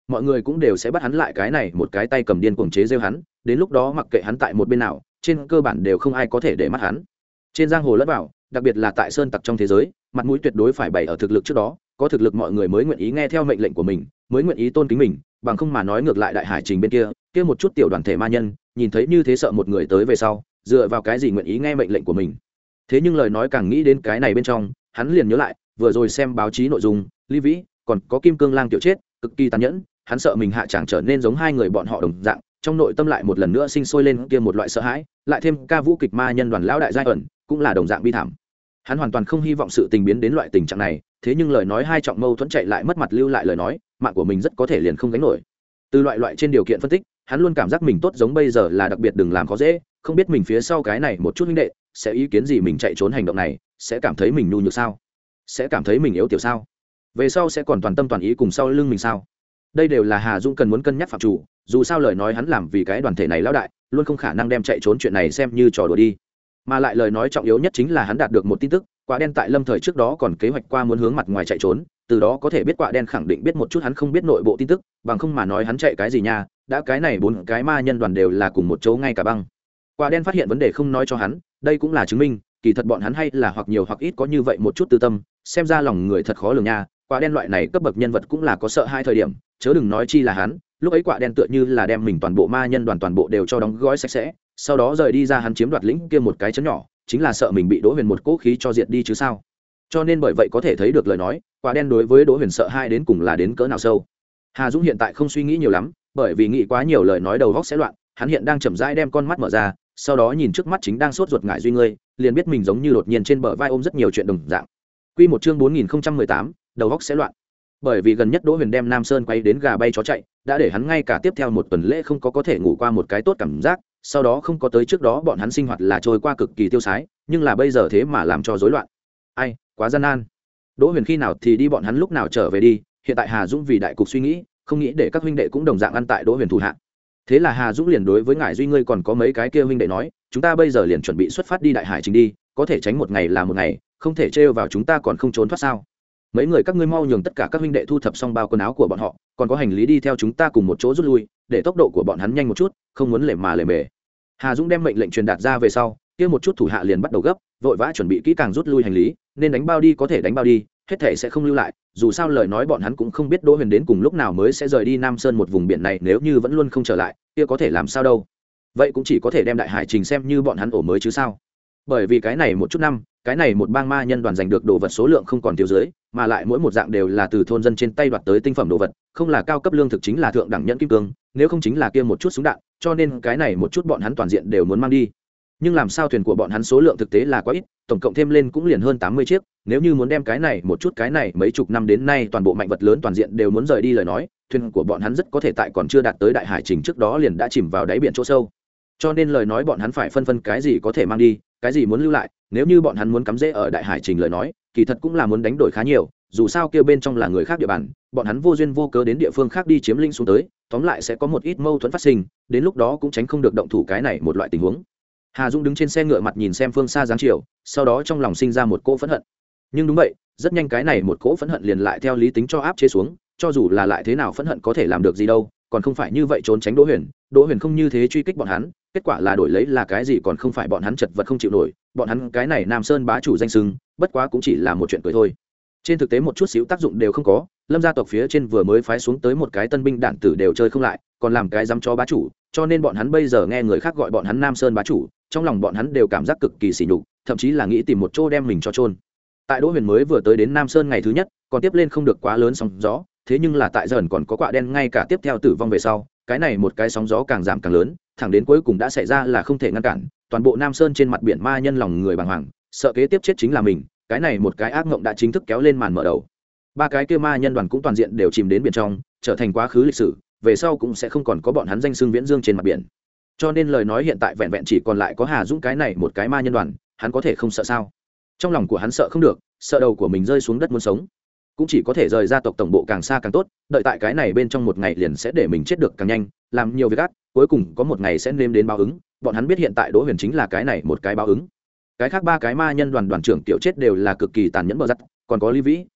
mọi người cũng đều sẽ bắt hắn lại cái này một cái tay cầm điên cuồng chế rêu hắn, đến lúc đó mặc kệ hắn tại một bên nào, trên cơ bản đều không ai có thể để mắt hắn. Trên giang hồ lẫn vào, đặc biệt là tại sơn tặc trong thế giới, mặt mũi tuyệt đối phải bày ở thực lực trước đó, có thực lực mọi người mới nguyện ý nghe theo mệnh lệnh của mình, mới nguyện ý tôn kính mình, bằng không mà nói ngược lại đại hải trình bên kia, kia một chút tiểu đoàn thể ma nhân, nhìn thấy như thế sợ một người tới về sau, dựa vào cái gì nguyện ý nghe mệnh lệnh của mình. Thế nhưng lời nói càng nghĩ đến cái này bên trong, hắn liền nhớ lại, vừa rồi xem báo chí nội dung, Lý Vĩ, còn có Kim Cương Lang tiểu chết, cực kỳ tàn nhẫn, hắn sợ mình hạ chẳng trở nên giống hai người bọn họ đồng dạng, trong nội tâm lại một lần nữa sinh sôi lên kia một loại sợ hãi, lại thêm ca vũ kịch ma nhân đoàn lão đại giai ẩn, cũng là đồng dạng bi thảm. Hắn hoàn toàn không hy vọng sự tình biến đến loại tình trạng này, thế nhưng lời nói hai trọng mâu thuẫn chạy lại mất mặt lưu lại lời nói, mạng của mình rất có thể liền không gánh nổi. Từ loại loại trên điều kiện phân tích, hắn luôn cảm giác mình tốt giống bây giờ là đặc biệt đừng làm khó dễ, không biết mình phía sau cái này một chút huynh đệ sẽ ý kiến gì mình chạy trốn hành động này, sẽ cảm thấy mình nhu nhược sao, sẽ cảm thấy mình yếu tiểu sao, về sau sẽ còn toàn tâm toàn ý cùng sau lưng mình sao. Đây đều là Hà Dũng cần muốn cân nhắc phạm chủ, dù sao lời nói hắn làm vì cái đoàn thể này lão đại, luôn không khả năng đem chạy trốn chuyện này xem như trò đùa đi. Mà lại lời nói trọng yếu nhất chính là hắn đạt được một tin tức, Quạ Đen tại Lâm thời trước đó còn kế hoạch qua muốn hướng mặt ngoài chạy trốn, từ đó có thể biết Quạ Đen khẳng định biết một chút hắn không biết nội bộ tin tức, bằng không mà nói hắn chạy cái gì nha, đã cái này bốn cái ma nhân đoàn đều là cùng một chỗ ngay cả băng. Quạ Đen phát hiện vấn đề không nói cho hắn, đây cũng là chứng minh, kỳ thật bọn hắn hay là hoặc nhiều hoặc ít có như vậy một chút tư tâm, xem ra lòng người thật khó lường nha. Quạ Đen loại này cấp bậc nhân vật cũng là có sợ hai thời điểm, chớ đừng nói chi là hắn, lúc ấy Quạ Đen tựa như là đem mình toàn bộ ma nhân đoàn toàn bộ đều cho đóng gói sạch sẽ, sau đó rời đi ra hắn chiếm đoạt lĩnh kia một cái chấn nhỏ, chính là sợ mình bị Đỗ Huyền một cỗ khí cho diệt đi chứ sao. Cho nên bởi vậy có thể thấy được lời nói, Quạ Đen đối với Đỗ Huyền sợ hai đến cùng là đến cỡ nào sâu. Hà Dũng hiện tại không suy nghĩ nhiều lắm, bởi vì nghĩ quá nhiều lời nói đầu óc sẽ loạn, hắn hiện đang chậm rãi đem con mắt mở ra, sau đó nhìn trước mắt chính đang sốt ruột ngại duy ngươi, liền biết mình giống như đột nhiên trên bờ vai ôm rất nhiều chuyện đồng dạng. Quy một chương bốn nghìn không trăm mười tám, đầu óc sẽ loạn. Bởi vì gần nhất Đỗ Huyền đem Nam Sơn quay đến gà bay chó chạy, đã để hắn ngay cả tiếp theo một tuần lễ không có có thể ngủ qua một cái tốt cảm giác, sau đó không có tới trước đó bọn hắn sinh hoạt là trôi qua cực kỳ tiêu sái, nhưng là bây giờ thế mà làm cho rối loạn. Ai, quá gian nan. Đỗ Huyền khi nào thì đi bọn hắn lúc nào trở về đi, hiện tại Hà Dũng vì đại cục suy nghĩ, không nghĩ để các huynh đệ cũng đồng dạng ăn tại Đỗ Huyền thủ hạ. Thế là Hà Dũng liền đối với ngải duy ngươi còn có mấy cái kia huynh đệ nói, chúng ta bây giờ liền chuẩn bị xuất phát đi đại hải trình đi, có thể tránh một ngày là một ngày, không thể trêu vào chúng ta còn không trốn thoát sao. Mấy người các ngươi mau nhường tất cả các huynh đệ thu thập xong bao quần áo của bọn họ, còn có hành lý đi theo chúng ta cùng một chỗ rút lui, để tốc độ của bọn hắn nhanh một chút, không muốn lề mà lề mề. Hà Dũng đem mệnh lệnh truyền đạt ra về sau, kia một chút thủ hạ liền bắt đầu gấp, vội vã chuẩn bị kỹ càng rút lui hành lý, nên đánh bao đi có thể đánh bao đi, hết thảy sẽ không lưu lại, dù sao lời nói bọn hắn cũng không biết Đỗ Huyền đến cùng lúc nào mới sẽ rời đi Nam Sơn một vùng biển này, nếu như vẫn luôn không trở lại, kia có thể làm sao đâu. Vậy cũng chỉ có thể đem đại hải trình xem như bọn hắn ổ mới chứ sao. Bởi vì cái này một chút năm, cái này một bang ma nhân đoàn giành được đồ vật số lượng không còn thiếu dưới, mà lại mỗi một dạng đều là từ thôn dân trên tay đoạt tới tinh phẩm đồ vật, không là cao cấp lương thực chính là thượng đẳng nhẫn kim cương, nếu không chính là kia một chút súng đạn, cho nên cái này một chút bọn hắn toàn diện đều muốn mang đi. Nhưng làm sao thuyền của bọn hắn số lượng thực tế là quá ít, tổng cộng thêm lên cũng liền hơn tám mươi chiếc, nếu như muốn đem cái này một chút cái này mấy chục năm đến nay toàn bộ mạnh vật lớn toàn diện đều muốn rời đi lời nói, thuyền của bọn hắn rất có thể tại còn chưa đạt tới đại hải trình trước đó liền đã chìm vào đáy biển chỗ sâu. Cho nên lời nói bọn hắn phải phân phân cái gì có thể mang đi, cái gì muốn lưu lại, nếu như bọn hắn muốn cắm rễ ở đại hải trình lời nói, kỳ thật cũng là muốn đánh đổi khá nhiều, dù sao kia bên trong là người khác địa bàn, bọn hắn vô duyên vô cớ đến địa phương khác đi chiếm lĩnh xuống tới, tóm lại sẽ có một ít mâu thuẫn phát sinh, đến lúc đó cũng tránh không được động thủ cái này một loại tình huống. Hà Dũng đứng trên xe ngựa mặt nhìn xem phương xa dáng chiều, sau đó trong lòng sinh ra một cỗ phẫn hận. Nhưng đúng vậy, rất nhanh cái này một cỗ phẫn hận liền lại theo lý tính cho áp chế xuống, cho dù là lại thế nào phẫn hận có thể làm được gì đâu, còn không phải như vậy trốn tránh Đỗ Huyền, Đỗ Huyền không như thế truy kích bọn hắn, kết quả là đổi lấy là cái gì còn không phải bọn hắn chật vật không chịu nổi, bọn hắn cái này Nam Sơn bá chủ danh xưng, bất quá cũng chỉ là một chuyện cười thôi. Trên thực tế một chút xíu tác dụng đều không có, Lâm gia tộc phía trên vừa mới phái xuống tới một cái tân binh đạn tử đều chơi không lại, còn làm cái dám cho bá chủ, cho nên bọn hắn bây giờ nghe người khác gọi bọn hắn Nam Sơn bá chủ, trong lòng bọn hắn đều cảm giác cực kỳ sỉ nhục, thậm chí là nghĩ tìm một chỗ đem mình cho chôn. Tại Đỗ Huyền mới vừa tới đến Nam Sơn ngày thứ nhất, còn tiếp lên không được quá lớn sóng gió, thế nhưng là tại dần còn có Quạ Đen ngay cả tiếp theo tử vong về sau, cái này một cái sóng gió càng giảm càng lớn, thẳng đến cuối cùng đã xảy ra là không thể ngăn cản, toàn bộ Nam Sơn trên mặt biển ma nhân lòng người bàng hoàng, sợ kế tiếp chết chính là mình, cái này một cái ác mộng đã chính thức kéo lên màn mở đầu. Ba cái kia ma nhân đoàn cũng toàn diện đều chìm đến biển trong, trở thành quá khứ lịch sử, về sau cũng sẽ không còn có bọn hắn danh xưng viễn dương trên mặt biển. Cho nên lời nói hiện tại vẹn vẹn chỉ còn lại có Hà Dũng cái này một cái ma nhân đoàn, hắn có thể không sợ sao? Trong lòng của hắn sợ không được, sợ đầu của mình rơi xuống đất muốn sống, cũng chỉ có thể rời gia tộc tổng bộ càng xa càng tốt, đợi tại cái này bên trong một ngày liền sẽ để mình chết được càng nhanh, làm nhiều việc ác, cuối cùng có một ngày sẽ nếm đến báo ứng. Bọn hắn biết hiện tại Đỗ Huyền chính là cái này một cái báo ứng. Cái khác ba cái ma nhân đoàn đoàn trưởng tiểu chết đều là cực kỳ tàn nhẫn bờ rắc, còn có Lý Vĩ,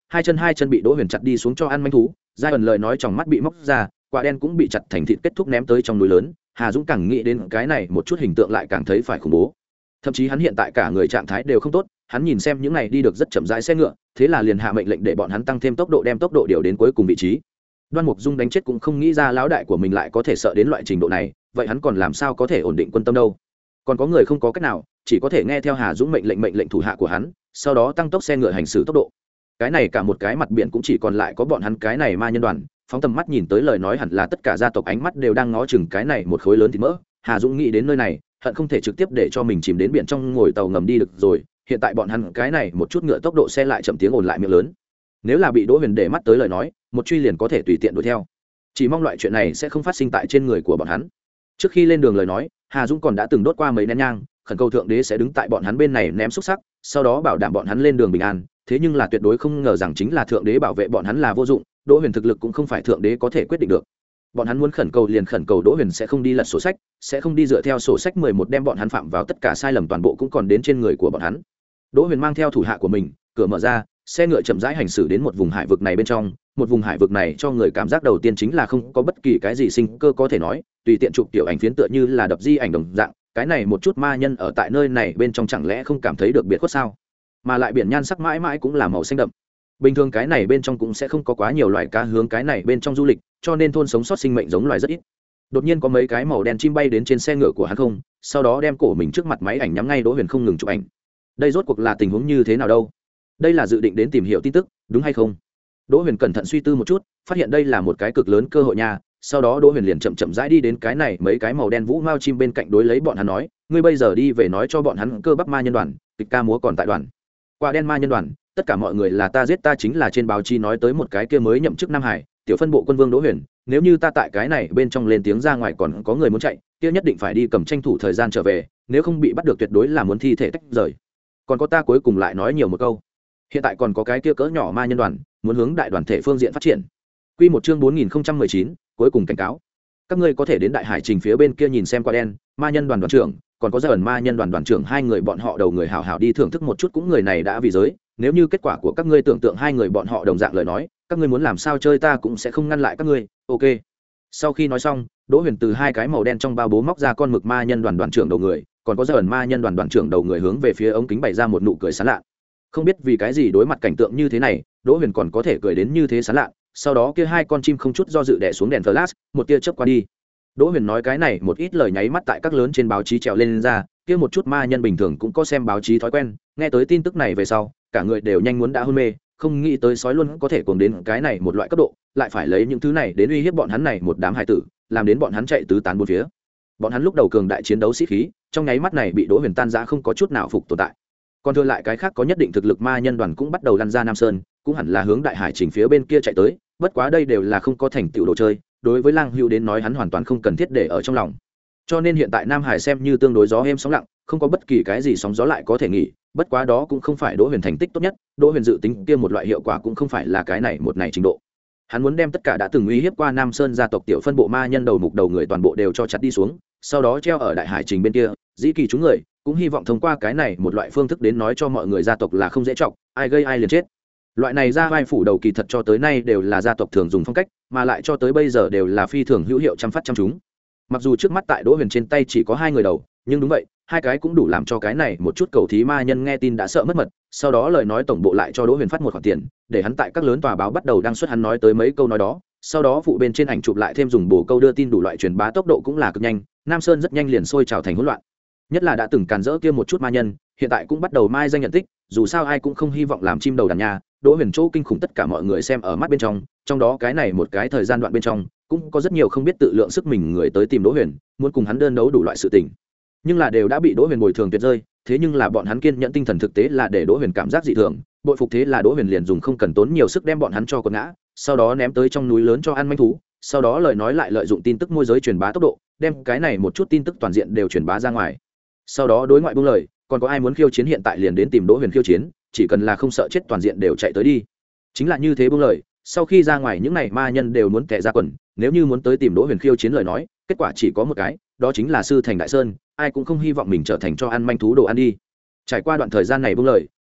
hai chân hai chân bị Đỗ Huyền chặt đi xuống cho ăn manh thú. Giai ẩn lời nói trong mắt bị móc ra, quả đen cũng bị chặt thành thịt kết thúc ném tới trong núi lớn. Hà Dũng càng nghĩ đến cái này một chút hình tượng lại càng thấy phải khủng bố. Thậm chí hắn hiện tại cả người trạng thái đều không tốt, hắn nhìn xem những này đi được rất chậm rãi xe ngựa, thế là liền hạ mệnh lệnh để bọn hắn tăng thêm tốc độ, đem tốc độ điều đến cuối cùng vị trí. Đoan Mục Dung đánh chết cũng không nghĩ ra lão đại của mình lại có thể sợ đến loại trình độ này, vậy hắn còn làm sao có thể ổn định quân tâm đâu? Còn có người không có cách nào, chỉ có thể nghe theo Hà Dũng mệnh lệnh mệnh lệnh thủ hạ của hắn, sau đó tăng tốc xe ngựa hành xử tốc độ. Cái này cả một cái mặt biển cũng chỉ còn lại có bọn hắn cái này ma nhân đoàn, phóng tầm mắt nhìn tới lời nói hẳn là tất cả gia tộc ánh mắt đều đang ngó chừng cái này một khối lớn thịt mỡ. Hà Dũng nghĩ đến nơi này, hận không thể trực tiếp để cho mình chìm đến biển trong ngồi tàu ngầm đi được rồi. Hiện tại bọn hắn cái này một chút ngựa tốc độ xe lại chậm tiếng ồn lại miệng lớn. Nếu là bị Đỗ Huyền để mắt tới lời nói, một truy liền có thể tùy tiện đuổi theo. Chỉ mong loại chuyện này sẽ không phát sinh tại trên người của bọn hắn. Trước khi lên đường lời nói, Hà Dũng còn đã từng đốt qua mấy nén nhang, khẩn cầu thượng đế sẽ đứng tại bọn hắn bên này ném xúc sắc, sau đó bảo đảm bọn hắn lên đường bình an. Thế nhưng là tuyệt đối không ngờ rằng chính là thượng đế bảo vệ bọn hắn là vô dụng, Đỗ Huyền thực lực cũng không phải thượng đế có thể quyết định được. Bọn hắn muốn khẩn cầu liền khẩn cầu Đỗ Huyền sẽ không đi lật sổ sách, sẽ không đi dựa theo sổ sách mười một đem bọn hắn phạm vào tất cả sai lầm toàn bộ cũng còn đến trên người của bọn hắn. Đỗ Huyền mang theo thủ hạ của mình, cửa mở ra, xe ngựa chậm rãi hành xử đến một vùng hải vực này bên trong, một vùng hải vực này cho người cảm giác đầu tiên chính là không có bất kỳ cái gì sinh cơ có thể nói, tùy tiện chụp tiểu ảnh phiến tựa như là đập di ảnh đồng dạng, cái này một chút ma nhân ở tại nơi này bên trong chẳng lẽ không cảm thấy được biệt khuất sao? Mà lại biển nhan sắc mãi mãi cũng là màu xanh đậm. Bình thường cái này bên trong cũng sẽ không có quá nhiều loài cá hướng cái này bên trong du lịch, cho nên thôn sống sót sinh mệnh giống loài rất ít. Đột nhiên có mấy cái màu đen chim bay đến trên xe ngựa của hắn không, sau đó đem cổ mình trước mặt máy ảnh nhắm ngay Đỗ Huyền không ngừng chụp ảnh. Đây rốt cuộc là tình huống như thế nào đâu? Đây là dự định đến tìm hiểu tin tức, đúng hay không? Đỗ Huyền cẩn thận suy tư một chút, phát hiện đây là một cái cực lớn cơ hội nha. Sau đó Đỗ Huyền liền chậm chậm rãi đi đến cái này mấy cái màu đen vũ mao chim bên cạnh đối lấy bọn hắn nói, ngươi bây giờ đi về nói cho bọn hắn cơ bắp ma nhân đoàn, kịch ca múa còn tại đoàn. Quả đen ma nhân đoàn, tất cả mọi người là ta giết ta chính là trên báo chí nói tới một cái kia mới nhậm chức Nam Hải, tiểu phân bộ quân vương Đỗ Huyền, nếu như ta tại cái này bên trong lên tiếng ra ngoài còn có người muốn chạy, kia nhất định phải đi cầm tranh thủ thời gian trở về, nếu không bị bắt được tuyệt đối là muốn thi thể tách rời. Còn có ta cuối cùng lại nói nhiều một câu. Hiện tại còn có cái kia cỡ nhỏ ma nhân đoàn, muốn hướng đại đoàn thể phương diện phát triển. Quy một chương bốn nghìn không trăm mười chín, cuối cùng cảnh cáo. Các ngươi có thể đến đại hải trình phía bên kia nhìn xem Quả đen, ma nhân đoàn đoàn trưởng, còn có gia ẩn ma nhân đoàn đoàn trưởng hai người bọn họ đầu người hảo hảo đi thưởng thức một chút cũng người này đã vì giới, nếu như kết quả của các ngươi tưởng tượng hai người bọn họ đồng dạng lời nói, các ngươi muốn làm sao chơi ta cũng sẽ không ngăn lại các ngươi. Ok. Sau khi nói xong, Đỗ Huyền từ hai cái màu đen trong bao bố móc ra con mực ma nhân đoàn đoàn trưởng đầu người, còn có gia ẩn ma nhân đoàn đoàn trưởng đầu người hướng về phía ống kính bày ra một nụ cười sán lạ. Không biết vì cái gì đối mặt cảnh tượng như thế này, Đỗ Huyền còn có thể cười đến như thế sán lạ. Sau đó kia hai con chim không chút do dự đè xuống đèn flash, một tia chớp qua đi. Đỗ Huyền nói cái này một ít lời nháy mắt tại các lớn trên báo chí trèo lên, lên ra, kia một chút ma nhân bình thường cũng có xem báo chí thói quen, nghe tới tin tức này về sau, cả người đều nhanh muốn đã hôn mê, không nghĩ tới sói luôn có thể cuồng đến cái này một loại cấp độ, lại phải lấy những thứ này đến uy hiếp bọn hắn này một đám hài tử, làm đến bọn hắn chạy tứ tán bốn phía. Bọn hắn lúc đầu cường đại chiến đấu sĩ khí, trong nháy mắt này bị Đỗ Huyền tan rã không có chút nào phục tồn tại. Còn thừa lại cái khác có nhất định thực lực ma nhân đoàn cũng bắt đầu lăn ra Nam Sơn, cũng hẳn là hướng đại hải trình phía bên kia chạy tới, bất quá đây đều là không có thành tựu đồ chơi, đối với Lang Hưu đến nói hắn hoàn toàn không cần thiết để ở trong lòng. Cho nên hiện tại Nam Hải xem như tương đối gió êm sóng lặng, không có bất kỳ cái gì sóng gió lại có thể nghỉ, bất quá đó cũng không phải Đỗ Huyền thành tích tốt nhất, Đỗ Huyền dự tính kia một loại hiệu quả cũng không phải là cái này một này trình độ. Hắn muốn đem tất cả đã từng uy hiếp qua Nam Sơn gia tộc tiểu phân bộ ma nhân đầu mục đầu người toàn bộ đều cho chặt đi xuống, sau đó treo ở đại hải trình bên kia, dĩ kỳ chúng người, cũng hy vọng thông qua cái này một loại phương thức đến nói cho mọi người gia tộc là không dễ trọng, ai gây ai liền chết. Loại này ra vai phủ đầu kỳ thật cho tới nay đều là gia tộc thường dùng phong cách, mà lại cho tới bây giờ đều là phi thường hữu hiệu chăm phát chăm chúng. Mặc dù trước mắt tại Đỗ Huyền trên tay chỉ có hai người đầu, nhưng đúng vậy, hai cái cũng đủ làm cho cái này một chút cầu thí ma nhân nghe tin đã sợ mất mật. Sau đó lời nói tổng bộ lại cho Đỗ Huyền phát một khoản tiền, để hắn tại các lớn tòa báo bắt đầu đăng xuất hắn nói tới mấy câu nói đó. Sau đó phụ bên trên ảnh chụp lại thêm dùng bổ câu đưa tin đủ loại truyền bá tốc độ cũng là cực nhanh, Nam Sơn rất nhanh liền sôi trào thành hỗn loạn. Nhất là đã từng càn rỡ kia một chút ma nhân, hiện tại cũng bắt đầu mai danh nhận tích, dù sao ai cũng không hy vọng làm chim đầu đàn nhà. Đỗ Huyền chỗ kinh khủng tất cả mọi người xem ở mắt bên trong, trong đó cái này một cái thời gian đoạn bên trong, cũng có rất nhiều không biết tự lượng sức mình người tới tìm Đỗ Huyền, muốn cùng hắn đơn đấu đủ loại sự tình. Nhưng là đều đã bị Đỗ Huyền bồi thường tuyệt rơi, thế nhưng là bọn hắn kiên nhẫn tinh thần thực tế là để Đỗ Huyền cảm giác dị thường, bội phục thế là Đỗ Huyền liền dùng không cần tốn nhiều sức đem bọn hắn cho quật ngã, sau đó ném tới trong núi lớn cho ăn manh thú, sau đó lời nói lại lợi dụng tin tức môi giới truyền bá tốc độ, đem cái này một chút tin tức toàn diện đều truyền bá ra ngoài. Sau đó đối ngoại buông lời, còn có ai muốn khiêu chiến hiện tại liền đến tìm Đỗ Huyền khiêu chiến, chỉ cần là không sợ chết toàn diện đều chạy tới đi. Chính là như thế buông lời, sau khi ra ngoài những này ma nhân đều muốn tè ra quần, nếu như muốn tới tìm Đỗ Huyền khiêu chiến lời nói, kết quả chỉ có một cái, đó chính là sư thành đại sơn, ai cũng không hy vọng mình trở thành cho ăn manh thú đồ ăn đi. Trải qua đoạn thời gian này buông lời,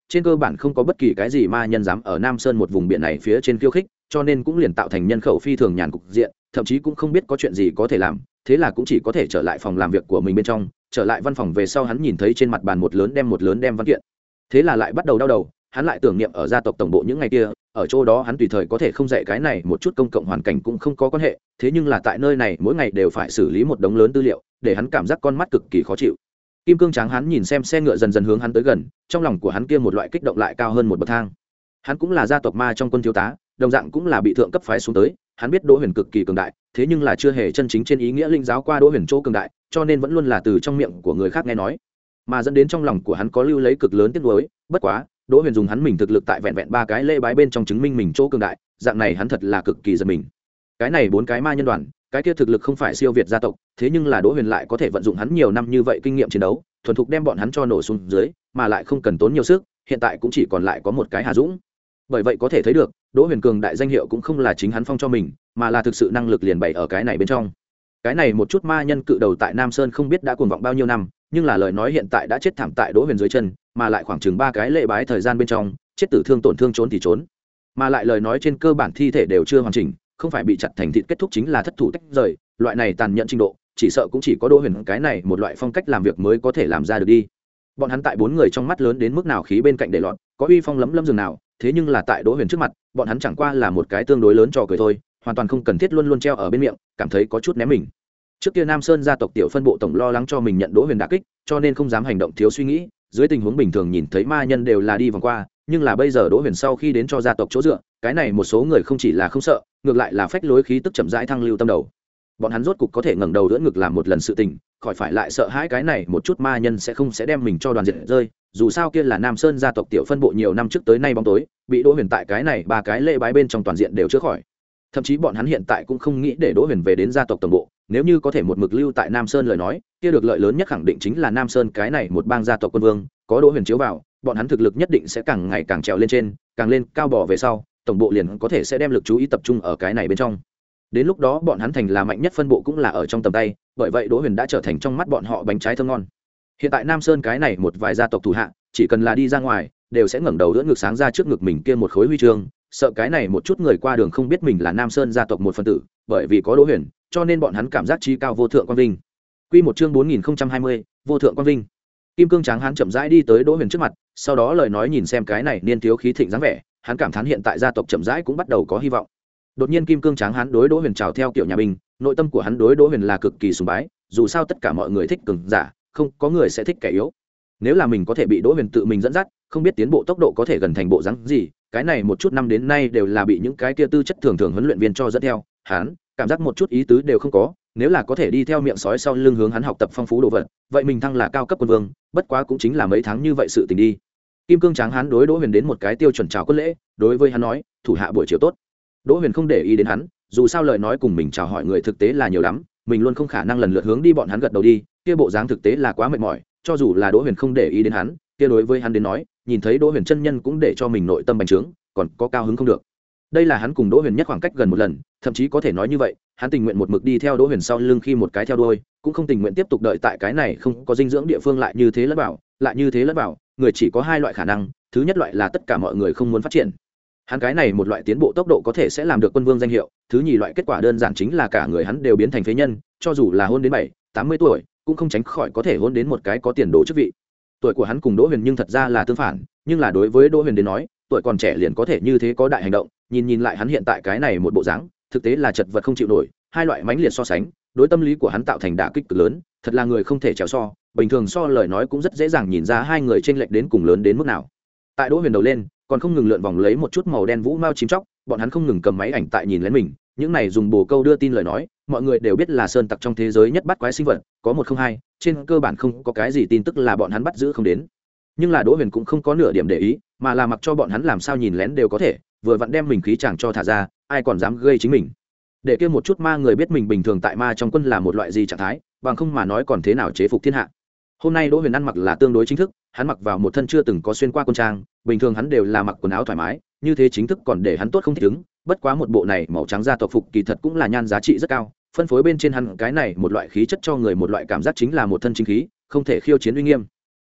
trên cơ bản không có bất kỳ cái gì ma nhân dám ở Nam Sơn một vùng biển này phía trên khiêu khích, cho nên cũng liền tạo thành nhân khẩu phi thường nhàn cục diện, thậm chí cũng không biết có chuyện gì có thể làm, thế là cũng chỉ có thể trở lại phòng làm việc của mình bên trong. Trở lại văn phòng về sau hắn nhìn thấy trên mặt bàn một lớn đem một lớn đem văn kiện, thế là lại bắt đầu đau đầu. Hắn lại tưởng niệm ở gia tộc tổng bộ những ngày kia, ở chỗ đó hắn tùy thời có thể không dạy cái này một chút công cộng hoàn cảnh cũng không có quan hệ, thế nhưng là tại nơi này mỗi ngày đều phải xử lý một đống lớn tư liệu, để hắn cảm giác con mắt cực kỳ khó chịu. Kim cương tráng hắn nhìn xem xe ngựa dần dần hướng hắn tới gần, trong lòng của hắn kia một loại kích động lại cao hơn một bậc thang. Hắn cũng là gia tộc ma trong quân thiếu tá, đồng dạng cũng là bị thượng cấp phái xuống tới, hắn biết Đỗ Huyền cực kỳ cường đại, thế nhưng là chưa hề chân chính trên ý nghĩa linh giáo qua Đỗ Huyền chỗ cường đại, cho nên vẫn luôn là từ trong miệng của người khác nghe nói, mà dẫn đến trong lòng của hắn có lưu lấy cực lớn tiếc nuối. Bất quá Đỗ Huyền dùng hắn mình thực lực tại vẹn vẹn ba cái lễ bái bên trong chứng minh mình chỗ cường đại, dạng này hắn thật là cực kỳ giật mình. Cái này bốn cái ma nhân đoàn, cái kia thực lực không phải siêu việt gia tộc, thế nhưng là Đỗ Huyền lại có thể vận dụng hắn nhiều năm như vậy kinh nghiệm chiến đấu, thuần thục đem bọn hắn cho nổ xuống dưới, mà lại không cần tốn nhiều sức, hiện tại cũng chỉ còn lại có một cái Hà Dũng. Bởi vậy có thể thấy được, Đỗ Huyền cường đại danh hiệu cũng không là chính hắn phong cho mình, mà là thực sự năng lực liền bày ở cái này bên trong. Cái này một chút ma nhân cự đầu tại Nam Sơn không biết đã cuồng vọng bao nhiêu năm, nhưng là lời nói hiện tại đã chết thảm tại Đỗ Huyền dưới chân, mà lại khoảng chừng ba cái lễ bái thời gian bên trong, chết tử thương tổn thương trốn thì trốn, mà lại lời nói trên cơ bản thi thể đều chưa hoàn chỉnh, không phải bị chặt thành thịt kết thúc chính là thất thủ tách rời, loại này tàn nhẫn trình độ, chỉ sợ cũng chỉ có Đỗ Huyền cái này một loại phong cách làm việc mới có thể làm ra được đi. Bọn hắn tại bốn người trong mắt lớn đến mức nào khí bên cạnh để lọt, có uy phong lấm lấm dường nào, thế nhưng là tại Đỗ Huyền trước mặt, bọn hắn chẳng qua là một cái tương đối lớn trò cười thôi, hoàn toàn không cần thiết luôn luôn treo ở bên miệng, cảm thấy có chút ném mình. Trước kia Nam Sơn gia tộc tiểu phân bộ tổng lo lắng cho mình nhận Đỗ Huyền đả kích, cho nên không dám hành động thiếu suy nghĩ, dưới tình huống bình thường nhìn thấy ma nhân đều là đi vòng qua, nhưng là bây giờ Đỗ Huyền sau khi đến cho gia tộc chỗ dựa, cái này một số người không chỉ là không sợ, ngược lại là phách lối khí tức chậm rãi thăng lưu tâm đầu. Bọn hắn rốt cục có thể ngẩng đầu đỡ ngực làm một lần sự tình, khỏi phải lại sợ hãi cái này một chút ma nhân sẽ không sẽ đem mình cho đoàn diệt rơi, dù sao kia là Nam Sơn gia tộc tiểu phân bộ nhiều năm trước tới nay bóng tối, bị Đỗ Huyền tại cái này ba cái lễ bái bên trong toàn diện đều chữa khỏi. Thậm chí bọn hắn hiện tại cũng không nghĩ để Đỗ Huyền về đến gia tộc tổng bộ, nếu như có thể một mực lưu tại Nam Sơn lời nói, kia được lợi lớn nhất khẳng định chính là Nam Sơn cái này một bang gia tộc quân vương, có Đỗ Huyền chiếu vào, bọn hắn thực lực nhất định sẽ càng ngày càng trèo lên trên, càng lên cao bò về sau, tổng bộ liền có thể sẽ đem lực chú ý tập trung ở cái này bên trong. Đến lúc đó bọn hắn thành là mạnh nhất phân bộ cũng là ở trong tầm tay, bởi vậy Đỗ Huyền đã trở thành trong mắt bọn họ bánh trái thơm ngon. Hiện tại Nam Sơn cái này một vài gia tộc thủ hạ, chỉ cần là đi ra ngoài, đều sẽ ngẩng đầu đỡ ngực sáng ra trước ngực mình kia một khối huy chương, sợ cái này một chút người qua đường không biết mình là Nam Sơn gia tộc một phần tử, bởi vì có Đỗ Huyền, cho nên bọn hắn cảm giác chi cao vô thượng quang vinh. Quy một chương bốn nghìn không trăm hai mươi, vô thượng quang vinh. Kim cương tráng hán chậm rãi đi tới Đỗ Huyền trước mặt, sau đó lời nói nhìn xem cái này niên thiếu khí thịnh dáng vẻ, hắn cảm thán hiện tại gia tộc chậm rãi cũng bắt đầu có hy vọng. Đột nhiên kim cương tráng hán đối Đỗ Huyền chào theo kiểu nhà binh, nội tâm của hắn đối Đỗ Huyền là cực kỳ sùng bái, dù sao tất cả mọi người thích cường giả, không có người sẽ thích kẻ yếu. Nếu là mình có thể bị Đỗ Huyền tự mình dẫn dắt, không biết tiến bộ tốc độ có thể gần thành bộ dáng gì, cái này một chút năm đến nay đều là bị những cái kia tư chất thường thường huấn luyện viên cho dẫn theo, hắn cảm giác một chút ý tứ đều không có, nếu là có thể đi theo miệng sói sau lưng hướng hắn học tập phong phú đồ vật, vậy mình thăng là cao cấp quân vương, bất quá cũng chính là mấy tháng như vậy sự tình đi. Kim cương tráng hán đối Đỗ Huyền đến một cái tiêu chuẩn chào quân lễ, đối với hắn nói, thủ hạ buổi chiều tốt. Đỗ Huyền không để ý đến hắn, dù sao lời nói cùng mình chào hỏi người thực tế là nhiều lắm, mình luôn không khả năng lần lượt hướng đi bọn hắn gật đầu đi, kia bộ dáng thực tế là quá mệt mỏi, cho dù là Đỗ Huyền không để ý đến hắn, kia đối với hắn đến nói, nhìn thấy Đỗ Huyền chân nhân cũng để cho mình nội tâm bành trướng, còn có cao hứng không được. Đây là hắn cùng Đỗ Huyền nhất khoảng cách gần một lần, thậm chí có thể nói như vậy, hắn tình nguyện một mực đi theo Đỗ Huyền sau lưng khi một cái theo đuôi, cũng không tình nguyện tiếp tục đợi tại cái này không có dinh dưỡng địa phương lại như thế lẫn bảo, lại như thế lẫn bảo, người chỉ có hai loại khả năng, thứ nhất loại là tất cả mọi người không muốn phát triển. Hắn cái này một loại tiến bộ tốc độ có thể sẽ làm được quân vương danh hiệu, thứ nhì loại kết quả đơn giản chính là cả người hắn đều biến thành phế nhân, cho dù là hôn đến bảy, tám mươi tuổi, cũng không tránh khỏi có thể hôn đến một cái có tiền đồ chức vị. Tuổi của hắn cùng Đỗ Huyền nhưng thật ra là tương phản, nhưng là đối với Đỗ Huyền đến nói, tuổi còn trẻ liền có thể như thế có đại hành động, nhìn nhìn lại hắn hiện tại cái này một bộ dáng, thực tế là chật vật không chịu nổi, hai loại mãnh liệt so sánh, đối tâm lý của hắn tạo thành đả kích cực lớn, thật là người không thể chèo so, bình thường so lời nói cũng rất dễ dàng nhìn ra hai người chênh lệch đến cùng lớn đến mức nào. Tại Đỗ Huyền đầu lên, còn không ngừng lượn vòng lấy một chút màu đen vũ mao chim chóc, bọn hắn không ngừng cầm máy ảnh tại nhìn lén mình, những này dùng bồ câu đưa tin lời nói, mọi người đều biết là sơn tặc trong thế giới nhất bắt quái sinh vật, có một không hai, trên cơ bản không có cái gì tin tức là bọn hắn bắt giữ không đến. Nhưng là Đỗ Huyền cũng không có nửa điểm để ý, mà là mặc cho bọn hắn làm sao nhìn lén đều có thể, vừa vặn đem mình khí chàng cho thả ra, ai còn dám gây chính mình. Để kia một chút ma người biết mình bình thường tại ma trong quân là một loại gì trạng thái, bằng không mà nói còn thế nào chế phục thiên hạ. Hôm nay Đỗ Huyền ăn mặc là tương đối chính thức, hắn mặc vào một thân chưa từng có xuyên qua quân trang, bình thường hắn đều là mặc quần áo thoải mái, như thế chính thức còn để hắn tốt không thích ứng, bất quá một bộ này màu trắng da tộc phục kỳ thật cũng là nhan giá trị rất cao, phân phối bên trên hắn cái này một loại khí chất cho người một loại cảm giác chính là một thân chính khí, không thể khiêu chiến uy nghiêm.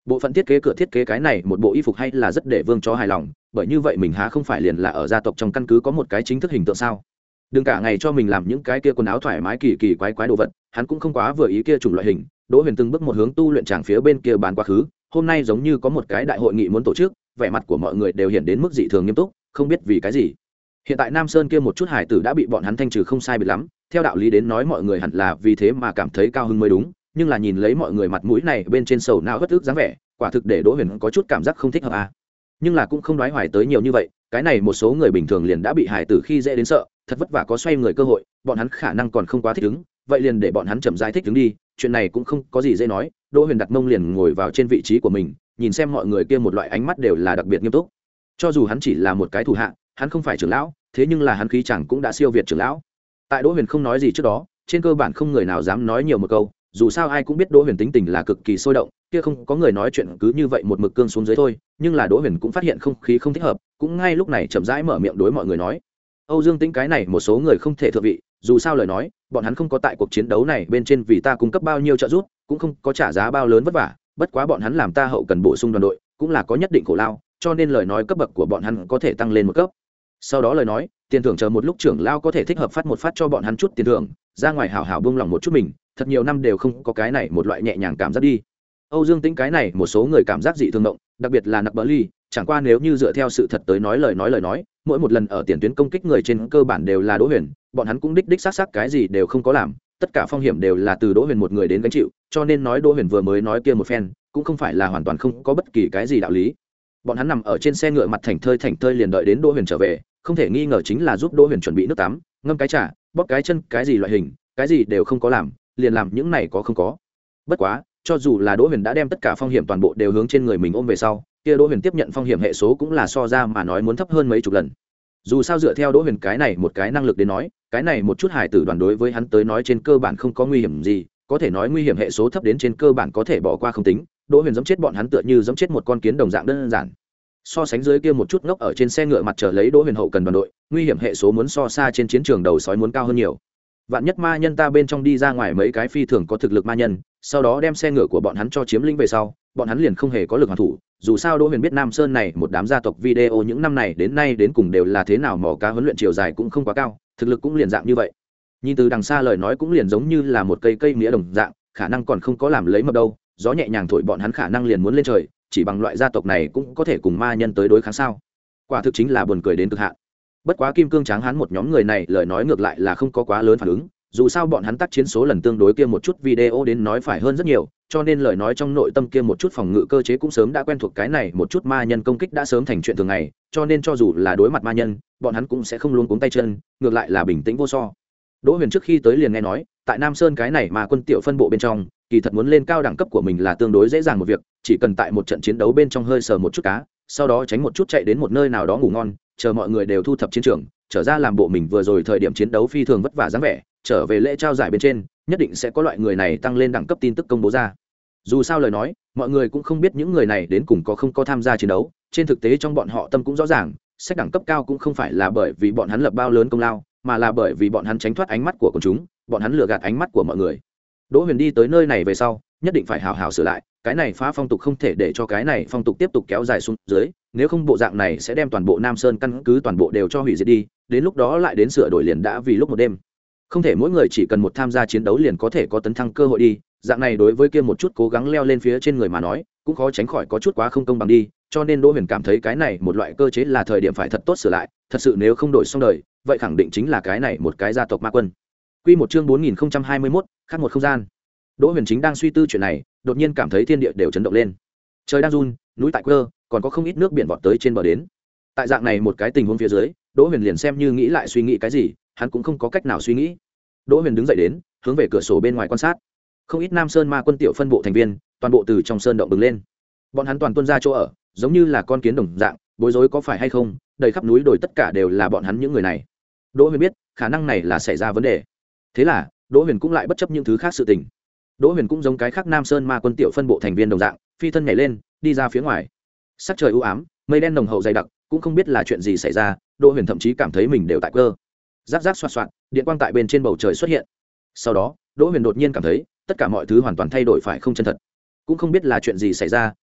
bộ phận thiết kế cửa thiết kế cái này một bộ y phục hay là rất để vương cho hài lòng, bởi như vậy mình há không phải liền là ở gia tộc trong căn cứ có một cái chính thức hình tượng sao? Đừng cả ngày cho mình làm những cái kia quần áo thoải mái kỳ kỳ quái quái đồ vật, hắn cũng không quá vừa ý kia chủng loại hình. Đỗ Huyền từng bước một hướng tu luyện tràng phía bên kia bàn quá khứ, hôm nay giống như có một cái đại hội nghị muốn tổ chức, vẻ mặt của mọi người đều hiện đến mức dị thường nghiêm túc, không biết vì cái gì. Hiện tại Nam Sơn kia một chút hải tử đã bị bọn hắn thanh trừ không sai biệt lắm, theo đạo lý đến nói mọi người hẳn là vì thế mà cảm thấy cao hứng mới đúng, nhưng là nhìn lấy mọi người mặt mũi này bên trên sầu não bất ức dáng vẻ, quả thực để Đỗ Huyền có chút cảm giác không thích hợp à. Nhưng là cũng không đoái hoài tới nhiều như vậy, cái này một số người bình thường liền đã bị hải tử khi dễ đến sợ, thật vất vả có xoay người cơ hội, bọn hắn khả năng còn không quá thích ứng, vậy liền để bọn hắn chậm rãi thích ứng đi, chuyện này cũng không có gì dễ nói. Đỗ Huyền đặt mông liền ngồi vào trên vị trí của mình, nhìn xem mọi người kia một loại ánh mắt đều là đặc biệt nghiêm túc. Cho dù hắn chỉ là một cái thủ hạ, hắn không phải trưởng lão, thế nhưng là hắn khí chẳng cũng đã siêu việt trưởng lão. Tại Đỗ Huyền không nói gì trước đó, trên cơ bản không người nào dám nói nhiều một câu, dù sao ai cũng biết Đỗ Huyền tính tình là cực kỳ sôi động, kia không có người nói chuyện cứ như vậy một mực cương xuống dưới thôi, nhưng là Đỗ Huyền cũng phát hiện không khí không thích hợp, cũng ngay lúc này chậm rãi mở miệng đối mọi người nói. Âu Dương Tĩnh cái này một số người không thể thượng vị, dù sao lời nói, bọn hắn không có tại cuộc chiến đấu này bên trên vì ta cung cấp bao nhiêu trợ giúp, cũng không có trả giá bao lớn vất vả, bất quá bọn hắn làm ta hậu cần bổ sung đoàn đội, cũng là có nhất định khổ lao, cho nên lời nói cấp bậc của bọn hắn có thể tăng lên một cấp. Sau đó lời nói, tiền thưởng chờ một lúc trưởng lao có thể thích hợp phát một phát cho bọn hắn chút tiền thưởng, ra ngoài hảo hảo buông lòng một chút mình, thật nhiều năm đều không có cái này một loại nhẹ nhàng cảm giác đi. Âu Dương Tĩnh cái này một số người cảm giác dị thường động, đặc biệt là Nặc Bỡ Ly, chẳng qua nếu như dựa theo sự thật tới nói lời nói lời nói, mỗi một lần ở tiền tuyến công kích người trên cơ bản đều là Đỗ Huyền, bọn hắn cũng đích đích xác xác cái gì đều không có làm, tất cả phong hiểm đều là từ Đỗ Huyền một người đến gánh chịu, cho nên nói Đỗ Huyền vừa mới nói kia một phen, cũng không phải là hoàn toàn không có bất kỳ cái gì đạo lý. Bọn hắn nằm ở trên xe ngựa mặt thành thơi thành thơi liền đợi đến Đỗ Huyền trở về, không thể nghi ngờ chính là giúp Đỗ Huyền chuẩn bị nước tắm, ngâm cái trà, bóp cái chân, cái gì loại hình, cái gì đều không có làm, liền làm những này có không có. Bất quá, cho dù là Đỗ Huyền đã đem tất cả phong hiểm toàn bộ đều hướng trên người mình ôm về sau, kia Đỗ Huyền tiếp nhận phong hiểm hệ số cũng là so ra mà nói muốn thấp hơn mấy chục lần. Dù sao dựa theo Đỗ Huyền cái này một cái năng lực đến nói, cái này một chút hải tử đoàn đối với hắn tới nói trên cơ bản không có nguy hiểm gì, có thể nói nguy hiểm hệ số thấp đến trên cơ bản có thể bỏ qua không tính. Đỗ Huyền giẫm chết bọn hắn tựa như giẫm chết một con kiến đồng dạng đơn giản. So sánh dưới kia một chút ngốc ở trên xe ngựa mặt chờ lấy Đỗ Huyền hậu cần đoàn đội, nguy hiểm hệ số muốn so xa trên chiến trường đầu sói muốn cao hơn nhiều. Vạn nhất ma nhân ta bên trong đi ra ngoài mấy cái phi thường có thực lực ma nhân, sau đó đem xe ngựa của bọn hắn cho chiếm lĩnh về sau, bọn hắn liền không hề có lực hoàn thủ. Dù sao Đỗ Huyền biết Nam Sơn này một đám gia tộc video những năm này đến nay đến cùng đều là thế nào, mỏ cá huấn luyện chiều dài cũng không quá cao, thực lực cũng liền dạng như vậy. Nhìn từ đằng xa lời nói cũng liền giống như là một cây cây nghĩa đồng dạng, khả năng còn không có làm lấy mập đâu, gió nhẹ nhàng thổi bọn hắn khả năng liền muốn lên trời, chỉ bằng loại gia tộc này cũng có thể cùng ma nhân tới đối kháng sao? Quả thực chính là buồn cười đến cực hạn. Bất quá Kim Cương Tráng Hán một nhóm người này lời nói ngược lại là không có quá lớn phản ứng, dù sao bọn hắn tác chiến số lần tương đối kia một chút video đến nói phải hơn rất nhiều, cho nên lời nói trong nội tâm kia một chút phòng ngự cơ chế cũng sớm đã quen thuộc cái này một chút ma nhân công kích đã sớm thành chuyện thường ngày, cho nên cho dù là đối mặt ma nhân, bọn hắn cũng sẽ không luống cuống tay chân, ngược lại là bình tĩnh vô so. Đỗ Huyền trước khi tới liền nghe nói, tại Nam Sơn cái này mà quân tiểu phân bộ bên trong, kỳ thật muốn lên cao đẳng cấp của mình là tương đối dễ dàng một việc, chỉ cần tại một trận chiến đấu bên trong hơi sờ một chút cá, sau đó tránh một chút chạy đến một nơi nào đó ngủ ngon, chờ mọi người đều thu thập chiến trường, trở ra làm bộ mình vừa rồi thời điểm chiến đấu phi thường vất vả dáng vẻ, trở về lễ trao giải bên trên, nhất định sẽ có loại người này tăng lên đẳng cấp tin tức công bố ra. Dù sao lời nói, mọi người cũng không biết những người này đến cùng có không có tham gia chiến đấu, trên thực tế trong bọn họ tâm cũng rõ ràng, sách đẳng cấp cao cũng không phải là bởi vì bọn hắn lập bao lớn công lao, mà là bởi vì bọn hắn tránh thoát ánh mắt của quần chúng, bọn hắn lừa gạt ánh mắt của mọi người. Đỗ Huyền đi tới nơi này về sau, nhất định phải hào hào sửa lại, cái này phá phong tục không thể để cho cái này phong tục tiếp tục kéo dài xuống dưới, nếu không bộ dạng này sẽ đem toàn bộ Nam Sơn căn cứ toàn bộ đều cho hủy diệt đi, đến lúc đó lại đến sửa đổi liền đã vì lúc một đêm. Không thể mỗi người chỉ cần một tham gia chiến đấu liền có thể có tấn thăng cơ hội đi, dạng này đối với kia một chút cố gắng leo lên phía trên người mà nói, cũng khó tránh khỏi có chút quá không công bằng đi, cho nên Đỗ Huyền cảm thấy cái này một loại cơ chế là thời điểm phải thật tốt sửa lại, thật sự nếu không đổi xong đời, vậy khẳng định chính là cái này một cái gia tộc ma quân. Quy một chương bốn nghìn không trăm hai mươi mốt, khác một không gian. Đỗ Huyền chính đang suy tư chuyện này, đột nhiên cảm thấy thiên địa đều chấn động lên. Trời đang run, núi tại quơ, còn có không ít nước biển vọt tới trên bờ đến. Tại dạng này một cái tình huống phía dưới, Đỗ Huyền liền xem như nghĩ lại suy nghĩ cái gì, hắn cũng không có cách nào suy nghĩ. Đỗ Huyền đứng dậy đến, hướng về cửa sổ bên ngoài quan sát. Không ít Nam Sơn ma quân tiểu phân bộ thành viên, toàn bộ từ trong sơn động bừng lên. Bọn hắn toàn tuân ra chỗ ở, giống như là con kiến đồng dạng, bối rối có phải hay không, đầy khắp núi đồi tất cả đều là bọn hắn những người này. Đỗ Huyền biết, khả năng này là xảy ra vấn đề. Thế là, Đỗ Huyền cũng lại bất chấp những thứ khác sự tình. Đỗ Huyền cũng giống cái khác Nam Sơn ma quân tiểu phân bộ thành viên đồng dạng, phi thân nhảy lên, đi ra phía ngoài. Sắc trời u ám, mây đen nồng hậu dày đặc, cũng không biết là chuyện gì xảy ra, Đỗ Huyền thậm chí cảm thấy mình đều tại cơ. Rắc rắc xoạt xoạt, điện quang tại bên trên bầu trời xuất hiện. Sau đó, Đỗ Huyền đột nhiên cảm thấy, tất cả mọi thứ hoàn toàn thay đổi phải không chân thật. Cũng không biết là chuyện gì xảy ra,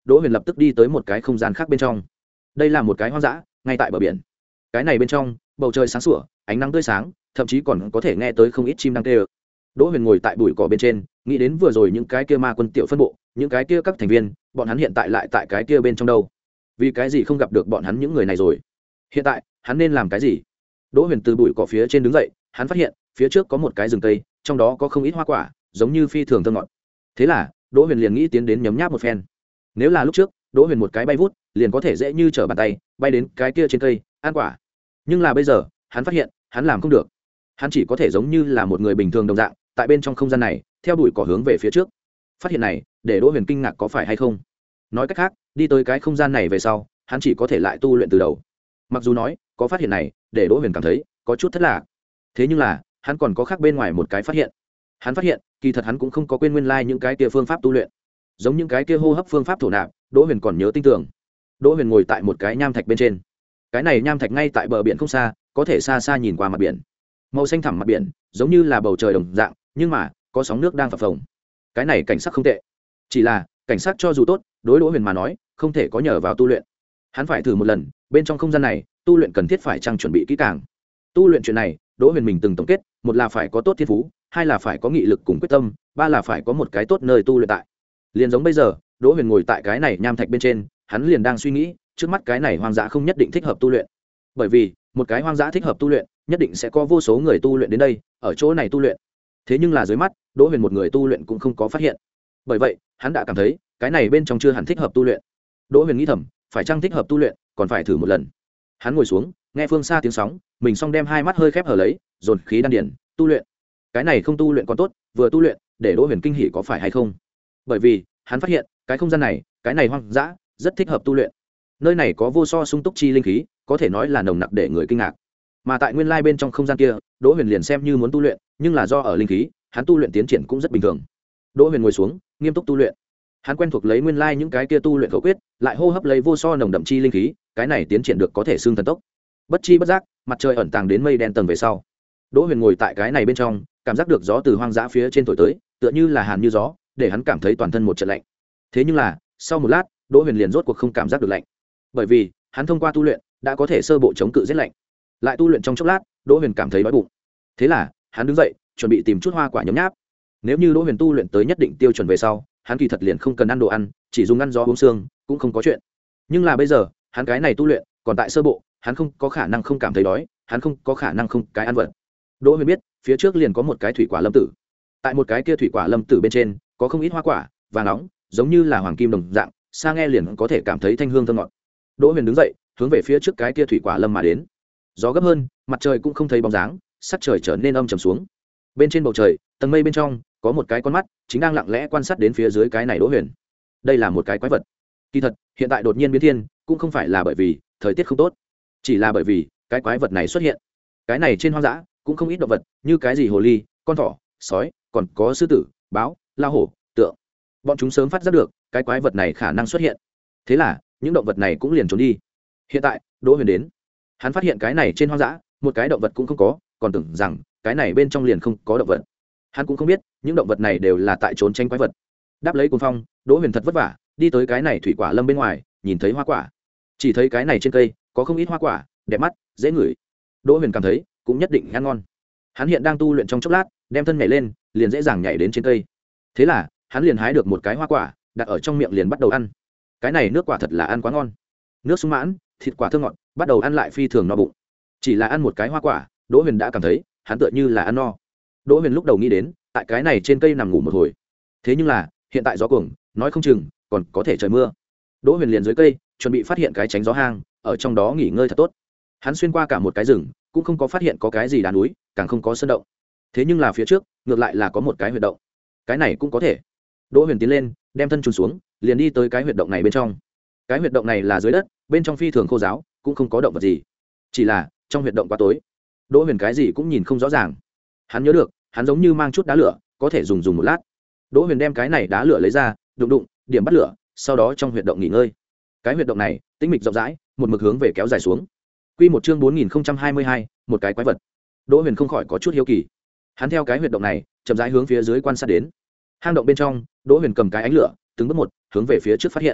đỗ huyền lập tức đi tới một cái không gian khác bên trong. Đây là một cái hoang dã ngay tại bờ biển. Cái này bên trong bầu trời sáng sủa, ánh nắng tươi sáng, thậm chí còn có thể nghe tới không ít chim đang kêu. Đỗ huyền ngồi tại bụi cỏ bên trên, nghĩ đến vừa rồi những cái kia ma quân tiểu phân bộ, những cái kia các thành viên, bọn hắn hiện tại lại tại cái kia bên trong đâu? Vì cái gì không gặp được bọn hắn những người này rồi? Hiện tại hắn nên làm cái gì? Đỗ huyền từ bụi cỏ phía trên đứng dậy, hắn phát hiện phía trước có một cái rừng cây, trong đó có không ít hoa quả, giống như phi thường thơm ngọt. Thế là Đỗ huyền liền nghĩ tiến đến nhấm nháp một phen. Nếu là lúc trước, Đỗ huyền một cái bay vút liền có thể dễ như trở bàn tay bay đến cái kia trên cây ăn quả. Nhưng là bây giờ hắn phát hiện hắn làm không được. Hắn chỉ có thể giống như là một người bình thường đồng dạng tại bên trong không gian này theo đuổi cỏ hướng về phía trước. Phát hiện này để Đỗ huyền kinh ngạc có phải hay không. Nói cách khác, đi tới cái không gian này về sau hắn chỉ có thể lại tu luyện từ đầu. Mặc dù nói có phát hiện này để Đỗ huyền cảm thấy có chút thất lạc, thế nhưng là hắn còn có khác bên ngoài một cái phát hiện. Hắn phát hiện kỳ thật hắn cũng không có quên nguyên lai những cái kia phương pháp tu luyện, giống những cái kia hô hấp phương pháp thổ nạp. Đỗ huyền còn nhớ tinh tường. Đỗ huyền ngồi tại một cái nham thạch bên trên. Cái này nham thạch ngay tại bờ biển không xa, có thể xa xa nhìn qua mặt biển. Màu xanh thẳm mặt biển giống như là bầu trời đồng dạng, nhưng mà có sóng nước đang phập phồng. Cái này cảnh sắc không tệ, chỉ là cảnh sắc cho dù tốt, đối Đỗ huyền mà nói không thể có nhờ vào tu luyện. Hắn phải thử một lần bên trong không gian này tu luyện cần thiết phải trang chuẩn bị kỹ càng. Tu luyện chuyện này Đỗ huyền mình từng tổng kết, một là phải có tốt thiên phú, hai là phải có nghị lực cùng quyết tâm, ba là phải có một cái tốt nơi tu luyện tại. Liền giống bây giờ Đỗ huyền ngồi tại cái này nham thạch bên trên, hắn liền đang suy nghĩ trước mắt cái này hoang dã không nhất định thích hợp tu luyện, bởi vì một cái hoang dã thích hợp tu luyện nhất định sẽ có vô số người tu luyện đến đây ở chỗ này tu luyện. Thế nhưng là dưới mắt Đỗ huyền một người tu luyện cũng không có phát hiện, bởi vậy hắn đã cảm thấy cái này bên trong chưa hẳn thích hợp tu luyện. Đỗ huyền nghĩ thầm, phải chăng thích hợp tu luyện còn phải thử một lần. Hắn ngồi xuống nghe phương xa tiếng sóng, mình xong đem hai mắt hơi khép hở lấy, dồn khí đan điển tu luyện. Cái này không tu luyện còn tốt, vừa tu luyện để Đỗ huyền kinh hỉ có phải hay không, bởi vì hắn phát hiện cái không gian này cái này hoang dã rất thích hợp tu luyện. Nơi này có vô so sung túc chi linh khí, có thể nói là nồng nặc để người kinh ngạc. Mà tại nguyên lai bên trong không gian kia, Đỗ huyền liền xem như muốn tu luyện, nhưng là do ở linh khí, hắn tu luyện tiến triển cũng rất bình thường. Đỗ huyền ngồi xuống nghiêm túc tu luyện. Hắn quen thuộc lấy nguyên lai những cái kia tu luyện khẩu quyết, lại hô hấp lấy vô so nồng đậm chi linh khí, cái này tiến triển được có thể xương thần tốc. Bất chi bất giác mặt trời ẩn tàng đến mây đen tầng về sau, Đỗ huyền ngồi tại cái này bên trong, cảm giác được gió từ hoang dã phía trên thổi tới, tựa như là hàn như gió, để hắn cảm thấy toàn thân một trận lạnh. Thế nhưng là sau một lát Đỗ huyền liền rốt cuộc không cảm giác được lạnh, bởi vì hắn thông qua tu luyện đã có thể sơ bộ chống cự rét lạnh. Lại tu luyện trong chốc lát Đỗ huyền cảm thấy đói bụng, thế là hắn đứng dậy chuẩn bị tìm chút hoa quả nhấm nháp. Nếu như Đỗ huyền tu luyện tới nhất định tiêu chuẩn về sau, hắn kỳ thật liền không cần ăn đồ ăn, chỉ dùng ăn gió uống xương cũng không có chuyện. Nhưng là bây giờ hắn cái này tu luyện còn tại sơ bộ, hắn không có khả năng không cảm thấy đói, hắn không có khả năng không cái ăn vật. Đỗ huyền biết phía trước liền có một cái thủy quả lâm tử, tại một cái kia thủy quả lâm tử bên trên có không ít hoa quả vàng nóng, giống như là hoàng kim đồng dạng, xa nghe liền có thể cảm thấy thanh hương thơm ngọt. Đỗ huyền đứng dậy hướng về phía trước cái kia thủy quả lâm mà đến. Gió gấp hơn, mặt trời cũng không thấy bóng dáng, sắc trời trở nên âm trầm xuống. Bên trên bầu trời tầng mây bên trong có một cái con mắt chính đang lặng lẽ quan sát đến phía dưới cái này Đỗ huyền. Đây là một cái quái vật. Kỳ thật hiện tại đột nhiên biến thiên cũng không phải là bởi vì thời tiết không tốt, chỉ là bởi vì cái quái vật này xuất hiện. Cái này trên hoang dã cũng không ít động vật, như cái gì hồ ly, con thỏ, sói, còn có sư tử, báo, lao hổ, tượng. Bọn chúng sớm phát giác được cái quái vật này khả năng xuất hiện, thế là những động vật này cũng liền trốn đi. Hiện tại Đỗ huyền đến, hắn phát hiện cái này trên hoang dã một cái động vật cũng không có, còn tưởng rằng cái này bên trong liền không có động vật. Hắn cũng không biết những động vật này đều là tại trốn tranh quái vật. Đáp lấy cuồng phong, Đỗ huyền thật vất vả đi tới cái này thủy quả lâm bên ngoài, nhìn thấy hoa quả. Chỉ thấy cái này trên cây có không ít hoa quả đẹp mắt dễ ngửi, Đỗ huyền cảm thấy cũng nhất định ăn ngon. Hắn hiện đang tu luyện trong chốc lát, đem thân nhảy lên liền dễ dàng nhảy đến trên cây. Thế là hắn liền hái được một cái hoa quả đặt ở trong miệng liền bắt đầu ăn. Cái này nước quả thật là ăn quá ngon, nước sung mãn, thịt quả thơm ngọt, bắt đầu ăn lại phi thường no bụng. Chỉ là ăn một cái hoa quả, Đỗ huyền đã cảm thấy hắn tựa như là ăn no. Đỗ huyền lúc đầu nghĩ đến tại cái này trên cây nằm ngủ một hồi, thế nhưng là hiện tại gió cuồng, nói không chừng còn có thể trời mưa. Đỗ huyền liền dưới cây chuẩn bị phát hiện cái tránh gió hang, ở trong đó nghỉ ngơi thật tốt. Hắn xuyên qua cả một cái rừng cũng không có phát hiện có cái gì đá núi, càng không có sơn động. Thế nhưng là phía trước ngược lại là có một cái huyệt động, cái này cũng có thể. Đỗ huyền tiến lên đem thân trùn xuống, liền đi tới cái huyệt động này bên trong. Cái huyệt động này là dưới đất, bên trong phi thường khô giáo, cũng không có động vật gì, chỉ là trong huyệt động quá tối, Đỗ huyền cái gì cũng nhìn không rõ ràng. Hắn nhớ được hắn giống như mang chút đá lửa, có thể dùng dùng một lát. Đỗ huyền đem cái này đá lửa lấy ra, đụng đụng điểm bắt lửa, sau đó trong huyệt động nghỉ ngơi. Cái huyệt động này tĩnh mịch rộng rãi, một mực hướng về kéo dài xuống. Quy một chương bốn nghìn không trăm hai mươi hai, một cái quái vật. Đỗ huyền không khỏi có chút hiếu kỳ. Hắn theo cái huyệt động này chậm rãi hướng phía dưới quan sát đến. Hang động bên trong, Đỗ huyền cầm cái ánh lửa, từng bước một hướng về phía trước phát hiện.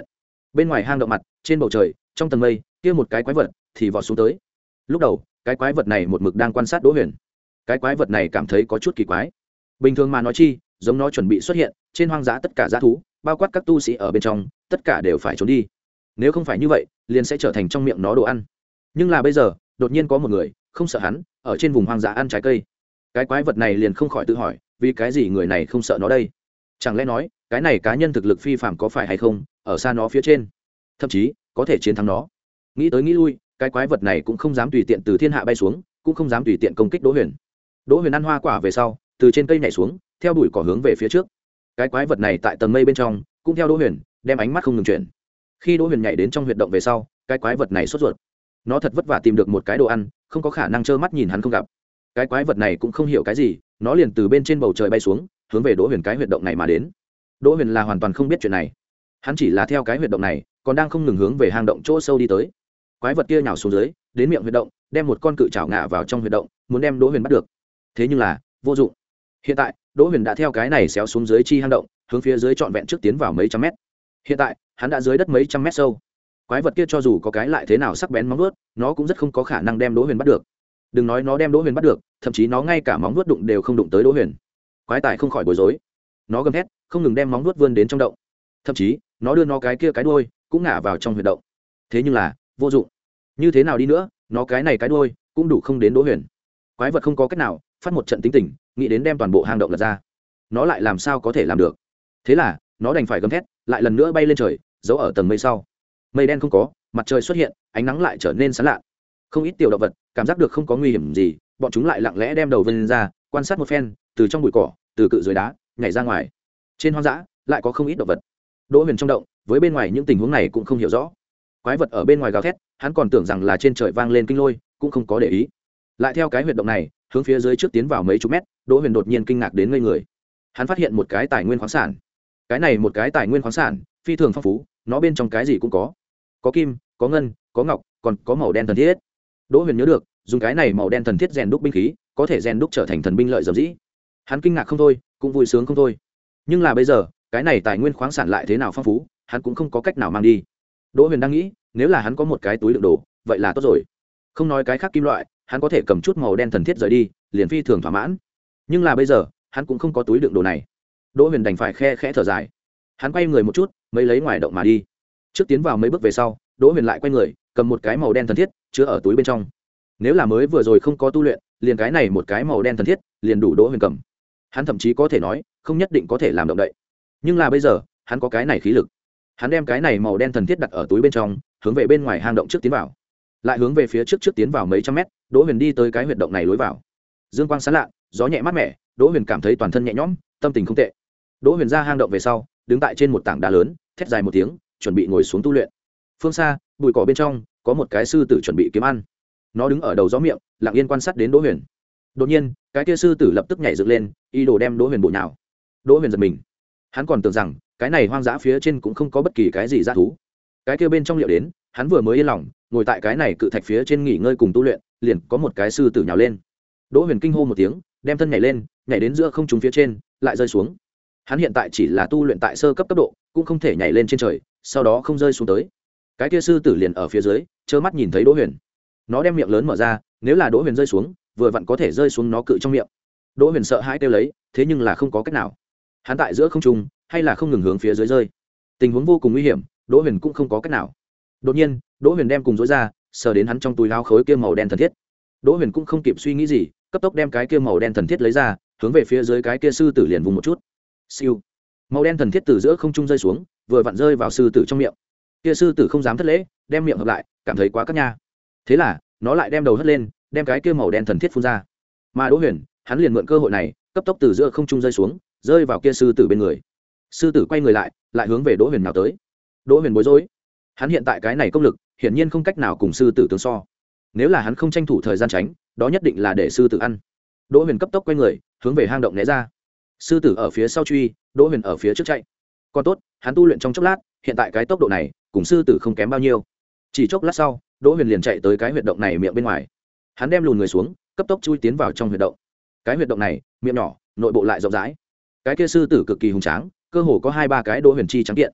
bên ngoài hang động mặt trên bầu trời trong tầng mây kia một cái quái vật thì vọt xuống tới. Lúc đầu cái quái vật này một mực đang quan sát Đỗ Huyền. Cái quái vật này cảm thấy có chút kỳ quái. Bình thường mà nói chi giống nó chuẩn bị xuất hiện trên hoang dã, tất cả dã thú bao quát các tu sĩ ở bên trong tất cả đều phải trốn đi, nếu không phải như vậy liền sẽ trở thành trong miệng nó đồ ăn. Nhưng là bây giờ đột nhiên có một người không sợ hắn ở trên vùng hoang dã ăn trái cây. Cái quái vật này liền không khỏi tự hỏi, vì cái gì người này không sợ nó đây? Chẳng lẽ nói cái này cá nhân thực lực phi phàm có phải hay không, ở xa nó phía trên thậm chí có thể chiến thắng nó. Nghĩ tới nghĩ lui, cái quái vật này cũng không dám tùy tiện từ thiên hạ bay xuống, cũng không dám tùy tiện công kích Đỗ Huyền. Đỗ Huyền ăn hoa quả về sau từ trên cây nhảy xuống, theo đuổi cỏ hướng về phía trước. Cái quái vật này tại tầng mây bên trong cũng theo Đỗ Huyền, đem ánh mắt không ngừng chuyển. Khi Đỗ Huyền nhảy đến trong huyệt động về sau, cái quái vật này sốt ruột. Nó thật vất vả tìm được một cái đồ ăn, không có khả năng trơ mắt nhìn hắn không gặp. Cái quái vật này cũng không hiểu cái gì, nó liền từ bên trên bầu trời bay xuống, hướng về Đỗ Huyền cái huyệt động này mà đến. Đỗ Huyền là hoàn toàn không biết chuyện này, hắn chỉ là theo cái huyệt động này còn đang không ngừng hướng về hang động chỗ sâu đi tới. Quái vật kia nhào xuống dưới, đến miệng huyệt động, đem một con cự trảo ngã vào trong huyệt động, muốn đem Đỗ Huyền bắt được. Thế nhưng là vô dụng. Hiện tại Đỗ Huyền đã theo cái này xéo xuống dưới chi hang động, hướng phía dưới trọn vẹn trước tiến vào mấy trăm mét. Hiện tại hắn đã dưới đất mấy trăm mét sâu. Quái vật kia cho dù có cái lại thế nào sắc bén móng vuốt, nó cũng rất không có khả năng đem Đỗ Huyền bắt được. Đừng nói nó đem Đỗ Huyền bắt được, thậm chí nó ngay cả móng vuốt đụng đều không đụng tới Đỗ Huyền. Quái tài không khỏi bối rối, nó gầm thét, không ngừng đem móng vuốt vươn đến trong động, thậm chí nó đưa nó cái kia cái đuôi cũng ngã vào trong huyệt động. Thế nhưng là vô dụng, như thế nào đi nữa nó cái này cái đuôi cũng đủ không đến Đỗ Huyền. Quái vật không có cách nào, phát một trận tính tình, nghĩ đến đem toàn bộ hang động lật ra. Nó lại làm sao có thể làm được? Thế là nó đành phải gầm thét, lại lần nữa bay lên trời, giấu ở tầng mây sau. Mây đen không có, mặt trời xuất hiện, ánh nắng lại trở nên sáng lạ. Không ít tiểu động vật cảm giác được không có nguy hiểm gì, bọn chúng lại lặng lẽ đem đầu vươn ra, quan sát một phen, từ trong bụi cỏ, từ cự dưới đá nhảy ra ngoài. Trên hoang dã lại có không ít động vật. Đỗ Huyền trong động, với bên ngoài những tình huống này cũng không hiểu rõ. Quái vật ở bên ngoài gào thét, hắn còn tưởng rằng là trên trời vang lên kinh lôi, cũng không có để ý. Lại theo cái huyệt động này hướng phía dưới trước tiến vào mấy chục mét, Đỗ Huyền đột nhiên kinh ngạc đến ngây người. Hắn phát hiện một cái tài nguyên khoáng sản. Cái này một cái tài nguyên khoáng sản phi thường phong phú, nó bên trong cái gì cũng có, có kim, có ngân, có ngọc, còn có màu đen thần thiết. Đỗ Huyền nhớ được dùng cái này màu đen thần thiết rèn đúc binh khí, có thể rèn đúc trở thành thần binh lợi dầm dĩ. Hắn kinh ngạc không thôi, cũng vui sướng không thôi. Nhưng là bây giờ cái này tài nguyên khoáng sản lại thế nào phong phú, hắn cũng không có cách nào mang đi. Đỗ Huyền đang nghĩ, nếu là hắn có một cái túi đựng đồ vậy là tốt rồi, không nói cái khác kim loại, hắn có thể cầm chút màu đen thần thiết rời đi liền phi thường thỏa mãn. Nhưng là bây giờ hắn cũng không có túi đựng đồ này. Đỗ Huyền đành phải khe khẽ thở dài, hắn quay người một chút mới lấy ngoài động mà đi. Trước tiến vào mấy bước về sau, Đỗ Huyền lại quay người cầm một cái màu đen thần thiết chứa ở túi bên trong. Nếu là mới vừa rồi không có tu luyện, liền cái này một cái màu đen thần thiết liền đủ Đỗ Huyền cầm. Hắn thậm chí có thể nói không nhất định có thể làm động đậy. Nhưng là bây giờ hắn có cái này khí lực, hắn đem cái này màu đen thần thiết đặt ở túi bên trong, hướng về bên ngoài hang động trước tiến vào, lại hướng về phía trước trước tiến vào mấy trăm mét. Đỗ Huyền đi tới cái huyệt động này lối vào, dương quang sáng lạ, gió nhẹ mát mẻ, Đỗ Huyền cảm thấy toàn thân nhẹ nhõm, tâm tình không tệ. Đỗ Huyền ra hang động về sau, đứng tại trên một tảng đá lớn, thét dài một tiếng, chuẩn bị ngồi xuống tu luyện. Phương xa bụi cỏ bên trong có một cái sư tử chuẩn bị kiếm ăn, nó đứng ở đầu gió miệng, lặng yên quan sát đến Đỗ Huyền. Đột nhiên cái kia sư tử lập tức nhảy dựng lên, ý đồ đem Đỗ Huyền bổ nhào. Đỗ Huyền giật mình, hắn còn tưởng rằng cái này hoang dã phía trên cũng không có bất kỳ cái gì dã thú. Cái kia bên trong liệu đến, hắn vừa mới yên lòng ngồi tại cái này cự thạch phía trên nghỉ ngơi cùng tu luyện, liền có một cái sư tử nhào lên. Đỗ Huyền kinh hô một tiếng, đem thân nhảy lên, nhảy đến giữa không trung phía trên, lại rơi xuống. Hắn hiện tại chỉ là tu luyện tại sơ cấp cấp độ, cũng không thể nhảy lên trên trời, sau đó không rơi xuống tới. Cái kia sư tử liền ở phía dưới, trơ mắt nhìn thấy Đỗ Huyền. Nó đem miệng lớn mở ra, nếu là Đỗ Huyền rơi xuống, vừa vặn có thể rơi xuống nó cự trong miệng. Đỗ Huyền sợ hãi kêu lấy, thế nhưng là không có cách nào. Hắn tại giữa không trung, hay là không ngừng hướng phía dưới rơi. Tình huống vô cùng nguy hiểm, Đỗ Huyền cũng không có cách nào. Đột nhiên, Đỗ Huyền đem cùng rối ra, sờ đến hắn trong túi áo khối kia màu đen thần thiết. Đỗ Huyền cũng không kịp suy nghĩ gì, cấp tốc đem cái kia màu đen thần thiết lấy ra, hướng về phía dưới cái kia sư tử liền vùng một chút. Siêu. Màu đen thần thiết từ giữa không trung rơi xuống, vừa vặn rơi vào sư tử trong miệng. Kia sư tử không dám thất lễ, đem miệng hợp lại, cảm thấy quá cắt nha. Thế là, nó lại đem đầu hất lên, đem cái kia màu đen thần thiết phun ra. Mà Đỗ Huyền, hắn liền mượn cơ hội này, cấp tốc từ giữa không trung rơi xuống, rơi vào kia sư tử bên người. Sư tử quay người lại, lại hướng về Đỗ Huyền nào tới. Đỗ Huyền bối rối, hắn hiện tại cái này công lực hiển nhiên không cách nào cùng sư tử tương so. Nếu là hắn không tranh thủ thời gian tránh, đó nhất định là để sư tử ăn. Đỗ Huyền cấp tốc quay người, hướng về hang động né ra. Sư tử ở phía sau truy, Đỗ Huyền ở phía trước chạy. Còn tốt, hắn tu luyện trong chốc lát, hiện tại cái tốc độ này cùng sư tử không kém bao nhiêu. Chỉ chốc lát sau, Đỗ Huyền liền chạy tới cái huyệt động này miệng bên ngoài. Hắn đem lùn người xuống, cấp tốc chui tiến vào trong huyệt động. Cái huyệt động này, miệng nhỏ, nội bộ lại rộng rãi. Cái kia sư tử cực kỳ hùng tráng, cơ hồ có hai ba cái Đỗ Huyền chi trắng kiện.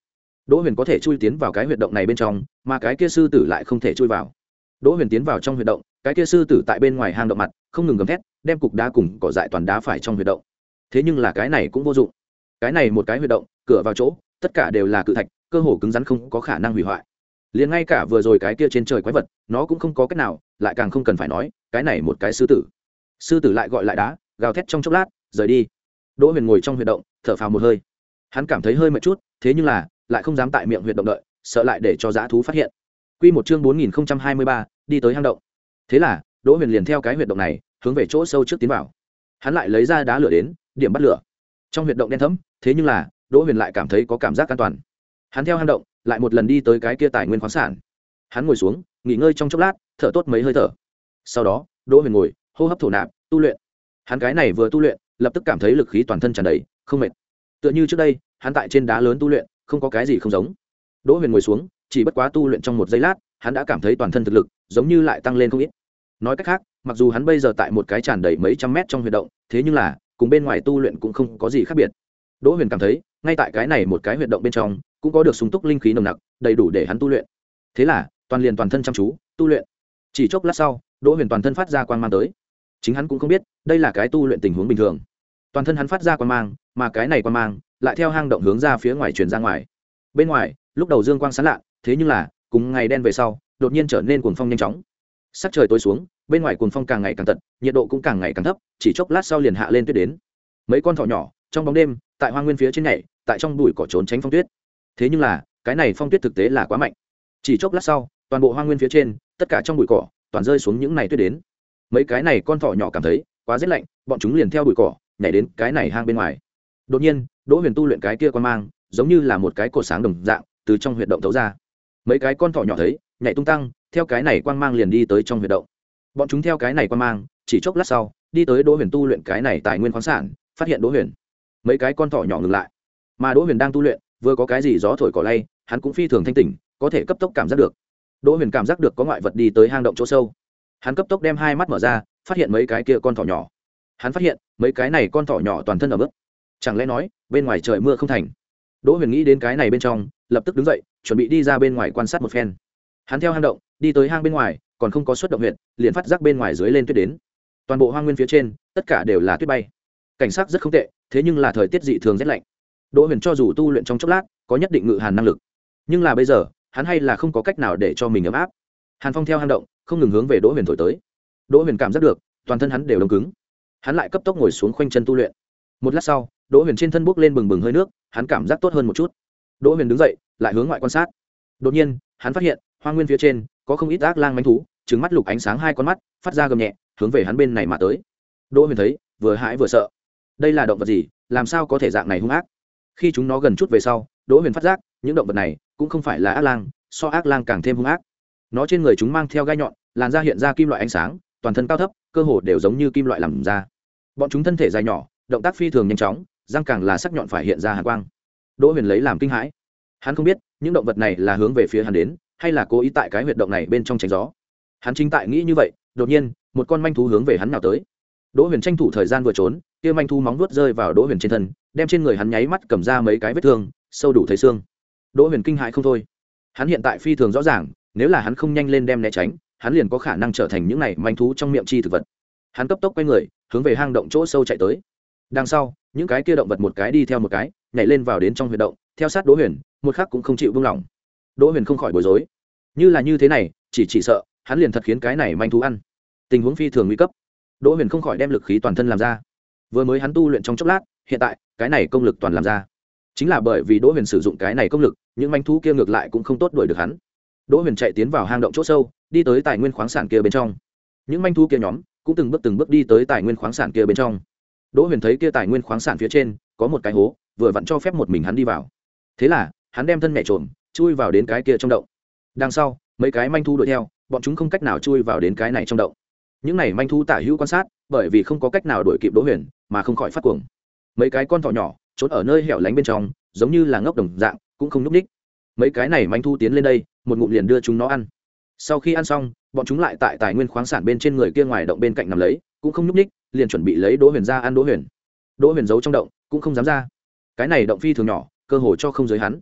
Đỗ Huyền có thể chui tiến vào cái huyệt động này bên trong, mà cái kia sư tử lại không thể chui vào. Đỗ Huyền tiến vào trong huyệt động, cái kia sư tử tại bên ngoài hang động mặt, không ngừng gầm thét, đem cục đá cùng cỏ dại toàn đá phải trong huyệt động. Thế nhưng là cái này cũng vô dụng. Cái này một cái huyệt động, cửa vào chỗ, tất cả đều là cự thạch, cơ hồ cứng rắn không có khả năng hủy hoại. Liền ngay cả vừa rồi cái kia trên trời quái vật, nó cũng không có cách nào, lại càng không cần phải nói, cái này một cái sư tử. Sư tử lại gọi lại đá, gào thét trong chốc lát, rời đi. Đỗ Huyền ngồi trong huyệt động, thở phào một hơi. Hắn cảm thấy hơi mệt chút, thế nhưng là lại không dám tại miệng huyệt động đợi, sợ lại để cho dã thú phát hiện. Quy một chương bốn nghìn không trăm hai mươi ba, đi tới hang động. Thế là, Đỗ Huyền liền theo cái huyệt động này, hướng về chỗ sâu trước tiến vào. Hắn lại lấy ra đá lửa đến, điểm bắt lửa. Trong huyệt động đen thẫm, thế nhưng là, Đỗ Huyền lại cảm thấy có cảm giác an toàn. Hắn theo hang động, lại một lần đi tới cái kia tài nguyên khoáng sản. Hắn ngồi xuống, nghỉ ngơi trong chốc lát, thở tốt mấy hơi thở. Sau đó, Đỗ Huyền ngồi, hô hấp thổ nạp, tu luyện. Hắn cái này vừa tu luyện, lập tức cảm thấy lực khí toàn thân tràn đầy, không mệt. Tựa như trước đây, hắn tại trên đá lớn tu luyện, không có cái gì không giống. Đỗ Huyền ngồi xuống, chỉ bất quá tu luyện trong một giây lát, hắn đã cảm thấy toàn thân thực lực giống như lại tăng lên không ít. Nói cách khác, mặc dù hắn bây giờ tại một cái tràn đầy mấy trăm mét trong huyệt động, thế nhưng là cùng bên ngoài tu luyện cũng không có gì khác biệt. Đỗ Huyền cảm thấy, ngay tại cái này một cái huyệt động bên trong, cũng có được sung túc linh khí nồng nặc, đầy đủ để hắn tu luyện. Thế là, toàn liền toàn thân chăm chú tu luyện. Chỉ chốc lát sau, Đỗ Huyền toàn thân phát ra quang mang tới. Chính hắn cũng không biết, đây là cái tu luyện tình huống bình thường. Toàn thân hắn phát ra quang mang, mà cái này quang mang lại theo hang động hướng ra phía ngoài truyền ra ngoài. Bên ngoài, lúc đầu dương quang sáng lạ, thế nhưng là, cùng ngày đen về sau, đột nhiên trở nên cuồng phong nhanh chóng. Sắc trời tối xuống, bên ngoài cuồng phong càng ngày càng tận, nhiệt độ cũng càng ngày càng thấp, chỉ chốc lát sau liền hạ lên tuyết đến. Mấy con thỏ nhỏ, trong bóng đêm, tại hoang nguyên phía trên nhảy, tại trong bụi cỏ trốn tránh phong tuyết. Thế nhưng là, cái này phong tuyết thực tế là quá mạnh. Chỉ chốc lát sau, toàn bộ hoang nguyên phía trên, tất cả trong bụi cỏ, toàn rơi xuống những này tuyết đến. Mấy cái này con thỏ nhỏ cảm thấy quá rét lạnh, bọn chúng liền theo bụi cỏ, nhảy đến cái này hang bên ngoài. Đột nhiên, Đỗ Huyền tu luyện cái kia quan mang, giống như là một cái cột sáng đồng dạng, từ trong huyệt động thấu ra. Mấy cái con thỏ nhỏ thấy, nhảy tung tăng, theo cái này quang mang liền đi tới trong huyệt động. Bọn chúng theo cái này quang mang, chỉ chốc lát sau, đi tới Đỗ Huyền tu luyện cái này tài nguyên khoáng sản, phát hiện Đỗ Huyền. Mấy cái con thỏ nhỏ ngừng lại. Mà Đỗ Huyền đang tu luyện, vừa có cái gì gió thổi cỏ lay, hắn cũng phi thường thanh tỉnh, có thể cấp tốc cảm giác được. Đỗ Huyền cảm giác được có ngoại vật đi tới hang động chỗ sâu. Hắn cấp tốc đem hai mắt mở ra, phát hiện mấy cái kia con thỏ nhỏ. Hắn phát hiện, mấy cái này con thỏ nhỏ toàn thân ở bước. Chẳng lẽ nói, bên ngoài trời mưa không thành? Đỗ Huyền nghĩ đến cái này bên trong, lập tức đứng dậy, chuẩn bị đi ra bên ngoài quan sát một phen. Hắn theo hang động, đi tới hang bên ngoài, còn không có xuất động huyện, liền phát giác bên ngoài dưới lên tuyết đến. Toàn bộ hoang nguyên phía trên, tất cả đều là tuyết bay. Cảnh sắc rất không tệ, thế nhưng là thời tiết dị thường rét lạnh. Đỗ Huyền cho dù tu luyện trong chốc lát, có nhất định ngự hàn năng lực, nhưng là bây giờ, hắn hay là không có cách nào để cho mình ấm áp. Hàn phong theo hang động, không ngừng hướng về Đỗ Huyền thổi tới. Đỗ Huyền cảm giác được, toàn thân hắn đều đông cứng. Hắn lại cấp tốc ngồi xuống khoanh chân tu luyện. Một lát sau, Đỗ Huyền trên thân bốc lên bừng bừng hơi nước, hắn cảm giác tốt hơn một chút. Đỗ Huyền đứng dậy, lại hướng ngoại quan sát. Đột nhiên, hắn phát hiện, hoang nguyên phía trên có không ít ác lang manh thú, trừng mắt lục ánh sáng hai con mắt, phát ra gầm nhẹ, hướng về hắn bên này mà tới. Đỗ Huyền thấy, vừa hãi vừa sợ. Đây là động vật gì, làm sao có thể dạng này hung ác? Khi chúng nó gần chút về sau, Đỗ Huyền phát giác, những động vật này cũng không phải là ác lang, so ác lang càng thêm hung ác. Nó trên người chúng mang theo gai nhọn, làn da hiện ra kim loại ánh sáng, toàn thân cao thấp, cơ hồ đều giống như kim loại làm ra. Bọn chúng thân thể dài nhỏ, động tác phi thường nhanh chóng, răng càng là sắc nhọn phải hiện ra hàn quang. Đỗ Huyền lấy làm kinh hãi. Hắn không biết, những động vật này là hướng về phía hắn đến, hay là cố ý tại cái huyệt động này bên trong tránh gió. Hắn chính tại nghĩ như vậy, đột nhiên, một con manh thú hướng về hắn nào tới. Đỗ Huyền tranh thủ thời gian vừa trốn, kia manh thú móng vuốt rơi vào Đỗ Huyền trên thân, đem trên người hắn nháy mắt cầm ra mấy cái vết thương, sâu đủ thấy xương. Đỗ Huyền kinh hãi không thôi. Hắn hiện tại phi thường rõ ràng, nếu là hắn không nhanh lên đem né tránh, hắn liền có khả năng trở thành những này manh thú trong miệng chi thực vật. Hắn cấp tốc quay người, hướng về hang động chỗ sâu chạy tới. Đằng sau, những cái kia động vật một cái đi theo một cái, nhảy lên vào đến trong huyệt động, theo sát Đỗ Huyền, một khắc cũng không chịu buông lỏng. Đỗ Huyền không khỏi bối rối. Như là như thế này, chỉ chỉ sợ, hắn liền thật khiến cái này manh thú ăn. Tình huống phi thường nguy cấp. Đỗ Huyền không khỏi đem lực khí toàn thân làm ra. Vừa mới hắn tu luyện trong chốc lát, hiện tại, cái này công lực toàn làm ra. Chính là bởi vì Đỗ Huyền sử dụng cái này công lực, những manh thú kia ngược lại cũng không tốt đuổi được hắn. Đỗ Huyền chạy tiến vào hang động chỗ sâu, đi tới tài nguyên khoáng sản kia bên trong. Những manh thú kia nhóm cũng từng bước từng bước đi tới tài nguyên khoáng sản kia bên trong. Đỗ Huyền thấy kia tài nguyên khoáng sản phía trên có một cái hố, vừa vặn cho phép một mình hắn đi vào. Thế là, hắn đem thân nhẹ trộm, chui vào đến cái kia trong động. Đằng sau, mấy cái manh thú đuổi theo, bọn chúng không cách nào chui vào đến cái này trong động. Những này manh thú tả hữu quan sát, bởi vì không có cách nào đuổi kịp Đỗ Huyền, mà không khỏi phát cuồng. Mấy cái con thỏ nhỏ trốn ở nơi hẻo lánh bên trong, giống như là ngốc đồng dạng, cũng không nhúc nhích. Mấy cái này manh thú tiến lên đây, một ngụm liền đưa chúng nó ăn. Sau khi ăn xong, bọn chúng lại tại tài nguyên khoáng sản bên trên người kia ngoài động bên cạnh nằm lấy, cũng không nhúc nhích, liền chuẩn bị lấy Đỗ Huyền ra ăn Đỗ Huyền. Đỗ Huyền giấu trong động, cũng không dám ra. Cái này động phi thường nhỏ, cơ hồ cho không giới hắn.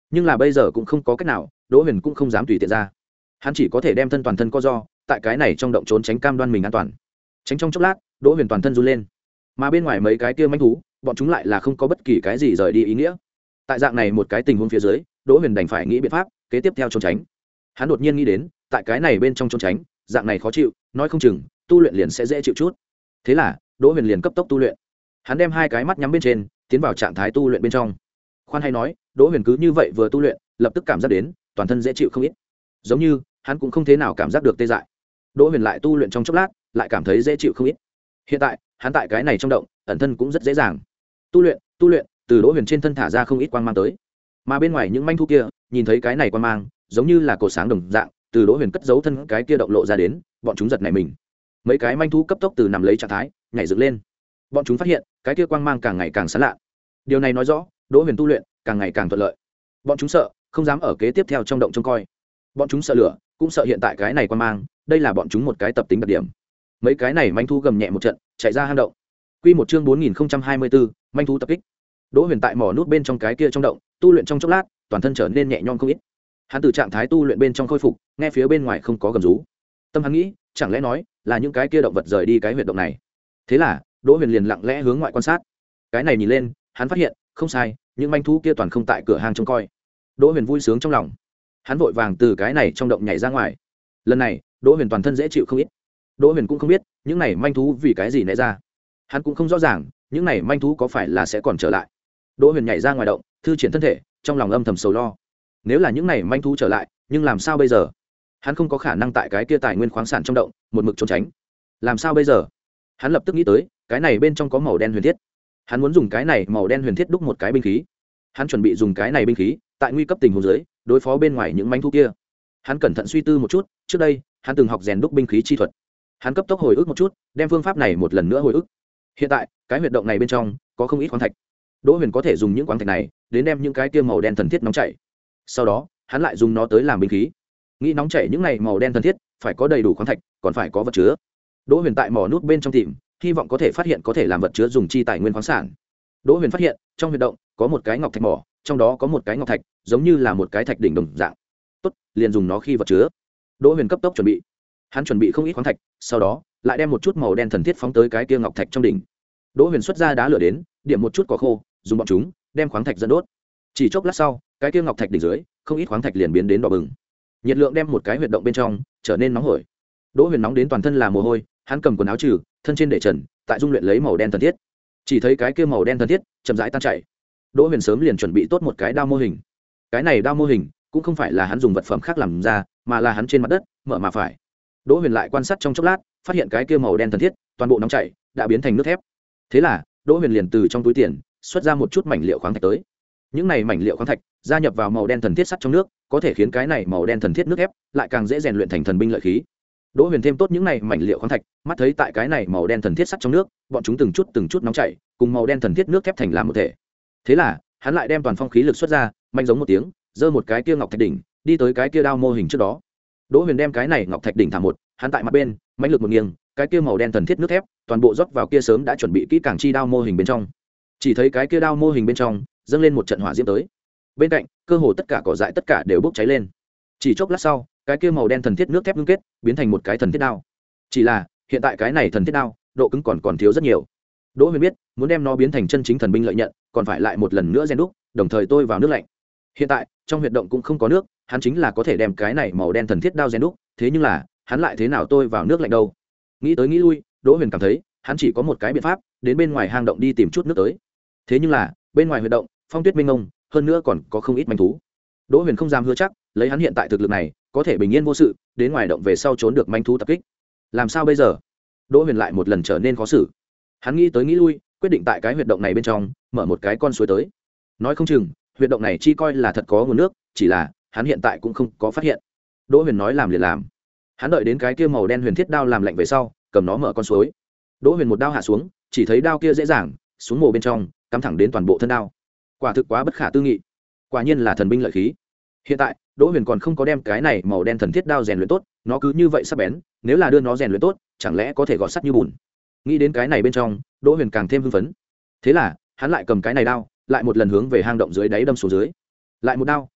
nhưng là bây giờ cũng không có cách nào, Đỗ Huyền cũng không dám tùy tiện ra, hắn chỉ có thể đem thân toàn thân co do tại cái này trong động trốn tránh, cam đoan mình an toàn. Tránh trong chốc lát, Đỗ Huyền toàn thân run lên, mà bên ngoài mấy cái kia manh thú, bọn chúng lại là không có bất kỳ cái gì rời đi ý nghĩa. Tại dạng này một cái tình huống phía dưới, Đỗ Huyền đành phải nghĩ biện pháp kế tiếp theo trốn tránh. Hắn đột nhiên nghĩ đến, tại cái này bên trong trốn tránh, dạng này khó chịu, nói không chừng tu luyện liền sẽ dễ chịu chút. Thế là Đỗ Huyền liền cấp tốc tu luyện. Hắn đem hai cái mắt nhắm bên trên, tiến vào trạng thái tu luyện bên trong. Khoan hay nói, Đỗ Huyền cứ như vậy vừa tu luyện, lập tức cảm giác đến toàn thân dễ chịu không ít, giống như hắn cũng không thế nào cảm giác được tê dại. Đỗ Huyền lại tu luyện trong chốc lát, lại cảm thấy dễ chịu không ít. Hiện tại hắn tại cái này trong động ẩn thân cũng rất dễ dàng. Tu luyện, tu luyện, từ Đỗ Huyền trên thân thả ra không ít quang mang tới, mà bên ngoài những manh thu kia nhìn thấy cái này quang mang giống như là cột sáng đồng dạng, từ Đỗ Huyền cất giấu thân cái kia động lộ ra đến, bọn chúng giật nảy mình. Mấy cái manh thú cấp tốc từ nằm lấy trạng thái nhảy dựng lên, bọn chúng phát hiện cái kia quang mang càng ngày càng sáng lạ. Điều này nói rõ Đỗ Huyền tu luyện càng ngày càng thuận lợi. Bọn chúng sợ, không dám ở kế tiếp theo trong động trông coi. Bọn chúng sợ lửa, cũng sợ hiện tại cái này quang mang, đây là bọn chúng một cái tập tính đặc điểm. Mấy cái này manh thú gầm nhẹ một trận, chạy ra hang động. Quy một chương bốn nghìn không trăm hai mươi bốn, manh thú tập kích. Đỗ Huyền tại mỏ nút bên trong cái kia trong động, tu luyện trong chốc lát, toàn thân trở nên nhẹ nhõm không ít. Hắn từ trạng thái tu luyện bên trong khôi phục, nghe phía bên ngoài không có gầm rú. Tâm hắn nghĩ, chẳng lẽ nói là những cái kia động vật rời đi cái huyệt động này. Thế là Đỗ Huyền liền lặng lẽ hướng ngoại quan sát. Cái này nhìn lên, hắn phát hiện không sai, những manh thú kia toàn không tại cửa hang trông coi. Đỗ Huyền vui sướng trong lòng, hắn vội vàng từ cái này trong động nhảy ra ngoài. Lần này Đỗ Huyền toàn thân dễ chịu không ít. Đỗ Huyền cũng không biết những này manh thú vì cái gì nảy ra, hắn cũng không rõ ràng những này manh thú có phải là sẽ còn trở lại. Đỗ Huyền nhảy ra ngoài động, thư triển thân thể, trong lòng âm thầm sầu lo. Nếu là những này manh thú trở lại, nhưng làm sao bây giờ? Hắn không có khả năng tại cái kia tài nguyên khoáng sản trong động một mực trốn tránh. Làm sao bây giờ? Hắn lập tức nghĩ tới, cái này bên trong có màu đen huyền thiết. Hắn muốn dùng cái này màu đen huyền thiết đúc một cái binh khí. Hắn chuẩn bị dùng cái này binh khí, tại nguy cấp tình huống dưới, đối phó bên ngoài những manh thú kia. Hắn cẩn thận suy tư một chút, trước đây, hắn từng học rèn đúc binh khí chi thuật. Hắn cấp tốc hồi ức một chút, đem phương pháp này một lần nữa hồi ức. Hiện tại, cái huyệt động này bên trong có không ít khoáng thạch. Đỗ Huyền có thể dùng những khoáng thạch này đến đem những cái kia màu đen thần thiết nóng chảy. Sau đó, hắn lại dùng nó tới làm binh khí. Nghĩ nóng chảy những này màu đen thần thiết, phải có đầy đủ khoáng thạch, còn phải có vật chứa. Đỗ Huyền tại mỏ nút bên trong tìm, hy vọng có thể phát hiện có thể làm vật chứa dùng chi tài nguyên khoáng sản. Đỗ Huyền phát hiện, trong huyệt động có một cái ngọc thạch mỏ, trong đó có một cái ngọc thạch, giống như là một cái thạch đỉnh đồng dạng. Tốt, liền dùng nó khi vật chứa. Đỗ Huyền cấp tốc chuẩn bị. Hắn chuẩn bị không ít khoáng thạch, sau đó lại đem một chút màu đen thần thiết phóng tới cái kia ngọc thạch trong đỉnh. Đỗ Huyền xuất ra đá lửa đến, điểm một chút cỏ khô, dùng bọn chúng đem khoáng thạch dẫn đốt. Chỉ chốc lát sau, cái kia ngọc thạch đỉnh dưới, không ít khoáng thạch liền biến đến đỏ bừng. Nhiệt lượng đem một cái huyệt động bên trong trở nên nóng hổi. Đỗ Huyền nóng đến toàn thân là mồ hôi, hắn cầm quần áo trừ, thân trên để trần, tại dung luyện lấy màu đen thần thiết. Chỉ thấy cái kia màu đen thần thiết chậm rãi tan chảy. Đỗ Huyền sớm liền chuẩn bị tốt một cái đao mô hình. Cái này đao mô hình cũng không phải là hắn dùng vật phẩm khác làm ra, mà là hắn trên mặt đất mở mà phải. Đỗ Huyền lại quan sát trong chốc lát, phát hiện cái kia màu đen thần thiết toàn bộ nóng chảy, đã biến thành nước thép. Thế là Đỗ Huyền liền từ trong túi tiền xuất ra một chút mảnh liệu khoáng thạch tới. Những này mảnh liệu khoáng thạch gia nhập vào màu đen thần thiết sắt trong nước, có thể khiến cái này màu đen thần thiết nước thép lại càng dễ rèn luyện thành thần binh lợi khí. Đỗ Huyền thêm tốt những này mảnh liệu khoáng thạch, mắt thấy tại cái này màu đen thần thiết sắt trong nước, bọn chúng từng chút từng chút nóng chảy, cùng màu đen thần thiết nước thép thành làm một thể. Thế là hắn lại đem toàn phong khí lực xuất ra, mạnh giống một tiếng, giơ một cái kia ngọc thạch đỉnh, đi tới cái kia đao mô hình trước đó. Đỗ Huyền đem cái này ngọc thạch đỉnh thả một, hắn tại mặt bên, mạnh lực một nghiêng, cái kia màu đen thần thiết nước thép toàn bộ rót vào kia sớm đã chuẩn bị kỹ càng chi đao mô hình bên trong. Chỉ thấy cái kia đao mô hình bên trong dâng lên một trận hỏa diễm tới. Bên cạnh, cơ hồ tất cả cỏ dại tất cả đều bốc cháy lên. Chỉ chốc lát sau, cái kia màu đen thần thiết nước thép ngưng kết, biến thành một cái thần thiết đao. Chỉ là, hiện tại cái này thần thiết đao, độ cứng còn còn thiếu rất nhiều. Đỗ Huyền biết, muốn đem nó biến thành chân chính thần binh lợi nhận, còn phải lại một lần nữa rèn đúc, đồng thời tôi vào nước lạnh. Hiện tại, trong huyệt động cũng không có nước, hắn chính là có thể đem cái này màu đen thần thiết đao rèn đúc, thế nhưng là, hắn lại thế nào tôi vào nước lạnh đâu? Nghĩ tới nghĩ lui, Đỗ Huyền cảm thấy, hắn chỉ có một cái biện pháp, đến bên ngoài hang động đi tìm chút nước tới. Thế nhưng là, bên ngoài huyệt động, phong tuyết mênh mông, hơn nữa còn có không ít manh thú. Đỗ Huyền không dám hứa chắc, lấy hắn hiện tại thực lực này, có thể bình yên vô sự, đến ngoài động về sau trốn được manh thú tập kích. Làm sao bây giờ? Đỗ Huyền lại một lần trở nên khó xử. Hắn nghĩ tới nghĩ lui, quyết định tại cái huyệt động này bên trong, mở một cái con suối tới. Nói không chừng, huyệt động này chi coi là thật có nguồn nước, chỉ là, hắn hiện tại cũng không có phát hiện. Đỗ Huyền nói làm liền làm. Hắn đợi đến cái kia màu đen huyền thiết đao làm lạnh về sau, cầm nó mở con suối. Đỗ Huyền một đao hạ xuống, chỉ thấy đao kia dễ dàng xuống mồ bên trong, cắm thẳng đến toàn bộ thân đao. Quả thực quá bất khả tư nghị. Quả nhiên là thần binh lợi khí. Hiện tại, Đỗ Huyền còn không có đem cái này màu đen thần thiết đao rèn luyện tốt, nó cứ như vậy sắc bén, nếu là đưa nó rèn luyện tốt, chẳng lẽ có thể gọt sắt như bùn. Nghĩ đến cái này bên trong, Đỗ Huyền càng thêm hưng phấn. Thế là, hắn lại cầm cái này đao, lại một lần hướng về hang động dưới đáy đâm xuống dưới. Lại một đao,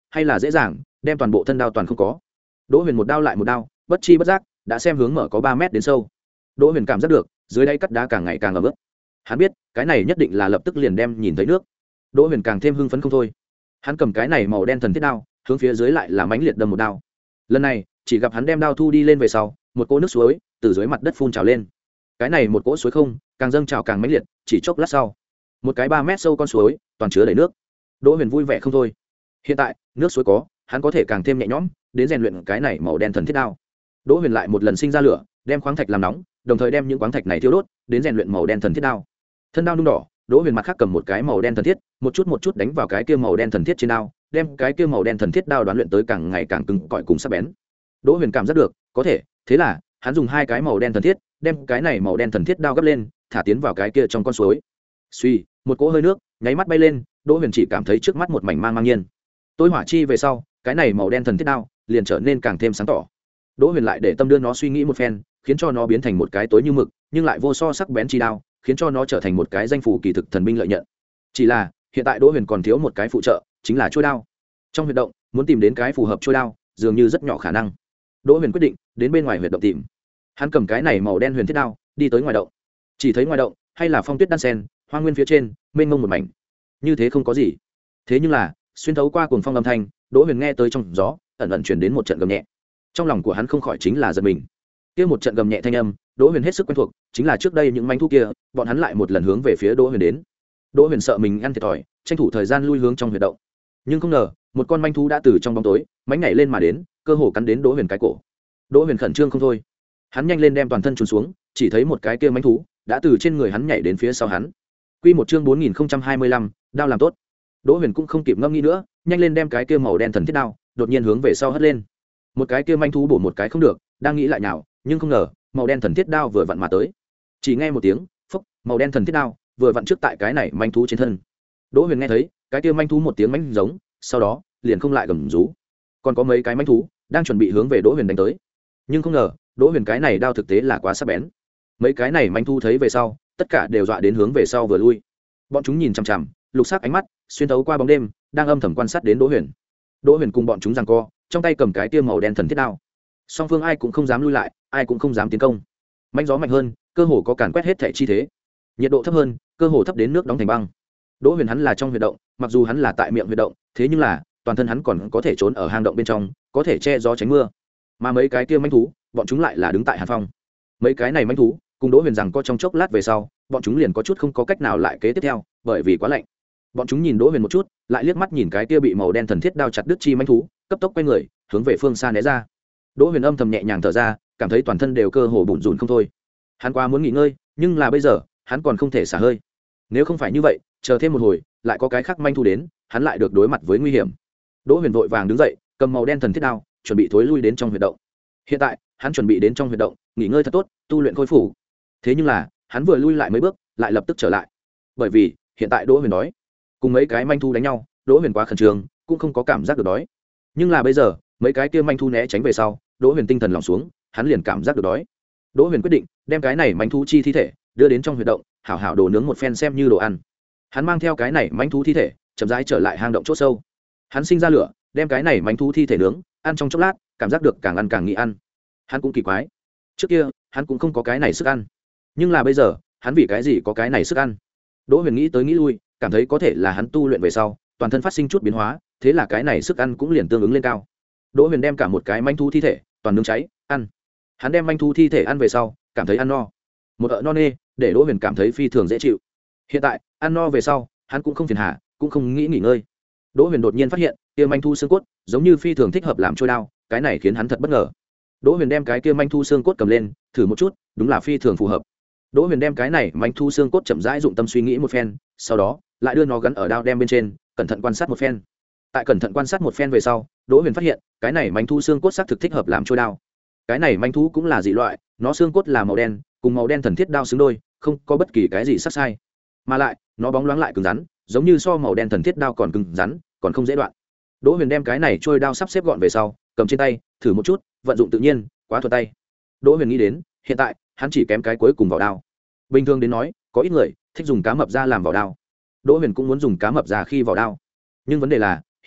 hay là dễ dàng đem toàn bộ thân đao toàn không có. Đỗ Huyền một đao lại một đao, bất chi bất giác đã xem hướng mở có ba mét đến sâu. Đỗ Huyền cảm giác được dưới đáy cắt đá càng ngày càng ẩm ướt. Hắn biết cái này nhất định là lập tức liền đem nhìn thấy nước. Đỗ Huyền càng thêm hưng phấn không thôi. Hắn cầm cái này màu đen thần thiết đao, hướng phía dưới lại là mãnh liệt đâm một đao. Lần này chỉ gặp hắn đem đao thu đi lên về sau, một cỗ nước suối từ dưới mặt đất phun trào lên. Cái này một cỗ suối không càng dâng trào càng mãnh liệt, chỉ chốc lát sau một cái ba mét sâu con suối toàn chứa đầy nước. Đỗ Huyền vui vẻ không thôi. Hiện tại nước suối có, hắn có thể càng thêm nhẹ nhõm đến rèn luyện cái này màu đen thần thiết đao. Đỗ Huyền lại một lần sinh ra lửa, đem khoáng thạch làm nóng, đồng thời đem những khoáng thạch này thiêu đốt đến rèn luyện màu đen thần thiết đao. Thân đao nung đỏ, Đỗ Huyền mặt khác cầm một cái màu đen thần thiết, một chút một chút đánh vào cái kia màu đen thần thiết trên đao, đem cái kia màu đen thần thiết đao đoán luyện tới càng ngày càng cứng cỏi cùng sắc bén. Đỗ Huyền cảm giác được có thể, thế là hắn dùng hai cái màu đen thần thiết, đem cái này màu đen thần thiết đao gấp lên, thả tiến vào cái kia trong con suối. Suy, một cỗ hơi nước nháy mắt bay lên, Đỗ Huyền chỉ cảm thấy trước mắt một mảnh mang mang nhiên. Tối hỏa chi về sau, cái này màu đen thần thiết đao liền trở nên càng thêm sáng tỏ. Đỗ Huyền lại để tâm đưa nó suy nghĩ một phen, khiến cho nó biến thành một cái tối như mực, nhưng lại vô so sắc bén chi đao, khiến cho nó trở thành một cái danh phủ kỳ thực thần binh lợi nhận. Chỉ là hiện tại Đỗ Huyền còn thiếu một cái phụ trợ, chính là chuôi đao. Trong huyệt động muốn tìm đến cái phù hợp chuôi đao dường như rất nhỏ khả năng. Đỗ Huyền quyết định đến bên ngoài huyệt động tìm. Hắn cầm cái này màu đen huyền thiết đao đi tới ngoài động, chỉ thấy ngoài động hay là phong tuyết đan sen, hoa nguyên phía trên mênh mông một mảnh, như thế không có gì. Thế nhưng là xuyên thấu qua cuồng phong âm thanh, Đỗ Huyền nghe tới trong gió ẩn ẩn truyền đến một trận gầm nhẹ. Trong lòng của hắn không khỏi chính là giật mình. Kia một trận gầm nhẹ thanh âm, Đỗ Huyền hết sức quen thuộc, chính là trước đây những manh thú kia, bọn hắn lại một lần hướng về phía Đỗ Huyền đến. Đỗ Huyền sợ mình ăn thiệt thòi, tranh thủ thời gian lui hướng trong huyệt động. Nhưng không ngờ, một con manh thú đã từ trong bóng tối, mánh nhảy lên mà đến, cơ hồ cắn đến Đỗ Huyền cái cổ. Đỗ Huyền khẩn trương không thôi. Hắn nhanh lên đem toàn thân chùn xuống, chỉ thấy một cái kia manh thú đã từ trên người hắn nhảy đến phía sau hắn. Quy một chương bốn nghìn không trăm hai mươi lăm, đao làm tốt. Đỗ Huyền cũng không kịp ngâm nghĩ nữa, nhanh lên đem cái kia màu đen thần thiết đao, đột nhiên hướng về sau hất lên. Một cái kia manh thú bổ một cái không được, đang nghĩ lại nào, nhưng không ngờ, màu đen thần thiết đao vừa vặn mà tới. Chỉ nghe một tiếng, phốc, màu đen thần thiết đao vừa vặn trước tại cái này manh thú trên thân. Đỗ Huyền nghe thấy, cái kia manh thú một tiếng manh giống, sau đó liền không lại gầm rú. Còn có mấy cái manh thú đang chuẩn bị hướng về Đỗ Huyền đánh tới. Nhưng không ngờ, Đỗ Huyền cái này đao thực tế là quá sắc bén. Mấy cái này manh thú thấy về sau, tất cả đều dọa đến hướng về sau vừa lui. Bọn chúng nhìn chằm chằm, lục sắc ánh mắt xuyên thấu qua bóng đêm, đang âm thầm quan sát đến Đỗ Huyền. Đỗ Huyền cùng bọn chúng giằng co, trong tay cầm cái tia màu đen thần thiết đao. Song phương ai cũng không dám lui lại, ai cũng không dám tiến công. Mạnh gió mạnh hơn, cơ hồ có càn quét hết thể chi thế. Nhiệt độ thấp hơn, cơ hồ thấp đến nước đóng thành băng. Đỗ Huyền hắn là trong huyệt động, mặc dù hắn là tại miệng huyệt động, thế nhưng là toàn thân hắn còn có thể trốn ở hang động bên trong, có thể che gió tránh mưa. Mà mấy cái kia manh thú, bọn chúng lại là đứng tại hàn phong. Mấy cái này manh thú cùng Đỗ Huyền rằng co trong chốc lát về sau, bọn chúng liền có chút không có cách nào lại kế tiếp theo, bởi vì quá lạnh. Bọn chúng nhìn Đỗ Huyền một chút, lại liếc mắt nhìn cái kia bị màu đen thần thiết đao chặt đứt chi manh thú, cấp tốc quay người hướng về phương xa né ra. Đỗ Huyền âm thầm nhẹ nhàng thở ra, cảm thấy toàn thân đều cơ hồ bủn rủn không thôi. Hắn quá muốn nghỉ ngơi, nhưng là bây giờ hắn còn không thể xả hơi. Nếu không phải như vậy, chờ thêm một hồi lại có cái khác manh thú đến, hắn lại được đối mặt với nguy hiểm. Đỗ Huyền vội vàng đứng dậy, cầm màu đen thần thiết đao, chuẩn bị thối lui đến trong huyệt động. Hiện tại hắn chuẩn bị đến trong huyệt động nghỉ ngơi thật tốt, tu luyện khôi phục. Thế nhưng là hắn vừa lui lại mấy bước lại lập tức trở lại, bởi vì hiện tại Đỗ Huyền đói. Cùng mấy cái manh thu đánh nhau, Đỗ Huyền quá khẩn trương, cũng không có cảm giác được đói. Nhưng là bây giờ mấy cái kia manh thu né tránh về sau, Đỗ Huyền tinh thần lỏng xuống, hắn liền cảm giác được đói. Đỗ Huyền quyết định đem cái này manh thu chi thi thể đưa đến trong huyệt động, hảo hảo đồ nướng một phen xem như đồ ăn. Hắn mang theo cái này manh thu thi thể chậm rãi trở lại hang động chỗ sâu. Hắn sinh ra lửa, đem cái này manh thu thi thể nướng, ăn trong chốc lát, cảm giác được càng ăn càng nghĩ ăn. Hắn cũng kỳ quái, trước kia hắn cũng không có cái này sức ăn, nhưng là bây giờ hắn vì cái gì có cái này sức ăn. Đỗ Huyền nghĩ tới nghĩ lui, cảm thấy có thể là hắn tu luyện về sau toàn thân phát sinh chút biến hóa, thế là cái này sức ăn cũng liền tương ứng lên cao. Đỗ Huyền đem cả một cái manh thú thi thể toàn nướng cháy ăn. Hắn đem manh thú thi thể ăn về sau cảm thấy ăn no, một ợ no nê để Đỗ Huyền cảm thấy phi thường dễ chịu. Hiện tại ăn no về sau hắn cũng không phiền hà, cũng không nghĩ nghỉ ngơi. Đỗ Huyền đột nhiên phát hiện kia manh thú xương cốt giống như phi thường thích hợp làm trôi đao, cái này khiến hắn thật bất ngờ. Đỗ Huyền đem cái kia manh thu xương cốt cầm lên, thử một chút, đúng là phi thường phù hợp. Đỗ Huyền đem cái này manh thu xương cốt chậm rãi dụng tâm suy nghĩ một phen, sau đó lại đưa nó gắn ở đao đem bên trên, cẩn thận quan sát một phen. Tại cẩn thận quan sát một phen về sau, Đỗ Huyền phát hiện, cái này manh thu xương cốt xác thực thích hợp làm trôi đao. Cái này manh thú cũng là dị loại, nó xương cốt là màu đen, cùng màu đen thần thiết đao xứng đôi, không có bất kỳ cái gì sắc sai. Mà lại, nó bóng loáng lại cứng rắn, giống như so màu đen thần thiết đao còn cứng rắn, còn không dễ đoạn. Đỗ Huyền đem cái này trôi đao sắp xếp gọn về sau, cầm trên tay, thử một chút, vận dụng tự nhiên, quá thuận tay. Đỗ Huyền nghĩ đến, hiện tại hắn chỉ kém cái cuối cùng vào đao. Bình thường đến nói, có ít người thích dùng cá mập ra làm vào đao. Đỗ Huyền cũng muốn dùng cá mập ra khi vào đao. Nhưng vấn đề là, hiện tại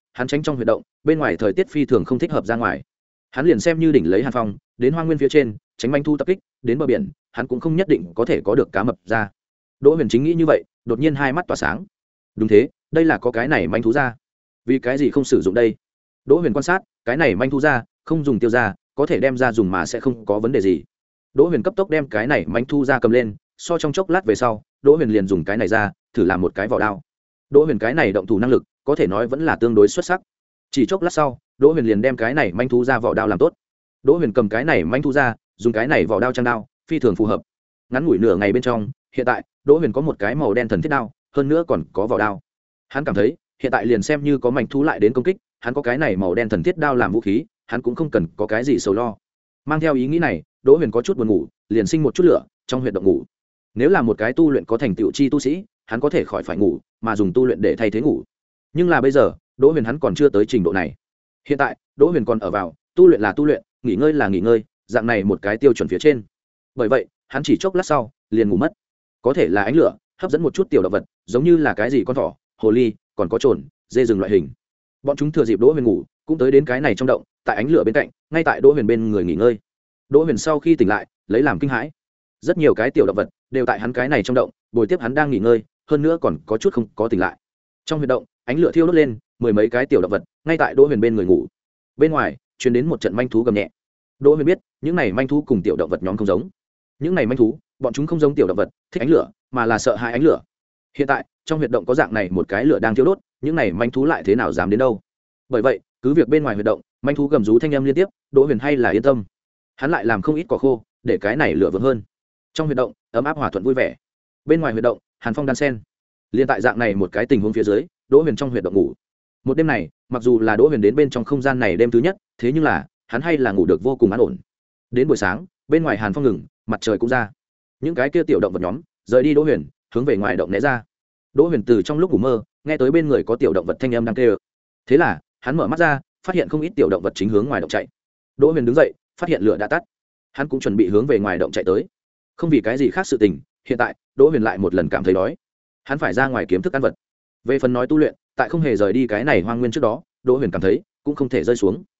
hắn tránh trong huyệt động, bên ngoài thời tiết phi thường không thích hợp ra ngoài. Hắn liền xem như đỉnh lấy hàn phong đến hoang nguyên phía trên tránh manh thu tập kích đến bờ biển, hắn cũng không nhất định có thể có được cá mập ra. Đỗ Huyền chính nghĩ như vậy, đột nhiên hai mắt tỏa sáng. Đúng thế, đây là có cái này manh thú ra, vì cái gì không sử dụng đây? Đỗ Huyền quan sát, cái này manh thú ra không dùng tiêu ra, có thể đem ra dùng mà sẽ không có vấn đề gì. Đỗ Huyền cấp tốc đem cái này manh thú ra cầm lên, so trong chốc lát về sau, Đỗ Huyền liền dùng cái này ra thử làm một cái vỏ đao. Đỗ Huyền cái này động thủ năng lực có thể nói vẫn là tương đối xuất sắc. Chỉ chốc lát sau, Đỗ Huyền liền đem cái này manh thú ra vỏ đao làm tốt. Đỗ Huyền cầm cái này manh thú ra, dùng cái này vỏ đao trang đao, phi thường phù hợp. Ngắn ngủi nửa ngày bên trong, hiện tại Đỗ Huyền có một cái màu đen thần thiết đao, hơn nữa còn có vỏ đao. Hắn cảm thấy, hiện tại liền xem như có manh thú lại đến công kích, hắn có cái này màu đen thần thiết đao làm vũ khí, hắn cũng không cần có cái gì sầu lo. Mang theo ý nghĩ này, Đỗ Huyền có chút buồn ngủ, liền sinh một chút lửa trong huyệt động ngủ. Nếu là một cái tu luyện có thành tựu chi tu sĩ, hắn có thể khỏi phải ngủ, mà dùng tu luyện để thay thế ngủ. Nhưng là bây giờ, Đỗ Huyền hắn còn chưa tới trình độ này. Hiện tại, Đỗ Huyền còn ở vào tu luyện là tu luyện, nghỉ ngơi là nghỉ ngơi, dạng này một cái tiêu chuẩn phía trên. Bởi vậy, hắn chỉ chốc lát sau liền ngủ mất. Có thể là ánh lửa hấp dẫn một chút tiểu động vật, giống như là cái gì con thỏ, hồ ly, còn có trồn, dê rừng loại hình. Bọn chúng thừa dịp Đỗ Huyền ngủ, cũng tới đến cái này trong động, tại ánh lửa bên cạnh, ngay tại Đỗ Huyền bên người nghỉ ngơi. Đỗ Huyền sau khi tỉnh lại, lấy làm kinh hãi. Rất nhiều cái tiểu động vật đều tại hắn cái này trong động, bồi tiếp hắn đang nghỉ ngơi, hơn nữa còn có chút không có tỉnh lại. Trong huyệt động, ánh lửa thiêu đốt lên, mười mấy cái tiểu động vật ngay tại Đỗ Huyền bên người ngủ. Bên ngoài truyền đến một trận manh thú gầm nhẹ. Đỗ Huyền biết, những này manh thú cùng tiểu động vật nhóm không giống. Những này manh thú, bọn chúng không giống tiểu động vật, thích ánh lửa, mà là sợ hãi ánh lửa. Hiện tại, trong huyệt động có dạng này một cái lửa đang thiêu đốt, những này manh thú lại thế nào dám đến đâu? Bởi vậy, cứ việc bên ngoài huyệt động, manh thú gầm rú thanh âm liên tiếp, Đỗ Huyền hay là yên tâm. Hắn lại làm không ít cỏ khô, để cái này lửa vượng hơn. Trong huyệt động, ấm áp hòa thuận vui vẻ. Bên ngoài huyệt động, hàn phong đan sen. Liên tại dạng này một cái tình huống phía dưới, Đỗ Huyền trong huyệt động ngủ. Một đêm này, mặc dù là Đỗ Huyền đến bên trong không gian này đêm thứ nhất, thế nhưng là hắn hay là ngủ được vô cùng an ổn. Đến buổi sáng, bên ngoài hàn phong ngừng, mặt trời cũng ra. Những cái kia tiểu động vật nhóm rời đi Đỗ Huyền, hướng về ngoài động né ra. Đỗ Huyền từ trong lúc ngủ mơ, nghe tới bên người có tiểu động vật thanh âm đang kêu. Thế là, hắn mở mắt ra, phát hiện không ít tiểu động vật chính hướng ngoài động chạy. Đỗ Huyền đứng dậy, phát hiện lửa đã tắt. Hắn cũng chuẩn bị hướng về ngoài động chạy tới. Không vì cái gì khác sự tình, hiện tại, Đỗ Huyền lại một lần cảm thấy đói. Hắn phải ra ngoài kiếm thức ăn vật. Về phần nói tu luyện, tại không hề rời đi cái này hoang nguyên trước đó, Đỗ Huyền cảm thấy cũng không thể rơi xuống.